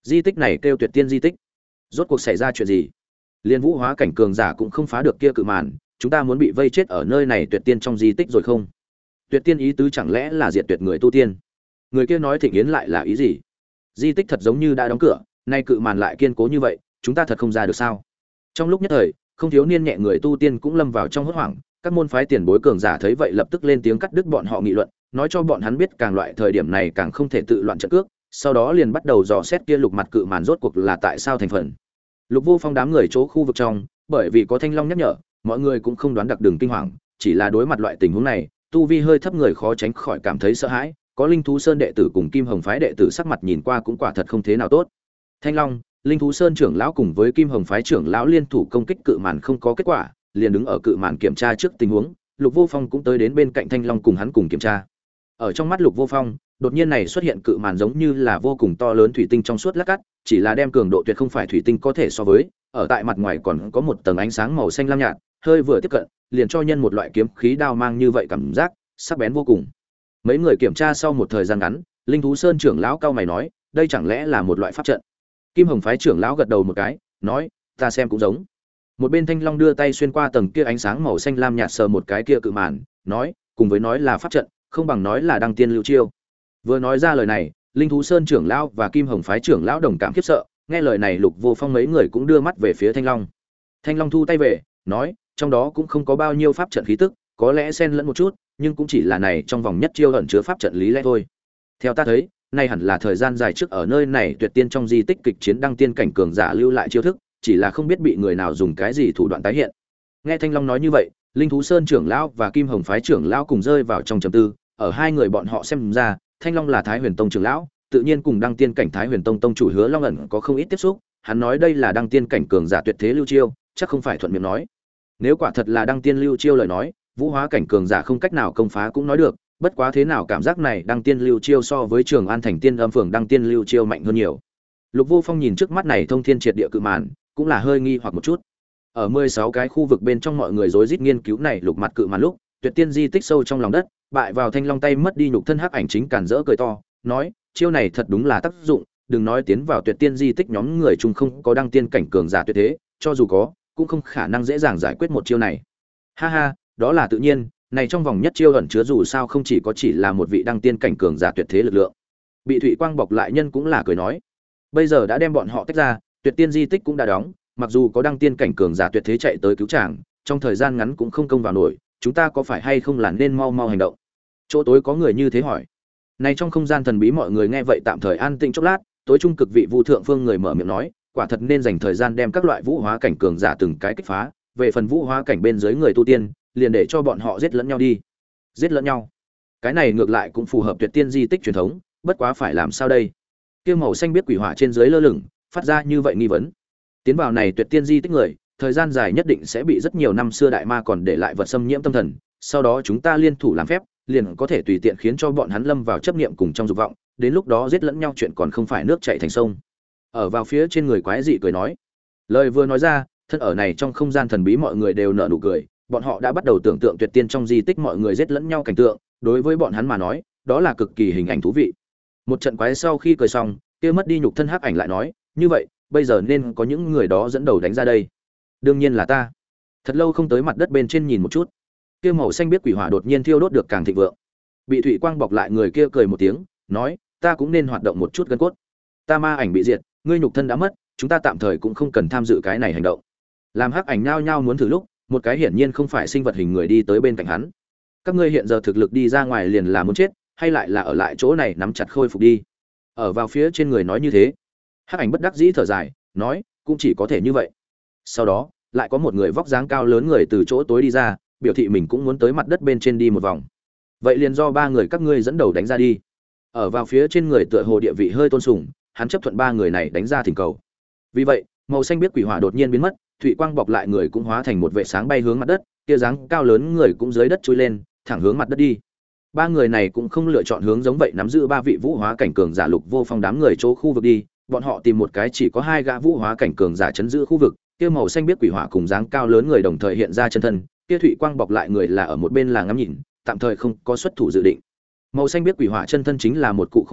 Di tích này kêu Tuyệt Tiên di tích. Rốt cuộc xảy ra chuyện gì? Liên vũ hóa cảnh cường giả cũng không phá được kia cự màn, chúng ta muốn bị vây chết ở nơi này Tuyệt Tiên trong di tích rồi không? Tuyệt Tiên ý tứ chẳng lẽ là diệt tuyệt người tu tiên? Người kia nói Thịnh Yến lại là ý gì? Di tích thật giống như đã đóng cửa, nay cự màn lại kiên cố như vậy, chúng ta thật không ra được sao? Trong lúc nhất thời, không thiếu niên nhẹ người tu tiên cũng lâm vào trong hốt hoảng, các môn phái tiền bối cường giả thấy vậy lập tức lên tiếng cắt đứt bọn họ nghị luận, nói cho bọn hắn biết càng loại thời điểm này càng không thể tự loạn trận cước, sau đó liền bắt đầu dò xét kia lục mặt cự màn rốt cuộc là tại sao thành phần. Lục Vô Phong đám người chỗ khu vực trong, bởi vì có Thanh Long nhắc nhở, mọi người cũng không đoán đặc đường kinh hoàng, chỉ là đối mặt loại tình huống này, tu vi hơi thấp người khó tránh khỏi cảm thấy sợ hãi, có Linh Thú Sơn đệ tử cùng Kim Hồng phái đệ tử sắc mặt nhìn qua cũng quả thật không thế nào tốt. Thanh Long, Linh Thú Sơn trưởng lão cùng với Kim Hồng phái trưởng lão liên thủ công kích cự màn không có kết quả, liền đứng ở cự màn kiểm tra trước tình huống, Lục Vô Phong cũng tới đến bên cạnh Thanh Long cùng hắn cùng kiểm tra. Ở trong mắt Lục Vô Phong, đột nhiên này xuất hiện cự màn giống như là vô cùng to lớn thủy tinh trong suốt lát cắt, chỉ là đem cường độ tuyệt không phải thủy tinh có thể so với, ở tại mặt ngoài còn có một tầng ánh sáng màu xanh lam nhạt, hơi vừa tiếp cận, liền cho nhân một loại kiếm khí đao mang như vậy cảm giác, sắc bén vô cùng. Mấy người kiểm tra sau một thời gian ngắn, Linh Thú Sơn trưởng lão cao mày nói, đây chẳng lẽ là một loại pháp trận? Kim Hồng phái trưởng lão gật đầu một cái, nói, ta xem cũng giống. Một bên Thanh Long đưa tay xuyên qua tầng kia ánh sáng màu xanh lam nhạt sờ một cái kia cự màn, nói, cùng với nói là pháp trận, không bằng nói là đăng tiên lưu chiêu. Vừa nói ra lời này, Linh Thú Sơn trưởng lão và Kim Hồng phái trưởng lão đồng cảm khiếp sợ, nghe lời này Lục Vô Phong mấy người cũng đưa mắt về phía Thanh Long. Thanh Long thu tay về, nói, trong đó cũng không có bao nhiêu pháp trận khí tức, có lẽ xen lẫn một chút, nhưng cũng chỉ là này trong vòng nhất chiêu ẩn chứa pháp trận lý lẽ thôi. Theo ta thấy, nay hẳn là thời gian dài trước ở nơi này Tuyệt Tiên trong di tích kịch chiến đăng tiên cảnh cường giả lưu lại chiêu thức, chỉ là không biết bị người nào dùng cái gì thủ đoạn tái hiện. Nghe Thanh Long nói như vậy, Linh Thú Sơn trưởng lão và Kim Hồng phái trưởng lão cùng rơi vào trong trầm tư, ở hai người bọn họ xem ra, Thanh Long là Thái Huyền Tông trưởng lão, tự nhiên cùng đăng tiên cảnh Thái Huyền Tông tông chủ Hứa Long ẩn có không ít tiếp xúc, hắn nói đây là đăng tiên cảnh cường giả tuyệt thế lưu chiêu, chắc không phải thuận miệng nói. Nếu quả thật là đăng tiên lưu chiêu lời nói, vũ hóa cảnh cường giả không cách nào công phá cũng nói được, bất quá thế nào cảm giác này đăng tiên lưu chiêu so với Trường An thành Tiên Âm phường đăng tiên lưu chiêu mạnh hơn nhiều. Lục Vô Phong nhìn trước mắt này thông thiên triệt địa cự màn, cũng là hơi nghi hoặc một chút. Ở 16 cái khu vực bên trong mọi người rối rít nghiên cứu này lục mặt cự màn lúc, Tuyệt Tiên di tích sâu trong lòng đất, bại vào Thanh Long tay mất đi nhục thân hắc ảnh chính càn rỡ cười to, nói, chiêu này thật đúng là tác dụng, đừng nói tiến vào Tuyệt Tiên di tích nhóm người chung không có đăng tiên cảnh cường giả tuyệt thế, cho dù có, cũng không khả năng dễ dàng giải quyết một chiêu này. Ha ha, đó là tự nhiên, này trong vòng nhất chiêu ẩn chứa dù sao không chỉ là một vị đăng tiên cảnh cường giả tuyệt thế lực lượng. Bị Thụy Quang bọc lại nhân cũng là cười nói, bây giờ đã đem bọn họ tách ra, Tuyệt Tiên di tích cũng đã đóng, mặc dù có đăng tiên cảnh cường giả tuyệt thế chạy tới cứu chàng, trong thời gian ngắn cũng không công vào nổi, chúng ta có phải hay không là nên mau mau hành động? Chỗ tối có người như thế hỏi. Này trong không gian thần bí mọi người nghe vậy tạm thời an tĩnh chốc lát, tối trung cực vị Vu thượng phương người mở miệng nói, quả thật nên dành thời gian đem các loại vũ hóa cảnh cường giả từng cái kích phá, về phần vũ hóa cảnh bên dưới người tu tiên, liền để cho bọn họ giết lẫn nhau đi. Giết lẫn nhau. Cái này ngược lại cũng phù hợp Tuyệt Tiên di tích truyền thống, bất quá phải làm sao đây? Kia màu xanh biết quỷ hỏa trên dưới lơ lửng, phát ra như vậy nghi vấn. Tiến vào này Tuyệt Tiên di tích người, thời gian dài nhất định sẽ bị rất nhiều năm xưa đại ma còn để lại vật xâm nhiễm tâm thần, sau đó chúng ta liên thủ làm phép, liền có thể tùy tiện khiến cho bọn hắn lâm vào chấp niệm cùng trong dục vọng, đến lúc đó giết lẫn nhau chuyện còn không phải nước chảy thành sông. Ở vào phía trên người quái dị cười nói. Lời vừa nói ra, thân ở này trong không gian thần bí mọi người đều nở nụ cười, bọn họ đã bắt đầu tưởng tượng Tuyệt Tiên trong di tích mọi người giết lẫn nhau cảnh tượng, đối với bọn hắn mà nói, đó là cực kỳ hình ảnh thú vị. Một trận quái sau khi cười xong, kia mất đi nhục thân hắc ảnh lại nói, như vậy, bây giờ nên có những người đó dẫn đầu đánh ra đây. Đương nhiên là ta. Thật lâu không tới mặt đất bên trên nhìn một chút. Kia màu xanh biết quỷ hỏa đột nhiên thiêu đốt được càng thịnh vượng. Bị Thụy Quang bọc lại người kia cười một tiếng, nói, ta cũng nên hoạt động một chút gân cốt. Ta ma ảnh bị diệt, ngươi nhục thân đã mất, chúng ta tạm thời cũng không cần tham dự cái này hành động. Làm hắc ảnh nhao nhao muốn thử lúc, một cái hiển nhiên không phải sinh vật hình người đi tới bên cạnh hắn. Các ngươi hiện giờ thực lực đi ra ngoài liền là muốn chết, hay lại là ở lại chỗ này nắm chặt khôi phục đi. Ở vào phía trên người nói như thế. Hắc ảnh bất đắc dĩ thở dài, nói, cũng chỉ có thể như vậy. Sau đó, lại có một người vóc dáng cao lớn người từ chỗ tối đi ra, biểu thị mình cũng muốn tới mặt đất bên trên đi một vòng. Vậy liền do ba người các ngươi dẫn đầu đánh ra đi. Ở vào phía trên người tựa hồ địa vị hơi tôn sùng, hắn chấp thuận ba người này đánh ra thỉnh cầu. Vì vậy, màu xanh biết quỷ hỏa đột nhiên biến mất, Thụy Quang bọc lại người cũng hóa thành một vệ sáng bay hướng mặt đất, kia dáng cao lớn người cũng dưới đất chui lên, thẳng hướng mặt đất đi. Ba người này cũng không lựa chọn hướng giống vậy nắm giữ ba vị vũ hóa cảnh cường giả Lục Vô Phong đám người chỗ khu vực đi, bọn họ tìm một cái chỉ có hai gã vũ hóa cảnh cường giả chấn giữ khu vực, kia màu xanh biết quỷ hỏa cùng dáng cao lớn người đồng thời hiện ra chân thân, kia Thụy Quang bọc lại người là ở một bên là ngắm nhìn, tạm thời không có xuất thủ dự định. Màu xanh biết quỷ hỏa chân thân chính là một cụ khô lâu,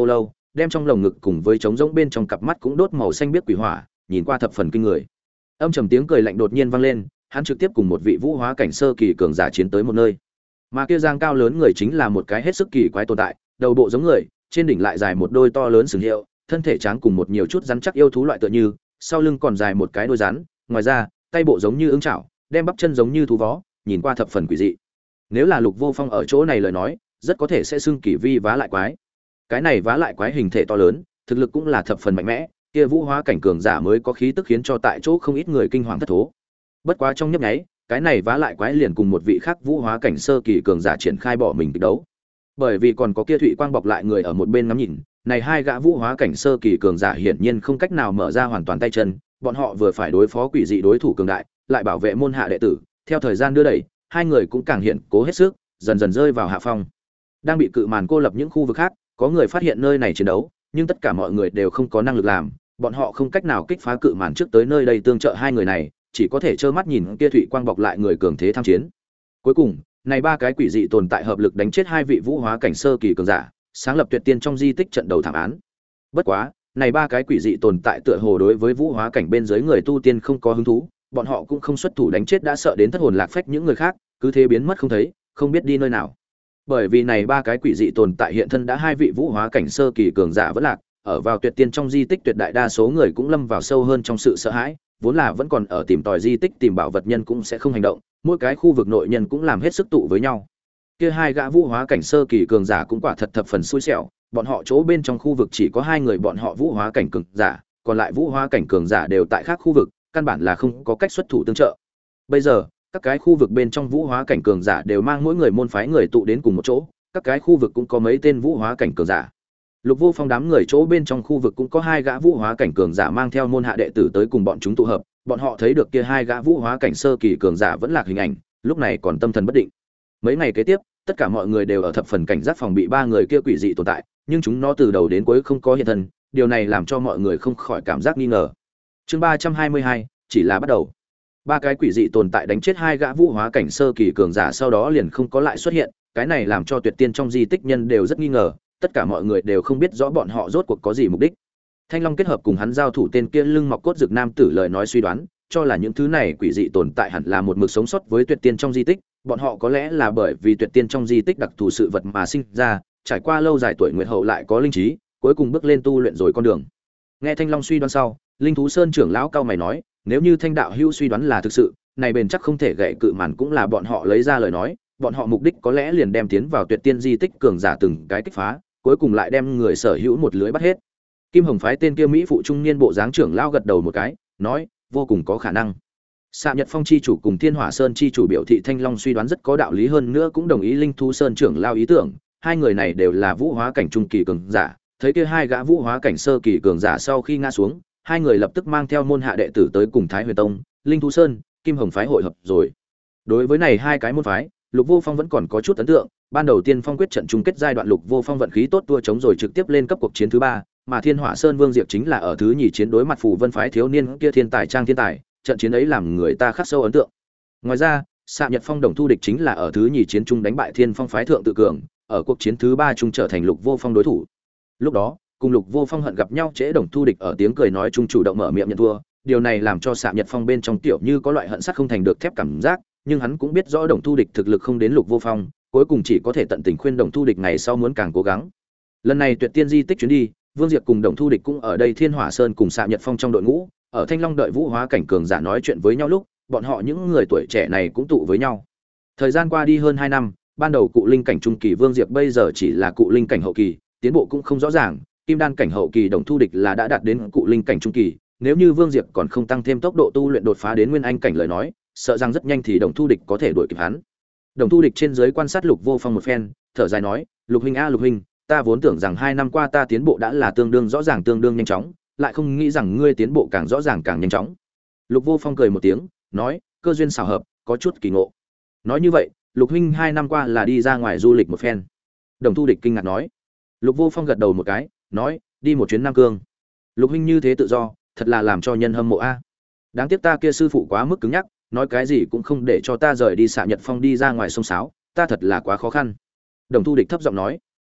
đem trong lồng ngực cùng với trống rỗng bên trong cặp mắt cũng đốt màu xanh biếc quỷ hỏa, nhìn qua thập phần kinh người. Âm trầm tiếng cười lạnh đột nhiên vang lên, hắn trực tiếp cùng một vị vũ hóa cảnh sơ kỳ cường giả chiến tới một nơi. Mà kia giang cao lớn người chính là một cái hết sức kỳ quái tồn tại, đầu bộ giống người, trên đỉnh lại dài một đôi to lớn sừng hiệu, thân thể trắng cùng một nhiều chút rắn chắc yêu thú loại tựa như, sau lưng còn dài một cái đôi rắn, ngoài ra, tay bộ giống như ưng chảo, đem bắp chân giống như thú vó, nhìn qua thập phần quỷ dị. Nếu là Lục Vô Phong ở chỗ này lời nói, rất có thể sẽ xưng kỳ vi vá lại quái. Cái này vá lại quái hình thể to lớn, thực lực cũng là thập phần mạnh mẽ, kia vũ hóa cảnh cường giả mới có khí tức khiến cho tại chỗ không ít người kinh hoàng thất thố. Bất quá trong nhấp nháy, cái này vá lại quái liền cùng một vị khác vũ hóa cảnh sơ kỳ cường giả triển khai bỏ mình kịch đấu. Bởi vì còn có kia Thụy Quang bọc lại người ở một bên ngắm nhìn, này hai gã vũ hóa cảnh sơ kỳ cường giả hiển nhiên không cách nào mở ra hoàn toàn tay chân, bọn họ vừa phải đối phó quỷ dị đối thủ cường đại, lại bảo vệ môn hạ đệ tử, theo thời gian đưa đẩy, hai người cũng càng hiện cố hết sức, dần dần rơi vào hạ phong. Đang bị cự màn cô lập những khu vực khác, có người phát hiện nơi này chiến đấu, nhưng tất cả mọi người đều không có năng lực làm, bọn họ không cách nào kích phá cự màn trước tới nơi đây tương trợ hai người này, chỉ có thể trơ mắt nhìn kia Thụy Quang bọc lại người cường thế tham chiến. Cuối cùng, này ba cái quỷ dị tồn tại hợp lực đánh chết hai vị vũ hóa cảnh sơ kỳ cường giả, sáng lập tuyệt tiên trong di tích trận đầu thảm án. Bất quá, này ba cái quỷ dị tồn tại tựa hồ đối với vũ hóa cảnh bên dưới người tu tiên không có hứng thú, bọn họ cũng không xuất thủ đánh chết đã sợ đến thất hồn lạc phách những người khác, cứ thế biến mất không thấy, không biết đi nơi nào. Bởi vì này ba cái quỷ dị tồn tại hiện thân đã hai vị vũ hóa cảnh sơ kỳ cường giả vẫn lạc, ở vào tuyệt tiên trong di tích tuyệt đại đa số người cũng lâm vào sâu hơn trong sự sợ hãi, vốn là vẫn còn ở tìm tòi di tích tìm bảo vật nhân cũng sẽ không hành động, mỗi cái khu vực nội nhân cũng làm hết sức tụ với nhau. Kia hai gã vũ hóa cảnh sơ kỳ cường giả cũng quả thật thập phần xui xẻo, bọn họ chỗ bên trong khu vực chỉ có hai người bọn họ vũ hóa cảnh cường giả, còn lại vũ hóa cảnh cường giả đều tại khác khu vực, căn bản là không có cách xuất thủ tương trợ. Bây giờ, các cái khu vực bên trong vũ hóa cảnh cường giả đều mang mỗi người môn phái người tụ đến cùng một chỗ, các cái khu vực cũng có mấy tên vũ hóa cảnh cường giả. Lục Vô Phong đám người chỗ bên trong khu vực cũng có hai gã vũ hóa cảnh cường giả mang theo môn hạ đệ tử tới cùng bọn chúng tụ hợp, bọn họ thấy được kia hai gã vũ hóa cảnh sơ kỳ cường giả vẫn lạc hình ảnh, lúc này còn tâm thần bất định. Mấy ngày kế tiếp, tất cả mọi người đều ở thập phần cảnh giác phòng bị ba người kia quỷ dị tồn tại, nhưng chúng nó từ đầu đến cuối không có hiện thân, điều này làm cho mọi người không khỏi cảm giác nghi ngờ. Chương 322, chỉ là bắt đầu. Ba cái quỷ dị tồn tại đánh chết hai gã vũ hóa cảnh sơ kỳ cường giả sau đó liền không có lại xuất hiện, cái này làm cho tuyệt tiên trong di tích nhân đều rất nghi ngờ, tất cả mọi người đều không biết rõ bọn họ rốt cuộc có gì mục đích. Thanh Long kết hợp cùng hắn giao thủ tên kia lưng mọc cốt dược nam tử lời nói suy đoán, cho là những thứ này quỷ dị tồn tại hẳn là một mực sống sót với tuyệt tiên trong di tích, bọn họ có lẽ là bởi vì tuyệt tiên trong di tích đặc thù sự vật mà sinh ra, trải qua lâu dài tuổi nguyệt hậu lại có linh trí, cuối cùng bước lên tu luyện rồi con đường. Nghe Thanh Long suy đoán sau, Linh thú sơn trưởng lão cao mày nói, nếu như Thanh đạo hữu suy đoán là thực sự, này bền chắc không thể gãy cự màn cũng là bọn họ lấy ra lời nói, bọn họ mục đích có lẽ liền đem tiến vào tuyệt tiên di tích cường giả từng cái kích phá, cuối cùng lại đem người sở hữu một lưới bắt hết. Kim Hồng phái tên kia mỹ phụ trung niên bộ dáng trưởng lão gật đầu một cái, nói, vô cùng có khả năng. Sạ Nhật Phong chi chủ cùng Thiên Hỏa Sơn chi chủ biểu thị Thanh Long suy đoán rất có đạo lý, hơn nữa cũng đồng ý Linh thú sơn trưởng lão ý tưởng, hai người này đều là vũ hóa cảnh trung kỳ cường giả, thấy kia hai gã vũ hóa cảnh sơ kỳ cường giả sau khi ngã xuống, hai người lập tức mang theo môn hạ đệ tử tới cùng Thái Huyền Tông, Linh thú sơn, Kim Hồng phái hội hợp rồi. Đối với này hai cái môn phái, Lục Vô Phong vẫn còn có chút ấn tượng, ban đầu Tiên Phong quyết trận chung kết giai đoạn Lục Vô Phong vận khí tốt tua chống rồi trực tiếp lên cấp cuộc chiến thứ 3, mà Thiên Hỏa Sơn Vương Diệp chính là ở thứ nhì chiến đối mặt Phù Vân phái thiếu niên kia thiên tài trang thiên tài, trận chiến ấy làm người ta khắc sâu ấn tượng. Ngoài ra, Sạ Nhật Phong đồng thu địch chính là ở thứ nhì chiến trung đánh bại Thiên Phong phái thượng tự cường, ở cuộc chiến thứ 3 trung trở thành Lục Vô Phong đối thủ. Lúc đó, cùng Lục Vô Phong hận gặp nhau trễ đồng thu địch ở tiếng cười nói chung chủ động mở miệng nhận thua, điều này làm cho Sạ Nhật Phong bên trong tiểu như có loại hận sắt không thành được thép cảm giác, nhưng hắn cũng biết rõ đồng thu địch thực lực không đến Lục Vô Phong, cuối cùng chỉ có thể tận tình khuyên đồng thu địch ngày sau muốn càng cố gắng. Lần này tuyệt tiên di tích chuyến đi, Vương Diệp cùng đồng thu địch cũng ở đây Thiên Hỏa Sơn cùng Sạ Nhật Phong trong đội ngũ, ở Thanh Long đợi vũ hóa cảnh cường giả nói chuyện với nhau lúc, bọn họ những người tuổi trẻ này cũng tụ với nhau. Thời gian qua đi hơn 2 năm, ban đầu cụ linh cảnh trung kỳ Vương Diệp bây giờ chỉ là cụ linh cảnh hậu kỳ, tiến bộ cũng không rõ ràng, kim đan cảnh hậu kỳ đồng thu địch là đã đạt đến cụ linh cảnh trung kỳ, nếu như Vương Diệp còn không tăng thêm tốc độ tu luyện đột phá đến nguyên anh cảnh lời nói, sợ rằng rất nhanh thì đồng thu địch có thể đuổi kịp hắn. Đồng thu địch trên dưới quan sát Lục Vô Phong một phen, thở dài nói, Lục huynh a Lục huynh, ta vốn tưởng rằng 2 năm qua ta tiến bộ đã là tương đương rõ ràng tương đương nhanh chóng, lại không nghĩ rằng ngươi tiến bộ càng rõ ràng càng nhanh chóng. Lục Vô Phong cười một tiếng, nói, cơ duyên xảo hợp, có chút kỳ ngộ. Nói như vậy, Lục huynh 2 năm qua là đi ra ngoài du lịch một phen. Đồng thu địch kinh ngạc nói. Lục Vô Phong gật đầu một cái, nói, đi một chuyến Nam Cương. Lục huynh như thế tự do, thật là làm cho nhân hâm mộ a. Đáng tiếc ta kia sư phụ quá mức cứng nhắc, nói cái gì cũng không để cho ta rời đi Sạ Nhật Phong đi ra ngoài sông sáo, ta thật là quá khó khăn. Đồng thu địch thấp giọng nói.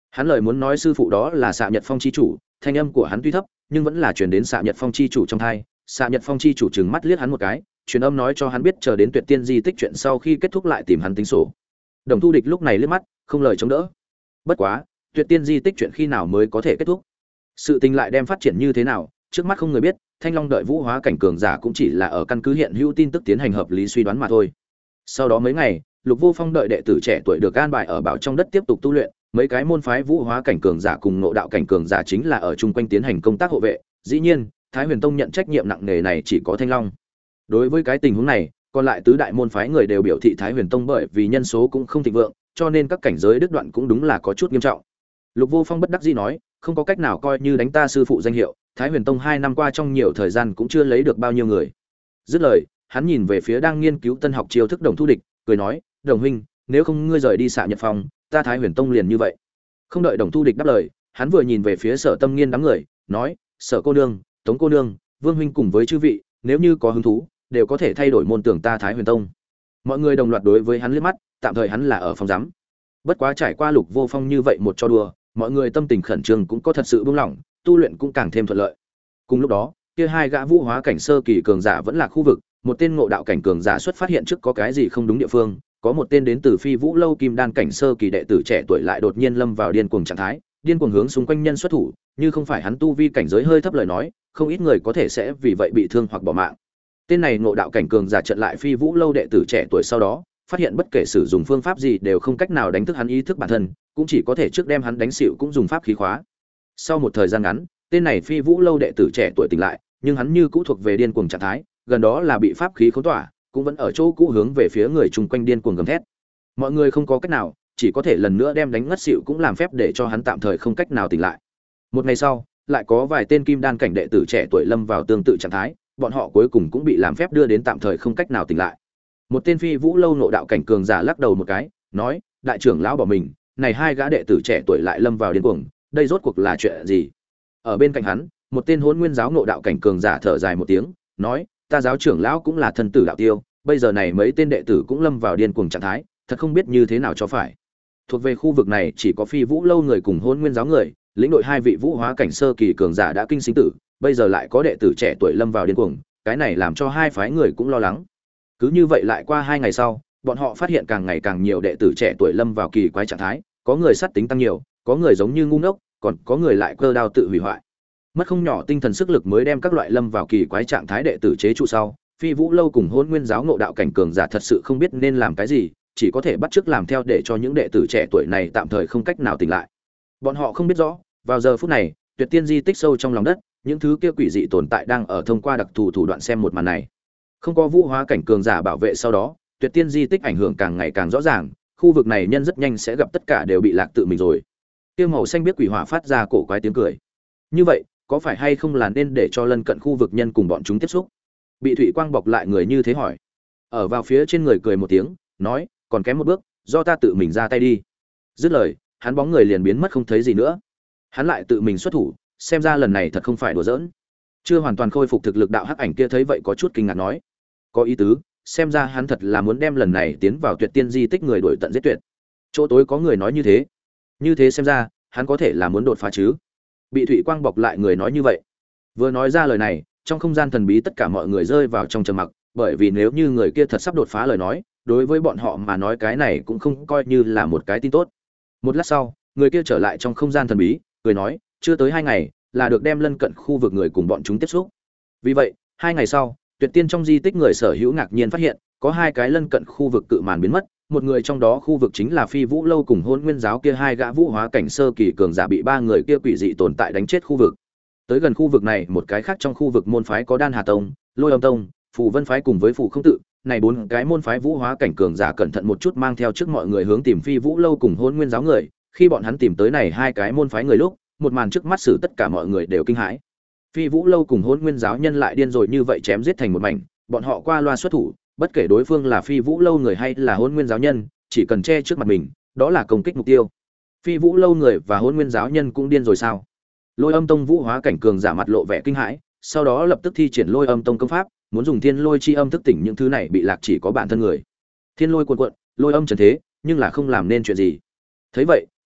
Hắn lời muốn nói sư phụ đó là Xạ Nhật Phong chi chủ, thanh âm của hắn tuy thấp, nhưng vẫn là truyền đến Xạ Nhật Phong chi chủ trong tai. Xạ Nhật Phong chi chủ trừng mắt liếc hắn một cái, truyền âm nói cho hắn biết chờ đến Tuyệt Tiên di tích chuyện sau khi kết thúc lại tìm hắn tính sổ. Đồng Thu Địch lúc này liếc mắt, không lời chống đỡ. Bất quá, Tuyệt Tiên di tích chuyện khi nào mới có thể kết thúc? Sự tình lại đem phát triển như thế nào, trước mắt không người biết, Thanh Long đợi vũ hóa cảnh cường giả cũng chỉ là ở căn cứ hiện hữu tin tức tiến hành hợp lý suy đoán mà thôi. Sau đó mấy ngày, Lục Vô Phong đợi đệ tử trẻ tuổi được an bài ở bảo trong đất tiếp tục tu luyện, mấy cái môn phái vũ hóa cảnh cường giả cùng ngộ đạo cảnh cường giả chính là ở chung quanh tiến hành công tác hộ vệ. Dĩ nhiên, Thái Huyền Tông nhận trách nhiệm nặng nề này chỉ có Thanh Long. Đối với cái tình huống này, còn lại tứ đại môn phái người đều biểu thị Thái Huyền Tông bởi vì nhân số cũng không thịnh vượng, cho nên các cảnh giới đứt đoạn cũng đúng là có chút nghiêm trọng. Lục Vô Phong bất đắc dĩ nói, không có cách nào coi như đánh ta sư phụ danh hiệu, Thái Huyền Tông 2 năm qua trong nhiều thời gian cũng chưa lấy được bao nhiêu người. Dứt lời, hắn nhìn về phía đang nghiên cứu tân học chiêu thức Đồng Thu Địch, cười nói, "Đồng huynh, nếu không ngươi rời đi Xạ Nhật Phong, ta Thái Huyền Tông liền như vậy." Không đợi Đồng Thu Địch đáp lời, hắn vừa nhìn về phía Sở Tâm Nghiên đám người, nói, "Sở cô nương, Tống cô nương, Vương huynh cùng với chư vị, nếu như có hứng thú, đều có thể thay đổi môn tưởng ta Thái Huyền Tông." Mọi người đồng loạt đối với hắn liếc mắt, tạm thời hắn là ở phòng giám. Bất quá trải qua Lục Vô Phong như vậy một trò đùa, mọi người tâm tình khẩn trương cũng có thật sự buông lỏng, tu luyện cũng càng thêm thuận lợi. Cùng lúc đó, kia hai gã vũ hóa cảnh sơ kỳ cường giả vẫn là khu vực, một tên ngộ đạo cảnh cường giả xuất phát hiện trước có cái gì không đúng địa phương, có một tên đến từ Phi Vũ lâu kim đan cảnh sơ kỳ đệ tử trẻ tuổi lại đột nhiên lâm vào điên cuồng trạng thái, điên cuồng hướng xung quanh nhân xuất thủ, như không phải hắn tu vi cảnh giới hơi thấp lời nói, không ít người có thể sẽ vì vậy bị thương hoặc bỏ mạng. Tên này ngộ đạo cảnh cường giả trận lại Phi Vũ lâu đệ tử trẻ tuổi sau đó, phát hiện bất kể sử dụng phương pháp gì đều không cách nào đánh thức hắn ý thức bản thân, cũng chỉ có thể trước đem hắn đánh xỉu cũng dùng pháp khí khóa. Sau một thời gian ngắn, tên này Phi Vũ lâu đệ tử trẻ tuổi tỉnh lại, nhưng hắn như cũ thuộc về điên cuồng trạng thái, gần đó là bị pháp khí khống tỏa, cũng vẫn ở chỗ cũ hướng về phía người chung quanh điên cuồng gầm thét. Mọi người không có cách nào, chỉ có thể lần nữa đem đánh ngất xỉu cũng làm phép để cho hắn tạm thời không cách nào tỉnh lại. Một ngày sau, lại có vài tên kim đan cảnh đệ tử trẻ tuổi lâm vào tương tự trạng thái, bọn họ cuối cùng cũng bị làm phép đưa đến tạm thời không cách nào tỉnh lại. Một tên Phi Vũ lâu nộ đạo cảnh cường giả lắc đầu một cái, nói: "Đại trưởng lão bỏ mình, này hai gã đệ tử trẻ tuổi lại lâm vào điên cuồng, đây rốt cuộc là chuyện gì?" Ở bên cạnh hắn, một tên Hỗn Nguyên giáo nộ đạo cảnh cường giả thở dài một tiếng, nói: "Ta giáo trưởng lão cũng là thân tử đạo tiêu, bây giờ này mấy tên đệ tử cũng lâm vào điên cuồng trạng thái, thật không biết như thế nào cho phải." Thuộc về khu vực này chỉ có Phi Vũ lâu người cùng Hỗn Nguyên giáo người, lĩnh đội hai vị vũ hóa cảnh sơ kỳ cường giả đã kinh sinh tử, bây giờ lại có đệ tử trẻ tuổi lâm vào điên cuồng, cái này làm cho hai phái người cũng lo lắng. Cứ như vậy lại qua 2 ngày sau, bọn họ phát hiện càng ngày càng nhiều đệ tử trẻ tuổi lâm vào kỳ quái trạng thái, có người sát tính tăng nhiều, có người giống như ngu ngốc, còn có người lại cơ đao tự hủy hoại. Mất không nhỏ tinh thần sức lực mới đem các loại lâm vào kỳ quái trạng thái đệ tử chế trụ sau, Phi Vũ lâu cùng Hỗn Nguyên giáo ngộ đạo cảnh cường giả thật sự không biết nên làm cái gì, chỉ có thể bắt chước làm theo để cho những đệ tử trẻ tuổi này tạm thời không cách nào tỉnh lại. Bọn họ không biết rõ, vào giờ phút này, Tuyệt Tiên di tích sâu trong lòng đất, những thứ kia quỷ dị tồn tại đang ở thông qua đặc thù thủ đoạn xem một màn này. Không có vũ hóa cảnh cường giả bảo vệ sau đó, Tuyệt Tiên di tích ảnh hưởng càng ngày càng rõ ràng, khu vực này nhân rất nhanh sẽ gặp tất cả đều bị lạc tự mình rồi. Tiêu màu xanh biết quỷ hỏa phát ra cổ quái tiếng cười. Như vậy, có phải hay không là nên để cho lân cận khu vực nhân cùng bọn chúng tiếp xúc? Bị Thụy Quang bọc lại người như thế hỏi. Ở vào phía trên người cười một tiếng, nói, còn kém một bước, do ta tự mình ra tay đi. Dứt lời, hắn bóng người liền biến mất không thấy gì nữa. Hắn lại tự mình xuất thủ, xem ra lần này thật không phải đùa giỡn. Chưa hoàn toàn khôi phục thực lực đạo hắc ảnh kia thấy vậy có chút kinh ngạc nói, có ý tứ, xem ra hắn thật là muốn đem lần này tiến vào Tuyệt Tiên di tích người đuổi tận giết tuyệt. Chỗ tối có người nói như thế xem ra hắn có thể là muốn đột phá chứ. Bị Thụy Quang bọc lại người nói như vậy. Vừa nói ra lời này, trong không gian thần bí tất cả mọi người rơi vào trong trầm mặc, bởi vì nếu như người kia thật sắp đột phá lời nói, đối với bọn họ mà nói cái này cũng không coi như là một cái tin tốt. Một lát sau, người kia trở lại trong không gian thần bí, cười nói, chưa tới 2 ngày là được đem lân cận khu vực người cùng bọn chúng tiếp xúc. Vì vậy, 2 ngày sau, Tuyệt Tiên trong di tích người sở hữu ngạc nhiên phát hiện, có 2 cái lân cận khu vực cự màn biến mất, một người trong đó khu vực chính là Phi Vũ lâu cùng Hỗn Nguyên giáo kia 2 gã vũ hóa cảnh sơ kỳ cường giả bị 3 người kia quỷ dị tồn tại đánh chết khu vực. Tới gần khu vực này, một cái khác trong khu vực môn phái có Đan Hà tông, Lôi Âm tông, Phù Vân phái cùng với Phù Không tự, này 4 cái môn phái vũ hóa cảnh cường giả cẩn thận một chút mang theo trước mọi người hướng tìm Phi Vũ lâu cùng Hỗn Nguyên giáo người, khi bọn hắn tìm tới này 2 cái môn phái người lúc, một màn trước mắt xử tất cả mọi người đều kinh hãi. Phi Vũ lâu cùng Hỗn Nguyên giáo nhân lại điên rồi như vậy chém giết thành một mảnh, bọn họ qua loa xuất thủ, bất kể đối phương là Phi Vũ lâu người hay là Hỗn Nguyên giáo nhân, chỉ cần che trước mặt mình, đó là công kích mục tiêu. Phi Vũ lâu người và Hỗn Nguyên giáo nhân cũng điên rồi sao? Lôi Âm tông vũ hóa cảnh cường giả mặt lộ vẻ kinh hãi, sau đó lập tức thi triển Lôi Âm tông công pháp, muốn dùng Thiên Lôi chi âm thức tỉnh những thứ này bị lạc chỉ có bản thân người. Thiên lôi cuồn cuộn, lôi âm trần thế, nhưng là không làm nên chuyện gì. Thấy vậy,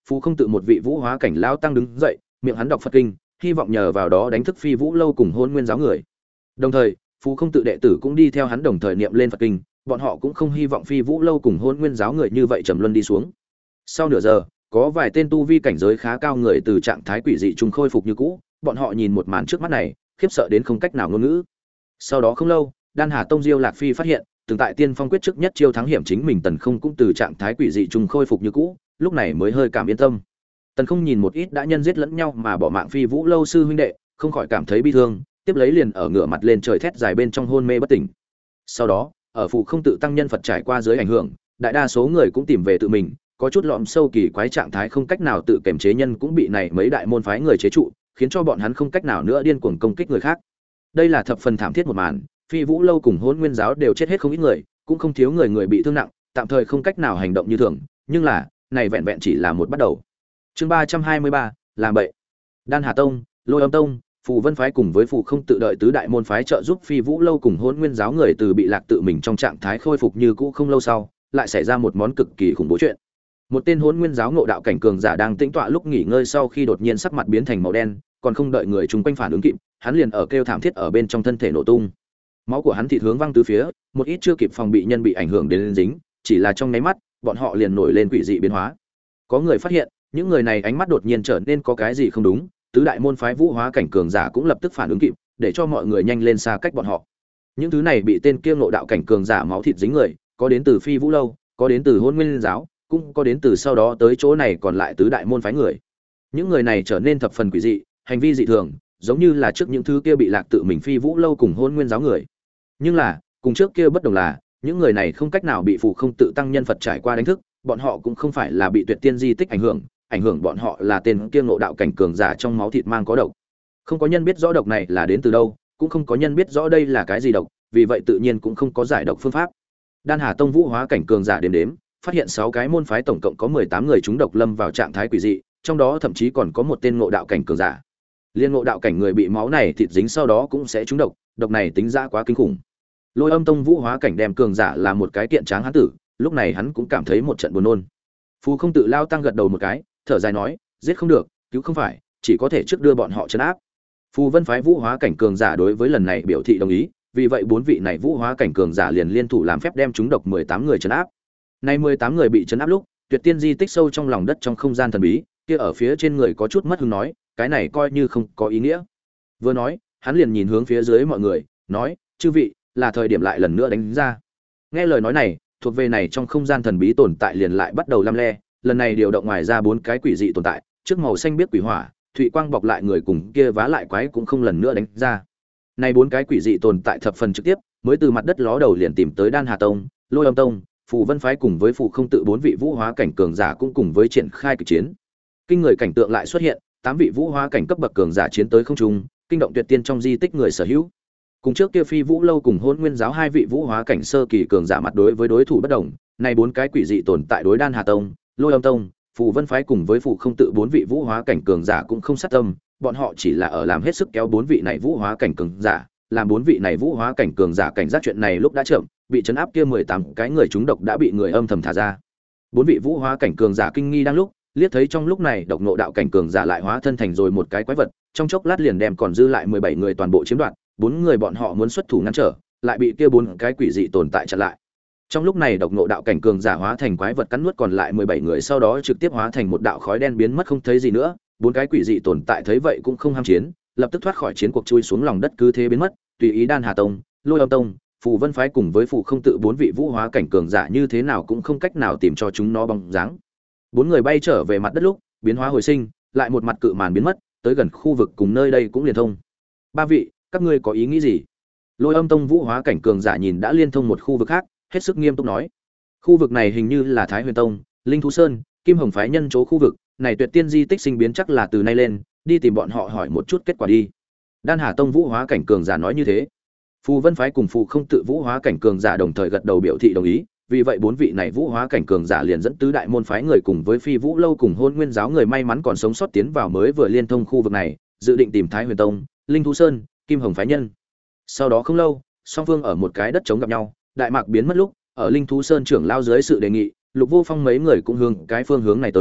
Phù Không Tự một vị vũ hóa cảnh lão tăng đứng dậy, miệng hắn đọc Phật kinh, hy vọng nhờ vào đó đánh thức Phi Vũ lâu cùng Hôn Nguyên giáo người. Đồng thời, Phù Không Tự đệ tử cũng đi theo hắn đồng thời niệm lên Phật kinh, bọn họ cũng không hy vọng Phi Vũ lâu cùng Hôn Nguyên giáo người như vậy trầm luân đi xuống. Sau nửa giờ, có vài tên tu vi cảnh giới khá cao người từ trạng thái quỷ dị trùng khôi phục như cũ, bọn họ nhìn một màn trước mắt này, khiếp sợ đến không cách nào ngôn ngữ. Sau đó không lâu, Đan Hà Tông Diêu Lạc Phi phát hiện, từng tại Tiên Phong quyết trước nhất chiêu thắng hiểm chính mình Tần Không cũng từ trạng thái quỷ dị trùng khôi phục như cũ, lúc này mới hơi cảm yên tâm. Tần Không nhìn một ít đã nhân giết lẫn nhau mà bỏ mạng Phi Vũ lâu sư huynh đệ, không khỏi cảm thấy bi thương, tiếp lấy liền ở ngửa mặt lên trời thét dài bên trong hôn mê bất tỉnh. Sau đó, ở Phù Không Tự tăng nhân Phật trải qua dưới ảnh hưởng, đại đa số người cũng tìm về tự mình, có chút lõm sâu kỳ quái trạng thái không cách nào tự kiềm chế nhân cũng bị này mấy đại môn phái người chế trụ, khiến cho bọn hắn không cách nào nữa điên cuồng công kích người khác. Đây là thập phần thảm thiết một màn, Phi Vũ lâu cùng Hỗn Nguyên giáo đều chết hết không ít người, cũng không thiếu người bị thương nặng, tạm thời không cách nào hành động như thường, nhưng là, này vẹn vẹn chỉ là một bắt đầu. Chương 323, làm bậy. Đan Hà Tông, Lôi Âm Tông, Phù Vân phái cùng với Phù Không Tự đợi tứ đại môn phái trợ giúp Phi Vũ lâu cùng Hỗn Nguyên giáo người từ bị lạc tự mình trong trạng thái khôi phục như cũ không lâu sau, lại xảy ra một món cực kỳ khủng bố chuyện. Một tên Hỗn Nguyên giáo ngộ đạo cảnh cường giả đang tĩnh tọa lúc nghỉ ngơi sau khi đột nhiên sắc mặt biến thành màu đen, còn không đợi người chung quanh phản ứng kịp, hắn liền ở kêu thảm thiết ở bên trong thân thể nổ tung. Máu của hắn thịt hướng văng tứ phía, một ít chưa kịp phòng bị nhân bị ảnh hưởng đến dính, chỉ là trong nháy mắt, bọn họ liền nổi lên quỷ dị biến hóa. Có người phát hiện, những người này ánh mắt đột nhiên trở nên có cái gì không đúng, tứ đại môn phái vũ hóa cảnh cường giả cũng lập tức phản ứng kịp, để cho mọi người nhanh lên xa cách bọn họ. Những thứ này bị tên kia ngộ đạo cảnh cường giả máu thịt dính người, có đến từ Phi Vũ lâu, có đến từ Hỗn Nguyên giáo, cũng có đến từ sau đó tới chỗ này còn lại tứ đại môn phái người. Những người này trở nên thập phần quỷ dị, hành vi dị thường, giống như là trước những thứ kia bị lạc tự mình Phi Vũ lâu cùng Hỗn Nguyên giáo người. Nhưng là, cùng trước kia bất đồng là, những người này không cách nào bị Phù Không Tự tăng nhân Phật trải qua đánh thức, bọn họ cũng không phải là bị tuyệt tiên di tích ảnh hưởng bọn họ là tên kia ngộ đạo cảnh cường giả trong máu thịt mang có độc. Không có nhân biết rõ độc này là đến từ đâu, cũng không có nhân biết rõ đây là cái gì độc, vì vậy tự nhiên cũng không có giải độc phương pháp. Đan Hà Tông vũ hóa cảnh cường giả đếm, phát hiện 6 cái môn phái tổng cộng có 18 người trúng độc lâm vào trạng thái quỷ dị, trong đó thậm chí còn có một tên ngộ đạo cảnh cường giả. Liên ngộ đạo cảnh người bị máu này thịt dính sau đó cũng sẽ trúng độc, độc này tính ra quá kinh khủng. Lôi Âm Tông vũ hóa cảnh đem cường giả là một cái kiện tráng hán tử, lúc này hắn cũng cảm thấy một trận buồn nôn. Phù Không Tự lao tăng gật đầu một cái, thở dài nói, giết không được, cứu không phải, chỉ có thể trước đưa bọn họ trấn áp. Phù Vân phái vũ hóa cảnh cường giả đối với lần này biểu thị đồng ý, vì vậy 4 vị này vũ hóa cảnh cường giả liền liên thủ làm phép đem chúng độc 18 người trấn áp. Nay 18 người bị trấn áp lúc, Tuyệt Tiên di tích sâu trong lòng đất trong không gian thần bí, kia ở phía trên người có chút mất hứng nói, cái này coi như không có ý nghĩa. Vừa nói, hắn liền nhìn hướng phía dưới mọi người, nói, chư vị, là thời điểm lại lần nữa đánh ra. Nghe lời nói này, thuộc về này trong không gian thần bí tồn tại liền lại bắt đầu lăm le, lần này điều động ngoài ra 4 cái quỷ dị tồn tại, trước màu xanh biết quỷ hỏa, thủy quang bọc lại người cùng kia vá lại quái cũng không lần nữa đánh ra. Này 4 cái quỷ dị tồn tại thập phần trực tiếp, mới từ mặt đất ló đầu liền tìm tới Đan Hà Tông, Lôi Âm Tông, Phù Vân phái cùng với Phù Không Tự 4 vị vũ hóa cảnh cường giả cũng cùng với triển khai kịch chiến. Kinh người cảnh tượng lại xuất hiện, 8 vị vũ hóa cảnh cấp bậc cường giả chiến tới không trung, kinh động tuyệt tiên trong di tích người sở hữu. Cùng trước kia Phi Vũ lâu cùng Hỗn Nguyên giáo 2 vị vũ hóa cảnh sơ kỳ cường giả mặt đối với đối thủ bất đồng, này 4 cái quỷ dị tồn tại đối Đan Hà Tông, Lôi Âm Tông, Phù Vân phái cùng với Phù Không Tự 4 vị vũ hóa cảnh cường giả cũng không sát tâm, bọn họ chỉ là ở làm hết sức kéo 4 vị này vũ hóa cảnh cường giả, làm 4 vị này vũ hóa cảnh cường giả cảnh giác chuyện này lúc đã chậm, bị trấn áp kia 18 cái người chúng độc đã bị người âm thầm thả ra. 4 vị vũ hóa cảnh cường giả kinh nghi đang lúc, liếc thấy trong lúc này độc nộ đạo cảnh cường giả lại hóa thân thành rồi một cái quái vật, trong chốc lát liền đem còn dư lại 17 người toàn bộ chiếm đoạt, 4 người bọn họ muốn xuất thủ ngăn trở, lại bị kia 4 cái quỷ dị tồn tại chặn lại. Trong lúc này độc nộ đạo cảnh cường giả hóa thành quái vật cắn nuốt còn lại 17 người, sau đó trực tiếp hóa thành một đạo khói đen biến mất không thấy gì nữa. 4 cái quỷ dị tồn tại thấy vậy cũng không ham chiến, lập tức thoát khỏi chiến cuộc chui xuống lòng đất cứ thế biến mất, tùy ý Đan Hà Tông, Lôi Âm Tông, Phù Vân phái cùng với Phù Không Tự 4 vị vũ hóa cảnh cường giả như thế nào cũng không cách nào tìm cho chúng nó bóng dáng. 4 người bay trở về mặt đất lúc, biến hóa hồi sinh, lại một mặt cự màn biến mất, tới gần khu vực cùng nơi đây cũng liên thông. 3 vị, các ngươi có ý nghĩ gì? Lôi Âm Tông vũ hóa cảnh cường giả nhìn đã liên thông một khu vực khác, hết sức nghiêm túc nói, khu vực này hình như là Thái Huyền Tông, Linh Thú Sơn, Kim Hồng phái nhân chỗ khu vực này, tuyệt tiên di tích sinh biến chắc là từ nay lên, đi tìm bọn họ hỏi một chút kết quả đi. Đan Hà Tông vũ hóa cảnh cường giả nói như thế. Phù Vân phái cùng Phù Không Tự vũ hóa cảnh cường giả đồng thời gật đầu biểu thị đồng ý, vì vậy 4 vị này vũ hóa cảnh cường giả liền dẫn tứ đại môn phái người cùng với Phi Vũ lâu cùng Hỗn Nguyên giáo người may mắn còn sống sót tiến vào mới vừa liên thông khu vực này, dự định tìm Thái Huyền Tông, Linh Thú Sơn, Kim Hồng phái nhân. Sau đó không lâu, song phương ở một cái đất trống gặp nhau, đại mạc biến mất lúc, ở Linh Thú Sơn trưởng lao dưới sự đề nghị, Lục Vô Phong mấy người cũng hướng cái phương hướng này tới,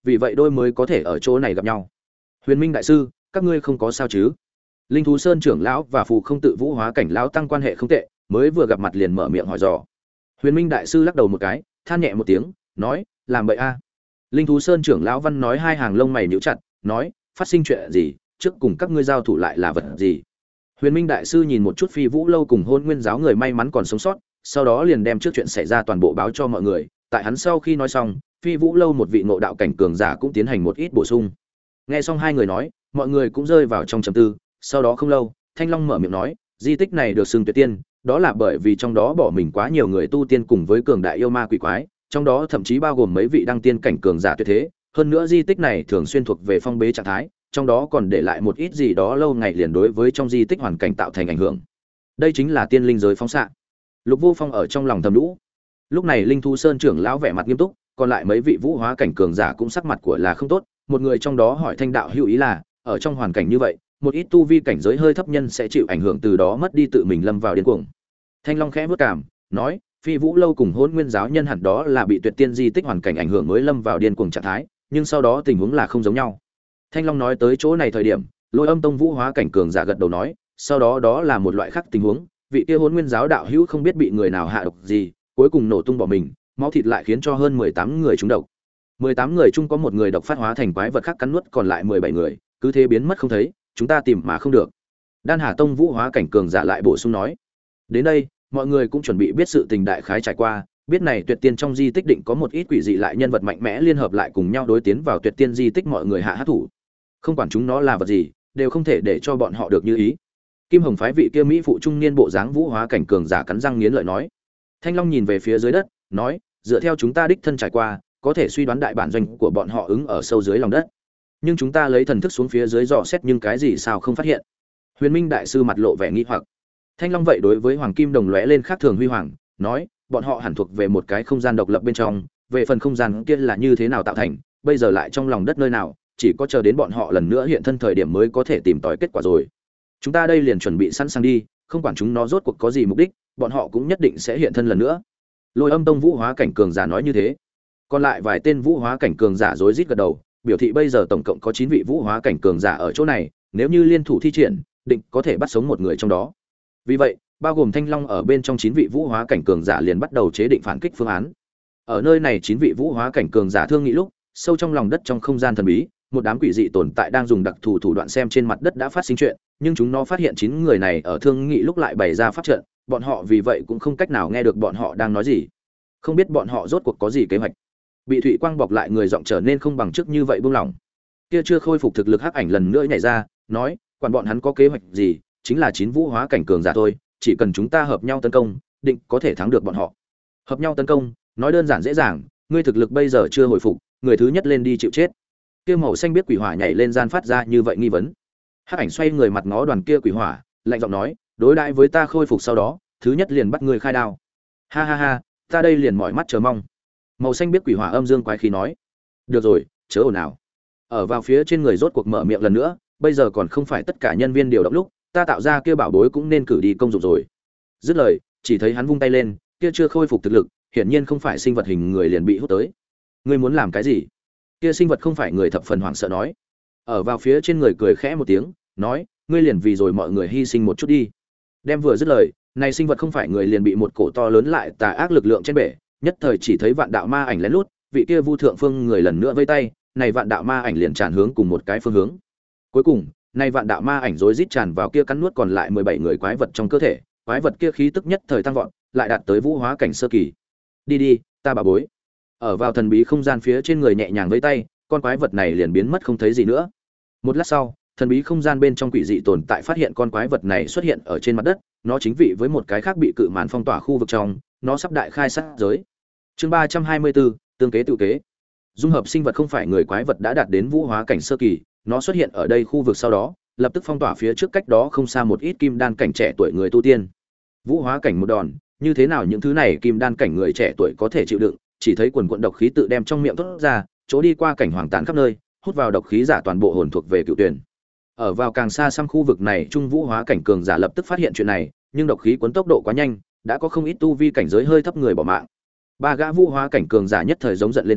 vì vậy đôi mới có thể ở chỗ này gặp nhau. Huyền Minh đại sư, các ngươi không có sao chứ? Linh thú sơn trưởng lão và phù không tự vũ hóa cảnh lão tăng quan hệ không tệ, mới vừa gặp mặt liền mở miệng hỏi dò. Huyền Minh đại sư lắc đầu một cái, than nhẹ một tiếng, nói, làm bậy a. Linh thú sơn trưởng lão Văn nói, hai hàng lông mày nhíu chặt, nói, phát sinh chuyện gì, trước cùng các ngươi giao thủ lại là vật gì? Huyền Minh đại sư nhìn một chút Phi Vũ lâu cùng Hôn Nguyên giáo người may mắn còn sống sót, sau đó liền đem trước chuyện xảy ra toàn bộ báo cho mọi người. Tại hắn sau khi nói xong, Phi Vũ lâu một vị ngộ đạo cảnh cường giả cũng tiến hành một ít bổ sung. Nghe xong hai người nói, mọi người cũng rơi vào trong trầm tư. Sau đó không lâu, Thanh Long mở miệng nói, di tích này được xưng tuyệt tiên, đó là bởi vì trong đó bỏ mình quá nhiều người tu tiên cùng với cường đại yêu ma quỷ quái, trong đó thậm chí bao gồm mấy vị đăng tiên cảnh cường giả tuyệt thế. Hơn nữa di tích này thường xuyên thuộc về phong bế trạng thái, trong đó còn để lại một ít gì đó lâu ngày liền đối với trong di tích hoàn cảnh tạo thành ảnh hưởng. Đây chính là tiên linh giới phóng xạ. Lục Vô Phong ở trong lòng thầm nhủ. Lúc này Linh Thú Sơn trưởng lão vẻ mặt nghiêm túc, còn lại mấy vị vũ hóa cảnh cường giả cũng sắc mặt của là không tốt. Một người trong đó hỏi Thanh đạo hữu ý là, ở trong hoàn cảnh như vậy, một ít tu vi cảnh giới hơi thấp nhân sẽ chịu ảnh hưởng, từ đó mất đi tự mình lâm vào điên cuồng. Thanh Long khẽ bước cảm, nói, Phi Vũ lâu cùng Hỗn Nguyên giáo nhân hẳn đó là bị tuyệt tiên di tích hoàn cảnh ảnh hưởng mới lâm vào điên cuồng trạng thái, nhưng sau đó tình huống là không giống nhau. Thanh Long nói tới chỗ này thời điểm, Lôi Âm tông vũ hóa cảnh cường giả gật đầu nói, sau đó đó là một loại khác tình huống, vị kia Hỗn Nguyên giáo đạo hữu không biết bị người nào hạ độc gì, cuối cùng nổ tung bỏ mình, máu thịt lại khiến cho hơn 18 người trúng độc. 18 người chung có một người độc phát hóa thành quái vật khác cắn nuốt còn lại 17 người, cứ thế biến mất không thấy, chúng ta tìm mà không được. Đan Hà tông vũ hóa cảnh cường giả lại bổ sung nói. Đến đây, mọi người cũng chuẩn bị biết sự tình đại khái trải qua, biết này tuyệt tiên trong di tích định có một ít quỷ dị lại nhân vật mạnh mẽ liên hợp lại cùng nhau đối tiến vào tuyệt tiên di tích, mọi người hạ hát thủ. Không quản chúng nó là vật gì, đều không thể để cho bọn họ được như ý. Kim Hồng phái vị kia mỹ phụ trung niên bộ dáng vũ hóa cảnh cường giả cắn răng nghiến lợi nói. Thanh Long nhìn về phía dưới đất, nói, dựa theo chúng ta đích thân trải qua, có thể suy đoán đại bản doanh của bọn họ ứng ở sâu dưới lòng đất. Nhưng chúng ta lấy thần thức xuống phía dưới dò xét nhưng cái gì sao không phát hiện. Huyền Minh đại sư mặt lộ vẻ nghi hoặc. Thanh Long vậy đối với Hoàng Kim Đồng lóe lên khác thường huy hoàng, nói, bọn họ hẳn thuộc về một cái không gian độc lập bên trong, về phần không gian kia là như thế nào tạo thành, bây giờ lại trong lòng đất nơi nào, chỉ có chờ đến bọn họ lần nữa hiện thân thời điểm mới có thể tìm tòi kết quả rồi. Chúng ta đây liền chuẩn bị sẵn sàng đi, không quản chúng nó rốt cuộc có gì mục đích, bọn họ cũng nhất định sẽ hiện thân lần nữa. Lôi Âm tông vũ hóa cảnh cường giả nói như thế. Còn lại vài tên vũ hóa cảnh cường giả rối rít gật đầu, biểu thị bây giờ tổng cộng có 9 vị vũ hóa cảnh cường giả ở chỗ này, nếu như liên thủ thi triển, định có thể bắt sống một người trong đó. Vì vậy, bao gồm Thanh Long ở bên trong 9 vị vũ hóa cảnh cường giả liền bắt đầu chế định phản kích phương án. Ở nơi này 9 vị vũ hóa cảnh cường giả thương nghị lúc, sâu trong lòng đất trong không gian thần bí, một đám quỷ dị tồn tại đang dùng đặc thù thủ đoạn xem trên mặt đất đã phát sinh chuyện, nhưng chúng nó phát hiện 9 người này ở thương nghị lúc lại bày ra pháp trận, bọn họ vì vậy cũng không cách nào nghe được bọn họ đang nói gì. Không biết bọn họ rốt cuộc có gì kế hoạch. Bị Thụy Quang bọc lại người giọng trở nên không bằng trước như vậy buông lỏng. Kia chưa khôi phục thực lực hắc ảnh lần nữa nhảy ra, nói, quản bọn hắn có kế hoạch gì, chính là 9 vũ hóa cảnh cường giả thôi, chỉ cần chúng ta hợp nhau tấn công, định có thể thắng được bọn họ. Hợp nhau tấn công, nói đơn giản dễ dàng, ngươi thực lực bây giờ chưa hồi phục, người thứ nhất lên đi chịu chết. Kia màu xanh biết quỷ hỏa nhảy lên gian phát ra như vậy nghi vấn. Hắc ảnh xoay người mặt ngó đoàn kia quỷ hỏa, lạnh giọng nói, đối đãi với ta khôi phục sau đó, thứ nhất liền bắt ngươi khai đao. Ha ha ha, ta đây liền mỏi mắt chờ mong. Màu xanh biết quỷ hỏa âm dương quái khí nói. Được rồi, chớ ồn ào. Ở vào phía trên người rốt cuộc mở miệng lần nữa, bây giờ còn không phải tất cả nhân viên điều động lúc, ta tạo ra kia bảo bối cũng nên cử đi công dụng rồi. Dứt lời, chỉ thấy hắn vung tay lên, kia chưa khôi phục thực lực, hiển nhiên không phải sinh vật hình người liền bị hút tới. Ngươi muốn làm cái gì? Kia sinh vật không phải người thập phần hoảng sợ nói. Ở vào phía trên người cười khẽ một tiếng, nói, ngươi liền vì rồi mọi người hy sinh một chút đi. Đem vừa dứt lời, này sinh vật không phải người liền bị một cổ to lớn lại tà ác lực lượng trên bể, nhất thời chỉ thấy vạn đạo ma ảnh lén lút, vị kia Vu Thượng Phương người lần nữa vây tay, này vạn đạo ma ảnh liền tràn hướng cùng một cái phương hướng. Cuối cùng, này vạn đạo ma ảnh rối rít tràn vào kia cắn nuốt còn lại 17 người quái vật trong cơ thể, quái vật kia khí tức nhất thời tăng vọt, lại đạt tới vũ hóa cảnh sơ kỳ. Đi đi, ta bảo bối. Ở vào thần bí không gian phía trên người nhẹ nhàng vây tay, con quái vật này liền biến mất không thấy gì nữa. Một lát sau, thần bí không gian bên trong quỷ dị tồn tại phát hiện con quái vật này xuất hiện ở trên mặt đất, nó chính vị với một cái khác bị cự màn phong tỏa khu vực trong, nó sắp đại khai sát giới. Chương 324, tương kế tự kế. Dung hợp sinh vật không phải người quái vật đã đạt đến vũ hóa cảnh sơ kỳ, nó xuất hiện ở đây khu vực sau đó, lập tức phong tỏa phía trước cách đó không xa một ít kim đan cảnh trẻ tuổi người tu tiên. Vũ hóa cảnh một đòn, như thế nào những thứ này kim đan cảnh người trẻ tuổi có thể chịu đựng, chỉ thấy quần quần độc khí tự đem trong miệng thoát ra, chỗ đi qua cảnh hoàng tàn khắp nơi, hút vào độc khí giả toàn bộ hồn thuộc về cựu tuyển. Ở vào càng xa xăm khu vực này, trung vũ hóa cảnh cường giả lập tức phát hiện chuyện này, nhưng độc khí cuốn tốc độ quá nhanh, đã có không ít tu vi cảnh giới hơi thấp người bỏ mạng. Ba gã vũ hóa cảnh cường giả nhất thời giống giận lên tiếng,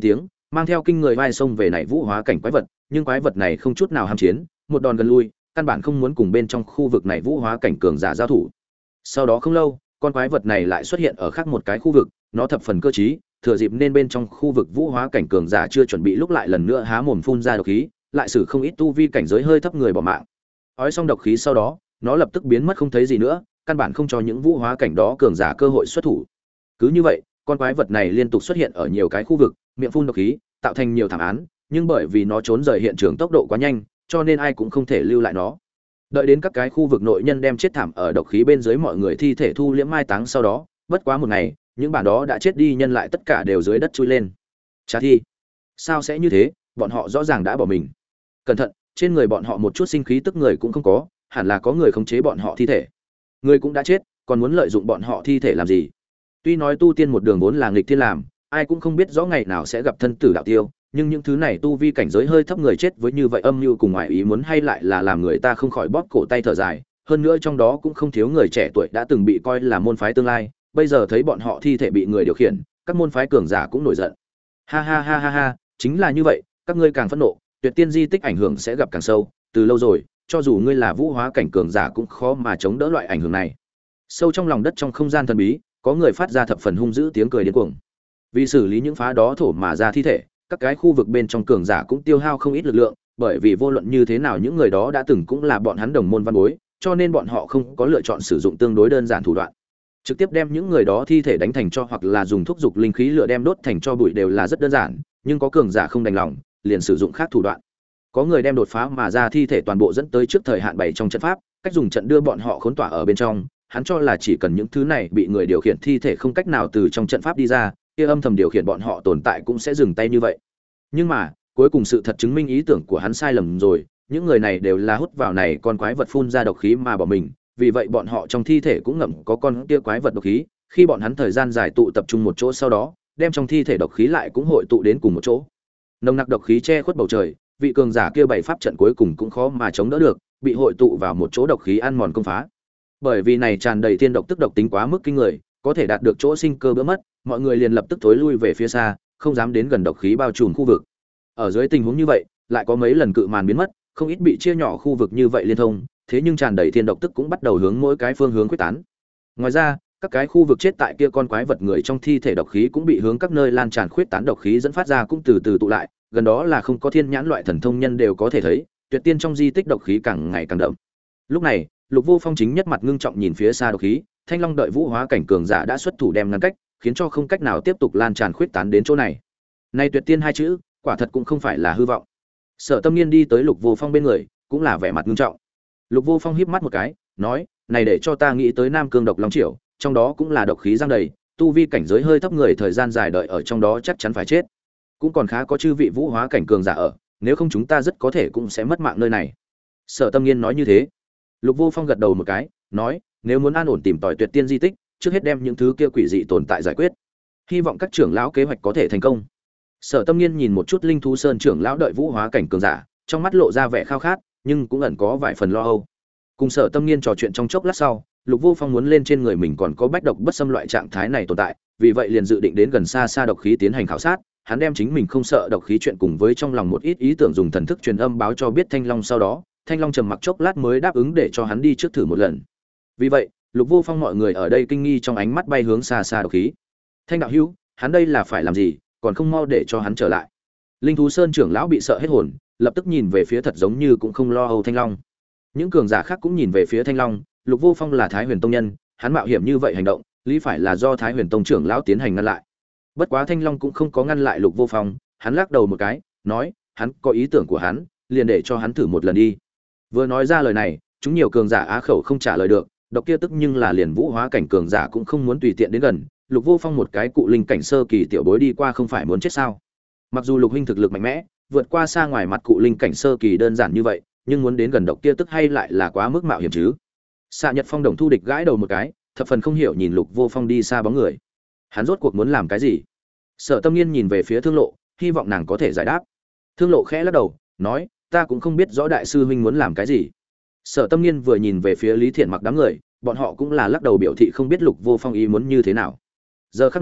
mang theo kinh người vai sông về nảy vũ hóa cảnh quái vật, nhưng quái vật này không chút nào ham chiến, một đòn gần lui, căn bản không muốn cùng bên trong khu vực này vũ hóa cảnh cường giả giao thủ. Sau đó không lâu, con quái vật này lại xuất hiện ở khác một cái khu vực, nó thập phần cơ trí, thừa dịp nên bên trong khu vực vũ hóa cảnh cường giả chưa chuẩn bị lúc lại lần nữa há mồm phun ra độc khí, lại sử không ít tu vi cảnh giới hơi thấp người bỏ mạng. Ói xong độc khí sau đó, nó lập tức biến mất không thấy gì nữa, căn bản không cho những vũ hóa cảnh đó cường giả cơ hội xuất thủ. Cứ như vậy, con quái vật này liên tục xuất hiện ở nhiều cái khu vực, miệng phun độc khí, tạo thành nhiều thảm án, nhưng bởi vì nó trốn rời hiện trường tốc độ quá nhanh, cho nên ai cũng không thể lưu lại nó. Đợi đến các cái khu vực nội nhân đem chết thảm ở độc khí bên dưới mọi người thi thể thu liễm mai táng sau đó, bất quá một ngày, những bản đó đã chết đi nhân lại tất cả đều dưới đất chui lên. Chả thi, sao sẽ như thế, bọn họ rõ ràng đã bỏ mình. Cẩn thận, trên người bọn họ một chút sinh khí tức người cũng không có, hẳn là có người khống chế bọn họ thi thể. Người cũng đã chết, còn muốn lợi dụng bọn họ thi thể làm gì? Tuy nói tu tiên một đường vốn là nghịch thiên làm, ai cũng không biết rõ ngày nào sẽ gặp thân tử đạo tiêu, nhưng những thứ này tu vi cảnh giới hơi thấp người chết với như vậy âm mưu cùng ngoại ý muốn hay lại là làm người ta không khỏi bóp cổ tay thở dài, hơn nữa trong đó cũng không thiếu người trẻ tuổi đã từng bị coi là môn phái tương lai, bây giờ thấy bọn họ thi thể bị người điều khiển, các môn phái cường giả cũng nổi giận. Ha ha ha ha ha, chính là như vậy, các ngươi càng phẫn nộ, tuyệt tiên di tích ảnh hưởng sẽ gặp càng sâu, từ lâu rồi, cho dù ngươi là vũ hóa cảnh cường giả cũng khó mà chống đỡ loại ảnh hưởng này. Sâu trong lòng đất trong không gian thần bí, có người phát ra thập phần hung dữ tiếng cười điên cuồng. Vì xử lý những phá đó thổ mà ra thi thể, các cái khu vực bên trong cường giả cũng tiêu hao không ít lực lượng, bởi vì vô luận như thế nào những người đó đã từng cũng là bọn hắn đồng môn văn bối, cho nên bọn họ không có lựa chọn sử dụng tương đối đơn giản thủ đoạn. Trực tiếp đem những người đó thi thể đánh thành cho hoặc là dùng thuốc dục linh khí lửa đem đốt thành cho bụi đều là rất đơn giản, nhưng có cường giả không đành lòng, liền sử dụng khác thủ đoạn. Có người đem đột phá mà ra thi thể toàn bộ dẫn tới trước thời hạn bày trong trận pháp, cách dùng trận đưa bọn họ khốn tỏa ở bên trong, hắn cho là chỉ cần những thứ này bị người điều khiển thi thể không cách nào từ trong trận pháp đi ra, kia âm thầm điều khiển bọn họ tồn tại cũng sẽ dừng tay như vậy. Nhưng mà, cuối cùng sự thật chứng minh ý tưởng của hắn sai lầm rồi, những người này đều là hút vào này con quái vật phun ra độc khí mà bỏ mình, vì vậy bọn họ trong thi thể cũng ngậm có con kia quái vật độc khí, khi bọn hắn thời gian dài tụ tập trung một chỗ sau đó, đem trong thi thể độc khí lại cũng hội tụ đến cùng một chỗ. Nồng nặc độc khí che khuất bầu trời, vị cường giả kia bày pháp trận cuối cùng cũng khó mà chống đỡ được, bị hội tụ vào một chỗ độc khí ăn mòn công phá. Bởi vì này tràn đầy thiên độc tức độc tính quá mức kinh người, có thể đạt được chỗ sinh cơ bữa mất, mọi người liền lập tức thối lui về phía xa, không dám đến gần độc khí bao trùm khu vực. Ở dưới tình huống như vậy, lại có mấy lần cự màn biến mất, không ít bị chia nhỏ khu vực như vậy liên thông, thế nhưng tràn đầy thiên độc tức cũng bắt đầu hướng mỗi cái phương hướng quyết tán. Ngoài ra, các cái khu vực chết tại kia con quái vật người trong thi thể độc khí cũng bị hướng các nơi lan tràn khuyết tán độc khí dẫn phát ra cũng từ từ tụ lại, gần đó là không có thiên nhãn loại thần thông nhân đều có thể thấy, tuyệt tiên trong di tích độc khí càng ngày càng đậm. Lúc này, Lục Vô Phong chính nhất mặt ngưng trọng nhìn phía xa độc khí, Thanh Long đợi vũ hóa cảnh cường giả đã xuất thủ đem ngăn cách, khiến cho không cách nào tiếp tục lan tràn khuyết tán đến chỗ này. Này tuyệt tiên hai chữ, quả thật cũng không phải là hư vọng. Sở Tâm Nghiên đi tới Lục Vô Phong bên người, cũng là vẻ mặt ngưng trọng. Lục Vô Phong híp mắt một cái, nói: "Này để cho ta nghĩ tới Nam Cương độc long triều, trong đó cũng là độc khí giăng đầy, tu vi cảnh giới hơi thấp người thời gian dài đợi ở trong đó chắc chắn phải chết. Cũng còn khá có chư vị vũ hóa cảnh cường giả ở, nếu không chúng ta rất có thể cũng sẽ mất mạng nơi này." Sở Tâm Nghiên nói như thế. Lục Vô Phong gật đầu một cái, nói: "Nếu muốn an ổn tìm tòi tuyệt tiên di tích, trước hết đem những thứ kia quỷ dị tồn tại giải quyết. Hy vọng các trưởng lão kế hoạch có thể thành công." Sở Tâm Nghiên nhìn một chút Linh Thú Sơn trưởng lão đợi vũ hóa cảnh cường giả, trong mắt lộ ra vẻ khao khát, nhưng cũng ẩn có vài phần lo âu. Cùng Sở Tâm Nghiên trò chuyện trong chốc lát sau, Lục Vô Phong muốn lên trên người mình còn có bách độc bất xâm loại trạng thái này tồn tại, vì vậy liền dự định đến gần xa xa độc khí tiến hành khảo sát. Hắn đem chính mình không sợ độc khí chuyện cùng với trong lòng một ít ý tưởng dùng thần thức truyền âm báo cho biết Thanh Long, sau đó Thanh Long trầm mặc chốc lát mới đáp ứng để cho hắn đi trước thử một lần. Vì vậy, Lục Vô Phong mọi người ở đây kinh nghi trong ánh mắt bay hướng xa xa độc khí. Thanh đạo hữu, hắn đây là phải làm gì, còn không mau để cho hắn trở lại. Linh Thú Sơn trưởng lão bị sợ hết hồn, lập tức nhìn về phía thật giống như cũng không lo âu Thanh Long. Những cường giả khác cũng nhìn về phía Thanh Long, Lục Vô Phong là Thái Huyền tông nhân, hắn mạo hiểm như vậy hành động, lý phải là do Thái Huyền tông trưởng lão tiến hành ngăn lại. Bất quá Thanh Long cũng không có ngăn lại Lục Vô Phong, hắn lắc đầu một cái, nói, hắn có ý tưởng của hắn, liền để cho hắn thử một lần đi. Vừa nói ra lời này, chúng nhiều cường giả á khẩu không trả lời được, độc kia tức nhưng là liền vũ hóa cảnh cường giả cũng không muốn tùy tiện đến gần, Lục Vô Phong một cái cụ linh cảnh sơ kỳ tiểu bối đi qua không phải muốn chết sao? Mặc dù Lục huynh thực lực mạnh mẽ, vượt qua xa ngoài mặt cụ linh cảnh sơ kỳ đơn giản như vậy, nhưng muốn đến gần độc kia tức hay lại là quá mức mạo hiểm chứ. Xạ Nhật Phong đồng thu địch gãi đầu một cái, thập phần không hiểu nhìn Lục Vô Phong đi xa bóng người. Hắn rốt cuộc muốn làm cái gì? Sở Tâm Nghiên nhìn về phía Thương Lộ, hy vọng nàng có thể giải đáp. Thương Lộ khẽ lắc đầu, nói, ta cũng không biết rõ đại sư huynh muốn làm cái gì. Sở Tâm Nghiên vừa nhìn về phía Lý Thiện Mặc đám người, bọn họ cũng là lắc đầu biểu thị không biết Lục Vô Phong ý muốn như thế nào. Giờ khắc này,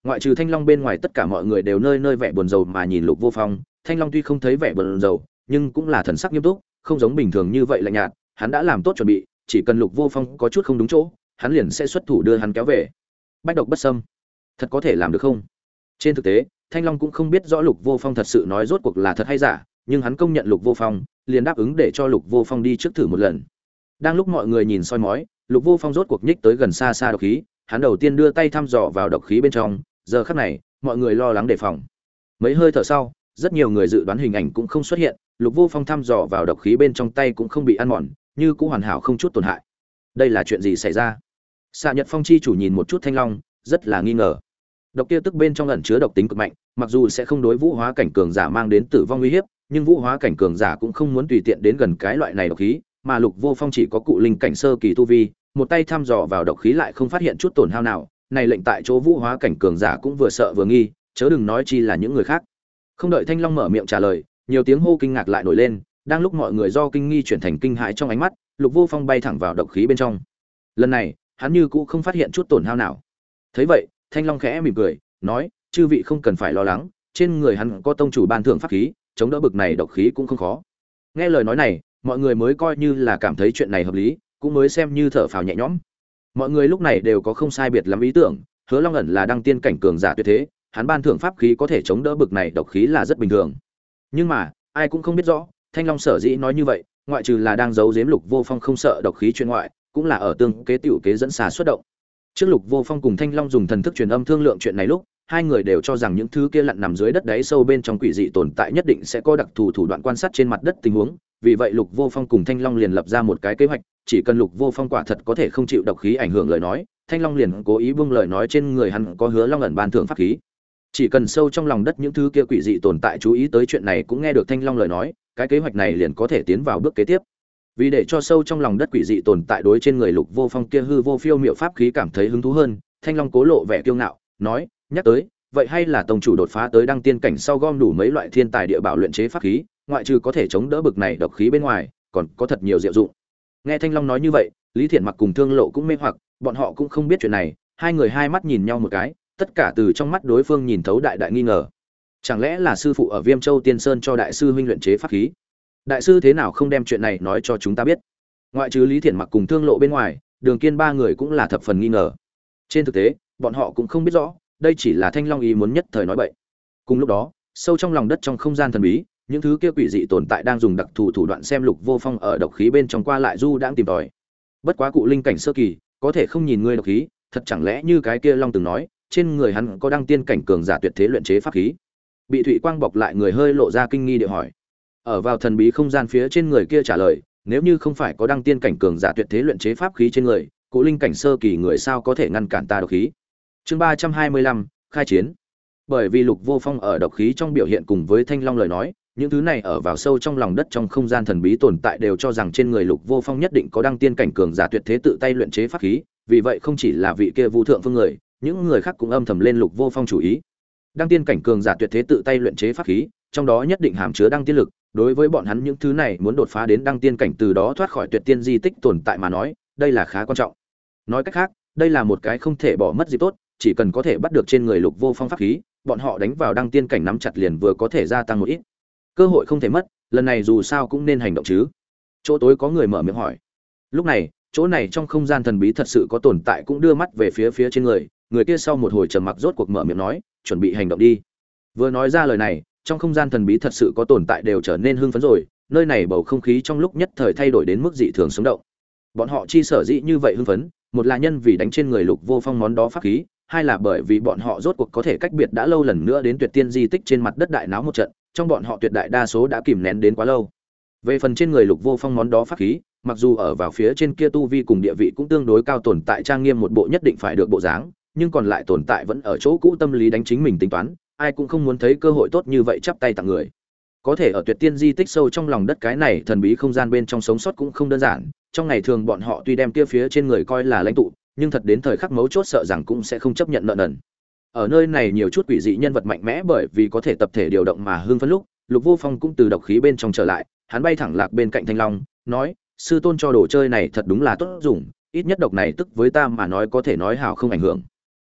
Ngoại trừ Thanh Long bên ngoài, tất cả mọi người đều nơi nơi vẻ buồn rầu mà nhìn Lục Vô Phong. Thanh Long tuy không thấy vẻ buồn rầu, nhưng cũng là thần sắc nghiêm túc, không giống bình thường như vậy lạnh nhạt. Hắn đã làm tốt chuẩn bị, chỉ cần Lục Vô Phong có chút không đúng chỗ, hắn liền sẽ xuất thủ đưa hắn kéo về. Bách độc bất xâm, thật có thể làm được không? Trên thực tế, Thanh Long cũng không biết rõ Lục Vô Phong thật sự nói rốt cuộc là thật hay giả, nhưng hắn công nhận Lục Vô Phong, liền đáp ứng để cho Lục Vô Phong đi trước thử một lần. Đang lúc mọi người nhìn soi mói, Lục Vô Phong rốt cuộc nhích tới gần xa xa độc khí, hắn đầu tiên đưa tay thăm dò vào độc khí bên trong, giờ khắc này, mọi người lo lắng đề phòng. Mấy hơi thở sau, rất nhiều người dự đoán hình ảnh cũng không xuất hiện, Lục Vô Phong thăm dò vào độc khí bên trong tay cũng không bị ăn mòn, như cũng hoàn hảo không chút tổn hại. Đây là chuyện gì xảy ra? Xạ Nhật Phong chi chủ nhìn một chút Thanh Long, rất là nghi ngờ. Độc kia tức bên trong ẩn chứa độc tính cực mạnh, mặc dù sẽ không đối vũ hóa cảnh cường giả mang đến tử vong nguy hiểm, nhưng vũ hóa cảnh cường giả cũng không muốn tùy tiện đến gần cái loại này độc khí, mà Lục Vô Phong chỉ có cụ linh cảnh sơ kỳ tu vi, một tay thăm dò vào độc khí lại không phát hiện chút tổn hao nào, này lệnh tại chỗ vũ hóa cảnh cường giả cũng vừa sợ vừa nghi, chớ đừng nói chi là những người khác. Không đợi Thanh Long mở miệng trả lời, nhiều tiếng hô kinh ngạc lại nổi lên, đang lúc mọi người do kinh nghi chuyển thành kinh hãi trong ánh mắt, Lục Vô Phong bay thẳng vào độc khí bên trong. Lần này, hắn như cũ không phát hiện chút tổn hao nào. Thấy vậy, Thanh Long khẽ mỉm cười, nói: "Chư vị không cần phải lo lắng, trên người hắn có tông chủ ban thưởng pháp khí, chống đỡ bực này độc khí cũng không khó." Nghe lời nói này, mọi người mới coi như là cảm thấy chuyện này hợp lý, cũng mới xem như thở phào nhẹ nhõm. Mọi người lúc này đều có không sai biệt lắm ý tưởng, Hứa Long ẩn là đăng tiên cảnh cường giả tuyệt thế, hắn ban thưởng pháp khí có thể chống đỡ bực này độc khí là rất bình thường. Nhưng mà, ai cũng không biết rõ, Thanh Long sở dĩ nói như vậy, ngoại trừ là đang giấu giếm Lục Vô Phong không sợ độc khí chuyện ngoại, cũng là ở tương kế tiểu kế dẫn xà xuất động. Trước Lục Vô Phong cùng Thanh Long dùng thần thức truyền âm thương lượng chuyện này lúc, hai người đều cho rằng những thứ kia lặn nằm dưới đất đáy sâu bên trong quỷ dị tồn tại nhất định sẽ có đặc thù thủ đoạn quan sát trên mặt đất tình huống, vì vậy Lục Vô Phong cùng Thanh Long liền lập ra một cái kế hoạch, chỉ cần Lục Vô Phong quả thật có thể không chịu độc khí ảnh hưởng lời nói, Thanh Long liền cố ý buông lời nói trên người hắn có Hứa Long ẩn ban thưởng pháp khí. Chỉ cần sâu trong lòng đất những thứ kia quỷ dị tồn tại chú ý tới chuyện này cũng nghe được Thanh Long lời nói, cái kế hoạch này liền có thể tiến vào bước kế tiếp. Vì để cho sâu trong lòng đất quỷ dị tồn tại đối trên người Lục Vô Phong kia hư vô phiêu miệu pháp khí cảm thấy hứng thú hơn, Thanh Long cố lộ vẻ kiêu ngạo, nói: "Nhắc tới, vậy hay là tông chủ đột phá tới đăng tiên cảnh sau gom đủ mấy loại thiên tài địa bảo luyện chế pháp khí, ngoại trừ có thể chống đỡ bực này độc khí bên ngoài, còn có thật nhiều diệu dụng." Nghe Thanh Long nói như vậy, Lý Thiện Mặc cùng Thương Lộ cũng mê hoặc, bọn họ cũng không biết chuyện này, hai người hai mắt nhìn nhau một cái, tất cả từ trong mắt đối phương nhìn thấu đại đại nghi ngờ. Chẳng lẽ là sư phụ ở Viêm Châu Tiên Sơn cho đại sư huynh luyện chế pháp khí? Đại sư thế nào không đem chuyện này nói cho chúng ta biết? Ngoại trừ Lý Thiện Mặc cùng Thương Lộ bên ngoài, Đường Kiên ba người cũng là thập phần nghi ngờ. Trên thực tế, bọn họ cũng không biết rõ, đây chỉ là Thanh Long ý muốn nhất thời nói bậy. Cùng lúc đó, sâu trong lòng đất trong không gian thần bí, những thứ kia quỷ dị tồn tại đang dùng đặc thù thủ đoạn xem Lục Vô Phong ở độc khí bên trong qua lại du đãng tìm tòi. Bất quá cụ linh cảnh sơ kỳ, có thể không nhìn ngươi độc khí, thật chẳng lẽ như cái kia Long từng nói, trên người hắn có đăng tiên cảnh cường giả tuyệt thế luyện chế pháp khí. Bị Thụy Quang bọc lại người hơi lộ ra kinh nghi địa hỏi. Ở vào thần bí không gian phía trên người kia trả lời, nếu như không phải có đăng tiên cảnh cường giả tuyệt thế luyện chế pháp khí trên người, cụ linh cảnh sơ kỳ người sao có thể ngăn cản ta độc khí. Chương 325, khai chiến. Bởi vì Lục Vô Phong ở độc khí trong biểu hiện cùng với Thanh Long lời nói, những thứ này ở vào sâu trong lòng đất trong không gian thần bí tồn tại đều cho rằng trên người Lục Vô Phong nhất định có đăng tiên cảnh cường giả tuyệt thế tự tay luyện chế pháp khí, vì vậy không chỉ là vị kia Vu thượng phương người, những người khác cũng âm thầm lên Lục Vô Phong chủ ý. Đăng tiên cảnh cường giả tuyệt thế tự tay luyện chế pháp khí, trong đó nhất định hàm chứa đăng tiên lực, đối với bọn hắn những thứ này muốn đột phá đến đăng tiên cảnh từ đó thoát khỏi tuyệt tiên di tích tồn tại mà nói, đây là khá quan trọng. Nói cách khác, đây là một cái không thể bỏ mất dịp tốt, chỉ cần có thể bắt được trên người Lục Vô Phong pháp khí, bọn họ đánh vào đăng tiên cảnh nắm chặt liền vừa có thể gia tăng một ít. Cơ hội không thể mất, lần này dù sao cũng nên hành động chứ. Chỗ tối có người mở miệng hỏi. Lúc này, chỗ này trong không gian thần bí thật sự có tồn tại cũng đưa mắt về phía trên người, người kia sau một hồi trầm mặc rốt cuộc mở miệng nói, chuẩn bị hành động đi. Vừa nói ra lời này, trong không gian thần bí thật sự có tồn tại đều trở nên hưng phấn rồi, nơi này bầu không khí trong lúc nhất thời thay đổi đến mức dị thường sống động. Bọn họ chi sở dĩ như vậy hưng phấn, một là nhân vì đánh trên người Lục Vô Phong món đó pháp khí, hai là bởi vì bọn họ rốt cuộc có thể cách biệt đã lâu lần nữa đến tuyệt tiên di tích trên mặt đất đại náo một trận, trong bọn họ tuyệt đại đa số đã kìm nén đến quá lâu. Về phần trên người Lục Vô Phong món đó pháp khí, mặc dù ở vào phía trên kia tu vi cùng địa vị cũng tương đối cao tồn tại trang nghiêm một bộ nhất định phải được bộ dáng, nhưng còn lại tồn tại vẫn ở chỗ cũ tâm lý đánh chính mình tính toán, ai cũng không muốn thấy cơ hội tốt như vậy chắp tay tặng người. Có thể ở tuyệt tiên di tích sâu trong lòng đất cái này thần bí không gian bên trong sống sót cũng không đơn giản, trong ngày thường bọn họ tuy đem kia phía trên người coi là lãnh tụ, nhưng thật đến thời khắc mấu chốt sợ rằng cũng sẽ không chấp nhận nợ nần. Ở nơi này nhiều chút quỷ dị nhân vật mạnh mẽ bởi vì có thể tập thể điều động mà hưng phấn lúc, Lục Vô Phong cũng từ độc khí bên trong trở lại, hắn bay thẳng lạc bên cạnh Thanh Long, nói: "Sư tôn cho đồ chơi này thật đúng là tốt dùng, ít nhất độc này tức với ta mà nói có thể nói hảo không ảnh hưởng."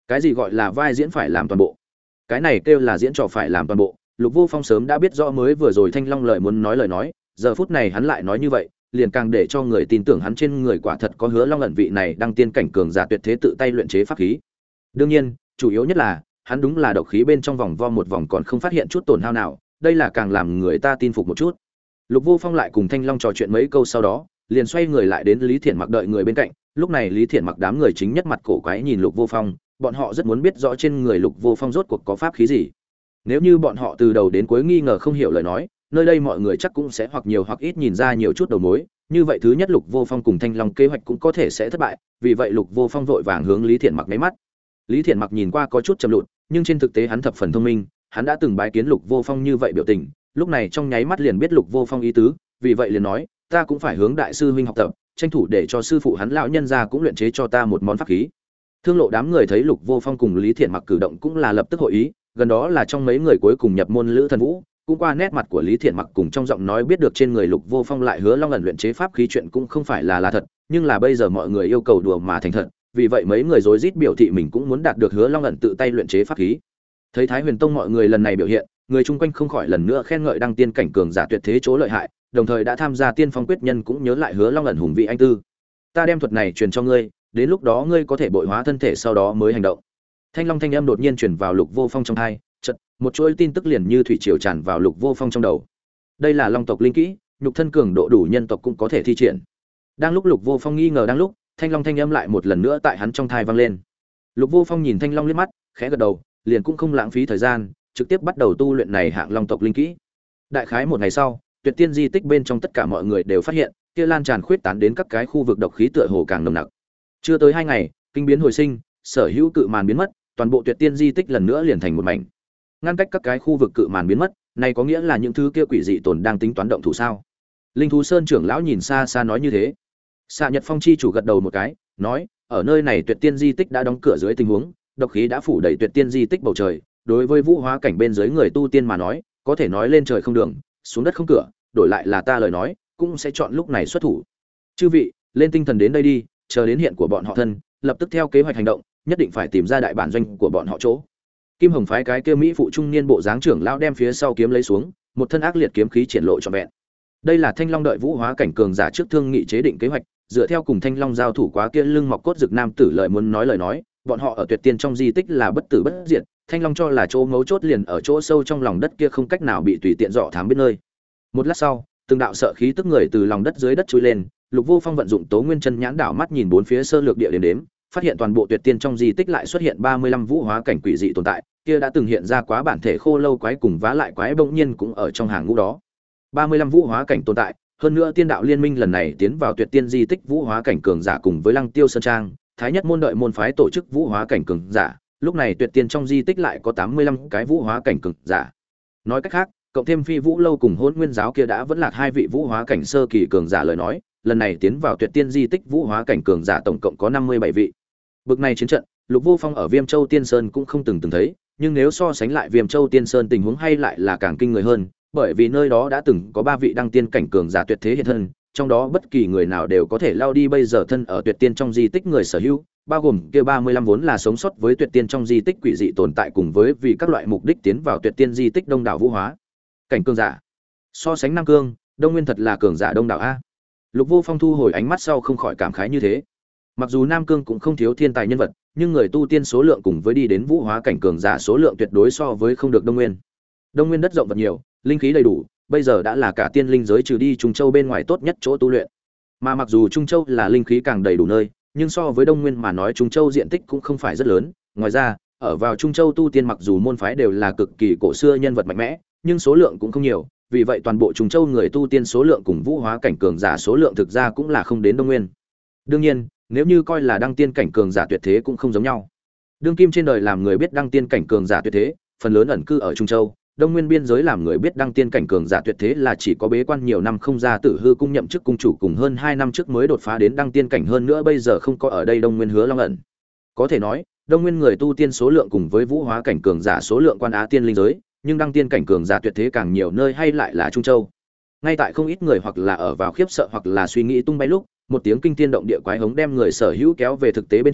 Cái gì gọi là vai diễn phải làm toàn bộ? Cái này kêu là diễn trò phải làm toàn bộ. Lục Vô Phong sớm đã biết rõ mới vừa rồi Thanh Long lời muốn nói lời nói, giờ phút này hắn lại nói như vậy, liền càng để cho người tin tưởng hắn trên người quả thật có Hứa Long ẩn vị này đăng tiên cảnh cường giả tuyệt thế tự tay luyện chế pháp khí. Đương nhiên, chủ yếu nhất là, hắn đúng là độc khí bên trong vòng vo một vòng còn không phát hiện chút tổn hao nào, đây là càng làm người ta tin phục một chút. Lục Vô Phong lại cùng Thanh Long trò chuyện mấy câu sau đó, liền xoay người lại đến Lý Thiển Mặc đợi người bên cạnh, lúc này Lý Thiển Mặc đám người chính nhất mặt cổ quái nhìn Lục Vô Phong, bọn họ rất muốn biết rõ trên người Lục Vô Phong rốt cuộc có pháp khí gì. Nếu như bọn họ từ đầu đến cuối nghi ngờ không hiểu lời nói, nơi đây mọi người chắc cũng sẽ hoặc nhiều hoặc ít nhìn ra nhiều chút đầu mối, như vậy thứ nhất Lục Vô Phong cùng Thanh Long kế hoạch cũng có thể sẽ thất bại, vì vậy Lục Vô Phong vội vàng hướng Lý Thiển Mặc nháy mắt. Lý Thiển Mặc nhìn qua có chút trầm lụt, nhưng trên thực tế hắn thập phần thông minh, hắn đã từng bái kiến Lục Vô Phong như vậy biểu tình, lúc này trong nháy mắt liền biết Lục Vô Phong ý tứ, vì vậy liền nói, ta cũng phải hướng đại sư huynh học tập, tranh thủ để cho sư phụ hắn lão nhân gia cũng luyện chế cho ta một món pháp khí. Thương Lộ đám người thấy Lục Vô Phong cùng Lý Thiển Mặc cử động cũng là lập tức hội ý, gần đó là trong mấy người cuối cùng nhập môn Lữ Thần Vũ, cũng qua nét mặt của Lý Thiển Mặc cùng trong giọng nói biết được trên người Lục Vô Phong lại hứa Long ẩn luyện chế pháp khí chuyện cũng không phải là thật, nhưng là bây giờ mọi người yêu cầu đùa mà thành thật, vì vậy mấy người rối rít biểu thị mình cũng muốn đạt được hứa Long ẩn tự tay luyện chế pháp khí. Thấy Thái Huyền Tông mọi người lần này biểu hiện, người chung quanh không khỏi lần nữa khen ngợi đăng tiên cảnh cường giả tuyệt thế chỗ lợi hại, đồng thời đã tham gia tiên phong quyết nhân cũng nhớ lại hứa Long ẩn hùng vị anh tư. Ta đem thuật này truyền cho ngươi, đến lúc đó ngươi có thể bội hóa thân thể sau đó mới hành động. Thanh Long thanh âm đột nhiên truyền vào Lục Vô Phong trong tai, chợt một chuỗi tin tức liền như thủy triều tràn vào Lục Vô Phong trong đầu. Đây là Long tộc linh kỹ, nhục thân cường độ đủ nhân tộc cũng có thể thi triển. Đang lúc Lục Vô Phong nghi ngờ đang lúc, Thanh Long thanh âm lại một lần nữa tại hắn trong tai vang lên. Lục Vô Phong nhìn Thanh Long liếc mắt, khẽ gật đầu, liền cũng không lãng phí thời gian, trực tiếp bắt đầu tu luyện này hạng Long tộc linh kỹ. Đại khái một ngày sau, Tuyệt Tiên di tích bên trong tất cả mọi người đều phát hiện, kia lan tràn khuyết tán đến các cái khu vực độc khí tựa hồ càng nồng nặc. Chưa tới 2 ngày, kinh biến hồi sinh, sở hữu cự màn biến mất, toàn bộ Tuyệt Tiên di tích lần nữa liền thành một mảnh. Ngăn cách các cái khu vực cự màn biến mất, này có nghĩa là những thứ kia quỷ dị tồn đang tính toán động thủ sao? Linh thú sơn trưởng lão nhìn xa xa nói như thế. Xạ Nhật Phong chi chủ gật đầu một cái, nói, ở nơi này Tuyệt Tiên di tích đã đóng cửa dưới tình huống, độc khí đã phủ đầy Tuyệt Tiên di tích bầu trời, đối với vũ hóa cảnh bên dưới người tu tiên mà nói, có thể nói lên trời không đường, xuống đất không cửa, đổi lại là ta lời nói, cũng sẽ chọn lúc này xuất thủ. Chư vị, lên tinh thần đến đây đi, chờ đến hiện của bọn họ thân, lập tức theo kế hoạch hành động, nhất định phải tìm ra đại bản doanh của bọn họ chỗ. Kim Hồng phái cái kia mỹ phụ trung niên bộ dáng trưởng lão đem phía sau kiếm lấy xuống, một thân ác liệt kiếm khí triển lộ trọn vẹn. Đây là Thanh Long đợi vũ hóa cảnh cường giả trước thương nghị chế định kế hoạch, dựa theo cùng Thanh Long giao thủ quá kia lưng mọc cốt rực nam tử lợi muốn nói lời nói, bọn họ ở Tuyệt Tiên trong di tích là bất tử bất diệt, Thanh Long cho là chỗ ngấu chốt liền ở chỗ sâu trong lòng đất kia không cách nào bị tùy tiện dọ thám biết nơi. Một lát sau, từng đạo sợ khí tức người từ lòng đất dưới đất chui lên, Lục Vô Phong vận dụng Tố Nguyên Chân nhãn đảo mắt nhìn bốn phía sơ lược địa điểm đếm, phát hiện toàn bộ Tuyệt Tiên trong di tích lại xuất hiện 35 vũ hóa cảnh quỷ dị tồn tại, kia đã từng hiện ra quá bản thể khô lâu quái cùng vá lại quái bỗng nhiên cũng ở trong hàng ngũ đó. 35 vũ hóa cảnh tồn tại, hơn nữa tiên đạo liên minh lần này tiến vào Tuyệt Tiên di tích vũ hóa cảnh cường giả cùng với Lăng Tiêu Sơn Trang, Thái Nhất môn đợi môn phái tổ chức vũ hóa cảnh cường giả, lúc này Tuyệt Tiên trong di tích lại có 85 cái vũ hóa cảnh cường giả. Nói cách khác, cộng thêm Phi Vũ lâu cùng Hỗn Nguyên giáo kia đã vẫn lạc 2 vị vũ hóa cảnh sơ kỳ cường giả lời nói, lần này tiến vào Tuyệt Tiên di tích vũ hóa cảnh cường giả tổng cộng có 57 vị. Bực này chiến trận, Lục Vô Phong ở Viêm Châu Tiên Sơn cũng không từng thấy, nhưng nếu so sánh lại Viêm Châu Tiên Sơn tình huống hay lại là càng kinh người hơn, bởi vì nơi đó đã từng có 3 vị đăng tiên cảnh cường giả tuyệt thế hiện thân, trong đó bất kỳ người nào đều có thể lao đi bây giờ thân ở Tuyệt Tiên trong di tích người sở hữu, bao gồm kia 35 vốn là sống sót với Tuyệt Tiên trong di tích quỷ dị tồn tại cùng với vì các loại mục đích tiến vào Tuyệt Tiên di tích đông đảo vũ hóa cảnh cường giả. So sánh Nam Cương, Đông Nguyên thật là cường giả đông đảo a. Lục Vô Phong thu hồi ánh mắt sau không khỏi cảm khái như thế. Mặc dù Nam Cương cũng không thiếu thiên tài nhân vật, nhưng người tu tiên số lượng cùng với đi đến vũ hóa cảnh cường giả số lượng tuyệt đối so với không được Đông Nguyên. Đông Nguyên đất rộng vật nhiều, linh khí đầy đủ, bây giờ đã là cả tiên linh giới trừ đi Trung Châu bên ngoài tốt nhất chỗ tu luyện. Mà mặc dù Trung Châu là linh khí càng đầy đủ nơi, nhưng so với Đông Nguyên mà nói Trung Châu diện tích cũng không phải rất lớn. Ngoài ra, ở vào Trung Châu tu tiên mặc dù môn phái đều là cực kỳ cổ xưa nhân vật mạnh mẽ, nhưng số lượng cũng không nhiều, vì vậy toàn bộ Trung Châu người tu tiên số lượng cùng vũ hóa cảnh cường giả số lượng thực ra cũng là không đến Đông Nguyên. Đương nhiên, nếu như coi là đăng tiên cảnh cường giả tuyệt thế cũng không giống nhau. Đương kim trên đời làm người biết đăng tiên cảnh cường giả tuyệt thế, phần lớn ẩn cư ở Trung Châu, Đông Nguyên biên giới làm người biết đăng tiên cảnh cường giả tuyệt thế là chỉ có bế quan nhiều năm không ra Tử Hư cung nhậm chức cung chủ cùng hơn 2 năm trước mới đột phá đến đăng tiên cảnh hơn nữa bây giờ không có ở đây Đông Nguyên Hứa Long ẩn. Có thể nói, Đông Nguyên người tu tiên số lượng cùng với vũ hóa cảnh cường giả số lượng quan á tiên linh giới, nhưng đăng tiên cảnh cường giả tuyệt thế càng nhiều nơi hay lại là Trung Châu. Ngay tại không ít người hoặc là ở vào khiếp sợ hoặc là suy nghĩ tung bay lúc, một tiếng kinh thiên động địa quái hống đem người sở hữu kéo về thực tế bên trong,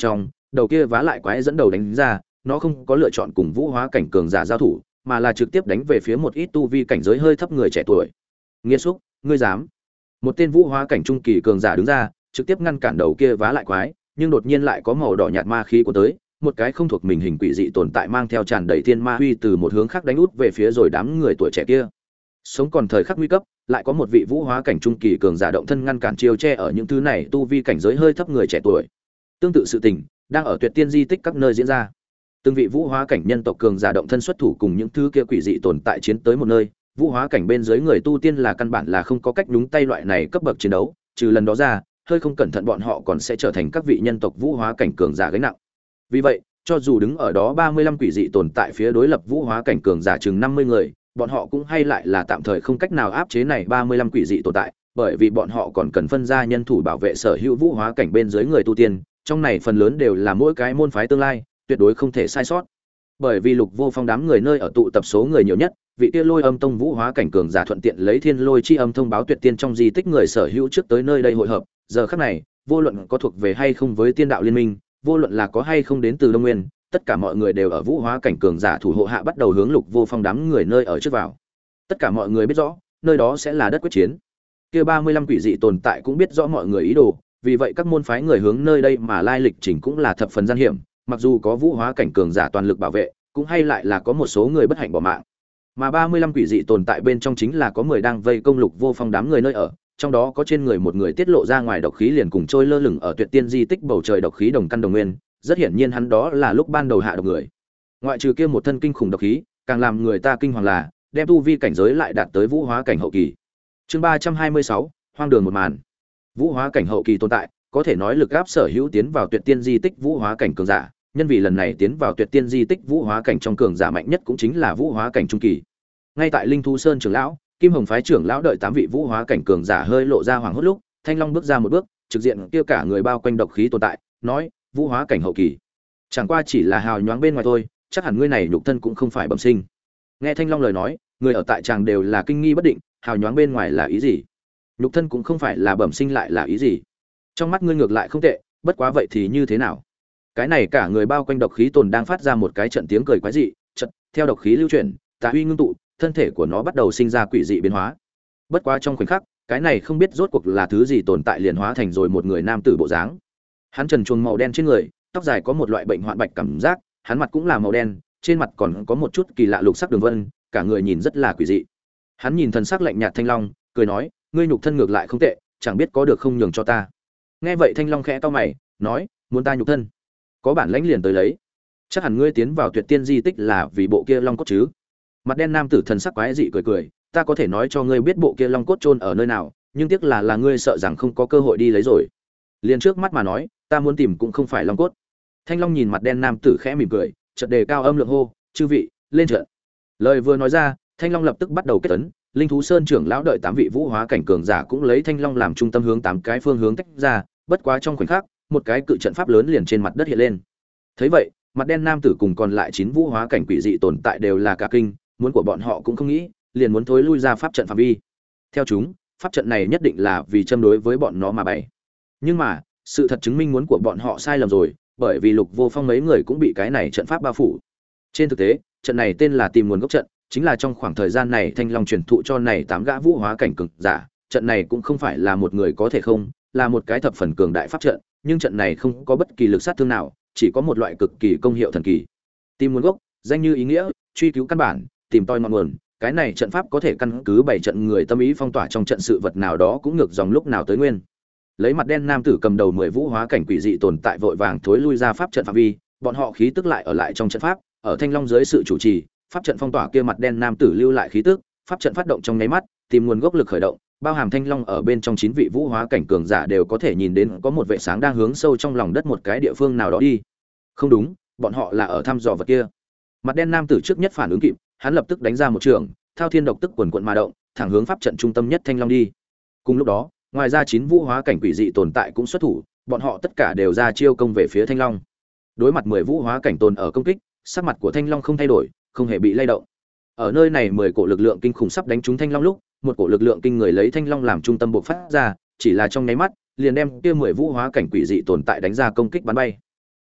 đầu kia vá lại quái dẫn đầu đánh ra, nó không có lựa chọn cùng vũ hóa cảnh cường giả giao thủ, mà là trực tiếp đánh về phía một ít tu vi cảnh giới hơi thấp người trẻ tuổi. Nghĩa xúc, ngươi dám? Một tên vũ hóa cảnh trung kỳ cường giả đứng ra, trực tiếp ngăn cản đầu kia vá lại quái, nhưng đột nhiên lại có màu đỏ nhạt ma khí của tới, một cái không thuộc mình hình quỷ dị tồn tại mang theo tràn đầy thiên ma huy từ một hướng khác đánh út về phía rồi đám người tuổi trẻ kia. Sống còn thời khắc nguy cấp, lại có một vị vũ hóa cảnh trung kỳ cường giả động thân ngăn cản chiêu che ở những thứ này tu vi cảnh giới hơi thấp người trẻ tuổi. Tương tự sự tình đang ở Tuyệt Tiên di tích các nơi diễn ra. Từng vị vũ hóa cảnh nhân tộc cường giả động thân xuất thủ cùng những thứ kia quỷ dị tồn tại chiến tới một nơi, vũ hóa cảnh bên dưới người tu tiên là căn bản là không có cách nhúng tay loại này cấp bậc chiến đấu, trừ lần đó ra, hơi không cẩn thận bọn họ còn sẽ trở thành các vị nhân tộc vũ hóa cảnh cường giả gánh nặng. Vì vậy, cho dù đứng ở đó 35 quỷ dị tồn tại phía đối lập vũ hóa cảnh cường giả chừng 50 người, bọn họ cũng hay lại là tạm thời không cách nào áp chế này 35 quỷ dị tồn tại, bởi vì bọn họ còn cần phân ra nhân thủ bảo vệ sở hữu vũ hóa cảnh bên dưới người tu tiên, trong này phần lớn đều là mỗi cái môn phái tương lai, tuyệt đối không thể sai sót. Bởi vì Lục Vô Phong đám người nơi ở tụ tập số người nhiều nhất, vị kia Lôi Âm Tông vũ hóa cảnh cường giả thuận tiện lấy Thiên Lôi chi âm thông báo Tuyệt Tiên trong di tích người sở hữu trước tới nơi đây hội hợp, giờ khắc này, vô luận có thuộc về hay không với Tiên Đạo Liên Minh, vô luận là có hay không đến từ Đông Nguyên, tất cả mọi người đều ở vũ hóa cảnh cường giả thủ hộ hạ bắt đầu hướng Lục Vô Phong đám người nơi ở trước vào. Tất cả mọi người biết rõ, nơi đó sẽ là đất quyết chiến. Kia 35 quỷ dị tồn tại cũng biết rõ mọi người ý đồ, vì vậy các môn phái người hướng nơi đây mà lai lịch chỉnh cũng là thập phần gian hiểm, mặc dù có vũ hóa cảnh cường giả toàn lực bảo vệ, cũng hay lại là có một số người bất hạnh bỏ mạng. Mà 35 quỷ dị tồn tại bên trong chính là có 10 đang vây công Lục Vô Phong đám người nơi ở, trong đó có trên người một người tiết lộ ra ngoài độc khí liền cùng trôi lơ lửng ở Tuyệt Tiên di tích bầu trời độc khí đồng căn đồng nguyên, rất hiển nhiên hắn đó là lúc ban đầu hạ độc người. Ngoại trừ kia một thân kinh khủng độc khí, càng làm người ta kinh hoàng là đem tu vi cảnh giới lại đạt tới vũ hóa cảnh hậu kỳ. Chương 326, hoang đường một màn. Vũ hóa cảnh hậu kỳ tồn tại, có thể nói lực áp sở hữu tiến vào Tuyệt Tiên di tích vũ hóa cảnh cường giả, nhân vì lần này tiến vào Tuyệt Tiên di tích vũ hóa cảnh trong cường giả mạnh nhất cũng chính là vũ hóa cảnh trung kỳ. Ngay tại Linh Thú Sơn trưởng lão, Kim Hồng phái trưởng lão đợi 8 vị vũ hóa cảnh cường giả hơi lộ ra hoàng hốt lúc, Thanh Long bước ra một bước, trực diện kia cả người bao quanh độc khí tồn tại, nói: "Vũ hóa cảnh hậu kỳ, chẳng qua chỉ là hào nhoáng bên ngoài thôi, chắc hẳn ngươi này nhục thân cũng không phải bẩm sinh." Nghe Thanh Long lời nói, người ở tại tràng đều là kinh nghi bất định, hào nhoáng bên ngoài là ý gì? Nhục thân cũng không phải là bẩm sinh lại là ý gì? Trong mắt ngươi ngược lại không tệ, bất quá vậy thì như thế nào? Cái này cả người bao quanh độc khí tồn đang phát ra một cái trận tiếng cười quái dị, chợt theo độc khí lưu chuyển, tà uy ngưng tụ, thân thể của nó bắt đầu sinh ra quỷ dị biến hóa. Bất quá trong khoảnh khắc, cái này không biết rốt cuộc là thứ gì tồn tại liền hóa thành rồi một người nam tử bộ dáng. Hắn trần truồng màu đen trên người, tóc dài có một loại bệnh hoạn bạch cảm giác, hắn mặt cũng là màu đen, trên mặt còn có một chút kỳ lạ lục sắc đường vân, cả người nhìn rất là quỷ dị. Hắn nhìn thần sắc lạnh nhạt Thanh Long, cười nói: "Ngươi nhục thân ngược lại không tệ, chẳng biết có được không nhường cho ta." Nghe vậy Thanh Long khẽ cau mày, nói: "Muốn ta nhục thân? Có bản lãnh liền tới lấy. Chắc hẳn ngươi tiến vào Tuyệt Tiên di tích là vì bộ kia long cốt chứ?" Mặt đen nam tử thần sắc quái dị cười cười: "Ta có thể nói cho ngươi biết bộ kia long cốt chôn ở nơi nào, nhưng tiếc là ngươi sợ rằng không có cơ hội đi lấy rồi. Liền trước mắt mà nói, ta muốn tìm cũng không phải long cốt." Thanh Long nhìn mặt đen nam tử khẽ mỉm cười, chợt đề cao âm lượng hô: "Chư vị, lên trận." Lời vừa nói ra, Thanh Long lập tức bắt đầu kết ấn, Linh Thú Sơn trưởng lão đợi 8 vị vũ hóa cảnh cường giả cũng lấy Thanh Long làm trung tâm hướng 8 cái phương hướng tách ra, bất quá trong khoảnh khắc, một cái cự trận pháp lớn liền trên mặt đất hiện lên. Thấy vậy, mặt đen nam tử cùng còn lại 9 vũ hóa cảnh quỷ dị tồn tại đều là cả kinh, muốn của bọn họ cũng không nghĩ, liền muốn thối lui ra pháp trận phạm vi. Theo chúng, pháp trận này nhất định là vì châm đối với bọn nó mà bày. Nhưng mà, sự thật chứng minh muốn của bọn họ sai lầm rồi, bởi vì Lục Vô Phong mấy người cũng bị cái này trận pháp bao phủ. Trên thực tế, trận này tên là tìm nguồn gốc trận, chính là trong khoảng thời gian này Thanh Long truyền thụ cho này 8 gã vũ hóa cảnh cường giả, trận này cũng không phải là một người có thể không, là một cái thập phần cường đại pháp trận, nhưng trận này không có bất kỳ lực sát thương nào, chỉ có một loại cực kỳ công hiệu thần kỳ. Tìm nguồn gốc, danh như ý nghĩa, truy cứu căn bản, tìm tòi ngọn nguồn, cái này trận pháp có thể căn cứ 7 trận người tâm ý phong tỏa trong trận sự vật nào đó cũng ngược dòng lúc nào tới nguyên. Lấy mặt đen nam tử cầm đầu 10 vũ hóa cảnh quỷ dị tồn tại vội vàng thối lui ra pháp trận phạm vi, bọn họ khí tức lại ở lại trong trận pháp, ở Thanh Long dưới sự chủ trì, pháp trận phong tỏa kia mặt đen nam tử lưu lại khí tức, pháp trận phát động trong nháy mắt, tìm nguồn gốc lực khởi động, bao hàm Thanh Long ở bên trong 9 vị vũ hóa cảnh cường giả đều có thể nhìn đến có một vệ sáng đang hướng sâu trong lòng đất một cái địa phương nào đó đi. Không đúng, bọn họ là ở thăm dò vật kia. Mặt đen nam tử trước nhất phản ứng kịp, hắn lập tức đánh ra một trường, thao thiên độc tức quần quần mà động, thẳng hướng pháp trận trung tâm nhất Thanh Long đi. Cùng lúc đó, ngoài ra 9 vũ hóa cảnh quỷ dị tồn tại cũng xuất thủ, bọn họ tất cả đều ra chiêu công về phía Thanh Long. Đối mặt 10 vũ hóa cảnh tồn ở công kích, sắc mặt của Thanh Long không thay đổi, không hề bị lay động. Ở nơi này 10 cổ lực lượng kinh khủng sắp đánh trúng Thanh Long lúc, một cổ lực lượng kinh người lấy Thanh Long làm trung tâm bộc phát ra, chỉ là trong nháy mắt, liền đem kia 10 vũ hóa cảnh quỷ dị tồn tại đánh ra công kích bắn bay.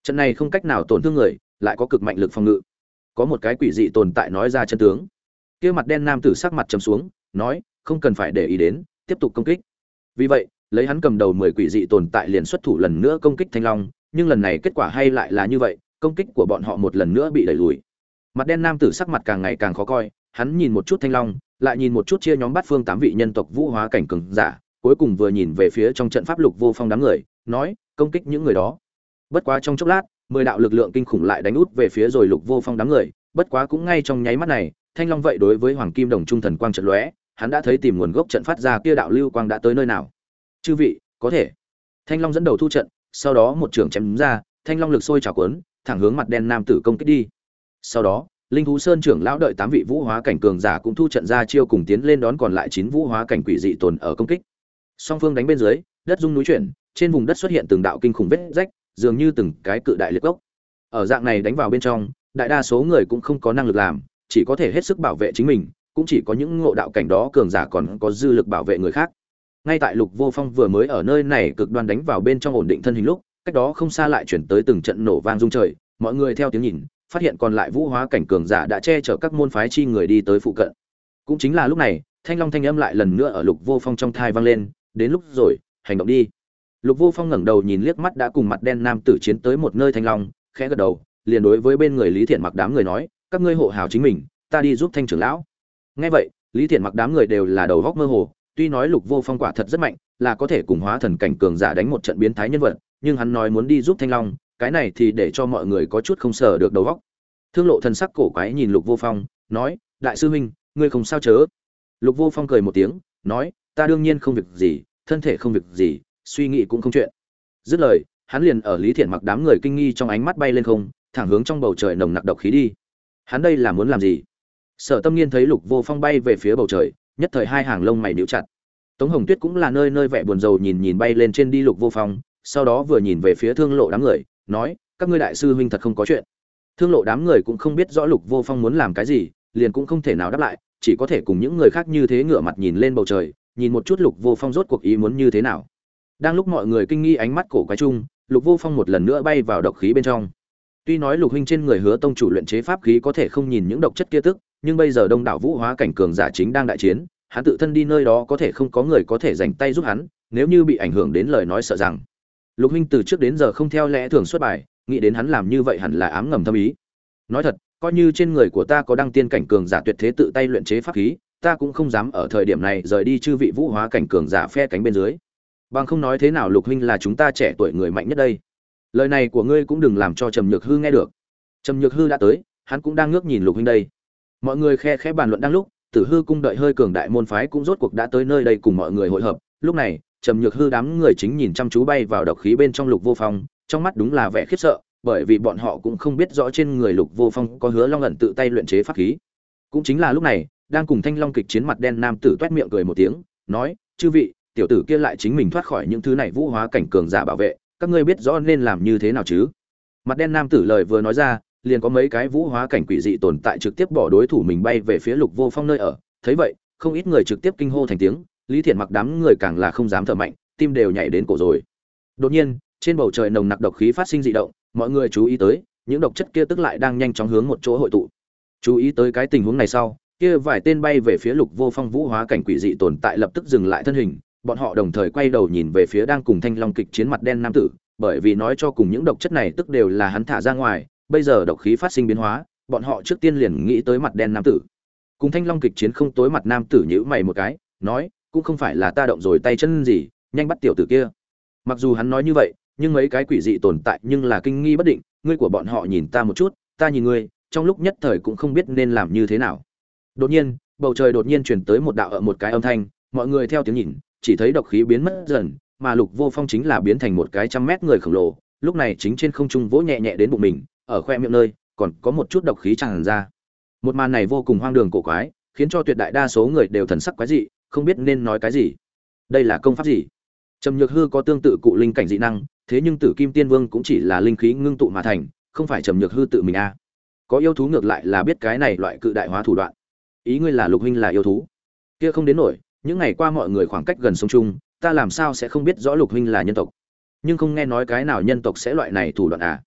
Trận này không cách nào tổn thương người, lại có cực mạnh lực phòng ngự. Có một cái quỷ dị tồn tại nói ra chân tướng. Kia mặt đen nam tử sắc mặt trầm xuống, nói, không cần phải để ý đến, tiếp tục công kích. Vì vậy, lấy hắn cầm đầu 10 quỷ dị tồn tại liền xuất thủ lần nữa công kích Thanh Long, nhưng lần này kết quả hay lại là như vậy, công kích của bọn họ một lần nữa bị đẩy lùi. Mặt đen nam tử sắc mặt càng ngày càng khó coi, hắn nhìn một chút Thanh Long, lại nhìn một chút chia nhóm bát phương 8 vị nhân tộc vũ hóa cảnh cường giả, cuối cùng vừa nhìn về phía trong trận pháp Lục Vô Phong đám người, nói, công kích những người đó. Bất quá trong chốc lát, 10 đạo lực lượng kinh khủng lại đánh út về phía rồi Lục Vô Phong đám người, bất quá cũng ngay trong nháy mắt này, Thanh Long vậy đối với Hoàng Kim Đồng Trung thần quang chợt lóe, hắn đã thấy tìm nguồn gốc trận phát ra kia đạo lưu quang đã tới nơi nào. Chư vị, có thể. Thanh Long dẫn đầu thu trận, sau đó một trường chém ra, Thanh Long lực sôi trào cuốn, thẳng hướng mặt đen nam tử công kích đi. Sau đó, Linh thú sơn trưởng lão đợi 8 vị vũ hóa cảnh cường giả cũng thu trận ra chiêu cùng tiến lên đón còn lại 9 vũ hóa cảnh quỷ dị tồn ở công kích. Song phương đánh bên dưới, đất rung núi chuyển, trên vùng đất xuất hiện từng đạo kinh khủng vết rách, dường như từng cái cự đại liệt gốc. Ở dạng này đánh vào bên trong, đại đa số người cũng không có năng lực làm, chỉ có thể hết sức bảo vệ chính mình, cũng chỉ có những ngộ đạo cảnh đó cường giả còn có dư lực bảo vệ người khác. Ngay tại Lục Vô Phong vừa mới ở nơi này cực đoan đánh vào bên trong ổn định thân hình lúc, cách đó không xa lại chuyển tới từng trận nổ vang rung trời, mọi người theo tiếng nhìn, phát hiện còn lại vũ hóa cảnh cường giả đã che chở các môn phái chi người đi tới phụ cận. Cũng chính là lúc này, Thanh Long thanh âm lại lần nữa ở Lục Vô Phong trong tai vang lên, đến lúc rồi, hành động đi. Lục Vô Phong ngẩng đầu nhìn liếc mắt đã cùng mặt đen nam tử chiến tới một nơi Thanh Long, khẽ gật đầu, liền đối với bên người Lý Thiện Mặc đám người nói, các ngươi hộ hảo chính mình, ta đi giúp Thanh trưởng lão. Nghe vậy, Lý Thiện Mặc đám người đều là đầu góc mơ hồ, tuy nói Lục Vô Phong quả thật rất mạnh, là có thể cùng hóa thần cảnh cường giả đánh một trận biến thái nhân vật, nhưng hắn nói muốn đi giúp Thanh Long, cái này thì để cho mọi người có chút không sở được đầu óc. Thương Lộ thần sắc cổ quái nhìn Lục Vô Phong, nói: "Đại sư huynh, ngươi không sao chớ?" Lục Vô Phong cười một tiếng, nói: "Ta đương nhiên không việc gì, thân thể không việc gì, suy nghĩ cũng không chuyện." Dứt lời, hắn liền ở Lý Thiện Mặc đám người kinh nghi trong ánh mắt bay lên không, thẳng hướng trong bầu trời nồng nặc độc khí đi. Hắn đây là muốn làm gì? Sở Tâm Nghiên thấy Lục Vô Phong bay về phía bầu trời, nhất thời hai hàng lông mày nhíu chặt. Tống Hồng Tuyết cũng là nơi nơi vẻ buồn rầu nhìn bay lên trên đi Lục Vô Phong, sau đó vừa nhìn về phía Thương Lộ đám người, nói: "Các ngươi đại sư huynh thật không có chuyện." Thương Lộ đám người cũng không biết rõ Lục Vô Phong muốn làm cái gì, liền cũng không thể nào đáp lại, chỉ có thể cùng những người khác như thế ngửa mặt nhìn lên bầu trời, nhìn một chút Lục Vô Phong rốt cuộc ý muốn như thế nào. Đang lúc mọi người kinh nghi ánh mắt cổ quái chung, Lục Vô Phong một lần nữa bay vào độc khí bên trong. Tuy nói Lục huynh trên người Hứa tông chủ luyện chế pháp khí có thể không nhìn những độc chất kia tức, nhưng bây giờ đông đảo vũ hóa cảnh cường giả chính đang đại chiến, hắn tự thân đi nơi đó có thể không có người có thể dành tay giúp hắn, nếu như bị ảnh hưởng đến lời nói sợ rằng Lục huynh từ trước đến giờ không theo lẽ thường xuất bài, nghĩ đến hắn làm như vậy hẳn là ám ngầm thâm ý. Nói thật, coi như trên người của ta có đăng tiên cảnh cường giả tuyệt thế tự tay luyện chế pháp khí, ta cũng không dám ở thời điểm này rời đi chư vị vũ hóa cảnh cường giả phe cánh bên dưới. Bằng không nói thế nào Lục huynh là chúng ta trẻ tuổi người mạnh nhất đây. Lời này của ngươi cũng đừng làm cho Trầm Nhược Hư nghe được. Trầm Nhược Hư đã tới, hắn cũng đang ngước nhìn Lục huynh đây. Mọi người khe khẽ bàn luận đang lúc, Tử Hư cung đợi hơi cường đại môn phái cũng rốt cuộc đã tới nơi đây cùng mọi người hội hợp. Lúc này, Trầm Nhược Hư đám người chính nhìn chăm chú bay vào độc khí bên trong Lục Vô Phong, trong mắt đúng là vẻ khiếp sợ, bởi vì bọn họ cũng không biết rõ trên người Lục Vô Phong có Hứa Long ẩn tự tay luyện chế pháp khí. Cũng chính là lúc này, đang cùng Thanh Long kịch chiến mặt đen nam tử toét miệng cười một tiếng, nói: "Chư vị, tiểu tử kia lại chính mình thoát khỏi những thứ này vũ hóa cảnh cường giả bảo vệ, các ngươi biết rõ nên làm như thế nào chứ?" Mặt đen nam tử lời vừa nói ra, liền có mấy cái vũ hóa cảnh quỷ dị tồn tại trực tiếp bỏ đối thủ mình bay về phía Lục Vô Phong nơi ở. Thấy vậy, không ít người trực tiếp kinh hô thành tiếng, Lý Thiện Mặc đám người càng là không dám thở mạnh, tim đều nhảy đến cổ rồi. Đột nhiên, trên bầu trời nồng nặc độc khí phát sinh dị động, mọi người chú ý tới, những độc chất kia tức lại đang nhanh chóng hướng một chỗ hội tụ. Chú ý tới cái tình huống này sau, kia vài tên bay về phía Lục Vô Phong vũ hóa cảnh quỷ dị tồn tại lập tức dừng lại thân hình, bọn họ đồng thời quay đầu nhìn về phía đang cùng Thanh Long kịch chiến mặt đen nam tử, bởi vì nói cho cùng những độc chất này tức đều là hắn thả ra ngoài, bây giờ độc khí phát sinh biến hóa, bọn họ trước tiên liền nghĩ tới mặt đen nam tử. Cùng Thanh Long kịch chiến không tối mặt nam tử nhíu mày một cái, nói: "Cũng không phải là ta động rồi tay chân gì, nhanh bắt tiểu tử kia." Mặc dù hắn nói như vậy, nhưng mấy cái quỷ dị tồn tại nhưng là kinh nghi bất định, ngươi của bọn họ nhìn ta một chút, ta nhìn ngươi, trong lúc nhất thời cũng không biết nên làm như thế nào. Đột nhiên, bầu trời đột nhiên truyền tới một đạo ở một cái âm thanh, mọi người theo tiếng nhìn, chỉ thấy độc khí biến mất dần, mà Lục Vô Phong chính là biến thành một cái 100 mét người khổng lồ, lúc này chính trên không trung vỗ nhẹ nhẹ đến bụng mình, ở khoe miệng nơi còn có một chút độc khí tràn ra. Một màn này vô cùng hoang đường cổ quái, khiến cho tuyệt đại đa số người đều thần sắc quái dị, không biết nên nói cái gì. Đây là công pháp gì? Trầm Nhược Hư có tương tự cụ linh cảnh dị năng, thế nhưng Tử Kim Tiên Vương cũng chỉ là linh khí ngưng tụ mà thành, không phải Trầm Nhược Hư tự mình a. Có yêu thú ngược lại là biết cái này loại cự đại hóa thủ đoạn. Ý ngươi là Lục huynh là yêu thú? Kia không đến nổi, những ngày qua mọi người khoảng cách gần sống chung, ta làm sao sẽ không biết rõ Lục huynh là nhân tộc? Nhưng không nghe nói cái nào nhân tộc sẽ loại này thủ đoạn à?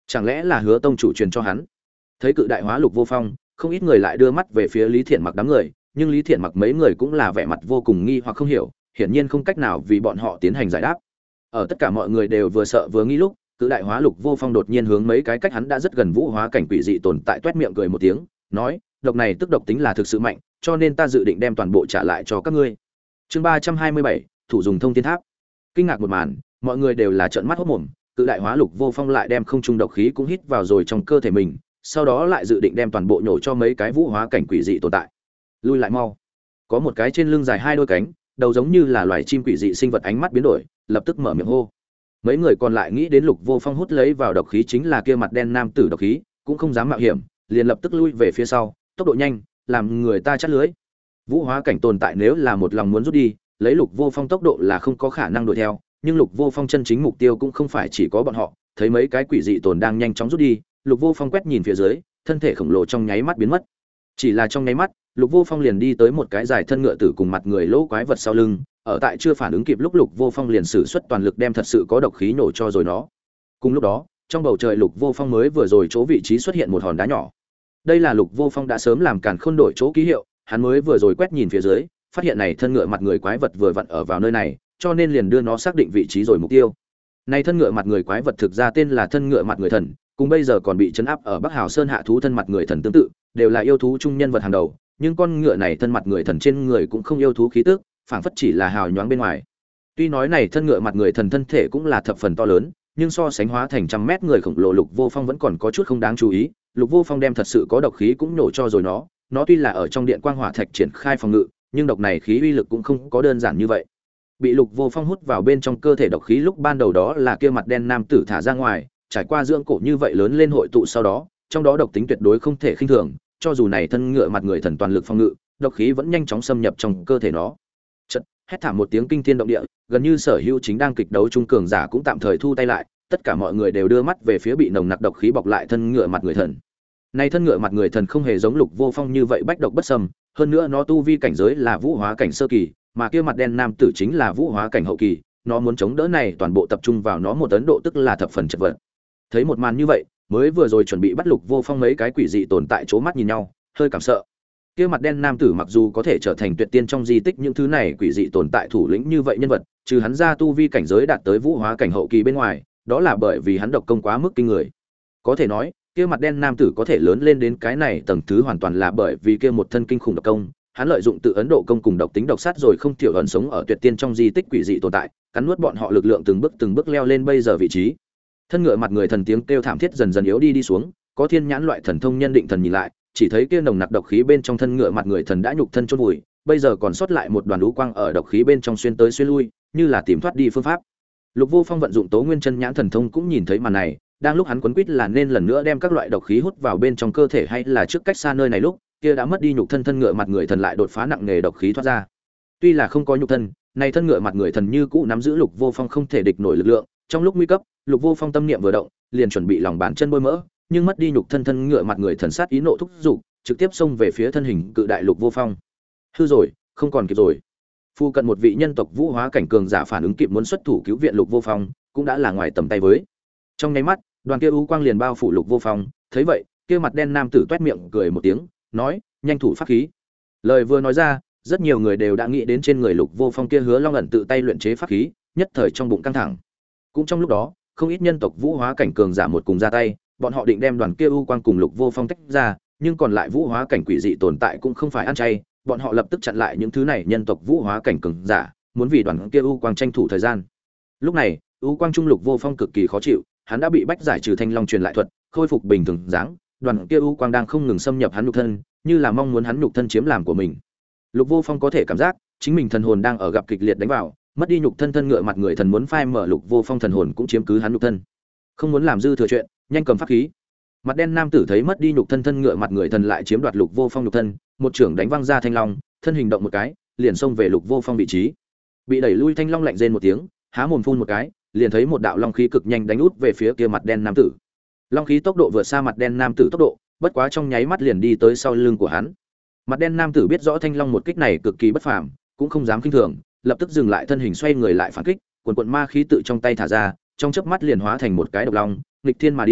Chẳng lẽ là Hứa tông chủ truyền cho hắn? Thấy cự đại hóa Lục Vô Phong, không ít người lại đưa mắt về phía Lý Thiện Mặc đám người, nhưng Lý Thiện Mặc mấy người cũng là vẻ mặt vô cùng nghi hoặc không hiểu, hiển nhiên không cách nào vì bọn họ tiến hành giải đáp. Ở tất cả mọi người đều vừa sợ vừa nghi lúc, cự đại hóa Lục Vô Phong đột nhiên hướng mấy cái cách hắn đã rất gần vũ hóa cảnh quỷ dị tồn tại toét miệng cười một tiếng, nói: "Độc này tức độc tính là thực sự mạnh, cho nên ta dự định đem toàn bộ trả lại cho các ngươi." Chương 327, thủ dùng thông thiên tháp. Kinh ngạc một màn, mọi người đều là trợn mắt hốt mồm, cự đại hóa Lục Vô Phong lại đem không trung độc khí cũng hít vào rồi trong cơ thể mình, sau đó lại dự định đem toàn bộ nhổ cho mấy cái vũ hóa cảnh quỷ dị tồn tại. Lui lại mau. Có một cái trên lưng dài hai đôi cánh, đầu giống như là loài chim quỷ dị sinh vật ánh mắt biến đổi, lập tức mở miệng hô. Mấy người còn lại nghĩ đến Lục Vô Phong hút lấy vào độc khí chính là kia mặt đen nam tử độc khí, cũng không dám mạo hiểm, liền lập tức lui về phía sau, tốc độ nhanh, làm người ta chát lưới. Vũ hóa cảnh tồn tại nếu là một lòng muốn rút đi, lấy Lục Vô Phong tốc độ là không có khả năng đuổi theo, nhưng Lục Vô Phong chân chính mục tiêu cũng không phải chỉ có bọn họ, thấy mấy cái quỷ dị tồn đang nhanh chóng rút đi, Lục Vô Phong quét nhìn phía dưới, thân thể khổng lồ trong nháy mắt biến mất. Chỉ là trong nháy mắt, Lục Vô Phong liền đi tới một cái dài thân ngựa tử cùng mặt người lỗ quái vật sau lưng, ở tại chưa phản ứng kịp lúc Lục Vô Phong liền sử xuất toàn lực đem thật sự có độc khí nổ cho rồi nó. Cùng lúc đó, trong bầu trời Lục Vô Phong mới vừa rồi chỗ vị trí xuất hiện một hòn đá nhỏ. Đây là Lục Vô Phong đã sớm làm càn khôn đổi chỗ ký hiệu, hắn mới vừa rồi quét nhìn phía dưới, phát hiện này thân ngựa mặt người quái vật vừa vặn ở vào nơi này, cho nên liền đưa nó xác định vị trí rồi mục tiêu. Này thân ngựa mặt người quái vật thực ra tên là thân ngựa mặt người thần, cùng bây giờ còn bị trấn áp ở Bắc Hào Sơn hạ thú thân mặt người thần tương tự, đều là yêu thú trung nhân vật hàng đầu, nhưng con ngựa này thân mặt người thần trên người cũng không yêu thú khí tức, phảng phất chỉ là hào nhoáng bên ngoài. Tuy nói này thân ngựa mặt người thần thân thể cũng là thập phần to lớn, nhưng so sánh hóa thành trăm mét người khổng lồ Lục Vô Phong vẫn còn có chút không đáng chú ý. Lục Vô Phong đem thật sự có độc khí cũng nổ cho rồi nó tuy là ở trong điện quang hỏa thạch triển khai phòng ngự, nhưng độc này khí uy lực cũng không có đơn giản như vậy. Bị Lục Vô Phong hút vào bên trong cơ thể độc khí lúc ban đầu đó là kia mặt đen nam tử thả ra ngoài, trải qua dưỡng cổ như vậy lớn lên hội tụ sau đó, trong đó độc tính tuyệt đối không thể khinh thường, cho dù này thân ngựa mặt người thần toàn lực phòng ngự, độc khí vẫn nhanh chóng xâm nhập trong cơ thể nó. Chợt, hét thảm một tiếng kinh thiên động địa, gần như sở hữu chính đang kịch đấu trung cường giả cũng tạm thời thu tay lại, tất cả mọi người đều đưa mắt về phía bị nồng nặc độc khí bọc lại thân ngựa mặt người thần. Này thân ngựa mặt người thần không hề giống Lục Vô Phong như vậy bách độc bất xâm, hơn nữa nó tu vi cảnh giới là vũ hóa cảnh sơ kỳ, mà kia mặt đen nam tử chính là vũ hóa cảnh hậu kỳ, nó muốn chống đỡ này toàn bộ tập trung vào nó một ấn độ tức là thập phần chật vật. Thấy một màn như vậy, mới vừa rồi chuẩn bị bắt Lục Vô Phong mấy cái quỷ dị tồn tại chố mắt nhìn nhau, hơi cảm sợ. Kia mặt đen nam tử mặc dù có thể trở thành tuyệt tiên trong di tích những thứ này quỷ dị tồn tại thủ lĩnh như vậy nhân vật, trừ hắn ra tu vi cảnh giới đạt tới vũ hóa cảnh hậu kỳ bên ngoài, đó là bởi vì hắn độc công quá mức kinh người. Có thể nói, kia mặt đen nam tử có thể lớn lên đến cái này tầng thứ hoàn toàn là bởi vì kia một thân kinh khủng độc công, hắn lợi dụng tự ấn độ công cùng độc tính độc sát rồi không tiểu ẩn sống ở tuyệt tiên trong di tích quỷ dị tồn tại, cắn nuốt bọn họ lực lượng từng bước leo lên bây giờ vị trí. Thân ngựa mặt người thần tiếng kêu thảm thiết dần dần yếu đi xuống, có thiên nhãn loại thần thông nhân định thần nhìn lại, chỉ thấy kia nồng nặc độc khí bên trong thân ngựa mặt người thần đã nhục thân chôn vùi, bây giờ còn sót lại một đoàn đú quang ở độc khí bên trong xuyên tới xuyên lui, như là tìm thoát đi phương pháp. Lục Vô Phong vận dụng Tố Nguyên Chân Nhãn thần thông cũng nhìn thấy màn này, đang lúc hắn quấn quýt là nên lần nữa đem các loại độc khí hút vào bên trong cơ thể hay là trước cách xa nơi này lúc, kia đã mất đi nhục thân thân ngựa mặt người thần lại đột phá nặng nề độc khí thoát ra. Tuy là không có nhục thân, này thân ngựa mặt người thần như cũ nắm giữ Lục Vô Phong không thể địch nổi lực lượng, trong lúc nguy cấp, Lục Vô Phong tâm niệm vừa động, liền chuẩn bị lòng bàn chân bôi mỡ, nhưng mất đi nhục thân thân ngựa mặt người thần sát ý nộ thúc dục, trực tiếp xông về phía thân hình cự đại Lục Vô Phong. Hư rồi, không còn kịp rồi. Phu cận một vị nhân tộc vũ hóa cảnh cường giả phản ứng kịp muốn xuất thủ cứu viện Lục Vô Phong, cũng đã là ngoài tầm tay với. Trong nháy mắt, đoàn kia u quang liền bao phủ Lục Vô Phong, thấy vậy, kia mặt đen nam tử toét miệng cười một tiếng, nói: "Nhanh thủ pháp khí." Lời vừa nói ra, rất nhiều người đều đã nghĩ đến trên người Lục Vô Phong kia Hứa Long ẩn tự tay luyện chế pháp khí, nhất thời trong bụng căng thẳng. Cũng trong lúc đó, không ít nhân tộc vũ hóa cảnh cường giả một cùng ra tay, bọn họ định đem đoàn kia u quang cùng Lục Vô Phong tách ra, nhưng còn lại vũ hóa cảnh quỷ dị tồn tại cũng không phải ăn chay, bọn họ lập tức chặn lại những thứ này nhân tộc vũ hóa cảnh cường giả, muốn vì đoàn kia u quang tranh thủ thời gian. Lúc này, u quang trung Lục Vô Phong cực kỳ khó chịu, hắn đã bị bách giải trừ Thanh Long truyền lại thuật, khôi phục bình thường dáng, đoàn kia u quang đang không ngừng xâm nhập hắn nhục thân, như là mong muốn hắn nhục thân chiếm làm của mình. Lục Vô Phong có thể cảm giác, chính mình thần hồn đang ở gặp kịch liệt đánh vào, mất đi nhục thân thân ngựa mặt người thần muốn phai mở Lục Vô Phong thần hồn cũng chiếm cứ hắn nhục thân. Không muốn làm dư thừa chuyện, nhanh cầm pháp khí. Mặt đen nam tử thấy mất đi nhục thân thân ngựa mặt người thần lại chiếm đoạt Lục Vô Phong nhục thân, một trưởng đánh văng ra Thanh Long, thân hình động một cái, liền xông về Lục Vô Phong vị trí. Bị đẩy lui Thanh Long lạnh rên một tiếng, há mồm phun một cái, liền thấy một đạo long khí cực nhanh đánh út về phía kia mặt đen nam tử. Long khí tốc độ vượt xa mặt đen nam tử tốc độ, bất quá trong nháy mắt liền đi tới sau lưng của hắn. Mặt đen nam tử biết rõ Thanh Long một kích này cực kỳ bất phàm, cũng không dám khinh thường, lập tức dừng lại thân hình xoay người lại phản kích, quần quần ma khí tự trong tay thả ra, trong chớp mắt liền hóa thành một cái độc long, nghịch thiên mà đi,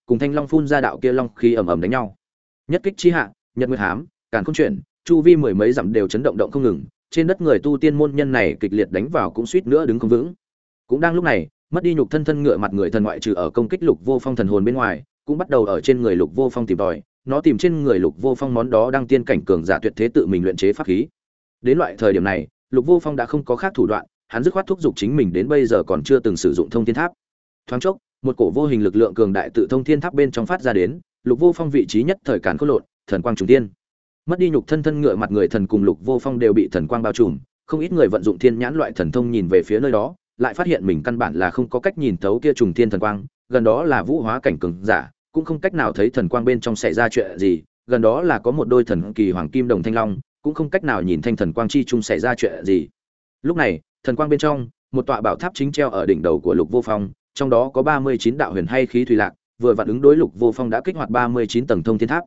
cùng Thanh Long phun ra đạo kia long khí ầm ầm đánh nhau. Nhất kích chi hạ, Nhật Nguyệt Hám, Càn Khôn Chuyển, chu vi mười mấy dặm đều chấn động động không ngừng, trên đất người tu tiên môn nhân này kịch liệt đánh vào cũng suýt nữa đứng không vững. Cũng đang lúc này, mất đi nhục thân thân ngựa mặt người thần ngoại trừ ở công kích Lục Vô Phong thần hồn bên ngoài, cũng bắt đầu ở trên người Lục Vô Phong tìm tòi, nó tìm trên người Lục Vô Phong món đó đang tiên cảnh cường giả tuyệt thế tự mình luyện chế pháp khí. Đến loại thời điểm này, Lục Vô Phong đã không có khác thủ đoạn, hắn dứt khoát thúc giục chính mình đến bây giờ còn chưa từng sử dụng Thông Thiên Tháp. Thoáng chốc, một cổ vô hình lực lượng cường đại tự Thông Thiên Tháp bên trong phát ra đến, Lục Vô Phong vị trí nhất thời càn khôn lộn, thần quang trùng tiên. Mất đi nhục thân thân ngựa mặt người thần cùng Lục Vô Phong đều bị thần quang bao trùm, không ít người vận dụng thiên nhãn loại thần thông nhìn về phía nơi đó, lại phát hiện mình căn bản là không có cách nhìn thấu kia trùng thiên thần quang, gần đó là vũ hóa cảnh cường giả, cũng không cách nào thấy thần quang bên trong xảy ra chuyện gì, gần đó là có một đôi thần kỳ hoàng kim đồng thanh long, cũng không cách nào nhìn thanh thần quang chi chung xảy ra chuyện gì. Lúc này, thần quang bên trong, một tọa bảo tháp chính treo ở đỉnh đầu của Lục Vô Phong, trong đó có 39 đạo huyền hay khí thủy lạc, vừa vặn ứng đối Lục Vô Phong đã kích hoạt 39 tầng thông thiên tháp.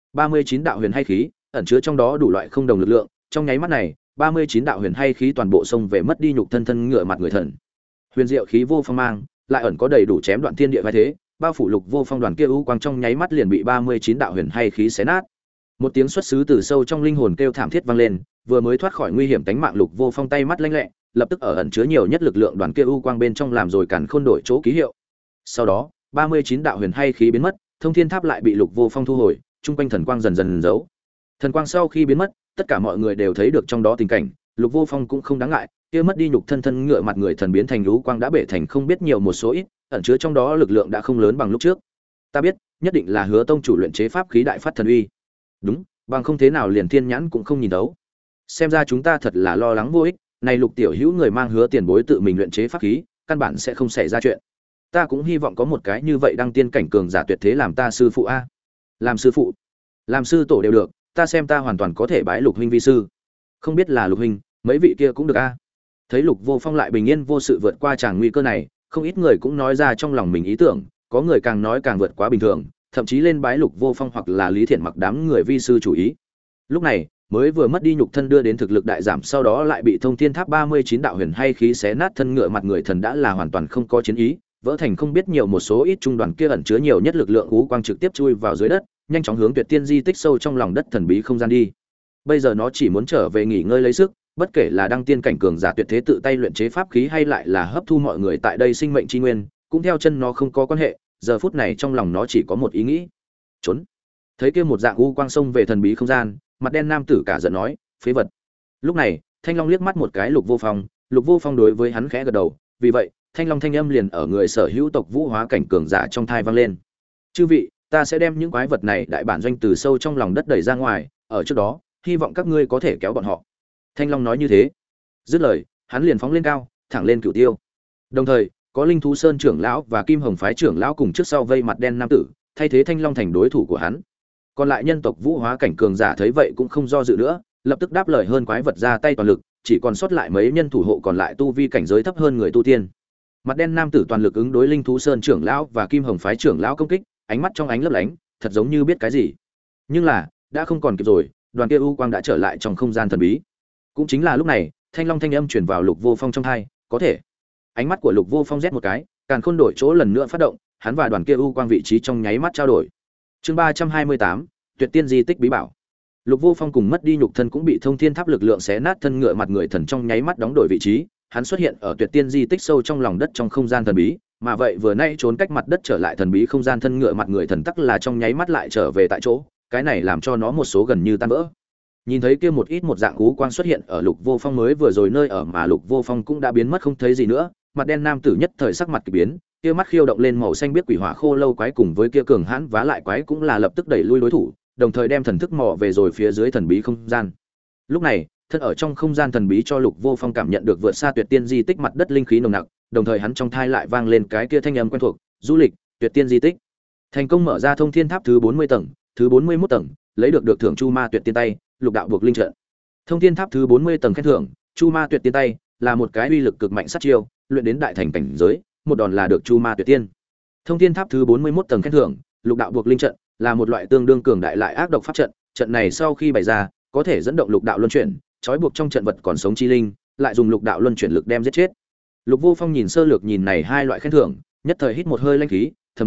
39 đạo huyền hay khí, ẩn chứa trong đó đủ loại không đồng lực lượng, trong nháy mắt này, 39 đạo huyền hay khí toàn bộ xông về mất đi nhục thân thân ngựa mặt người thần. Huyền diệu khí vô phong mang, lại ẩn có đầy đủ chém đoạn thiên địa vai thế, bao phủ Lục Vô Phong đoàn kia u quang trong nháy mắt liền bị 39 đạo huyền hay khí xé nát. Một tiếng xuất xứ từ sâu trong linh hồn kêu thảm thiết vang lên, vừa mới thoát khỏi nguy hiểm tánh mạng Lục Vô Phong tay mắt lanh lẹ, lập tức ở ẩn chứa nhiều nhất lực lượng đoàn kia u quang bên trong làm rồi càn khôn đổi chỗ ký hiệu. Sau đó, 39 đạo huyền hay khí biến mất, thông thiên tháp lại bị Lục Vô Phong thu hồi, trung quanh thần quang dần dần giấu. Thần quang sau khi biến mất, tất cả mọi người đều thấy được trong đó tình cảnh, Lục Vô Phong cũng không đáng ngại, kia mất đi nhục thân thân ngựa mặt người thần biến thành lũ quang đã bể thành không biết nhiều một số ít, ẩn chứa trong đó lực lượng đã không lớn bằng lúc trước. Ta biết, nhất định là Hứa tông chủ luyện chế pháp khí đại phát thần uy. Đúng, bằng không thế nào liền thiên nhãn cũng không nhìn thấu. Xem ra chúng ta thật là lo lắng vô ích, này Lục tiểu hữu người mang Hứa tiền bối tự mình luyện chế pháp khí, căn bản sẽ không xảy ra chuyện. Ta cũng hy vọng có một cái như vậy đăng tiên cảnh cường giả tuyệt thế làm ta sư phụ a. Làm sư phụ, làm sư tổ đều được, ta xem ta hoàn toàn có thể bái Lục huynh vi sư. Không biết là Lục huynh, mấy vị kia cũng được a. Thấy Lục Vô Phong lại bình yên vô sự vượt qua tràng nguy cơ này, không ít người cũng nói ra trong lòng mình ý tưởng, có người càng nói càng vượt quá bình thường, thậm chí lên bái Lục Vô Phong hoặc là Lý Thiện Mặc đám người vi sư chủ ý. Lúc này, mới vừa mất đi nhục thân đưa đến thực lực đại giảm, sau đó lại bị Thông Thiên Tháp 39 đạo huyền hay khí xé nát thân ngựa mặt người thần đã là hoàn toàn không có chiến ý, vỡ thành không biết nhiều một số ít trung đoàn kia ẩn chứa nhiều nhất lực lượng u quang trực tiếp chui vào dưới đất, nhanh chóng hướng Tuyệt Tiên di tích sâu trong lòng đất thần bí không gian đi. Bây giờ nó chỉ muốn trở về nghỉ ngơi lấy sức, bất kể là đăng tiên cảnh cường giả tuyệt thế tự tay luyện chế pháp khí hay lại là hấp thu mọi người tại đây sinh mệnh chi nguyên, cũng theo chân nó không có quan hệ, giờ phút này trong lòng nó chỉ có một ý nghĩ: trốn. Thấy kia một dạng u quang xông về thần bí không gian, mặt đen nam tử cả giận nói: phế vật. Lúc này, Thanh Long liếc mắt một cái Lục Vô Phong đối với hắn khẽ gật đầu, vì vậy, Thanh Long thanh âm liền ở người sở hữu tộc vũ hóa cảnh cường giả trong thai vang lên: chư vị, ta sẽ đem những quái vật này đại bản doanh từ sâu trong lòng đất đẩy ra ngoài, ở trước đó, hy vọng các ngươi có thể kéo bọn họ. Thanh Long nói như thế, dứt lời, hắn liền phóng lên cao, thẳng lên Cửu Tiêu. Đồng thời, có Linh Thú Sơn trưởng lão và Kim Hồng phái trưởng lão cùng trước sau vây mặt đen nam tử, thay thế Thanh Long thành đối thủ của hắn. Còn lại nhân tộc vũ hóa cảnh cường giả thấy vậy cũng không do dự nữa, lập tức đáp lời hơn quái vật ra tay toàn lực, chỉ còn sót lại mấy nhân thủ hộ còn lại tu vi cảnh giới thấp hơn người tu tiên. Mặt đen nam tử toàn lực ứng đối Linh Thú Sơn trưởng lão và Kim Hồng phái trưởng lão công kích, ánh mắt trong ánh lấp lánh, thật giống như biết cái gì. Nhưng là, đã không còn kịp rồi, đoàn kia u quang đã trở lại trong không gian thần bí. Cũng chính là lúc này, Thanh Long thanh âm truyền vào Lục Vô Phong trong tai, có thể. Ánh mắt của Lục Vô Phong rét một cái, càn khôn đổi chỗ lần nữa phát động, hắn và đoàn kia u quang vị trí trong nháy mắt trao đổi. Chương 328, Tuyệt Tiên di tích bí bảo. Lục Vô Phong cùng mất đi nhục thân cũng bị Thông Thiên Tháp lực lượng xé nát thân ngựa mặt người thần trong nháy mắt đóng đổi vị trí, hắn xuất hiện ở Tuyệt Tiên di tích sâu trong lòng đất trong không gian thần bí, mà vậy vừa nãy trốn cách mặt đất trở lại thần bí không gian thân ngựa mặt người thần tắc là trong nháy mắt lại trở về tại chỗ, cái này làm cho nó một số gần như tan vỡ. Nhìn thấy kia một ít một dạng cú quang xuất hiện ở Lục Vô Phong mới vừa rồi nơi ở mà Lục Vô Phong cũng đã biến mất không thấy gì nữa, mặt đen nam tử nhất thời sắc mặt kỳ biến, kia mắt khiêu động lên màu xanh biết quỷ hỏa khô lâu quái cùng với kia cường hãn vá lại quái cũng là lập tức đẩy lui đối thủ, đồng thời đem thần thức mò về rồi phía dưới thần bí không gian. Lúc này, thân ở trong không gian thần bí cho Lục Vô Phong cảm nhận được vượt xa Tuyệt Tiên di tích mặt đất linh khí nồng nặc, đồng thời hắn trong thai lại vang lên cái kia thanh âm quen thuộc, du lịch, Tuyệt Tiên di tích. Thành công mở ra Thông Thiên Tháp thứ 40 tầng, thứ 41 tầng, lấy được thưởng Chu Ma Tuyệt Tiên tay, Lục đạo buộc linh trận. Thông Thiên Tháp thứ 40 tầng khen thưởng, Chu Ma Tuyệt Tiên tay, là một cái uy lực cực mạnh sát chiêu, luyện đến đại thành cảnh giới, một đòn là được Chu Ma Tuyệt Tiên. Thông Thiên Tháp thứ 41 tầng khen thưởng, Lục đạo buộc linh trận, là một loại tương đương cường đại lại ác độc pháp trận, trận này sau khi bày ra, có thể dẫn động lục đạo luân chuyển, trói buộc trong trận vật còn sống chi linh, lại dùng lục đạo luân chuyển lực đem giết chết. Lục Vô Phong nhìn sơ lược nhìn này hai loại khen thưởng, nhất thời hít một hơi linh khí, thầm nghĩ,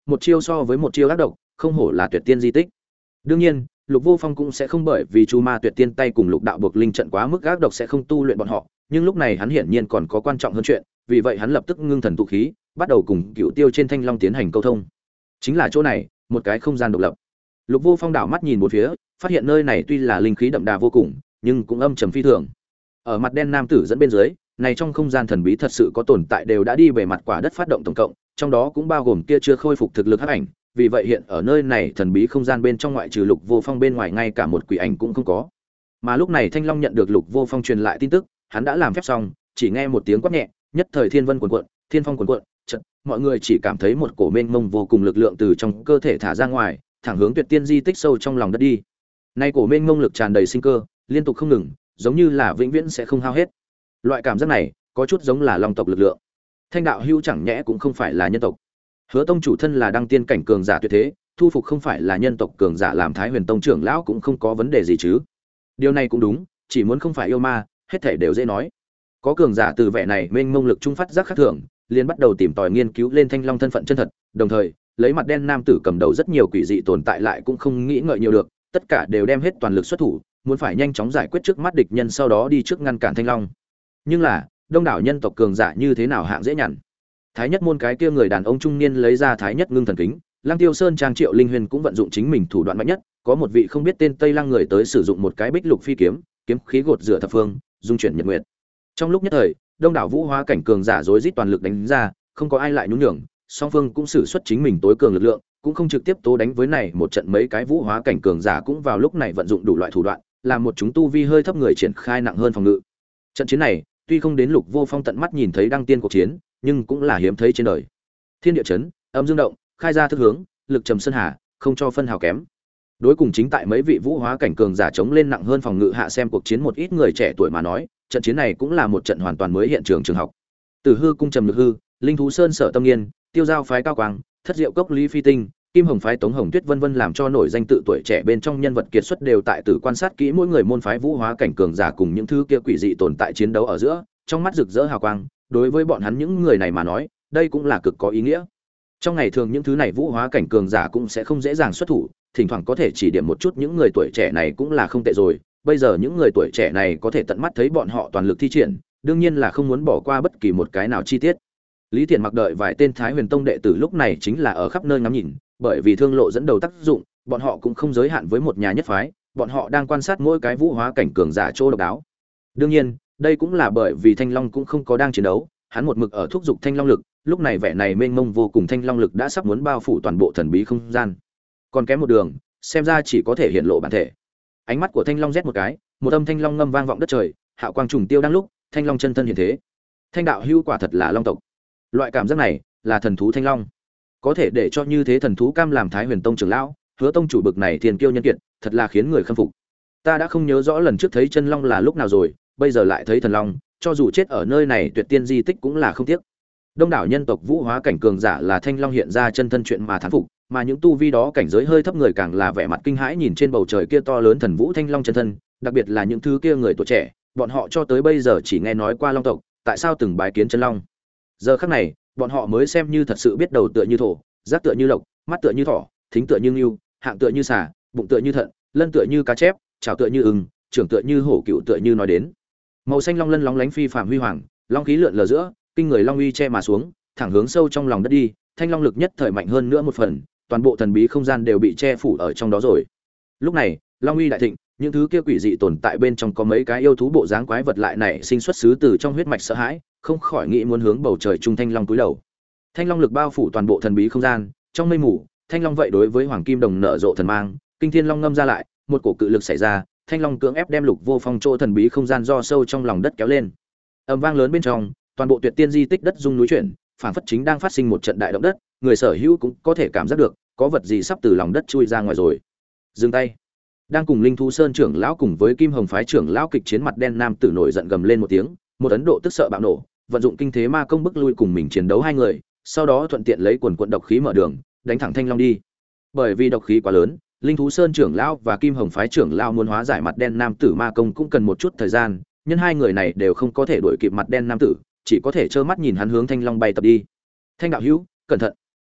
một chiêu so với một chiêu ác độc, không hổ là tuyệt tiên di tích. Đương nhiên, Lục Vô Phong cũng sẽ không bởi vì Chu Ma Tuyệt Tiên tay cùng Lục Đạo Buộc Linh trận quá mức ác độc sẽ không tu luyện bọn họ, nhưng lúc này hắn hiển nhiên còn có quan trọng hơn chuyện, vì vậy hắn lập tức ngưng thần tụ khí, bắt đầu cùng Cựu Tiêu trên Thanh Long tiến hành câu thông. Chính là chỗ này, một cái không gian độc lập. Lục Vô Phong đảo mắt nhìn bốn phía, phát hiện nơi này tuy là linh khí đậm đà vô cùng, nhưng cũng âm trầm phi thường. Ở mặt đen nam tử dẫn bên dưới, này trong không gian thần bí thật sự có tồn tại đều đã đi về mặt quả đất phát động tổng cộng, trong đó cũng bao gồm kia chưa khôi phục thực lực hắc ảnh, vì vậy hiện ở nơi này thần bí không gian bên trong ngoại trừ Lục Vô Phong bên ngoài ngay cả một quỷ ảnh cũng không có. Mà lúc này Thanh Long nhận được Lục Vô Phong truyền lại tin tức, hắn đã làm phép xong, chỉ nghe một tiếng quát nhẹ, nhất thời thiên vân cuồn cuộn, thiên phong cuồn cuộn, chợt mọi người chỉ cảm thấy một cổ mênh mông vô cùng lực lượng từ trong cơ thể thả ra ngoài, thẳng hướng tuyệt tiên di tích sâu trong lòng đất đi. Nay cổ mênh mông lực tràn đầy sinh cơ, liên tục không ngừng, giống như là vĩnh viễn sẽ không hao hết. Loại cảm giác này, có chút giống là long tộc lực lượng. Thanh đạo hưu chẳng nhẽ cũng không phải là nhân tộc. Hứa tông chủ thân là đăng tiên cảnh cường giả tuyệt thế, thu phục không phải là nhân tộc cường giả làm Thái Huyền tông trưởng lão cũng không có vấn đề gì chứ. Điều này cũng đúng, chỉ muốn không phải yêu ma, hết thảy đều dễ nói. Có cường giả từ vẻ này mênh mông lực trung phát giác khác thường, liền bắt đầu tìm tòi nghiên cứu lên Thanh Long thân phận chân thật, đồng thời, lấy mặt đen nam tử cầm đầu rất nhiều quỷ dị tồn tại lại cũng không nghĩ ngợi nhiều được, tất cả đều đem hết toàn lực xuất thủ, muốn phải nhanh chóng giải quyết trước mắt địch nhân sau đó đi trước ngăn cản Thanh Long. Nhưng là, đông đảo nhân tộc cường giả như thế nào hạng dễ nhằn. Thái nhất môn cái kia người đàn ông trung niên lấy ra Thái nhất ngưng thần kính, Lăng Tiêu Sơn trang Triệu Linh Huyền cũng vận dụng chính mình thủ đoạn mạnh nhất, có một vị không biết tên Tây Lăng người tới sử dụng một cái bích lục phi kiếm, kiếm khí gột rửa thập phương, dung chuyển nhật nguyệt. Trong lúc nhất thời, đông đảo vũ hóa cảnh cường giả rối rít toàn lực đánh ra, không có ai lại nhún nhường, song phương cũng sử xuất chính mình tối cường lực lượng, cũng không trực tiếp tố đánh với này một trận, mấy cái vũ hóa cảnh cường giả cũng vào lúc này vận dụng đủ loại thủ đoạn, làm một chúng tu vi hơi thấp người triển khai nặng hơn phòng ngự. Trận chiến này, tuy không đến Lục Vô Phong tận mắt nhìn thấy đăng tiên cuộc chiến, nhưng cũng là hiếm thấy trên đời. Thiên địa chấn, âm dương động, khai ra thức hướng, lực trầm sơn hà, không cho phân hào kém. Đối cùng chính tại mấy vị vũ hóa cảnh cường giả chống lên nặng hơn phòng ngự hạ xem cuộc chiến một ít người trẻ tuổi mà nói, trận chiến này cũng là một trận hoàn toàn mới hiện trường trường học. Từ hư cung trầm lực hư, linh thú sơn sở tâm nghiên, tiêu giao phái cao quang, thất diệu cốc lý phi tinh, kim hồng phái tống hồng tuyết vân vân làm cho nổi danh tự tuổi trẻ bên trong nhân vật kiệt xuất đều tại tử quan sát kỹ mỗi người môn phái vũ hóa cảnh cường giả cùng những thứ kia quỷ dị tồn tại chiến đấu ở giữa, trong mắt rực rỡ hào quang, đối với bọn hắn những người này mà nói, đây cũng là cực có ý nghĩa. Trong ngày thường những thứ này vũ hóa cảnh cường giả cũng sẽ không dễ dàng xuất thủ, thỉnh thoảng có thể chỉ điểm một chút những người tuổi trẻ này cũng là không tệ rồi. Bây giờ những người tuổi trẻ này có thể tận mắt thấy bọn họ toàn lực thi triển, đương nhiên là không muốn bỏ qua bất kỳ một cái nào chi tiết. Lý Thiện mặc đợi vài tên Thái Huyền tông đệ tử lúc này chính là ở khắp nơi ngắm nhìn, bởi vì thương lộ dẫn đầu tác dụng, bọn họ cũng không giới hạn với một nhà nhất phái, bọn họ đang quan sát mỗi cái vũ hóa cảnh cường giả chỗ độc đáo. Đương nhiên, đây cũng là bởi vì Thanh Long cũng không có đang chiến đấu, hắn một mực ở thúc giục Thanh Long lực, lúc này vẻ này mênh mông vô cùng Thanh Long lực đã sắp muốn bao phủ toàn bộ thần bí không gian. Còn kém một đường, xem ra chỉ có thể hiện lộ bản thể. Ánh mắt của Thanh Long rét một cái, một âm thanh long ngâm vang vọng đất trời, hạo quang trùng tiêu đang lúc, Thanh Long chân thân hiện thế. Thanh đạo hưu quả thật là long tộc. Loại cảm giác này, là thần thú Thanh Long. Có thể để cho như thế thần thú cam làm Thái Huyền tông trưởng lão, Hứa tông chủ bực này thiên kiêu nhân kiệt, thật là khiến người khâm phục. Ta đã không nhớ rõ lần trước thấy chân long là lúc nào rồi, bây giờ lại thấy thần long, cho dù chết ở nơi này tuyệt tiên di tích cũng là không tiếc. Đông đảo nhân tộc vũ hóa cảnh cường giả là Thanh Long hiện ra chân thân chuyện mà thán phục, mà những tu vi đó cảnh giới hơi thấp người càng là vẻ mặt kinh hãi nhìn trên bầu trời kia to lớn thần vũ Thanh Long chân thân, đặc biệt là những thứ kia người tuổi trẻ, bọn họ cho tới bây giờ chỉ nghe nói qua long tộc, tại sao từng bái kiến chân long. Giờ khắc này, bọn họ mới xem như thật sự biết đầu tựa như thổ, giác tựa như lộc, mắt tựa như thỏ, thính tựa như ngưu, hạng tựa như xà, bụng tựa như thận, lân tựa như cá chép, chảo tựa như ưng, trưởng tựa như hổ, cựu tựa như nói đến. Màu xanh long lân lóng lánh phi phàm huy hoàng, long khí lượn lờ giữa, kinh người long uy che mà xuống, thẳng hướng sâu trong lòng đất đi, Thanh Long lực nhất thời mạnh hơn nữa một phần, toàn bộ thần bí không gian đều bị che phủ ở trong đó rồi. Lúc này, long uy đại thịnh, những thứ kia quỷ dị tồn tại bên trong có mấy cái yêu thú bộ dáng quái vật lại này sinh xuất xứ từ trong huyết mạch sợ hãi, không khỏi nghĩ muốn hướng bầu trời trung Thanh Long cúi đầu. Thanh Long lực bao phủ toàn bộ thần bí không gian, trong mây mù, Thanh Long vậy đối với Hoàng Kim Đồng nở rộ thần mang, kinh thiên long ngâm ra lại, một cổ cự lực xảy ra, Thanh Long cưỡng ép đem Lục Vô Phong chỗ thần bí không gian do sâu trong lòng đất kéo lên. Âm vang lớn bên trong, toàn bộ tuyệt tiên di tích đất rung núi chuyển, phảng phất chính đang phát sinh một trận đại động đất, người sở hữu cũng có thể cảm giác được, có vật gì sắp từ lòng đất chui ra ngoài rồi. Dừng tay. Đang cùng Linh Thú Sơn trưởng lão cùng với Kim Hồng phái trưởng lão kịch chiến mặt đen nam tử nổi giận gầm lên một tiếng, một ấn độ tức sợ bạo nổ, vận dụng kinh thế ma công bức lui cùng mình chiến đấu hai người, sau đó thuận tiện lấy quần quần độc khí mở đường, đánh thẳng Thanh Long đi. Bởi vì độc khí quá lớn, Linh Thú Sơn trưởng lão và Kim Hồng phái trưởng lão muốn hóa giải mặt đen nam tử ma công cũng cần một chút thời gian, nhân hai người này đều không có thể đuổi kịp mặt đen nam tử, chỉ có thể trơ mắt nhìn hắn hướng Thanh Long bay tập đi. Thanh đạo hữu, cẩn thận.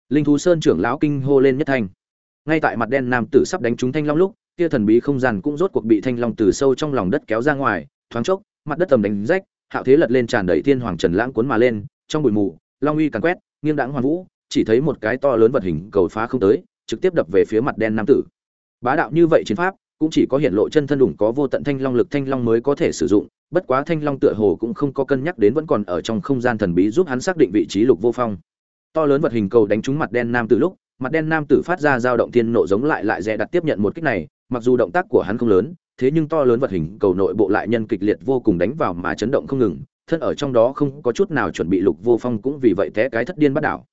Linh thú sơn trưởng lão kinh hô lên nhất thanh. Ngay tại mặt đen nam tử sắp đánh trúng thanh long lúc, kia thần bí không gian cũng rốt cuộc bị thanh long từ sâu trong lòng đất kéo ra ngoài, thoáng chốc, mặt đất tầm đánh rách, hạo thế lật lên tràn đầy thiên hoàng trần lãng cuốn mà lên, trong bụi mù, long uy càn quét, nghiêng đãng hoàn vũ, chỉ thấy một cái to lớn vật hình cầu phá không tới, trực tiếp đập về phía mặt đen nam tử. Bá đạo như vậy chiến pháp, cũng chỉ có hiện lộ chân thân đủng có vô tận thanh long lực thanh long mới có thể sử dụng, bất quá thanh long tựa hồ cũng không có cân nhắc đến vẫn còn ở trong không gian thần bí giúp hắn xác định vị trí Lục Vô Phong. To lớn vật hình cầu đánh trúng mặt đen nam tử lúc, mặt đen nam tử phát ra dao động thiên nộ giống lại dè đặt tiếp nhận một kích này, mặc dù động tác của hắn không lớn, thế nhưng to lớn vật hình cầu nội bộ lại nhân kịch liệt vô cùng đánh vào mà chấn động không ngừng, thân ở trong đó không có chút nào chuẩn bị Lục Vô Phong cũng vì vậy té cái thất điên bắt đảo.